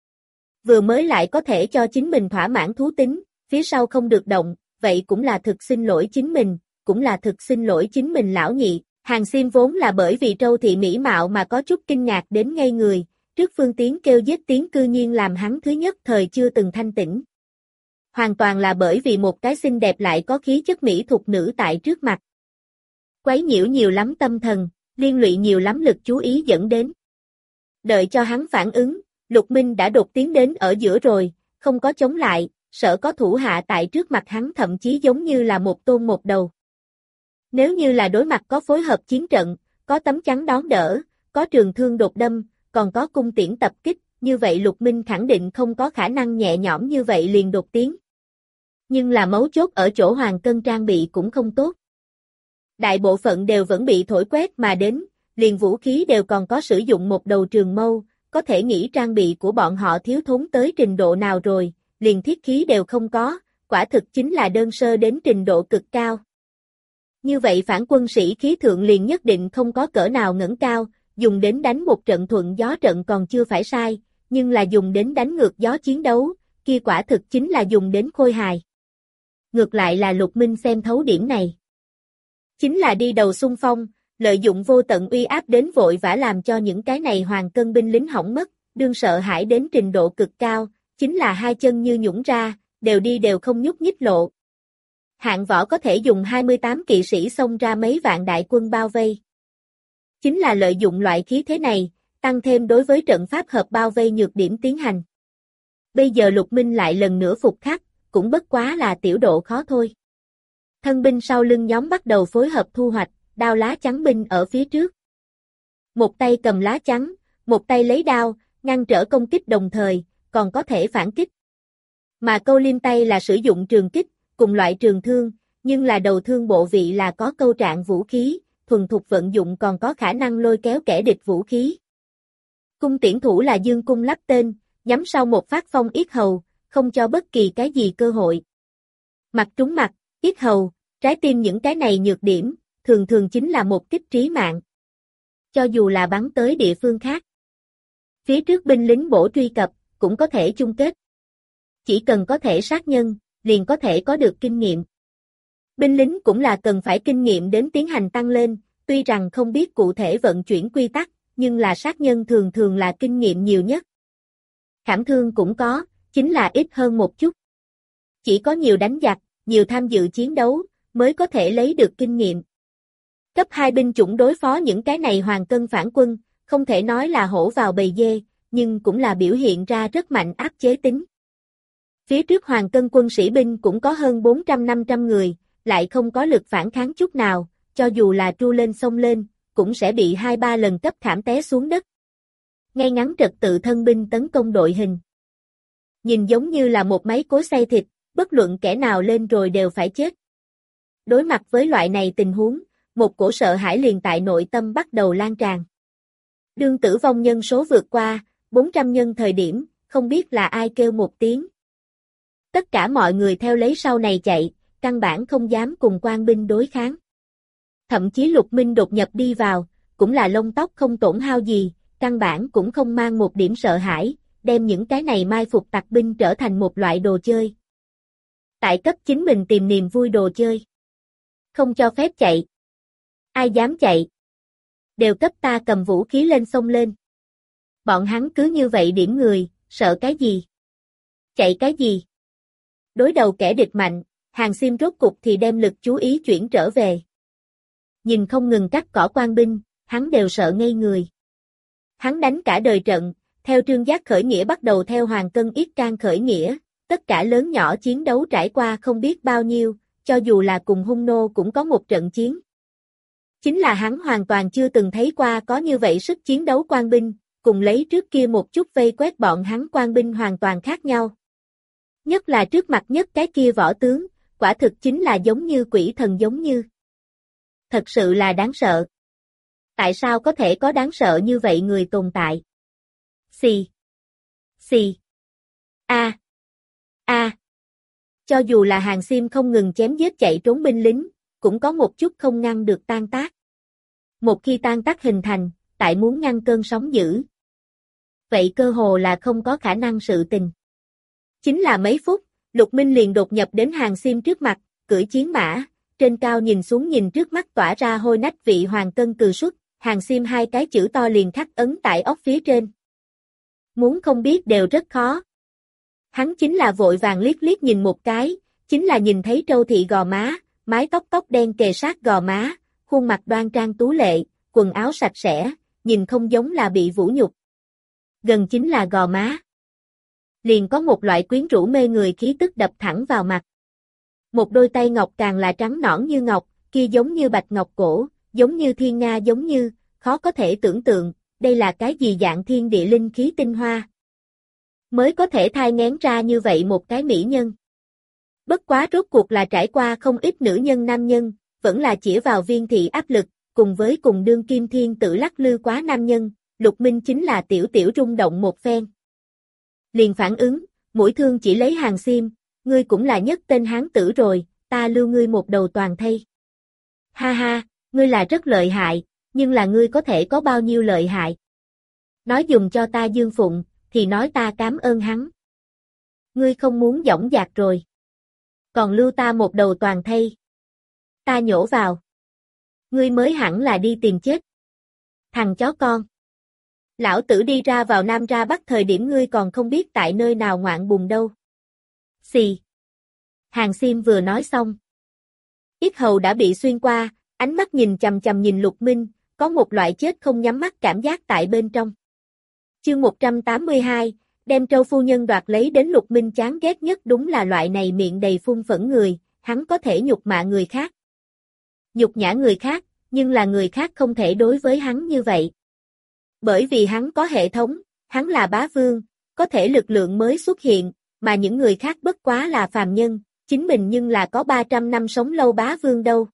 [SPEAKER 1] Vừa mới lại có thể cho chính mình thỏa mãn thú tính, phía sau không được động, vậy cũng là thực xin lỗi chính mình, cũng là thực xin lỗi chính mình lão nhị. Hàng Xiêm vốn là bởi vì Trâu Thị mỹ mạo mà có chút kinh ngạc đến ngây người, trước Phương Tiến kêu giết tiếng cư nhiên làm hắn thứ nhất thời chưa từng thanh tỉnh. Hoàn toàn là bởi vì một cái xinh đẹp lại có khí chất mỹ thục nữ tại trước mặt. Quấy nhiễu nhiều lắm tâm thần, liên lụy nhiều lắm lực chú ý dẫn đến. Đợi cho hắn phản ứng, Lục Minh đã đột tiến đến ở giữa rồi, không có chống lại, sợ có thủ hạ tại trước mặt hắn thậm chí giống như là một tôn một đầu. Nếu như là đối mặt có phối hợp chiến trận, có tấm chắn đón đỡ, có trường thương đột đâm, còn có cung tiễn tập kích, như vậy Lục Minh khẳng định không có khả năng nhẹ nhõm như vậy liền đột tiến. Nhưng là mấu chốt ở chỗ Hoàng Cân trang bị cũng không tốt. Đại bộ phận đều vẫn bị thổi quét mà đến, liền vũ khí đều còn có sử dụng một đầu trường mâu, có thể nghĩ trang bị của bọn họ thiếu thốn tới trình độ nào rồi, liền thiết khí đều không có, quả thực chính là đơn sơ đến trình độ cực cao. Như vậy phản quân sĩ khí thượng liền nhất định không có cỡ nào ngẩng cao, dùng đến đánh một trận thuận gió trận còn chưa phải sai, nhưng là dùng đến đánh ngược gió chiến đấu, kia quả thực chính là dùng đến khôi hài. Ngược lại là Lục Minh xem thấu điểm này. Chính là đi đầu xung phong, lợi dụng vô tận uy áp đến vội vã làm cho những cái này Hoàng Cân binh lính hỏng mất, đương sợ hãi đến trình độ cực cao, chính là hai chân như nhũn ra, đều đi đều không nhúc nhích lộ. Hạng võ có thể dùng 28 kỵ sĩ xông ra mấy vạn đại quân bao vây. Chính là lợi dụng loại khí thế này, tăng thêm đối với trận pháp hợp bao vây nhược điểm tiến hành. Bây giờ Lục Minh lại lần nữa phục khắc, cũng bất quá là tiểu độ khó thôi. Thân binh sau lưng nhóm bắt đầu phối hợp thu hoạch, đao lá chắn binh ở phía trước. Một tay cầm lá chắn, một tay lấy đao, ngăn trở công kích đồng thời, còn có thể phản kích. Mà câu liêm tay là sử dụng trường kích, cùng loại trường thương, nhưng là đầu thương bộ vị là có câu trạng vũ khí, thuần thục vận dụng còn có khả năng lôi kéo kẻ địch vũ khí. Cung tiễn thủ là dương cung lắp tên, nhắm sau một phát phong yết hầu, không cho bất kỳ cái gì cơ hội. Mặt trúng mặt, yết hầu, trái tim những cái này nhược điểm, thường thường chính là một kích trí mạng. Cho dù là bắn tới địa phương khác. Phía trước binh lính bổ truy cập, cũng có thể chung kết. Chỉ cần có thể sát nhân, liền có thể có được kinh nghiệm. Binh lính cũng là cần phải kinh nghiệm đến tiến hành tăng lên, tuy rằng không biết cụ thể vận chuyển quy tắc, nhưng là sát nhân thường thường là kinh nghiệm nhiều nhất. Khảm thương cũng có, chính là ít hơn một chút. Chỉ có nhiều đánh giặc, nhiều tham dự chiến đấu, mới có thể lấy được kinh nghiệm. Cấp 2 binh chủng đối phó những cái này hoàng cân phản quân, không thể nói là hổ vào bầy dê, nhưng cũng là biểu hiện ra rất mạnh áp chế tính. Phía trước hoàng cân quân sĩ binh cũng có hơn 400-500 người, lại không có lực phản kháng chút nào, cho dù là tru lên xông lên, cũng sẽ bị 2-3 lần cấp khảm té xuống đất. Ngay ngắn trật tự thân binh tấn công đội hình. Nhìn giống như là một máy cối xay thịt, bất luận kẻ nào lên rồi đều phải chết. Đối mặt với loại này tình huống, một cổ sợ hãi liền tại nội tâm bắt đầu lan tràn. Đương tử vong nhân số vượt qua 400 nhân thời điểm, không biết là ai kêu một tiếng. Tất cả mọi người theo lấy sau này chạy, căn bản không dám cùng quan binh đối kháng. Thậm chí Lục Minh đột nhập đi vào, cũng là lông tóc không tổn hao gì, căn bản cũng không mang một điểm sợ hãi, đem những cái này mai phục tặc binh trở thành một loại đồ chơi. Tại cấp chính mình tìm niềm vui đồ chơi. Không cho phép chạy. Ai dám chạy? Đều cấp ta cầm vũ khí lên xông lên. Bọn hắn cứ như vậy điểm người, sợ cái gì? Chạy cái gì? Đối đầu kẻ địch mạnh, Hàng Xiêm rốt cục thì đem lực chú ý chuyển trở về. Nhìn không ngừng cắt cỏ quan binh, hắn đều sợ ngây người. Hắn đánh cả đời trận, theo Trương Giác khởi nghĩa bắt đầu theo Hoàng Cân Yết Can khởi nghĩa, tất cả lớn nhỏ chiến đấu trải qua không biết bao nhiêu, cho dù là cùng hung nô cũng có một trận chiến. Chính là hắn hoàn toàn chưa từng thấy qua có như vậy sức chiến đấu quan binh, cùng lấy trước kia một chút vây quét bọn hắn quan binh hoàn toàn khác nhau. Nhất là trước mặt nhất cái kia võ tướng, quả thực chính là giống như quỷ thần giống như. Thật sự là đáng sợ. Tại sao có thể có đáng sợ như vậy người tồn tại? Xì. Xì. A. A. Cho dù là Hàng Xiêm không ngừng chém giết chạy trốn binh lính, cũng có một chút không ngăn được tan tác. Một khi tan tác hình thành, tại muốn ngăn cơn sóng dữ. Vậy cơ hồ là không có khả năng sự tình. Chính là mấy phút, Lục Minh liền đột nhập đến Hàng Xiêm trước mặt, cưỡi chiến mã, trên cao nhìn xuống nhìn trước mắt tỏa ra hôi nách vị hoàng cân cừ xuất, Hàng Xiêm hai cái chữ to liền khắc ấn tại óc phía trên. Muốn không biết đều rất khó. Hắn chính là vội vàng liếc liếc nhìn một cái, chính là nhìn thấy Trâu Thị gò má, mái tóc tóc đen kề sát gò má, khuôn mặt đoan trang tú lệ, quần áo sạch sẽ, nhìn không giống là bị vũ nhục. Gần chính là gò má. Liền có một loại quyến rũ mê người khí tức đập thẳng vào mặt. Một đôi tay ngọc càng là trắng nõn như ngọc, kia giống như bạch ngọc cổ, giống như thiên nga giống như, khó có thể tưởng tượng, đây là cái gì dạng thiên địa linh khí tinh hoa. Mới có thể thai nghén ra như vậy một cái mỹ nhân. Bất quá rốt cuộc là trải qua không ít nữ nhân nam nhân, vẫn là chỉ vào Viên thị áp lực, cùng với cùng đương kim thiên tử lắc lư quá nam nhân, Lục Minh chính là tiểu tiểu rung động một phen. Liền phản ứng, mũi thương chỉ lấy Hàng Xiêm, ngươi cũng là nhất tên hán tử rồi, ta lưu ngươi một đầu toàn thây. Ha ha, ngươi là rất lợi hại, nhưng là ngươi có thể có bao nhiêu lợi hại? Nói dùng cho ta Dương Phụng, thì nói ta cảm ơn hắn. Ngươi không muốn dõng dạc rồi. Còn lưu ta một đầu toàn thây. Ta nhổ vào. Ngươi mới hẳn là đi tìm chết. Thằng chó con. Lão tử đi ra vào Nam ra Bắc thời điểm ngươi còn không biết tại nơi nào ngoạn bùn đâu. Xì. Hàng Xiêm vừa nói xong. Yết hầu đã bị xuyên qua, ánh mắt nhìn chằm chằm nhìn Lục Minh, có một loại chết không nhắm mắt cảm giác tại bên trong. Chương 182, đem Trâu phu nhân đoạt lấy đến Lục Minh chán ghét nhất đúng là loại này miệng đầy phun phẫn người, hắn có thể nhục mạ người khác. Nhục nhã người khác, nhưng là người khác không thể đối với hắn như vậy. Bởi vì hắn có hệ thống, hắn là bá vương, có thể lực lượng mới xuất hiện, mà những người khác bất quá là phàm nhân, chính mình nhưng là có 300 năm sống lâu bá vương đâu.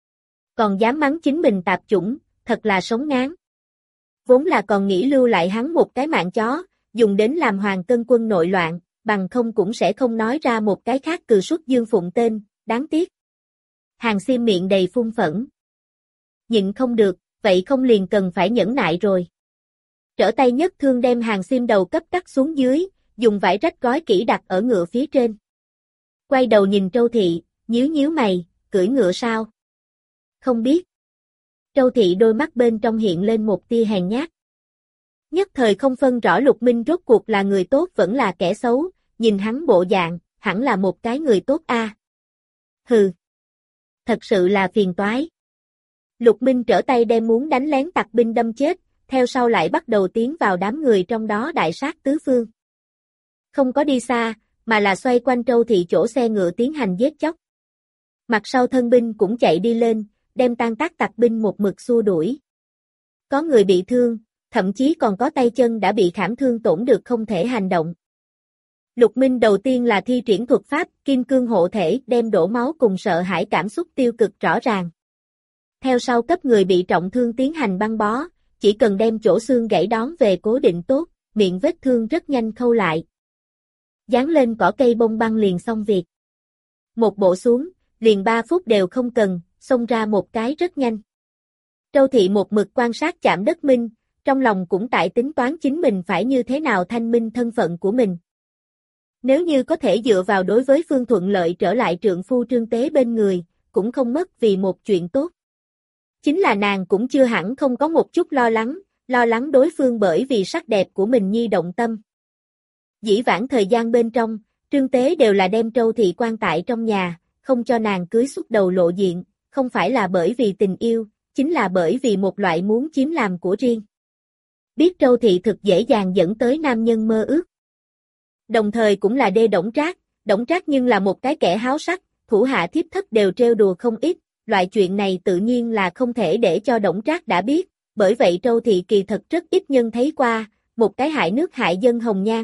[SPEAKER 1] Còn dám mắng chính mình tạp chủng, thật là sống ngán. Vốn là còn nghĩ lưu lại hắn một cái mạng chó, dùng đến làm hoàng cân quân nội loạn, bằng không cũng sẽ không nói ra một cái khác cừ xuất Dương Phụng tên, đáng tiếc. Hàng Xiêm miệng đầy phun phẫn. Nhịn không được, vậy không liền cần phải nhẫn nại rồi. Trở tay nhất thương đem Hàng Xiêm đầu cấp cắt xuống dưới, dùng vải rách gói kỹ đặt ở ngựa phía trên. Quay đầu nhìn Trâu Thị, nhíu nhíu mày, cưỡi ngựa sao? Không biết. Trâu Thị đôi mắt bên trong hiện lên một tia hèn nhát. Nhất thời không phân rõ Lục Minh rốt cuộc là người tốt vẫn là kẻ xấu, nhìn hắn bộ dạng, hẳn là một cái người tốt a. Hừ. Thật sự là phiền toái. Lục Minh trở tay đem muốn đánh lén tặc binh đâm chết, theo sau lại bắt đầu tiến vào đám người trong đó đại sát tứ phương. Không có đi xa, mà là xoay quanh Trâu Thị chỗ xe ngựa tiến hành giết chóc. Mặt sau thân binh cũng chạy đi lên, đem tan tác tặc binh một mực xua đuổi. Có người bị thương, thậm chí còn có tay chân đã bị khảm thương tổn được không thể hành động. Lục Minh đầu tiên là thi triển thuật pháp Kim Cương hộ thể đem đổ máu cùng sợ hãi cảm xúc tiêu cực rõ ràng. Theo sau cấp người bị trọng thương tiến hành băng bó, chỉ cần đem chỗ xương gãy đón về cố định tốt, miệng vết thương rất nhanh khâu lại. Dán lên cỏ cây bông băng liền xong việc. Một bộ xuống, liền 3 phút đều không cần, xông ra một cái rất nhanh. Trâu Thị một mực quan sát Chạm Đất Minh, trong lòng cũng tại tính toán chính mình phải như thế nào thanh minh thân phận của mình. Nếu như có thể dựa vào đối với Phương thuận lợi trở lại trượng phu Trương Tế bên người, cũng không mất vì một chuyện tốt. Chính là nàng cũng chưa hẳn không có một chút lo lắng đối phương bởi vì sắc đẹp của mình nhi động tâm. Dĩ vãng thời gian bên trong, Trương Tế đều là đem Trâu Thị quan tại trong nhà, không cho nàng cưới xuất đầu lộ diện, không phải là bởi vì tình yêu, chính là bởi vì một loại muốn chiếm làm của riêng. Biết Trâu Thị thực dễ dàng dẫn tới nam nhân mơ ước. Đồng thời cũng là đê Đổng Trác nhưng là một cái kẻ háo sắc, thủ hạ thiếp thất đều trêu đùa không ít, loại chuyện này tự nhiên là không thể để cho Đổng Trác đã biết, bởi vậy Trâu Thị kỳ thật rất ít nhân thấy qua, một cái hại nước hại dân hồng nhan.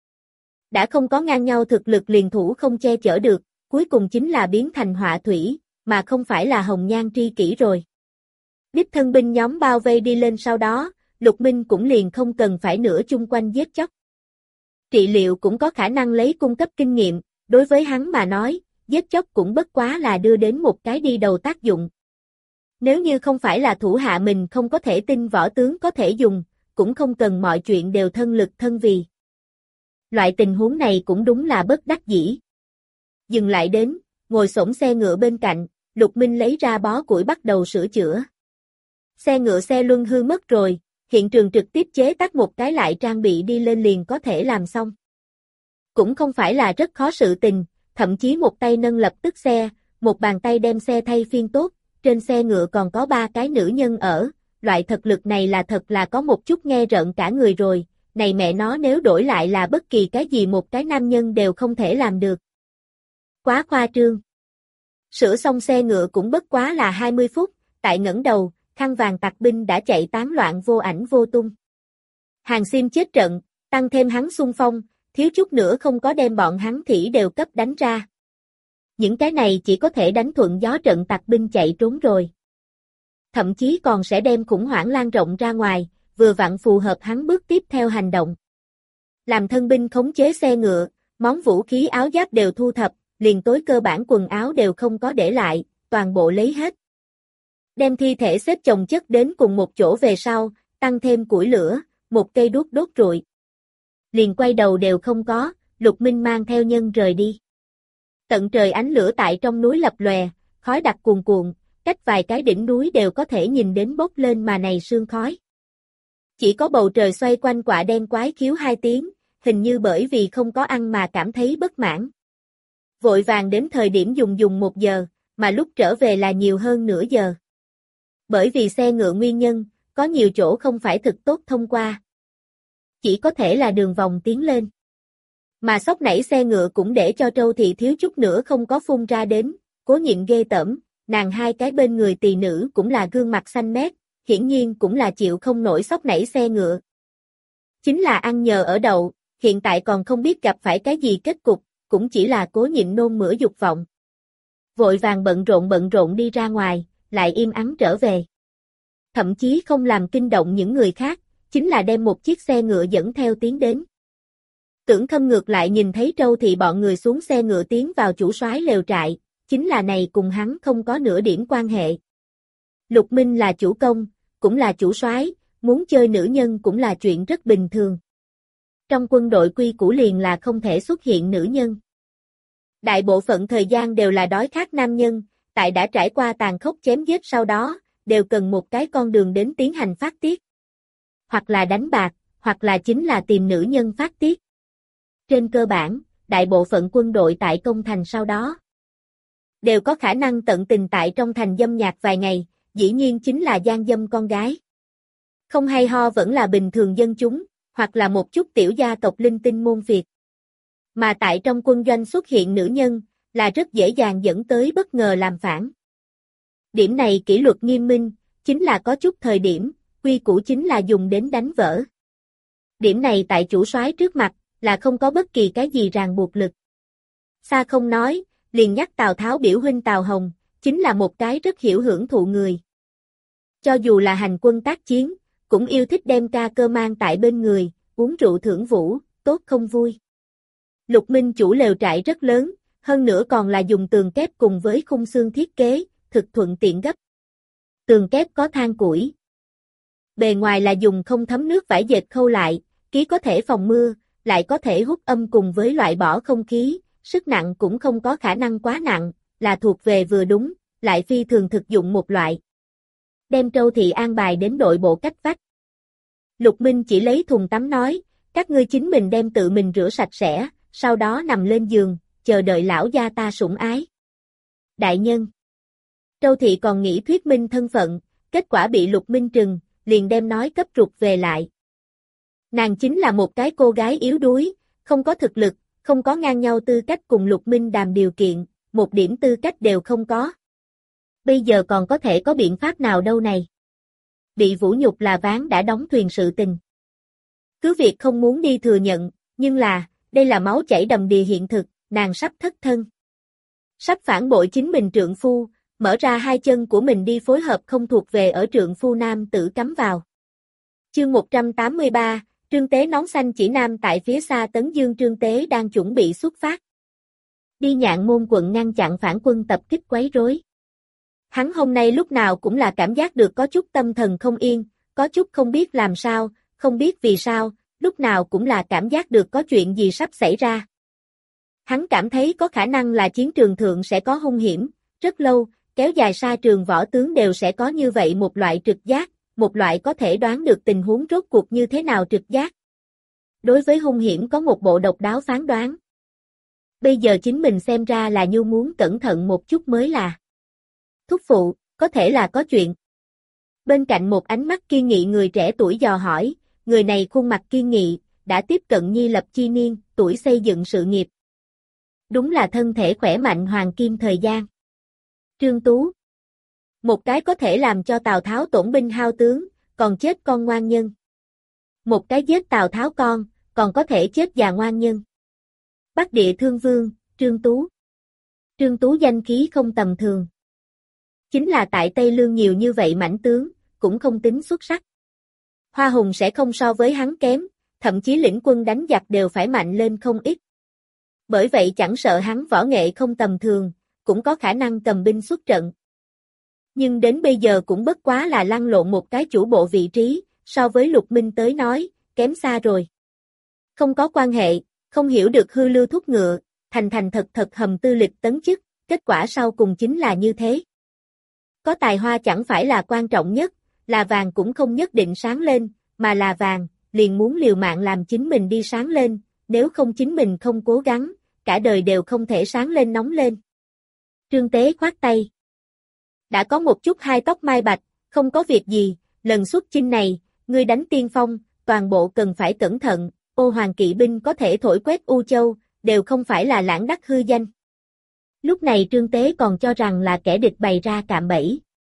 [SPEAKER 1] Đã không có ngang nhau thực lực liền thủ không che chở được, cuối cùng chính là biến thành họa thủy, mà không phải là hồng nhan tri kỷ rồi. Đích thân binh nhóm bao vây đi lên sau đó, Lục Minh cũng liền không cần phải nữa chung quanh giết chóc. Trị liệu cũng có khả năng lấy cung cấp kinh nghiệm, đối với hắn mà nói, giết chóc cũng bất quá là đưa đến một cái đi đầu tác dụng. Nếu như không phải là thủ hạ mình không có thể tin võ tướng có thể dùng, cũng không cần mọi chuyện đều thân lực thân vì. Loại tình huống này cũng đúng là bất đắc dĩ. Dừng lại đến, ngồi xổm xe ngựa bên cạnh, Lục Minh lấy ra bó củi bắt đầu sửa chữa. Xe ngựa xe luân hư mất rồi, hiện trường trực tiếp chế tác một cái lại trang bị đi lên liền có thể làm xong. Cũng không phải là rất khó sự tình, thậm chí một tay nâng lập tức xe, một bàn tay đem xe thay phiên tốt, trên xe ngựa còn có 3 cái nữ nhân ở, loại thực lực này là thật là có một chút nghe rợn cả người rồi, này mẹ nó nếu đổi lại là bất kỳ cái gì một cái nam nhân đều không thể làm được. Quá khoa trương. Sửa xong xe ngựa cũng bất quá là 20 phút, tại ngẩng đầu, khăn vàng tặc binh đã chạy tán loạn vô ảnh vô tung. Hàng Xiêm chết trận, tăng thêm hắn xung phong, thiếu chút nữa không có đem bọn hắn thỉ đều cấp đánh ra. Những cái này chỉ có thể đánh thuận gió trận tặc binh chạy trốn rồi. Thậm chí còn sẽ đem khủng hoảng lan rộng ra ngoài, vừa vặn phù hợp hắn bước tiếp theo hành động. Làm thân binh khống chế xe ngựa, món vũ khí áo giáp đều thu thập, liền tối cơ bản quần áo đều không có để lại, toàn bộ lấy hết. Đem thi thể xếp chồng chất đến cùng một chỗ về sau, tăng thêm củi lửa, một cây đuốc đốt rụi. Liền quay đầu đều không có, Lục Minh mang theo nhân rời đi. Tận trời ánh lửa tại trong núi lập lòe, khói đặc cuồn cuộn, cách vài cái đỉnh núi đều có thể nhìn đến bốc lên mà này sương khói. Chỉ có bầu trời xoay quanh quạ đen quái khiếu 2 tiếng, hình như bởi vì không có ăn mà cảm thấy bất mãn. Vội vàng đến thời điểm dùng 1 giờ, mà lúc trở về là nhiều hơn nửa giờ. Bởi vì xe ngựa nguyên nhân, có nhiều chỗ không phải thực tốt thông qua. Chỉ có thể là đường vòng tiến lên. Mà sốc nảy xe ngựa cũng để cho Trâu Thị thiếu chút nữa không có phun ra đến, Cố Nhịn ghê tởm, nàng 2 cái bên người tỳ nữ cũng là gương mặt xanh mét, hiển nhiên cũng là chịu không nổi sốc nảy xe ngựa. Chính là ăn nhờ ở đậu, hiện tại còn không biết gặp phải cái gì kết cục, cũng chỉ là Cố Nhịn nôn mửa dục vọng. Vội vàng bận rộn đi ra ngoài, lại im ắng trở về. Thậm chí không làm kinh động những người khác, chính là đem một chiếc xe ngựa dẫn theo tiến đến. Tưởng Khâm ngược lại nhìn thấy Trâu Thị bọn người xuống xe ngựa tiến vào chủ soái lều trại, chính là này cùng hắn không có nửa điểm quan hệ. Lục Minh là chủ công, cũng là chủ soái, muốn chơi nữ nhân cũng là chuyện rất bình thường. Trong quân đội quy củ liền là không thể xuất hiện nữ nhân. Đại bộ phận thời gian đều là đói khát nam nhân, tại đã trải qua tàn khốc chém giết sau đó, đều cần một cái con đường đến tiến hành phát tiết. Hoặc là đánh bạc, hoặc là chính là tìm nữ nhân phát tiết. Trên cơ bản, đại bộ phận quân đội tại công thành sau đó đều có khả năng tận tình tại trong thành dâm nhạc vài ngày, dĩ nhiên chính là gian dâm con gái. Không hay ho vẫn là bình thường dân chúng, hoặc là một chút tiểu gia tộc linh tinh môn phiệt. Mà tại trong quân doanh xuất hiện nữ nhân, là rất dễ dàng dẫn tới bất ngờ làm phản. Điểm này kỷ luật nghiêm minh, chính là có chút thời điểm, quy củ chính là dùng đến đánh vỡ. Điểm này tại chủ soái trước mặt, là không có bất kỳ cái gì ràng buộc lực. Xa không nói, liền nhắc Tào Tháo biểu huynh Tào Hồng, chính là một cái rất hiểu hưởng thụ người. Cho dù là hành quân tác chiến, cũng yêu thích đem ca cơ mang tại bên người, uống rượu thưởng vũ, tốt không vui. Lục Minh chủ lều trại rất lớn, hơn nữa còn là dùng tường kép cùng với khung xương thiết kế, thực thuận tiện gấp. Tường kép có than củi. Bề ngoài là dùng không thấm nước vải dệt khâu lại, ký có thể phòng mưa, lại có thể hút âm cùng với loại bỏ không khí, sức nặng cũng không có khả năng quá nặng, là thuộc về vừa đúng, lại phi thường thực dụng một loại. Đem Trâu Thị an bài đến đội bộ cách vách. Lục Minh chỉ lấy thùng tắm nói, các ngươi chính mình đem tự mình rửa sạch sẽ, sau đó nằm lên giường, chờ đợi lão gia ta sủng ái. Đại nhân. Trâu Thị còn nghĩ thuyết minh thân phận, kết quả bị Lục Minh trừng, liền đem nói cấp rụt về lại. Nàng chính là một cái cô gái yếu đuối, không có thực lực, không có ngang nhau tư cách cùng Lục Minh đàm điều kiện, một điểm tư cách đều không có. Bây giờ còn có thể có biện pháp nào đâu này? Bị vũ nhục là ván đã đóng thuyền sự tình. Cứ việc không muốn đi thừa nhận, nhưng là, đây là máu chảy đầm đìa hiện thực, nàng sắp thất thân. Sắp phản bội chính mình trượng phu, mở ra hai chân của mình đi phối hợp không thuộc về ở trượng phu nam tử cắm vào. Chương 183, Trương Tế nón xanh chỉ nam tại phía xa Tấn Dương. Trương Tế đang chuẩn bị xuất phát. Đi Nhạn Môn quận ngăn chặn phản quân tập kích quấy rối. Hắn hôm nay lúc nào cũng là cảm giác được có chút tâm thần không yên, có chút không biết làm sao, không biết vì sao, lúc nào cũng là cảm giác được có chuyện gì sắp xảy ra. Hắn cảm thấy có khả năng là chiến trường thượng sẽ có hung hiểm, rất lâu, kéo dài xa trường võ tướng đều sẽ có như vậy một loại trực giác, một loại có thể đoán được tình huống rốt cuộc như thế nào trực giác. Đối với hung hiểm có một bộ độc đáo phán đoán. Bây giờ chính mình xem ra là Nhu muốn cẩn thận một chút mới là. Thúc phụ, có thể là có chuyện. Bên cạnh một ánh mắt kiên nghị người trẻ tuổi dò hỏi, người này khuôn mặt kiên nghị, đã tiếp cận nhi lập chi niên, tuổi xây dựng sự nghiệp. Đúng là thân thể khỏe mạnh hoàng kim thời gian. Trương Tú. Một cái có thể làm cho Tào Tháo tổn binh hao tướng, còn chết con ngoan nhân. Một cái giết Tào Tháo con, còn có thể chết già ngoan nhân. Bắc Địa Thương Vương, Trương Tú. Trương Tú danh khí không tầm thường. Chính là tại Tây Lương nhiều như vậy mãnh tướng, cũng không tính xuất sắc. Hoa Hùng sẽ không so với hắn kém, thậm chí lĩnh quân đánh giặc đều phải mạnh lên không ít. Bởi vậy chẳng sợ hắn võ nghệ không tầm thường, cũng có khả năng cầm binh xuất trận. Nhưng đến bây giờ cũng bất quá là lăn lộn một cái chủ bộ vị trí, so với Lục Minh tới nói, kém xa rồi. Không có quan hệ, không hiểu được hư lưu thúc ngựa, thành thành thật thật hầm tư lịch tấn chức, kết quả sau cùng chính là như thế. Có tài hoa chẳng phải là quan trọng nhất, là vàng cũng không nhất định sáng lên, mà là vàng, liền muốn liều mạng làm chính mình đi sáng lên, nếu không chính mình không cố gắng, cả đời đều không thể sáng lên nóng lên. Trương Tế khoát tay. Đã có một chút hai tóc mai bạch, không có việc gì, lần xuất chinh này, ngươi đánh tiên phong, toàn bộ cần phải cẩn thận, ô hoàng kỵ binh có thể thổi quét U Châu, đều không phải là lãng đắc hư danh. Lúc này Trương Tế còn cho rằng là kẻ địch bày ra cạm bẫy.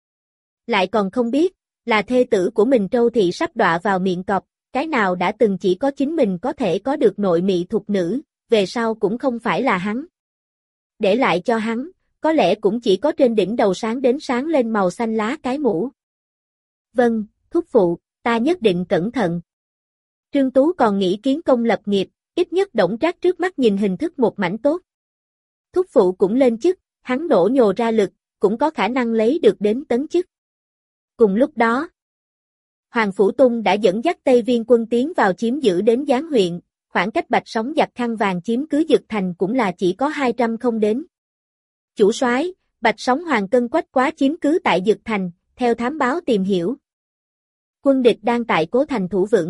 [SPEAKER 1] Lại còn không biết, là thê tử của mình Trâu Thị sắp đọa vào miệng cọp, cái nào đã từng chỉ có chính mình có thể có được nội mị thục nữ, về sau cũng không phải là hắn. Để lại cho hắn, có lẽ cũng chỉ có trên đỉnh đầu sáng đến sáng lên màu xanh lá cái mũ. Vâng, thúc phụ, ta nhất định cẩn thận. Trương Tú còn nghĩ kiến công lập nghiệp, ít nhất Đổng Trác trước mắt nhìn hình thức một mảnh tốt. Thúc phụ cũng lên chức, hắn đổ nhồ ra lực, cũng có khả năng lấy được đến tấn chức. Cùng lúc đó, Hoàng Phủ Tung đã dẫn dắt Tây Viên quân tiến vào chiếm giữ đến Giáng huyện, khoảng cách Bạch Sóng giặc khăn vàng chiếm cứ Dực Thành cũng là chỉ có 200 không đến. Chủ soái, Bạch Sóng Hoàng Cân Quách quá chiếm cứ tại Dực Thành, theo thám báo tìm hiểu. Quân địch đang tại Cố Thành thủ vững,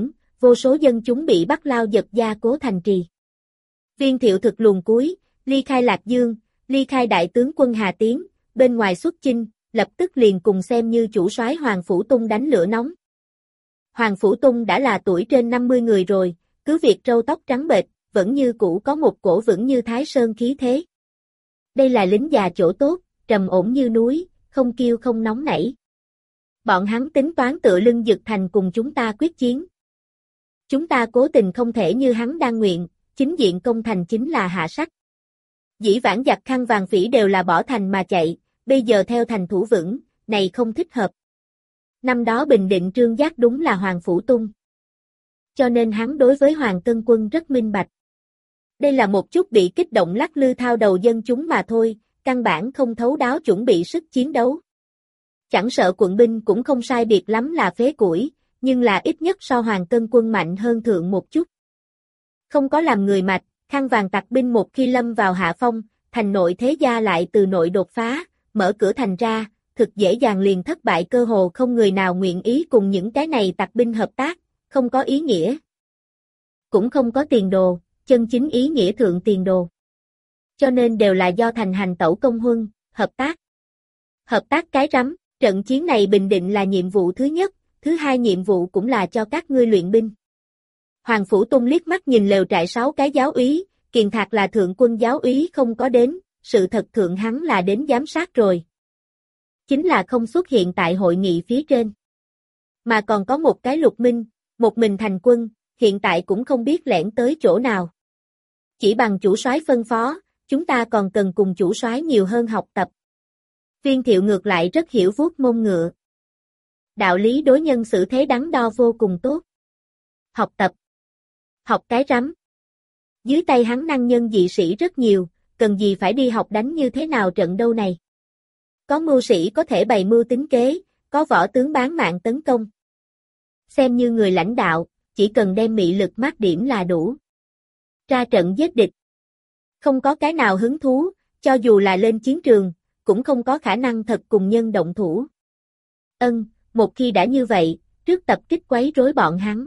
[SPEAKER 1] vô số dân chúng bị bắt lao giật gia cố thành trì. Viên Thiệu thực luồn cuối, ly khai Lạc Dương, ly khai đại tướng quân Hà Tiến, bên ngoài xuất chinh, lập tức liền cùng xem như chủ soái Hoàng Phủ Tung đánh lửa nóng. Hoàng Phủ Tung đã là tuổi trên 50 người rồi, cứ việc râu tóc trắng bệch, vẫn như cũ có một cổ vững như Thái Sơn khí thế. Đây là lính già chỗ tốt, trầm ổn như núi, không kiêu không nóng nảy. Bọn hắn tính toán tựa lưng Dực Thành cùng chúng ta quyết chiến. Chúng ta cố tình không thể như hắn đang nguyện, chính diện công thành chính là hạ sách. Dĩ vãng giặc Khăn Vàng Phỉ đều là bỏ thành mà chạy, bây giờ theo thành thủ vững, này không thích hợp. Năm đó Bình Định Trương Giác đúng là Hoàng Phủ Tung. Cho nên hắn đối với Hoàng Tân Quân rất minh bạch. Đây là một chút bị kích động lắc lư thao đầu dân chúng mà thôi, căn bản không thấu đáo chuẩn bị sức chiến đấu. Chẳng sợ quận binh cũng không sai biệt lắm là phế củi, nhưng là ít nhất so Hoàng Tân Quân mạnh hơn thượng một chút. Không có làm người mạch, Khăn Vàng tặc binh một khi lâm vào hạ phong, thành nội thế gia lại từ nội đột phá, mở cửa thành ra, thực dễ dàng liền thất bại, cơ hồ không người nào nguyện ý cùng những cái này tặc binh hợp tác, không có ý nghĩa. Cũng không có tiền đồ, chân chính ý nghĩa thượng tiền đồ. Cho nên đều là do thành hành tẩu công huân, hợp tác. Hợp tác cái rắm, trận chiến này Bình Định là nhiệm vụ thứ nhất, thứ hai nhiệm vụ cũng là cho các ngươi luyện binh. Hoàng Phủ Tung liếc mắt nhìn lều trại 6 cái giáo úy, kiền thạc là thượng quân giáo úy không có đến, sự thật thượng hắn là đến giám sát rồi. Chính là không xuất hiện tại hội nghị phía trên. Mà còn có một cái Lục Minh, một mình thành quân, hiện tại cũng không biết lẻn tới chỗ nào. Chỉ bằng chủ soái phân phó, chúng ta còn cần cùng chủ soái nhiều hơn học tập. Viên Thiệu ngược lại rất hiểu vuốt mông ngựa. Đạo lý đối nhân xử thế đắn đo vô cùng tốt. Học tập. Học cái rắm. Dưới tay hắn năng nhân dị sĩ rất nhiều, cần gì phải đi học đánh như thế nào trận đâu này. Có mưu sĩ có thể bày mưu tính kế, có võ tướng bán mạng tấn công. Xem như người lãnh đạo, chỉ cần đem mị lực mát điểm là đủ. Ra trận giết địch. Không có cái nào hứng thú, cho dù là lên chiến trường, cũng không có khả năng thật cùng nhân động thủ. Một khi đã như vậy, trước tập kích quấy rối bọn hắn.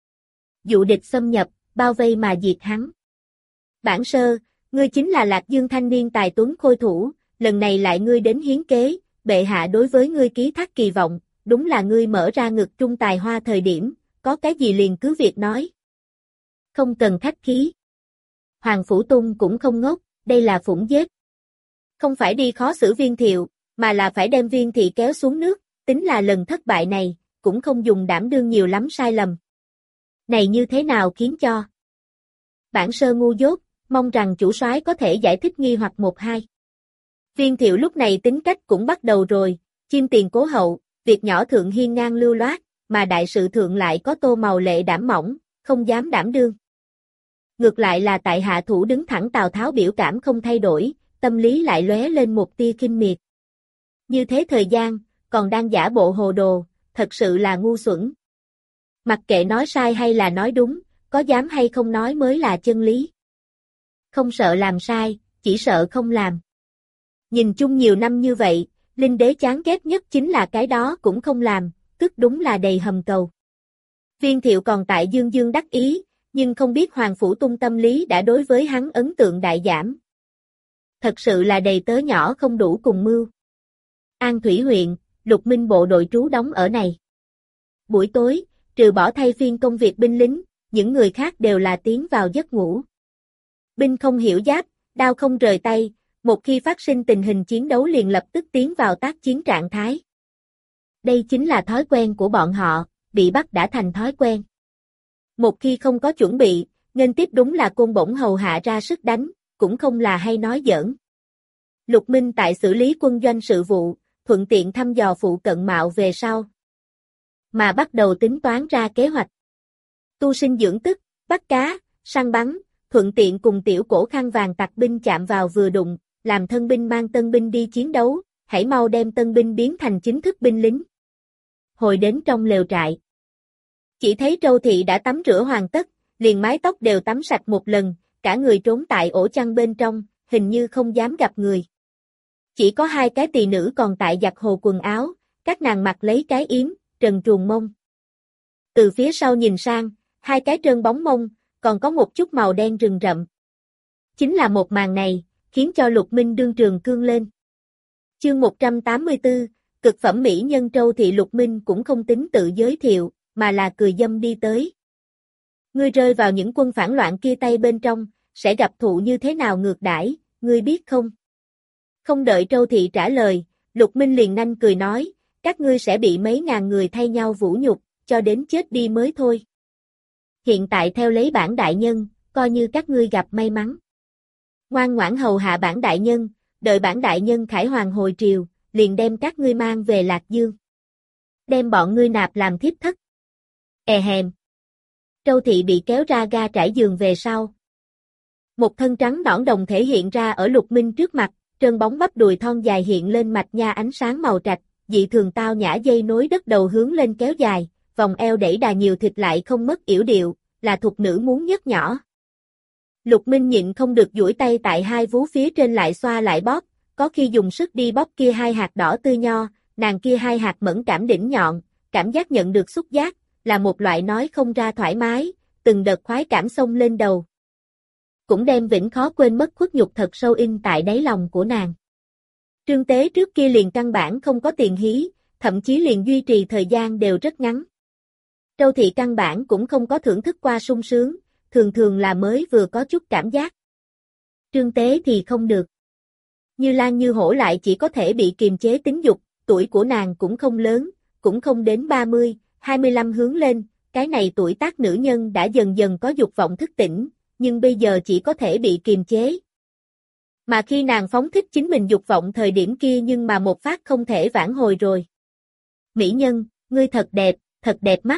[SPEAKER 1] Dụ địch xâm nhập, bao vây mà diệt hắn. Bản Sơ, ngươi chính là Lạc Dương thanh niên tài tuấn khôi thủ, lần này lại ngươi đến hiến kế, bệ hạ đối với ngươi ký thác kỳ vọng, đúng là ngươi mở ra ngực trung tài hoa thời điểm, có cái gì liền cứ việc nói. Không cần khách khí. Hoàng Phủ Tung cũng không ngốc, đây là phủng giết. Không phải đi khó xử Viên Thiệu, mà là phải đem Viên Thị kéo xuống nước, tính là lần thất bại này, cũng không dùng đảm đương nhiều lắm sai lầm. Này như thế nào khiến cho Bản Sơ ngu dốt, mong rằng chủ soái có thể giải thích nghi hoặc một hai. Viên Thiệu lúc này tính cách cũng bắt đầu rồi, chiêm tiền cố hậu, việc nhỏ thượng hiên ngang lưu loát, mà đại sự thượng lại có tô màu lệ đảm mỏng, không dám đảm đương. Ngược lại là tại hạ thủ đứng thẳng Tào Tháo biểu cảm không thay đổi, tâm lý lại lóe lên một tia khinh miệt. Như thế thời gian, còn đang giả bộ hồ đồ, thật sự là ngu xuẩn. Mặc kệ nói sai hay là nói đúng, có dám hay không nói mới là chân lý. Không sợ làm sai, chỉ sợ không làm. Nhìn chung nhiều năm như vậy, Linh Đế chán ghét nhất chính là cái đó cũng không làm, tức đúng là đầy hầm cầu. Viên Thiệu còn tại dương dương đắc ý, nhưng không biết Hoàng Phủ Tung tâm lý đã đối với hắn ấn tượng đại giảm. Thật sự là đầy tớ nhỏ không đủ cùng mưu. An Thủy huyện, Lục Minh bộ đội trú đóng ở này. Buổi tối, trừ bỏ thay phiên công việc binh lính, những người khác đều là tiến vào giấc ngủ. Binh không hiểu giáp, đao không rời tay, một khi phát sinh tình hình chiến đấu liền lập tức tiến vào tác chiến trạng thái. Đây chính là thói quen của bọn họ, bị bắt đã thành thói quen. Một khi không có chuẩn bị, nên tiếp đúng là côn bổng hầu hạ ra sức đánh, cũng không là hay nói giỡn. Lục Minh tại xử lý quân doanh sự vụ, thuận tiện thăm dò phụ cận mạo về sau. Mà bắt đầu tính toán ra kế hoạch. Tu sinh dưỡng tức, bắt cá, săn bắn, thuận tiện cùng tiểu cổ Khăn Vàng tặc binh chạm vào vừa đụng, làm thân binh mang tân binh đi chiến đấu, hãy mau đem tân binh biến thành chính thức binh lính. Hồi đến trong lều trại. Chỉ thấy Trâu Thị đã tắm rửa hoàn tất, liền mái tóc đều tắm sạch một lần, cả người trốn tại ổ chăn bên trong, hình như không dám gặp người. Chỉ có hai cái tỳ nữ còn tại giặt hồ quần áo, các nàng mặc lấy cái yếm, trần truồng mông. Từ phía sau nhìn sang, hai cái trơn bóng mông, còn có một chút màu đen rừng rậm. Chính là một màn này, khiến cho Lục Minh đương trường cương lên. Chương 184, cực phẩm mỹ nhân Trâu Thị. Lục Minh cũng không tính tự giới thiệu, mà là cười dâm đi tới. Ngươi rơi vào những quân phản loạn kia tay bên trong, sẽ gặp thụ như thế nào ngược đãi, ngươi biết không? Không đợi Trâu Thị trả lời, Lục Minh liền nanh cười nói, các ngươi sẽ bị mấy ngàn người thay nhau vũ nhục, cho đến chết đi mới thôi. Hiện tại theo lấy bản đại nhân, coi như các ngươi gặp may mắn. Ngoan ngoãn hầu hạ bản đại nhân, đợi bản đại nhân khải hoàng hồi triều, liền đem các ngươi mang về Lạc Dương. Đem bọn ngươi nạp làm thiếp thất. Hèm. Trâu Thị bị kéo ra ga trải giường về sau. Một thân trắng nõn đồng thể hiện ra ở Lục Minh trước mặt, trơn bóng bắp đùi thon dài hiện lên mạch nha ánh sáng màu trạch, dị thường tao nhã dây nối đất đầu hướng lên kéo dài, vòng eo đẩy đà nhiều thịt lại không mất yểu điệu, là thục nữ muốn nhất nhỏ. Lục Minh nhịn không được duỗi tay tại hai vú phía trên lại xoa lại bóp, có khi dùng sức đi bóp kia hai hạt đỏ tươi nho, nàng kia hai hạt mẫn cảm đỉnh nhọn, cảm giác nhận được xúc giác, là một loại nói không ra thoải mái, từng đợt khoái cảm xông lên đầu. Cũng đem vĩnh khó quên mất khuất nhục thật sâu in tại đáy lòng của nàng. Trương Tế trước kia liền căn bản không có tiền hí, thậm chí liền duy trì thời gian đều rất ngắn. Trâu Thị căn bản cũng không có thưởng thức qua sung sướng, thường thường là mới vừa có chút cảm giác. Trương Tế thì không được. Như Lan như hổ lại chỉ có thể bị kiềm chế tính dục, tuổi của nàng cũng không lớn, cũng không đến 30, 25 hướng lên, cái này tuổi tác nữ nhân đã dần dần có dục vọng thức tỉnh, nhưng bây giờ chỉ có thể bị kiềm chế. Mà khi nàng phóng thích chính mình dục vọng thời điểm kia nhưng mà một phát không thể vãn hồi rồi. Mỹ nhân, ngươi thật đẹp mắt.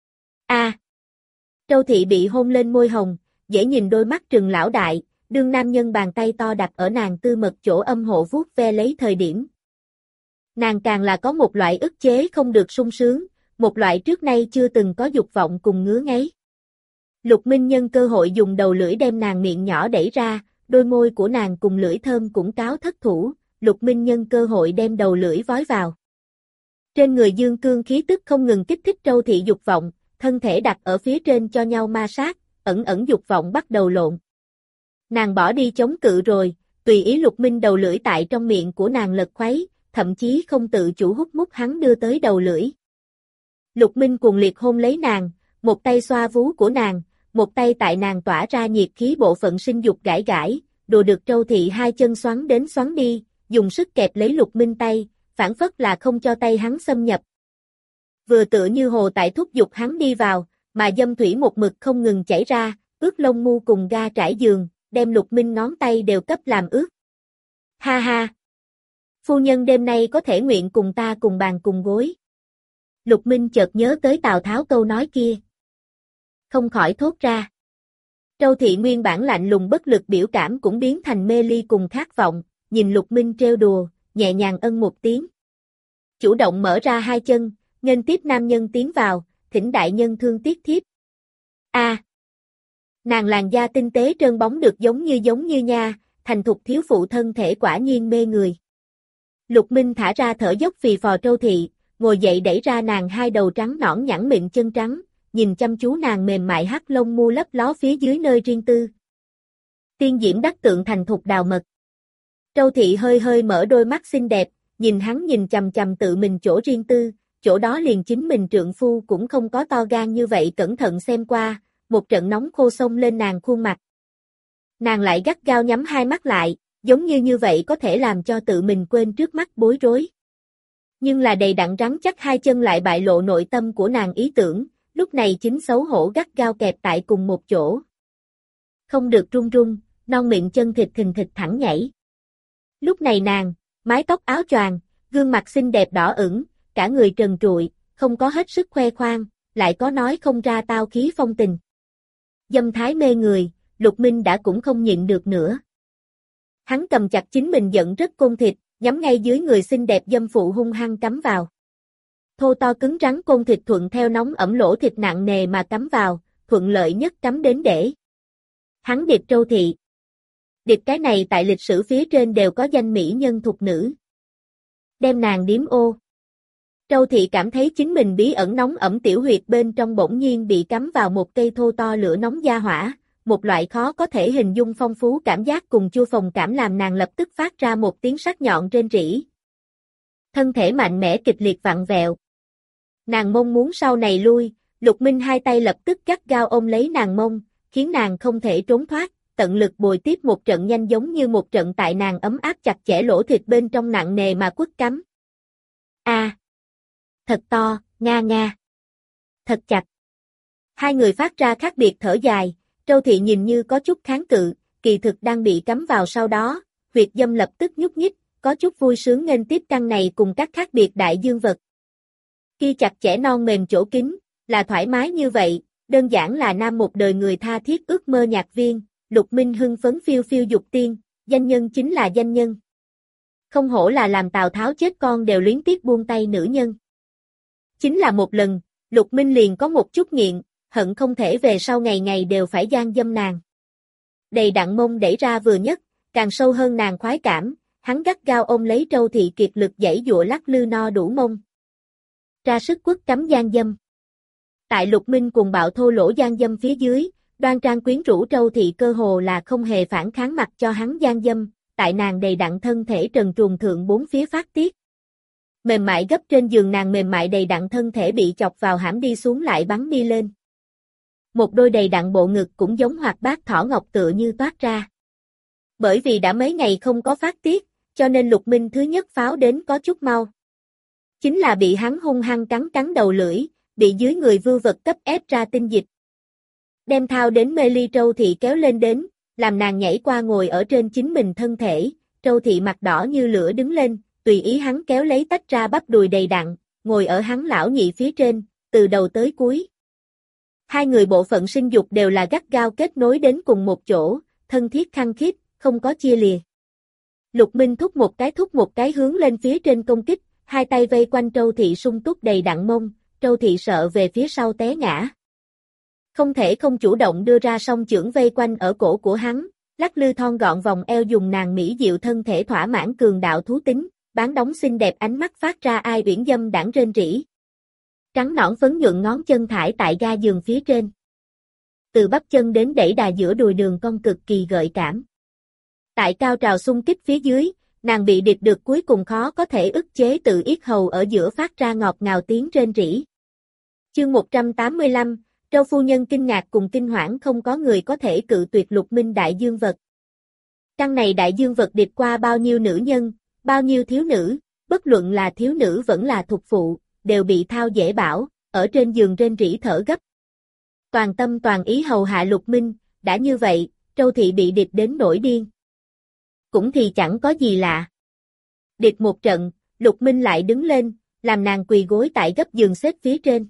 [SPEAKER 1] Trâu Thị bị hôn lên môi hồng, dễ nhìn đôi mắt trừng lão đại, đương nam nhân bàn tay to đặt ở nàng tư mật chỗ âm hộ vuốt ve lấy thời điểm. Nàng càng là có một loại ức chế không được sung sướng, một loại trước nay chưa từng có dục vọng cùng ngứa ngáy. Lục Minh nhân cơ hội dùng đầu lưỡi đem nàng miệng nhỏ đẩy ra, đôi môi của nàng cùng lưỡi thơm cũng cáo thất thủ, Lục Minh nhân cơ hội đem đầu lưỡi vói vào. Trên người dương cương khí tức không ngừng kích thích Trâu Thị dục vọng, thân thể đặt ở phía trên cho nhau ma sát, ẩn ẩn dục vọng bắt đầu lộn. Nàng bỏ đi chống cự rồi, tùy ý Lục Minh đầu lưỡi tại trong miệng của nàng lật khuấy, thậm chí không tự chủ hút mút hắn đưa tới đầu lưỡi. Lục Minh cuồng liệt hôn lấy nàng, một tay xoa vú của nàng, một tay tại nàng tỏa ra nhiệt khí bộ phận sinh dục gãi gãi, đồ được Trâu Thị hai chân xoắn đến xoắn đi, dùng sức kẹp lấy Lục Minh tay, phản phất là không cho tay hắn xâm nhập. Vừa tựa như hồ tại thúc giục hắn đi vào, mà dâm thủy một mực không ngừng chảy ra, ướt lông mu cùng ga trải giường, đem Lục Minh ngón tay đều cấp làm ướt. Ha ha! Phu nhân đêm nay có thể nguyện cùng ta cùng bàn cùng gối. Lục Minh chợt nhớ tới Tào Tháo câu nói kia. Không khỏi thốt ra. Trâu Thị nguyên bản lạnh lùng bất lực biểu cảm cũng biến thành mê ly cùng khát vọng, nhìn Lục Minh trêu đùa, nhẹ nhàng ân một tiếng. Chủ động mở ra hai chân, nghênh tiếp nam nhân tiến vào, thỉnh đại nhân thương tiếc thiếp. Nàng làn da tinh tế trơn bóng được giống như nha, thành thục thiếu phụ thân thể quả nhiên mê người. Lục Minh thả ra thở dốc phì phò Trâu Thị, ngồi dậy đẩy ra nàng hai đầu trắng nõn nhẵn mịn chân trắng, nhìn chăm chú nàng mềm mại hắc lông mu lấp ló phía dưới nơi riêng tư. Tiên diễm đắc tượng thành thục đào mật. Trâu Thị hơi hơi mở đôi mắt xinh đẹp, nhìn hắn nhìn chằm chằm tự mình chỗ riêng tư, chỗ đó liền chính mình trượng phu cũng không có to gan như vậy cẩn thận xem qua, một trận nóng khô xông lên nàng khuôn mặt. Nàng lại gắt gao nhắm hai mắt lại, giống như vậy có thể làm cho tự mình quên trước mắt bối rối. Nhưng là đầy đặn rắn chắc hai chân lại bại lộ nội tâm của nàng ý tưởng, lúc này chính xấu hổ gắt gao kẹp tại cùng một chỗ. Không được run run, non miệng chân thịt thình thịch thẳng nhảy. Lúc này nàng, mái tóc áo choàng, gương mặt xinh đẹp đỏ ửng, cả người trần trụi, không có hết sức khoe khoang, lại có nói không ra tao khí phong tình. Dâm thái mê người, Lục Minh đã cũng không nhịn được nữa. Hắn cầm chặt chính mình giận rất côn thịt, nhắm ngay dưới người xinh đẹp dâm phụ hung hăng cắm vào. Thô to cứng rắn côn thịt thuận theo nóng ẩm lỗ thịt nặng nề mà cắm vào, thuận lợi nhất cắm đến để. Hắn điệp Trâu Thị. Điệp cái này tại lịch sử phía trên đều có danh mỹ nhân thục nữ. Đem nàng điếm ô. Trâu Thị cảm thấy chính mình bí ẩn nóng ẩm tiểu huyệt bên trong bỗng nhiên bị cắm vào một cây thô to lửa nóng da hỏa, một loại khó có thể hình dung phong phú cảm giác cùng chua phồng cảm làm nàng lập tức phát ra một tiếng sắc nhọn rên rỉ. Thân thể mạnh mẽ kịch liệt vặn vẹo. Nàng mong muốn sau này lui, Lục Minh hai tay lập tức gắt gao ôm lấy nàng mông, khiến nàng không thể trốn thoát, tận lực bồi tiếp một trận nhanh giống như một trận tại nàng ấm áp chặt chẽ lỗ thịt bên trong nặng nề mà quất cắm. A, thật to, nga nga. Thật chặt. Hai người phát ra khác biệt thở dài, Trâu Thị nhìn như có chút kháng cự, kỳ thực đang bị cắm vào sau đó, huyệt dâm lập tức nhúc nhích, có chút vui sướng nghênh tiếp căn này cùng các khác biệt đại dương vật. Kia chặt chẽ non mềm chỗ kín, là thoải mái như vậy, đơn giản là nam một đời người tha thiết ước mơ nhạc viên, Lục Minh hưng phấn phiêu phiêu dục tiên, danh nhân chính là danh nhân. Không hổ là làm Tào Tháo chết con đều luyến tiếc buông tay nữ nhân. Chính là một lần, Lục Minh liền có một chút nghiện, hận không thể về sau ngày ngày đều phải gian dâm nàng. Đầy đặn mông đẩy ra vừa nhất, càng sâu hơn nàng khoái cảm, hắn gắt gao ôm lấy Trâu Thị kiệt lực giãy giụa lắc lư no đủ mông. Ra sức quất cắm gian dâm. Tại Lục Minh cùng bạo thô lỗ gian dâm phía dưới, đoan trang quyến rũ Trâu Thị cơ hồ là không hề phản kháng mặt cho hắn gian dâm, tại nàng đầy đặn thân thể trần truồng thượng bốn phía phát tiết. Mềm mại gấp trên giường nàng mềm mại đầy đặn thân thể bị chọc vào hãm đi xuống lại bắn đi lên. Một đôi đầy đặn bộ ngực cũng giống hoạt bát thỏ ngọc tựa như toát ra. Bởi vì đã mấy ngày không có phát tiết, cho nên Lục Minh thứ nhất pháo đến có chút mau. Chính là bị hắn hung hăng cắn đầu lưỡi, bị dưới người vưu vật cấp ép ra tinh dịch. Đem thao đến mê ly Trâu Thị kéo lên đến, làm nàng nhảy qua ngồi ở trên chính mình thân thể, Trâu Thị mặt đỏ như lửa đứng lên, tùy ý hắn kéo lấy tách ra bắp đùi đầy đặn, ngồi ở hắn lão nhị phía trên, từ đầu tới cuối. Hai người bộ phận sinh dục đều là gắt gao kết nối đến cùng một chỗ, thân thiết khăng khít, không có chia lìa. Lục Minh thúc một cái hướng lên phía trên công kích, hai tay vây quanh Trâu Thị sung túc đầy đặn mông, Trâu Thị sợ về phía sau té ngã. Không thể không chủ động đưa ra song chưởng vây quanh ở cổ của hắn, lắc lư thon gọn vòng eo dùng nàng mỹ diệu thân thể thỏa mãn cường đạo thú tính, bán đóng xinh đẹp ánh mắt phát ra ai uyển dâm đãng rên rỉ. Trắng nõn phấn nhuận ngón chân thải tại ga giường phía trên. Từ bắp chân đến đẩy đà giữa đùi đường cong cực kỳ gợi cảm. Tại cao trào xung kích phía dưới, nàng bị địch được cuối cùng khó có thể ức chế từ yết hầu ở giữa phát ra ngọt ngào tiếng rên rỉ. Chương 185, Trâu phu nhân kinh ngạc cùng kinh hoảng không có người có thể cự tuyệt Lục Minh đại dương vật. Căn này đại dương vật địch qua bao nhiêu nữ nhân, bao nhiêu thiếu nữ, bất luận là thiếu nữ vẫn là thục phụ, đều bị thao dễ bảo, ở trên giường rên rỉ thở gấp. Toàn tâm toàn ý hầu hạ Lục Minh, đã như vậy, Trâu Thị bị địch đến nổi điên. Cũng thì chẳng có gì lạ. Địch một trận, Lục Minh lại đứng lên, làm nàng quỳ gối tại gấp giường xếp phía trên.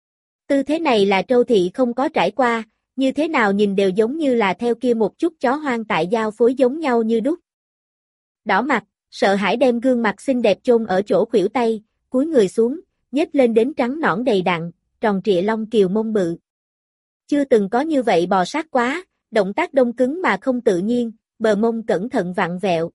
[SPEAKER 1] Tư thế này là Trâu Thị không có trải qua, như thế nào nhìn đều giống như là theo kia một chút chó hoang tại giao phối giống nhau như đúc. Đỏ mặt, sợ hãi đem gương mặt xinh đẹp chôn ở chỗ khuỷu tay, cúi người xuống, nhếch lên đến trắng nõn đầy đặn, tròn trịa lông kiều mông bự. Chưa từng có như vậy bò sát quá, động tác đông cứng mà không tự nhiên, bờ mông cẩn thận vặn vẹo.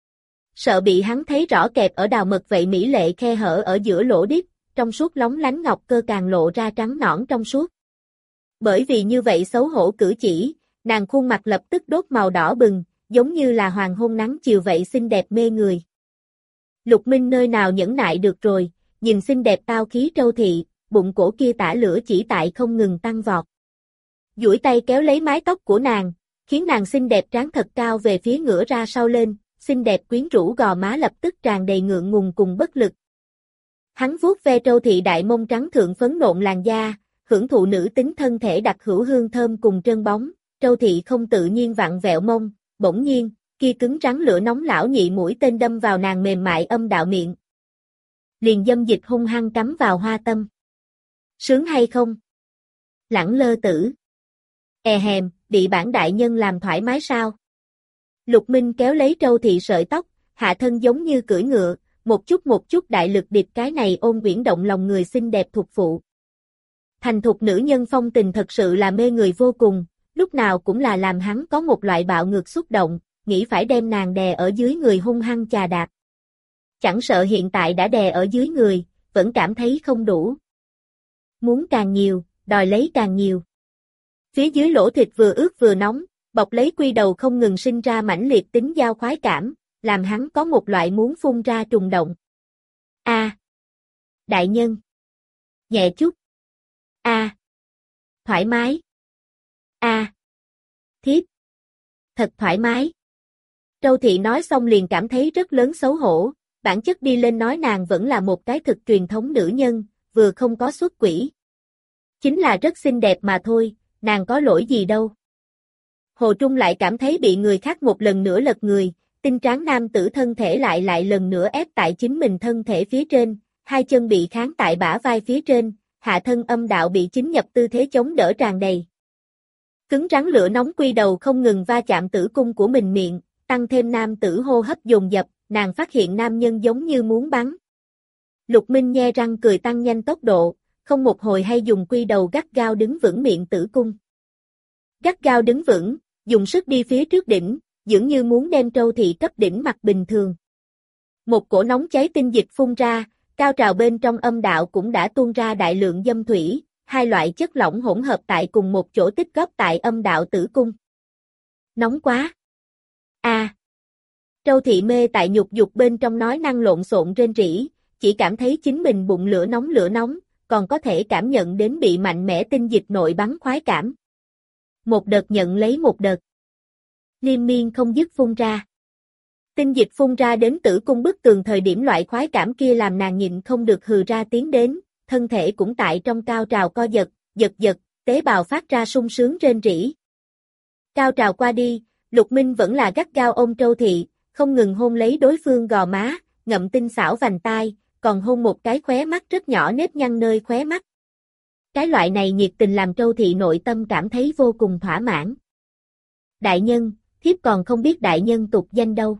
[SPEAKER 1] Sợ bị hắn thấy rõ kẹp ở đào mật vậy mỹ lệ khe hở ở giữa lỗ điếp, trong suốt lóng lánh ngọc cơ càng lộ ra trắng nõn trong suốt. Bởi vì như vậy xấu hổ cử chỉ, nàng khuôn mặt lập tức đốt màu đỏ bừng, giống như là hoàng hôn nắng chiều vậy xinh đẹp mê người. Lục Minh nơi nào nhẫn nại được rồi, nhìn xinh đẹp tao khí Trâu Thị, bụng cổ kia tả lửa chỉ tại không ngừng tăng vọt. Duỗi tay kéo lấy mái tóc của nàng, khiến nàng xinh đẹp trán thật cao về phía ngửa ra sau lên, xinh đẹp quyến rũ gò má lập tức tràn đầy ngượng ngùng cùng bất lực. Hắn vuốt ve Trâu Thị đại mông trắng thượng phấn nộn làn da, hưởng thụ nữ tính thân thể đặc hữu hương thơm cùng trơn bóng, Trâu Thị không tự nhiên vặn vẹo mông, bỗng nhiên, kia cứng rắn lửa nóng lão nhị mũi tên đâm vào nàng mềm mại âm đạo miệng. Liền dâm dịch hung hăng cắm vào hoa tâm. Sướng hay không? Lẳng lơ tử. Hèm, bị bản đại nhân làm thoải mái sao? Lục Minh kéo lấy Trâu Thị sợi tóc, hạ thân giống như cưỡi ngựa, một chút đại lực địch cái này ôn quyển động lòng người xinh đẹp thục phụ. Thành thục nữ nhân phong tình thật sự là mê người vô cùng, lúc nào cũng là làm hắn có một loại bạo ngược xúc động, nghĩ phải đem nàng đè ở dưới người hung hăng chà đạp. Chẳng sợ hiện tại đã đè ở dưới người, vẫn cảm thấy không đủ. Muốn càng nhiều, đòi lấy càng nhiều. Phía dưới lỗ thịt vừa ướt vừa nóng, bọc lấy quy đầu không ngừng sinh ra mãnh liệt tính giao khoái cảm, làm hắn có một loại muốn phun ra trùng động. A, đại nhân. Nhẹ chút. A, thoải mái. A, thiếp. Thật thoải mái. Trâu Thị nói xong liền cảm thấy rất lớn xấu hổ, bản chất đi lên nói nàng vẫn là một cái thực truyền thống nữ nhân, vừa không có xuất quỷ. Chính là rất xinh đẹp mà thôi, nàng có lỗi gì đâu. Hồ Trung lại cảm thấy bị người khác một lần nữa lật người, tinh tráng nam tử thân thể lại lần nữa ép tại chính mình thân thể phía trên, hai chân bị kháng tại bả vai phía trên, hạ thân âm đạo bị chính nhập tư thế chống đỡ tràn đầy. Cứng rắn lửa nóng quy đầu không ngừng va chạm tử cung của mình miệng, tăng thêm nam tử hô hấp dồn dập, nàng phát hiện nam nhân giống như muốn bắn. Lục Minh nhe răng cười tăng nhanh tốc độ, không một hồi hay dùng quy đầu gắt gao đứng vững miệng tử cung. Gắt gao đứng vững, dùng sức đi phía trước đỉnh, dường như muốn đem Trâu Thị cấp đỉnh mặt bình thường. Một cổ nóng cháy tinh dịch phun ra, cao trào bên trong âm đạo cũng đã tuôn ra đại lượng dâm thủy, hai loại chất lỏng hỗn hợp tại cùng một chỗ tích góp tại âm đạo tử cung. Nóng quá! A! Trâu Thị mê tại nhục dục bên trong nói năng lộn xộn rên rỉ, chỉ cảm thấy chính mình bụng lửa nóng, còn có thể cảm nhận đến bị mạnh mẽ tinh dịch nội bắn khoái cảm. Một đợt nhận lấy một đợt. Liên miên không dứt phun ra. Tinh dịch phun ra đến tử cung bức tường thời điểm loại khoái cảm kia làm nàng nhịn không được hừ ra tiếng đến, thân thể cũng tại trong cao trào co giật, tế bào phát ra sung sướng rên rỉ. Cao trào qua đi, Lục Minh vẫn là gắt gao ôm Trâu Thị, không ngừng hôn lấy đối phương gò má, ngậm tinh xảo vành tai, còn hôn một cái khóe mắt rất nhỏ nếp nhăn nơi khóe mắt. Cái loại này nhiệt tình làm Trâu Thị nội tâm cảm thấy vô cùng thỏa mãn. Đại nhân, thiếp còn không biết đại nhân tục danh đâu.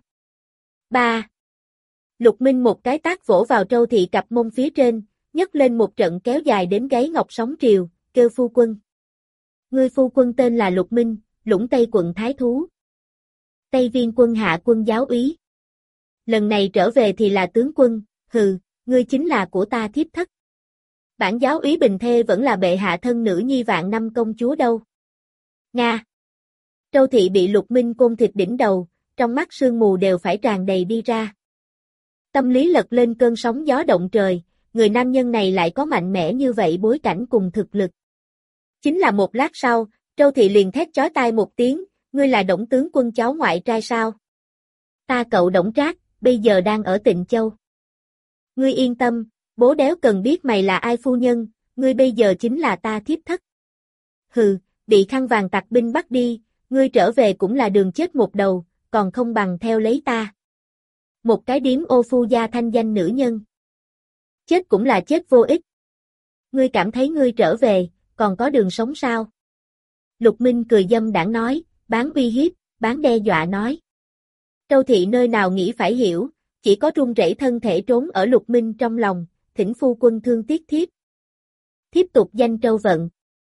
[SPEAKER 1] 3. Lục Minh một cái tát vỗ vào Trâu Thị cặp mông phía trên, nhấc lên một trận kéo dài đến gáy ngọc sóng triều, kêu phu quân. Ngươi phu quân tên là Lục Minh, Lũng Tây quận Thái Thú. Tây Viên quân hạ quân giáo úy. Lần này trở về thì là tướng quân, hừ, ngươi chính là của ta thiếp thất. Bản giáo úy bình thê vẫn là bệ hạ thân nữ nhi vạn năm công chúa đâu. Nga. Trâu Thị bị Lục Minh côn thịt đỉnh đầu, trong mắt sương mù đều phải tràn đầy đi ra. Tâm lý lật lên cơn sóng gió động trời, người nam nhân này lại có mạnh mẽ như vậy bối cảnh cùng thực lực. Chính là một lát sau, Trâu Thị liền thét chói tai một tiếng, ngươi là Đổng tướng quân cháu ngoại trai sao? Ta cậu Đổng Trác, bây giờ đang ở Tịnh Châu. Ngươi yên tâm, bố đéo cần biết mày là ai phu nhân, ngươi bây giờ chính là ta thiếp thất. Hừ, bị khăn vàng tặc binh bắt đi, ngươi trở về cũng là đường chết một đầu, còn không bằng theo lấy ta. Một cái điếm ô phu gia thanh danh nữ nhân. Chết cũng là chết vô ích. Ngươi cảm thấy ngươi trở về, còn có đường sống sao? Lục Minh cười dâm đãng nói, bán uy hiếp, bán đe dọa nói. Trâu Thị nơi nào nghĩ phải hiểu, chỉ có run rẩy thân thể trốn ở Lục Minh trong lòng, thỉnh phu quân thương tiếc thiếp. Thiếp tục danh Trâu Vận.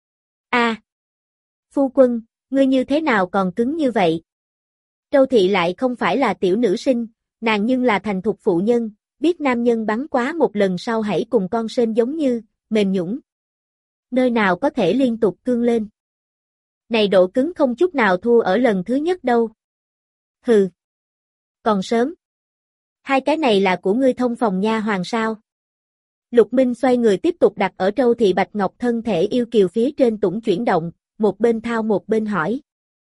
[SPEAKER 1] A, phu quân, ngươi như thế nào còn cứng như vậy? Trâu Thị lại không phải là tiểu nữ sinh, nàng nhưng là thành thục phụ nhân, biết nam nhân bắn quá một lần sau hãy cùng con sên giống như, mềm nhũn. Nơi nào có thể liên tục cương lên. Này độ cứng không chút nào thua ở lần thứ nhất đâu. Hừ. Còn sớm. Hai cái này là của ngươi thông phòng nha hoàng sao? Lục Minh xoay người tiếp tục đặt ở Trâu Thị bạch ngọc thân thể yêu kiều phía trên tủng chuyển động, một bên thao một bên hỏi.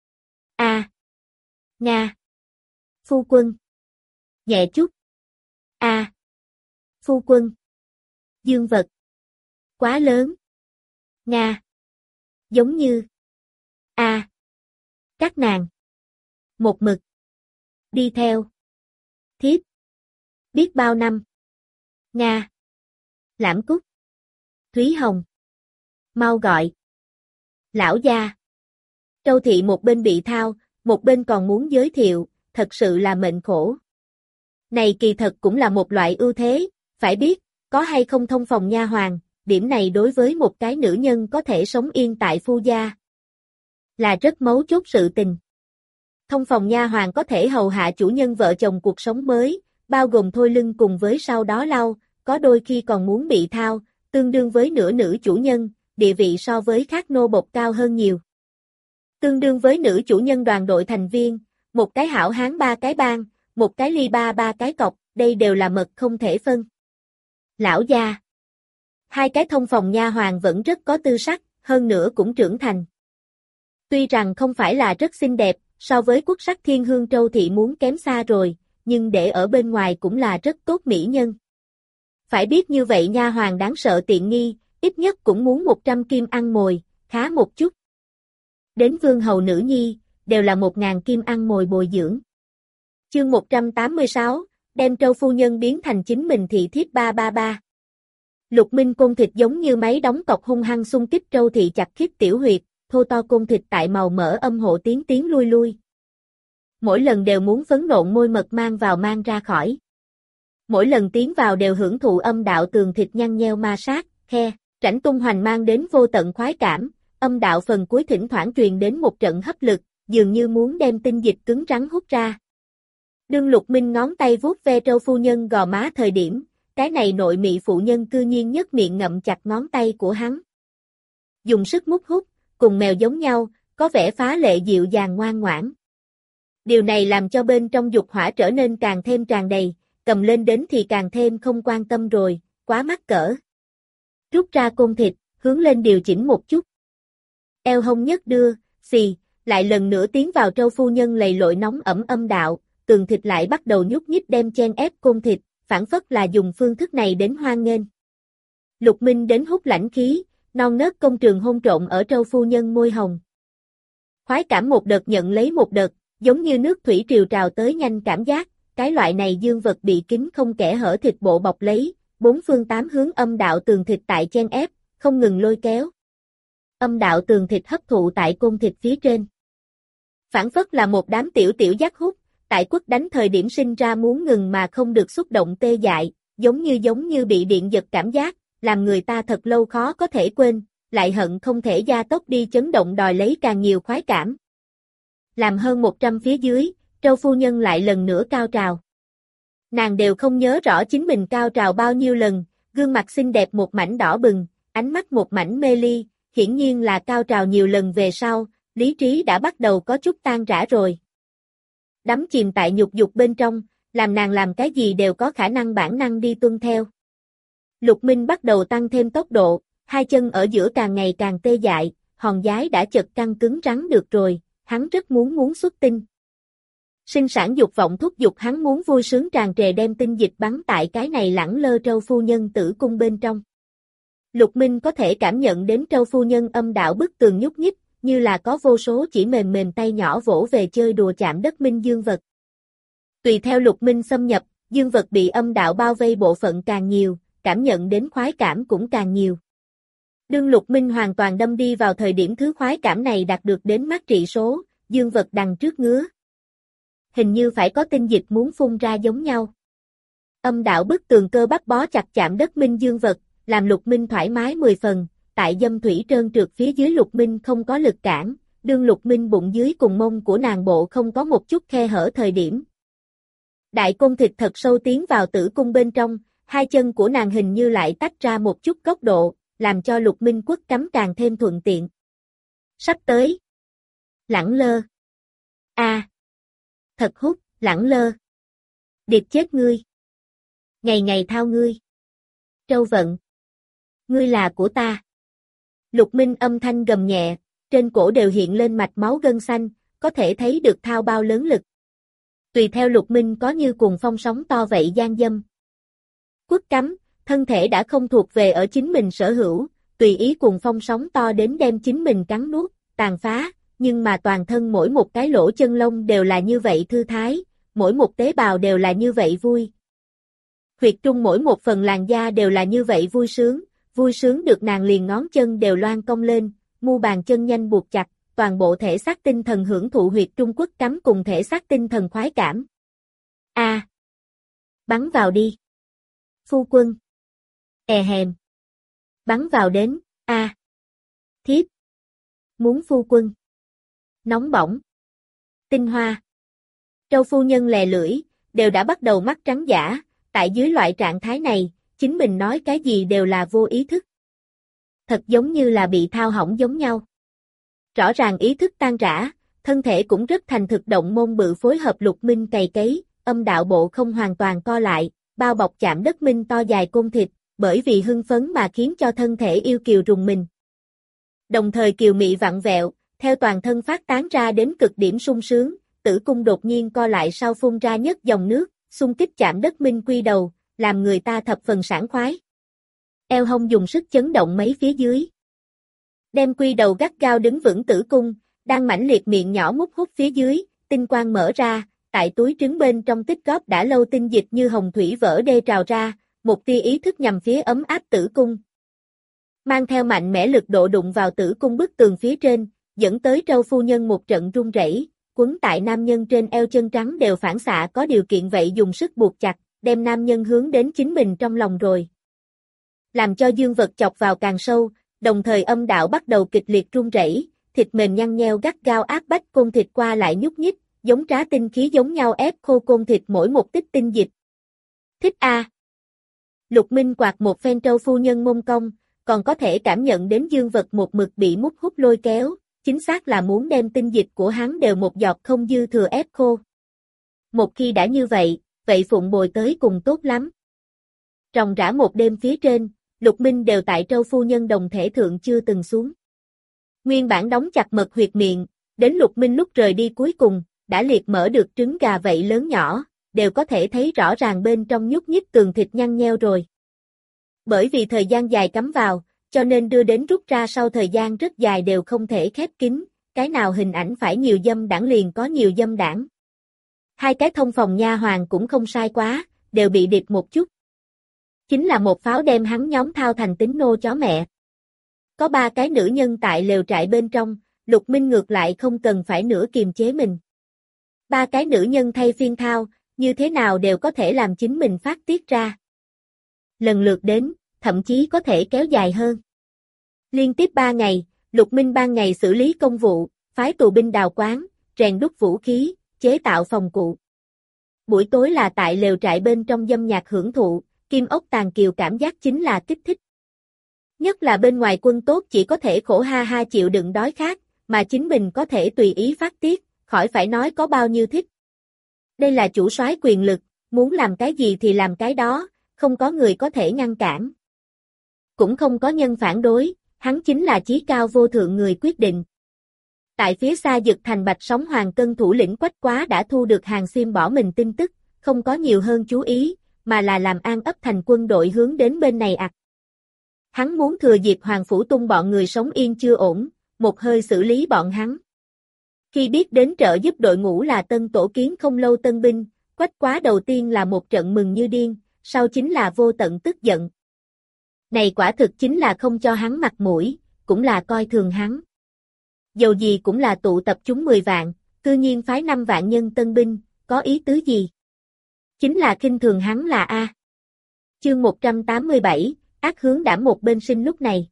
[SPEAKER 1] A. Nga. Phu quân. Nhẹ chút. A. Phu quân. Dương vật. Quá lớn. Nga. Giống như. A. Các nàng. Một mực. Đi theo. Thiếp. Biết bao năm. Nga. Lãm Cúc. Thúy Hồng. Mau gọi. Lão gia. Trâu Thị một bên bị thao, một bên còn muốn giới thiệu, thật sự là mệnh khổ. Này kỳ thật cũng là một loại ưu thế, phải biết, có hay không thông phòng nha hoàng, điểm này đối với một cái nữ nhân có thể sống yên tại phu gia là rất mấu chốt sự tình. Thông phòng nha hoàng có thể hầu hạ chủ nhân vợ chồng cuộc sống mới, bao gồm thôi lưng cùng với sau đó lau, có đôi khi còn muốn bị thao, tương đương với nửa nữ chủ nhân, địa vị so với khác nô bộc cao hơn nhiều. Tương đương với nữ chủ nhân đoàn đội thành viên, một cái hảo hán ba cái bang, một cái ly ba cái cọc, đây đều là mật không thể phân. Lão gia. Hai cái thông phòng nha hoàn vẫn rất có tư sắc, hơn nữa cũng trưởng thành. Tuy rằng không phải là rất xinh đẹp, so với quốc sắc thiên hương Trâu Thị muốn kém xa rồi, nhưng để ở bên ngoài cũng là rất tốt mỹ nhân. Phải biết như vậy nha hoàn đáng sợ tiện nghi, ít nhất cũng muốn 100 kim ăn mồi, khá một chút. Đến vương hầu nữ nhi, đều là 1.000 kim ăn mồi bồi dưỡng. Chương 186, đem Trâu phu nhân biến thành chính mình thị thiếp 333. Lục Minh côn thịt giống như máy đóng cọc hung hăng xung kích Trâu Thị chặt khít tiểu huyệt, thô to côn thịt tại màu mỡ âm hộ tiến lui lui. Mỗi lần đều muốn phấn nộn môi mật mang vào mang ra khỏi. Mỗi lần tiến vào đều hưởng thụ âm đạo tường thịt nhăn nheo ma sát, khe, rãnh tung hoành mang đến vô tận khoái cảm, âm đạo phần cuối thỉnh thoảng truyền đến một trận hấp lực, dường như muốn đem tinh dịch cứng rắn hút ra. Đương Lục Minh ngón tay vuốt ve Trâu phu nhân gò má thời điểm, cái này nội mị phụ nhân cư nhiên nhếch miệng ngậm chặt ngón tay của hắn. Dùng sức mút hút, cùng mèo giống nhau, có vẻ phá lệ dịu dàng ngoan ngoãn. Điều này làm cho bên trong dục hỏa trở nên càng thêm tràn đầy, cầm lên đến thì càng thêm không quan tâm rồi, quá mắc cỡ. Rút ra côn thịt, hướng lên điều chỉnh một chút. Eo hông nhất đưa, xì, lại lần nữa tiến vào Trâu phu nhân lầy lội nóng ẩm âm đạo, tường thịt lại bắt đầu nhúc nhích đem chen ép côn thịt, phản phất là dùng phương thức này đến hoan nghênh. Lục Minh đến hút lãnh khí, non nớt công trường hôn trộn ở Trâu phu nhân môi hồng. Khoái cảm một đợt nhận lấy một đợt, giống như nước thủy triều trào tới nhanh cảm giác, cái loại này dương vật bị kín không kẽ hở thịt bộ bọc lấy, bốn phương tám hướng âm đạo tường thịt tại chen ép, không ngừng lôi kéo. Âm đạo tường thịt hấp thụ tại côn thịt phía trên. Phản phất là một đám tiểu giác hút, tại quất đánh thời điểm sinh ra muốn ngừng mà không được xúc động tê dại, giống như bị điện giật cảm giác, làm người ta thật lâu khó có thể quên, lại hận không thể gia tốc đi chấn động đòi lấy càng nhiều khoái cảm. Làm hơn 100 phía dưới, Trâu phu nhân lại lần nữa cao trào. Nàng đều không nhớ rõ chính mình cao trào bao nhiêu lần, gương mặt xinh đẹp một mảnh đỏ bừng, ánh mắt một mảnh mê ly, hiển nhiên là cao trào nhiều lần về sau, lý trí đã bắt đầu có chút tan rã rồi. Đắm chìm tại nhục dục bên trong, làm nàng làm cái gì đều có khả năng bản năng đi tuân theo. Lục Minh bắt đầu tăng thêm tốc độ, hai chân ở giữa càng ngày càng tê dại, hòn giái đã chật căng cứng rắn được rồi, hắn rất muốn xuất tinh. Sinh sản dục vọng thúc giục hắn muốn vui sướng tràn trề đem tinh dịch bắn tại cái này lẳng lơ Trâu phu nhân tử cung bên trong. Lục Minh có thể cảm nhận đến Trâu phu nhân âm đạo bức tường nhúc nhích, như là có vô số chỉ mềm tay nhỏ vỗ về chơi đùa chạm đất minh dương vật. Tùy theo Lục Minh xâm nhập, dương vật bị âm đạo bao vây bộ phận càng nhiều, cảm nhận đến khoái cảm cũng càng nhiều. Đương Lục Minh hoàn toàn đâm đi vào thời điểm thứ khoái cảm này đạt được đến mát trị số, dương vật đằng trước ngứa. Hình như phải có tinh dịch muốn phun ra giống nhau. Âm đạo bức tường cơ bắp bó chặt chạm đất minh dương vật, làm Lục Minh thoải mái 10 phần, tại dâm thủy trơn trượt phía dưới Lục Minh không có lực cản, đương Lục Minh bụng dưới cùng mông của nàng bộ không có một chút khe hở thời điểm. Đại côn thịt thật sâu tiến vào tử cung bên trong, hai chân của nàng hình như lại tách ra một chút góc độ, làm cho Lục Minh quất cắm càng thêm thuận tiện. Sắp tới. Lẳng lơ. Thật hút, lẳng lơ. Điệp chết ngươi. Ngày ngày thao ngươi. Trâu vận. Ngươi là của ta. Lục Minh âm thanh gầm nhẹ, trên cổ đều hiện lên mạch máu gân xanh, có thể thấy được thao bao lớn lực. Tùy theo Lục Minh có như cùng phong sóng to vậy gian dâm. Quất cắm, thân thể đã không thuộc về ở chính mình sở hữu, tùy ý cùng phong sóng to đến đem chính mình cắn nuốt, tàn phá, nhưng mà toàn thân mỗi một cái lỗ chân lông đều là như vậy thư thái, mỗi một tế bào đều là như vậy vui. Huyệt trung mỗi một phần làn da đều là như vậy vui sướng được nàng liền ngón chân đều loan cong lên, mu bàn chân nhanh buộc chặt, toàn bộ thể xác tinh thần hưởng thụ huyệt trung quất cắm cùng thể xác tinh thần khoái cảm. Bắn vào đi. Phu quân. Hèm. Bắn vào đến, Thiếp. Muốn phu quân. Nóng bỏng. Tinh hoa. Trâu phu nhân lè lưỡi, đều đã bắt đầu mắt trắng dã, tại dưới loại trạng thái này, chính mình nói cái gì đều là vô ý thức. Thật giống như là bị thao hỏng giống nhau. Rõ ràng ý thức tan rã, thân thể cũng rất thành thực động môn bự phối hợp Lục Minh cày cấy, âm đạo bộ không hoàn toàn co lại, bao bọc chạm đất minh to dài côn thịt, bởi vì hưng phấn mà khiến cho thân thể yêu kiều rùng mình. Đồng thời kiều mị vặn vẹo, theo toàn thân phát tán ra đến cực điểm sung sướng, tử cung đột nhiên co lại sau phun ra nhất dòng nước, xung kích chạm đất minh quy đầu, làm người ta thập phần sảng khoái. Eo hông dùng sức chấn động mấy phía dưới. Đem quy đầu gắt gao đứng vững tử cung, đang mãnh liệt miệng nhỏ mút hút phía dưới, tinh quang mở ra, tại túi trứng bên trong tích góp đã lâu tinh dịch như hồng thủy vỡ đê trào ra, một tia ý thức nhằm phía ấm áp tử cung. Mang theo mạnh mẽ lực độ đụng vào tử cung bức tường phía trên, dẫn tới Trâu phu nhân một trận run rẩy, quấn tại nam nhân trên eo chân trắng đều phản xạ có điều kiện vậy dùng sức buộc chặt, đem nam nhân hướng đến chính mình trong lòng rồi. Làm cho dương vật chọc vào càng sâu, đồng thời âm đạo bắt đầu kịch liệt run rẩy, thịt mềm nhăn nheo gắt gao áp bách côn thịt qua lại nhúc nhích, giống trá tinh khí giống nhau ép khô côn thịt mỗi một tích tinh dịch. Thích a. Lục Minh quạt một phen Trâu phu nhân mông cong, còn có thể cảm nhận đến dương vật một mực bị mút hút lôi kéo, chính xác là muốn đem tinh dịch của hắn đều một giọt không dư thừa ép khô. Một khi đã như vậy, vậy phụng bồi tới cùng tốt lắm. Ròng rã một đêm phía trên, Lục Minh đều tại Trâu phu nhân đồng thể thượng chưa từng xuống. Nguyên bản đóng chặt mật huyệt miệng, đến Lục Minh lúc rời đi cuối cùng, đã liệt mở được trứng gà vậy lớn nhỏ, đều có thể thấy rõ ràng bên trong nhúc nhích tường thịt nhăn nheo rồi. Bởi vì thời gian dài cắm vào, cho nên đưa đến rút ra sau thời gian rất dài đều không thể khép kín, cái nào hình ảnh phải nhiều dâm đảng liền có nhiều dâm đảng. Hai cái thông phòng nha hoàn cũng không sai quá, đều bị điệp một chút. Chính là một pháo đem hắn nhóm thao thành tín nô chó mẹ. Có 3 cái nữ nhân tại lều trại bên trong, Lục Minh ngược lại không cần phải nữa kiềm chế mình. 3 cái nữ nhân thay phiên thao, như thế nào đều có thể làm chính mình phát tiết ra. Lần lượt đến, thậm chí có thể kéo dài hơn. Liên tiếp 3 ngày, Lục Minh ban ngày xử lý công vụ, phái tù binh đào quán, rèn đúc vũ khí, chế tạo phòng cụ. Buổi tối là tại lều trại bên trong dâm nhạc hưởng thụ, kim ốc tàn kiều cảm giác chính là kích thích. Nhất là bên ngoài quân tốt chỉ có thể khổ ha ha chịu đựng đói khát, mà chính mình có thể tùy ý phát tiết, khỏi phải nói có bao nhiêu thích. Đây là chủ soái quyền lực, muốn làm cái gì thì làm cái đó, không có người có thể ngăn cản. Cũng không có nhân phản đối, hắn chính là chí cao vô thượng người quyết định. Tại phía xa Dực Thành Bạch Sóng Hoàng Cân thủ lĩnh Quách Quá đã thu được Hàng Xiêm bỏ mình tin tức, không có nhiều hơn chú ý, mà là làm An ấp thành quân đội hướng đến bên này ặt. Hắn muốn thừa dịp Hoàng Phủ Tung bọn người sống yên chưa ổn, một hơi xử lý bọn hắn. Khi biết đến trợ giúp đội ngũ là tân tổ kiến không lâu tân binh, Quách Quá đầu tiên là một trận mừng như điên, sau chính là vô tận tức giận. Này quả thực chính là không cho hắn mặt mũi, cũng là coi thường hắn. Dầu gì cũng là tụ tập chúng 10 vạn, cư nhiên phái 5 vạn nhân tân binh, có ý tứ gì? Chính là khinh thường hắn là A. Chương 187, ác hướng đảm một bên sinh lúc này.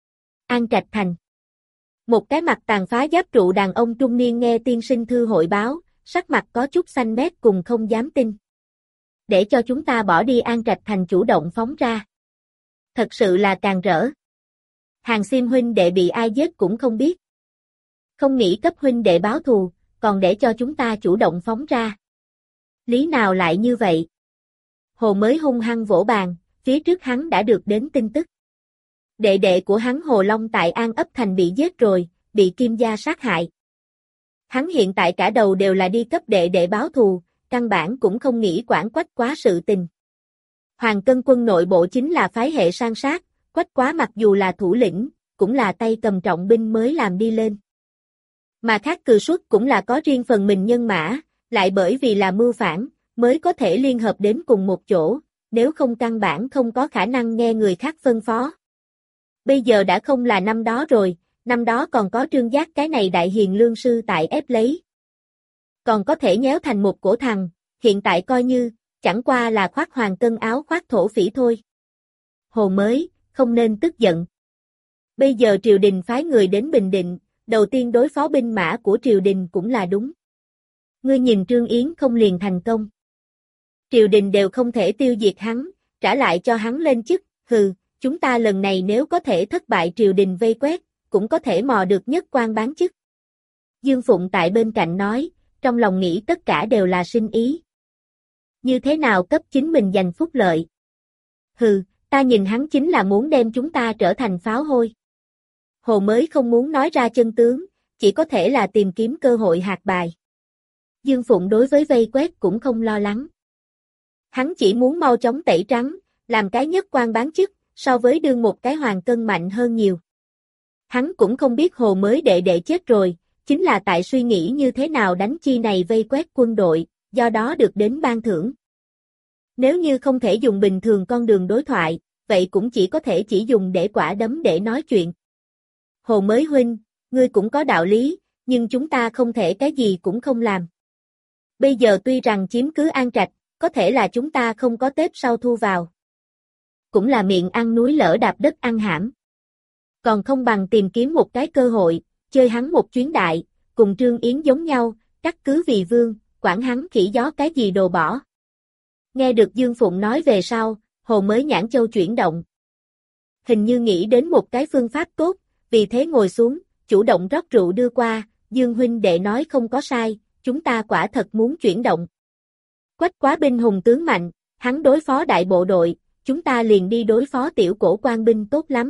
[SPEAKER 1] An Trạch Thành. Một cái mặt tàn phá giáp trụ đàn ông trung niên nghe tiên sinh thư hội báo, sắc mặt có chút xanh mét cùng không dám tin. Để cho chúng ta bỏ đi An Trạch Thành chủ động phóng ra. Thật sự là càng rỡ. Hàng Xiêm huynh đệ bị ai giết cũng không biết. Không nghĩ cấp huynh đệ báo thù, còn để cho chúng ta chủ động phóng ra. Lý nào lại như vậy? Hồ mới hung hăng vỗ bàn, phía trước hắn đã được đến tin tức. Đệ đệ của hắn Hồ Long tại An ấp thành bị giết rồi, bị Kim gia sát hại. Hắn hiện tại cả đầu đều là đi cấp đệ đệ báo thù, căn bản cũng không nghĩ quản Quách Quá sự tình. Hoàng Cân quân nội bộ chính là phái hệ san sát, Quách Quá mặc dù là thủ lĩnh, cũng là tay cầm trọng binh mới làm đi lên. Mà khác cừ xuất cũng là có riêng phần mình nhân mã, lại bởi vì là mưu phản, mới có thể liên hợp đến cùng một chỗ, nếu không căn bản không có khả năng nghe người khác phân phó. Bây giờ đã không là năm đó rồi, năm đó còn có Trương Giác cái này đại hiền lương sư tại ép lấy. Còn có thể nhéo thành một cổ thằng, hiện tại coi như, chẳng qua là khoác Hoàng Cân áo khoác thổ phỉ thôi. Hồ mới, không nên tức giận. Bây giờ triều đình phái người đến Bình Định, đầu tiên đối phó binh mã của triều đình cũng là đúng. Ngươi nhìn Trương Yến không liền thành công. Triều đình đều không thể tiêu diệt hắn, trả lại cho hắn lên chức, hừ, chúng ta lần này nếu có thể thất bại triều đình vây quét, cũng có thể mò được nhất quan bán chức. Dương Phụng tại bên cạnh nói, trong lòng nghĩ tất cả đều là sinh ý. Như thế nào cấp chính mình giành phúc lợi? Hừ, ta nhìn hắn chính là muốn đem chúng ta trở thành pháo hôi. Hồ mới không muốn nói ra chân tướng, chỉ có thể là tìm kiếm cơ hội hạt bài. Dương Phụng đối với vây quét cũng không lo lắng. Hắn chỉ muốn mau chóng tẩy trắng, làm cái nhất quan bán chức, so với đương một cái hoàng cân mạnh hơn nhiều. Hắn cũng không biết Hồ mới đệ chết rồi, chính là tại suy nghĩ như thế nào đánh chi này vây quét quân đội, do đó được đến ban thưởng. Nếu như không thể dùng bình thường con đường đối thoại, vậy cũng chỉ có thể chỉ dùng để quả đấm để nói chuyện. Hồ mới huynh, ngươi cũng có đạo lý, nhưng chúng ta không thể cái gì cũng không làm. Bây giờ tuy rằng chiếm cứ An Trạch, có thể là chúng ta không có Tết sau thu vào. Cũng là miệng ăn núi lở đạp đất ăn hãm. Còn không bằng tìm kiếm một cái cơ hội, chơi hắn một chuyến đại, cùng Trương Yến giống nhau, cắt cứ vì vương, quản hắn khỉ gió cái gì đồ bỏ. Nghe được Dương Phụng nói về sau, Hồ mới nhãn châu chuyển động. Hình như nghĩ đến một cái phương pháp tốt, vì thế ngồi xuống, chủ động rót rượu đưa qua, Dương huynh đệ nói không có sai, chúng ta quả thật muốn chuyển động. Quách Quá binh hùng tướng mạnh, hắn đối phó đại bộ đội, chúng ta liền đi đối phó tiểu cổ quan binh tốt lắm.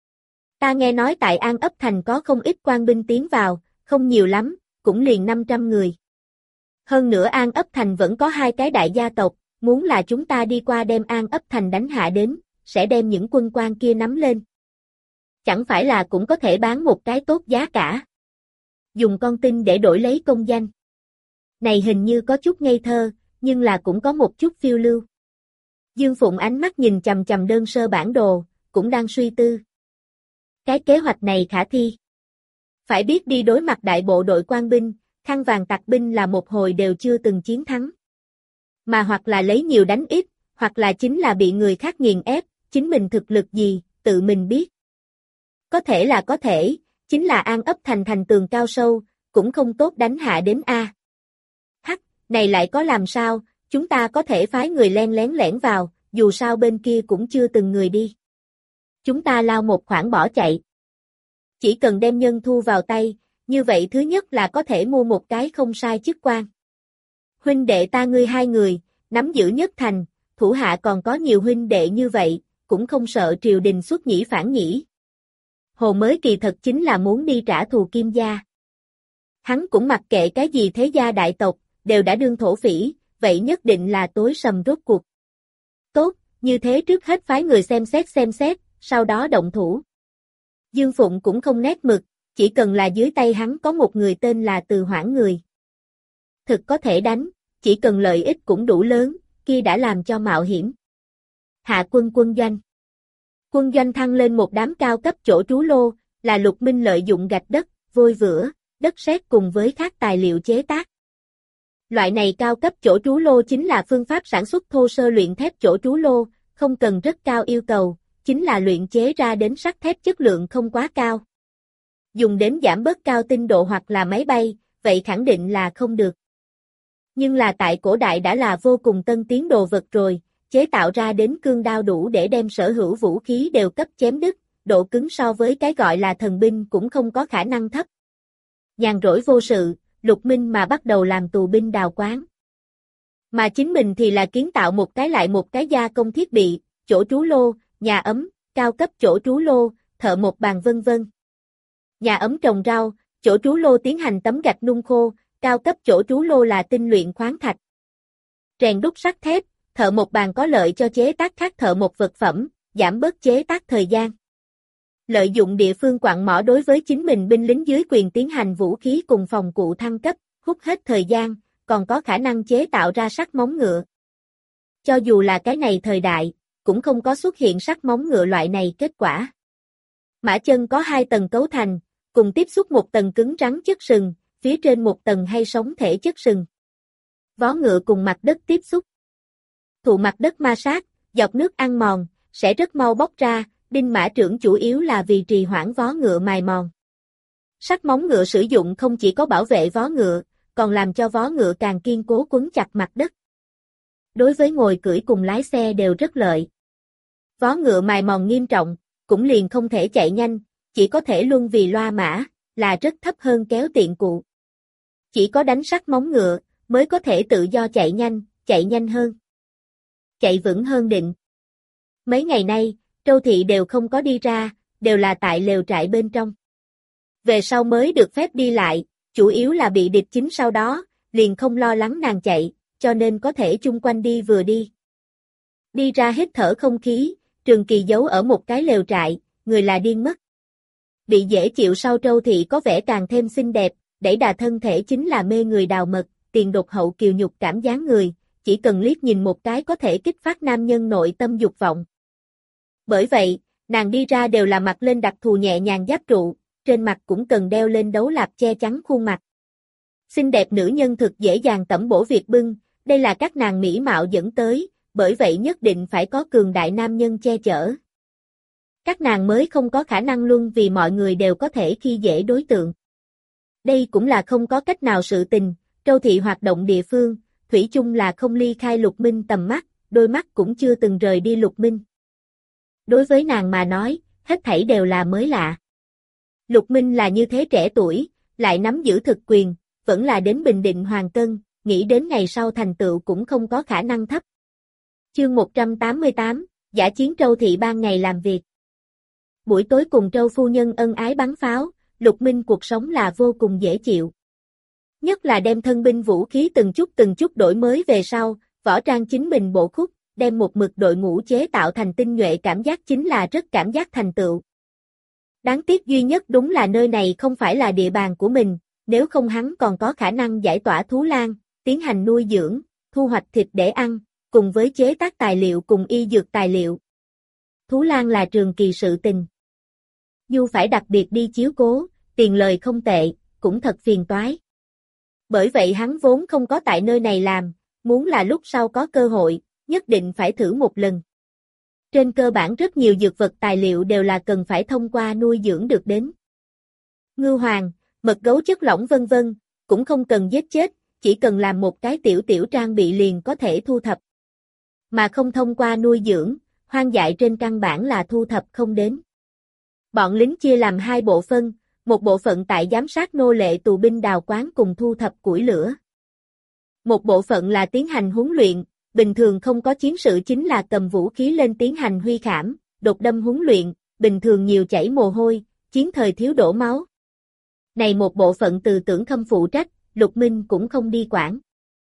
[SPEAKER 1] Ta nghe nói tại An Ấp Thành có không ít quan binh tiến vào, không nhiều lắm, cũng liền 500 người. Hơn nữa An Ấp Thành vẫn có 2 cái đại gia tộc, muốn là chúng ta đi qua đem An Ấp Thành đánh hạ đến, sẽ đem những quân quan kia nắm lên. Chẳng phải là cũng có thể bán một cái tốt giá cả. Dùng con tin để đổi lấy công danh. Này hình như có chút ngây thơ, nhưng là cũng có một chút phiêu lưu. Dương Phụng ánh mắt nhìn chằm chằm đơn sơ bản đồ, cũng đang suy tư. Cái kế hoạch này khả thi. Phải biết đi đối mặt đại bộ đội quan binh, khăn vàng tặc binh là một hồi đều chưa từng chiến thắng. Mà hoặc là lấy nhiều đánh ít, hoặc là chính là bị người khác nghiền ép, chính mình thực lực gì, tự mình biết. Có thể, chính là An Ấp Thành thành tường cao sâu, cũng không tốt đánh hạ đến A. Hắc, này lại có làm sao, chúng ta có thể phái người len lén lẻn vào, dù sao bên kia cũng chưa từng người đi. Chúng ta lao một khoản bỏ chạy. Chỉ cần đem nhân thu vào tay, như vậy thứ nhất là có thể mua một cái không sai chức quan. Huynh đệ ta ngươi 2 người, nắm giữ nhất thành, thủ hạ còn có nhiều huynh đệ như vậy, cũng không sợ triều đình xuất nhĩ phản nhĩ. Hồ mới kỳ thật chính là muốn đi trả thù Kim gia. Hắn cũng mặc kệ cái gì thế gia đại tộc, đều đã đương thổ phỉ, vậy nhất định là tối sầm rốt cuộc. Tốt, như thế trước hết phái người xem xét, sau đó động thủ. Dương Phụng cũng không nét mực, chỉ cần là dưới tay hắn có một người tên là Từ Hoảng người. Thực có thể đánh, chỉ cần lợi ích cũng đủ lớn, kia đã làm cho mạo hiểm. Hạ quân doanh. Quân doanh thăng lên một đám cao cấp chỗ trú lô, là Lục Minh lợi dụng gạch đất, vôi vữa, đất sét cùng với các tài liệu chế tác. Loại này cao cấp chỗ trú lô chính là phương pháp sản xuất thô sơ luyện thép chỗ trú lô, không cần rất cao yêu cầu, chính là luyện chế ra đến sắt thép chất lượng không quá cao. Dùng đến giảm bớt cao tinh độ hoặc là máy bay, vậy khẳng định là không được. Nhưng là tại cổ đại đã là vô cùng tân tiến đồ vật rồi, chế tạo ra đến cương đao đủ để đem sở hữu vũ khí đều cấp chém đứt, độ cứng so với cái gọi là thần binh cũng không có khả năng thấp. Nhàn rỗi vô sự, Lục Minh mà bắt đầu làm tù binh đào quán. Mà chính mình thì là kiến tạo một cái lại một cái gia công thiết bị, chỗ trú lô, nhà ấm, cao cấp chỗ trú lô, thợ một bàn vân vân. Nhà ấm trồng rau, chỗ trú lô tiến hành tấm gạch nung khô, cao cấp chỗ trú lô là tinh luyện khoáng thạch. Rèn đúc sắt thép, thợ một bàn có lợi cho chế tác khác thợ một vật phẩm, giảm bớt chế tác thời gian. Lợi dụng địa phương quặng mỏ đối với chính mình binh lính dưới quyền tiến hành vũ khí cùng phòng cụ thăng cấp, hút hết thời gian, còn có khả năng chế tạo ra sắt móng ngựa. Cho dù là cái này thời đại, cũng không có xuất hiện sắt móng ngựa loại này kết quả. Mã chân có 2 tầng cấu thành, cùng tiếp xúc một tầng cứng rắn chất sừng, phía trên một tầng hay sống thể chất sừng. Vó ngựa cùng mặt đất tiếp xúc. Thụ mặt đất ma sát, dọc nước ăn mòn, sẽ rất mau bóc ra, đinh mã trưởng chủ yếu là vì trì hoãn vó ngựa mài mòn. Sắt móng ngựa sử dụng không chỉ có bảo vệ vó ngựa, còn làm cho vó ngựa càng kiên cố quấn chặt mặt đất. Đối với ngồi cưỡi cùng lái xe đều rất lợi. Vó ngựa mài mòn nghiêm trọng, cũng liền không thể chạy nhanh, chỉ có thể luân vì loa mã, là rất thấp hơn kéo tiện cụ. Chỉ có đánh sắt móng ngựa, mới có thể tự do chạy nhanh hơn. Chạy vững hơn định. Mấy ngày nay, Trâu Thị đều không có đi ra, đều là tại lều trại bên trong. Về sau mới được phép đi lại, chủ yếu là bị địch chính sau đó, liền không lo lắng nàng chạy, cho nên có thể chung quanh đi vừa đi. Đi ra hít thở không khí, Trường Kỳ giấu ở một cái lều trại, người là điên mất. Bị dễ chịu sau Trâu Thị có vẻ càng thêm xinh đẹp, đẩy đà thân thể chính là mê người đào mật, tiền đột hậu kiều nhục cảm dáng người, chỉ cần liếc nhìn một cái có thể kích phát nam nhân nội tâm dục vọng. Bởi vậy, nàng đi ra đều là mặc lên đặc thù nhẹ nhàng giáp trụ, trên mặt cũng cần đeo lên đấu lạp che chắn khuôn mặt. Xinh đẹp nữ nhân thực dễ dàng tẩm bổ việc bưng, đây là các nàng mỹ mạo dẫn tới, bởi vậy nhất định phải có cường đại nam nhân che chở. Các nàng mới không có khả năng luân vì mọi người đều có thể khi dễ đối tượng. Đây cũng là không có cách nào sự tình, Trâu Thị hoạt động địa phương, thủy chung là không ly khai Lục Minh tầm mắt, đôi mắt cũng chưa từng rời đi Lục Minh. Đối với nàng mà nói, hết thảy đều là mới lạ. Lục Minh là như thế trẻ tuổi, lại nắm giữ thực quyền, vẫn là đến Bình Định Hoàng Cân, nghĩ đến ngày sau thành tựu cũng không có khả năng thấp. Chương 188, Dã chiến Trâu Thị ban ngày làm việc. Buổi tối cùng Trâu phu nhân ân ái bắn pháo, Lục Minh cuộc sống là vô cùng dễ chịu. Nhất là đem thân binh vũ khí từng chút đổi mới về sau, võ trang chính mình bộ khúc, đem một mực đội ngũ chế tạo thành tinh nhuệ cảm giác chính là rất cảm giác thành tựu. Đáng tiếc duy nhất đúng là nơi này không phải là địa bàn của mình, nếu không hắn còn có khả năng giải tỏa thú lang, tiến hành nuôi dưỡng, thu hoạch thịt để ăn, cùng với chế tác tài liệu cùng y dược tài liệu. Thú lang là Trường Kỳ sự tình. Dù phải đặc biệt đi chiếu cố, tiền lời không tệ, cũng thật phiền toái. Bởi vậy hắn vốn không có tại nơi này làm, muốn là lúc sau có cơ hội, nhất định phải thử một lần. Trên cơ bản rất nhiều dược vật tài liệu đều là cần phải thông qua nuôi dưỡng được đến. Ngưu hoàng, mật gấu chất lỏng vân vân, cũng không cần giết chết, chỉ cần làm một cái tiểu trang bị liền có thể thu thập. Mà không thông qua nuôi dưỡng, hoang dại trên căn bản là thu thập không đến. Bọn lính chia làm hai bộ phân, một bộ phận tại giám sát nô lệ tù binh đào quán cùng thu thập củi lửa. Một bộ phận là tiến hành huấn luyện, bình thường không có chiến sự chính là cầm vũ khí lên tiến hành huy khảm, đột đâm huấn luyện, bình thường nhiều chảy mồ hôi, chiến thời thiếu đổ máu. Này một bộ phận từ Tưởng Khâm phụ trách, Lục Minh cũng không đi quản.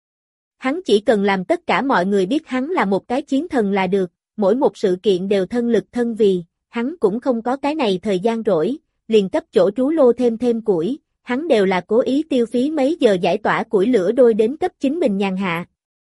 [SPEAKER 1] Hắn chỉ cần làm tất cả mọi người biết hắn là một cái chiến thần là được, mỗi một sự kiện đều thân lực thân vì, hắn cũng không có cái này thời gian rỗi, liền cấp chỗ trú lô thêm củi, hắn đều là cố ý tiêu phí mấy giờ giải tỏa củi lửa đôi đến cấp chính mình nhàn hạ.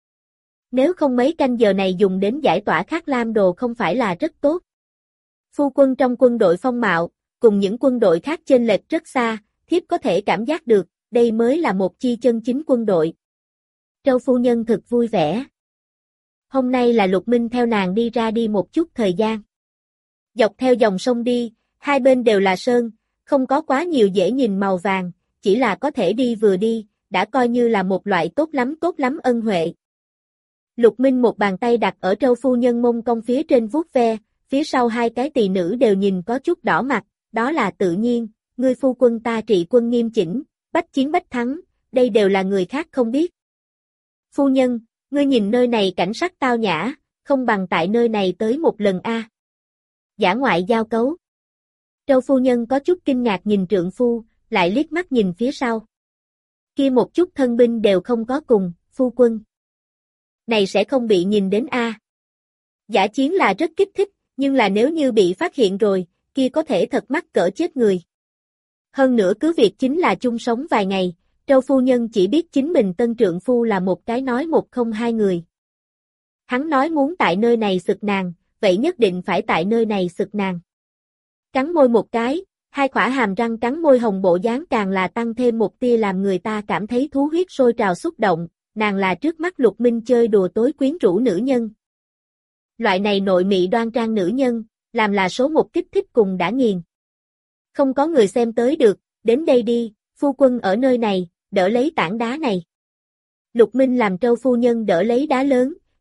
[SPEAKER 1] Nếu không mấy canh giờ này dùng đến giải tỏa khắc lam đồ không phải là rất tốt. Phu quân trong quân đội phong mạo, cùng những quân đội khác chênh lệch rất xa, thiếp có thể cảm giác được, đây mới là một chi chân chính quân đội. Trâu phu nhân thực vui vẻ. Hôm nay là Lục Minh theo nàng đi ra đi một chút thời gian. Dọc theo dòng sông đi, hai bên đều là sơn, không có quá nhiều dễ nhìn màu vàng, chỉ là có thể đi vừa đi, đã coi như là một loại tốt lắm ân huệ. Lục Minh một bàn tay đặt ở Trâu phu nhân mông cong phía trên vuốt ve, phía sau hai cái tỳ nữ đều nhìn có chút đỏ mặt, đó là tự nhiên, ngươi phu quân ta trị quân nghiêm chỉnh, bách chiến bách thắng, đây đều là người khác không biết. Phu nhân, ngươi nhìn nơi này cảnh sắc tao nhã, không bằng tại nơi này tới một lần a. Dã ngoại giao cấu. Trâu phu nhân có chút kinh ngạc nhìn trượng phu, lại liếc mắt nhìn phía sau. Kia một chút thân binh đều không có cùng, phu quân. Này sẽ không bị nhìn đến a. Dã chiến là rất kích thích, nhưng là nếu như bị phát hiện rồi, kia có thể thật mắc cỡ chết người. Hơn nữa cứ việc chính là chung sống vài ngày, Trâu phu nhân chỉ biết chính mình tân trượng phu là một cái nói một không hai người. Hắn nói muốn tại nơi này sực nàng, vậy nhất định phải tại nơi này sực nàng. Cắn môi một cái, hai khỏa hàm răng cắn môi hồng bộ dáng càng là tăng thêm một tia làm người ta cảm thấy thú huyết sôi trào xúc động, nàng là trước mắt Lục Minh chơi đùa tối quyến rũ nữ nhân. Loại này nội mị đoan trang nữ nhân, làm là số một kích thích cùng đã nghiền. Không có người xem tới được, đến đây đi, phu quân ở nơi này, đỡ lấy tảng đá này. Lục Minh làm Trâu phu nhân đỡ lấy đá lớn,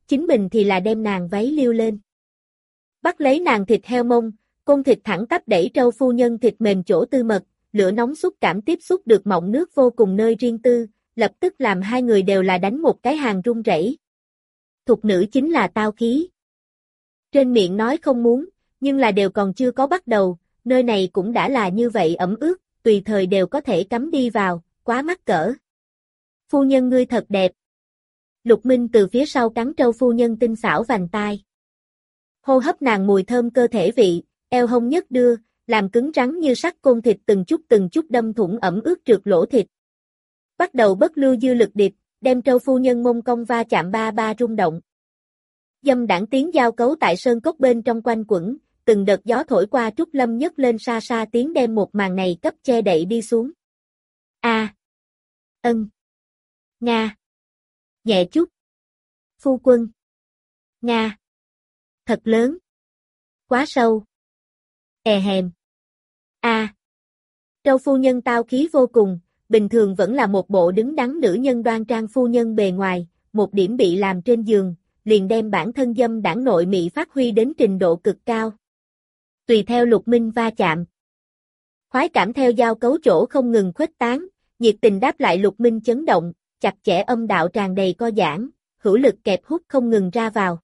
[SPEAKER 1] chính mình thì là đem nàng váy liêu lên. Bắt lấy nàng thịt heo mông, côn thịt thẳng tắp đẩy Trâu phu nhân thịt mềm chỗ tư mật, lửa nóng xúc cảm tiếp xúc được mọng nước vô cùng nơi riêng tư, lập tức làm hai người đều là đánh một cái hàng run rẩy. Thục nữ chính là tao khí. Trên miệng nói không muốn, nhưng là đều còn chưa có bắt đầu, nơi này cũng đã là như vậy ẩm ướt, tùy thời đều có thể cắm đi vào, quá mắc cỡ. Phu nhân ngươi thật đẹp. Lục Minh từ phía sau cắn Trâu phu nhân tinh xảo vành tai. Hô hấp nàng mùi thơm cơ thể vị, eo hông nhất đưa, làm cứng rắn như sắt côn thịt từng chút đâm thủng ẩm ướt trượt lỗ thịt. Bắt đầu bất lưu dư lực địch, đem Trâu phu nhân mông cong va chạm ba ba rung động. Dâm đảng tiếng giao cấu tại sơn cốc bên trong quanh quẩn, từng đợt gió thổi qua Trúc Lâm nhấc lên xa xa tiếng đem một màn này cấp che đậy đi xuống. A. Ân. Nga. Nhẹ chút. Phu quân. Nga. Thật lớn. Quá sâu. Hèm. A. Trâu phu nhân tao khí vô cùng, bình thường vẫn là một bộ đứng đắn nữ nhân đoan trang phu nhân bề ngoài, một điểm bị làm trên giường, liền đem bản thân dâm đảng nội mị phát huy đến trình độ cực cao. Tùy theo Lục Minh va chạm. Khoái cảm theo giao cấu chỗ không ngừng khuếch tán, nhiệt tình đáp lại Lục Minh chấn động, chặt chẽ âm đạo tràn đầy co giãn, hữu lực kẹp hút không ngừng ra vào.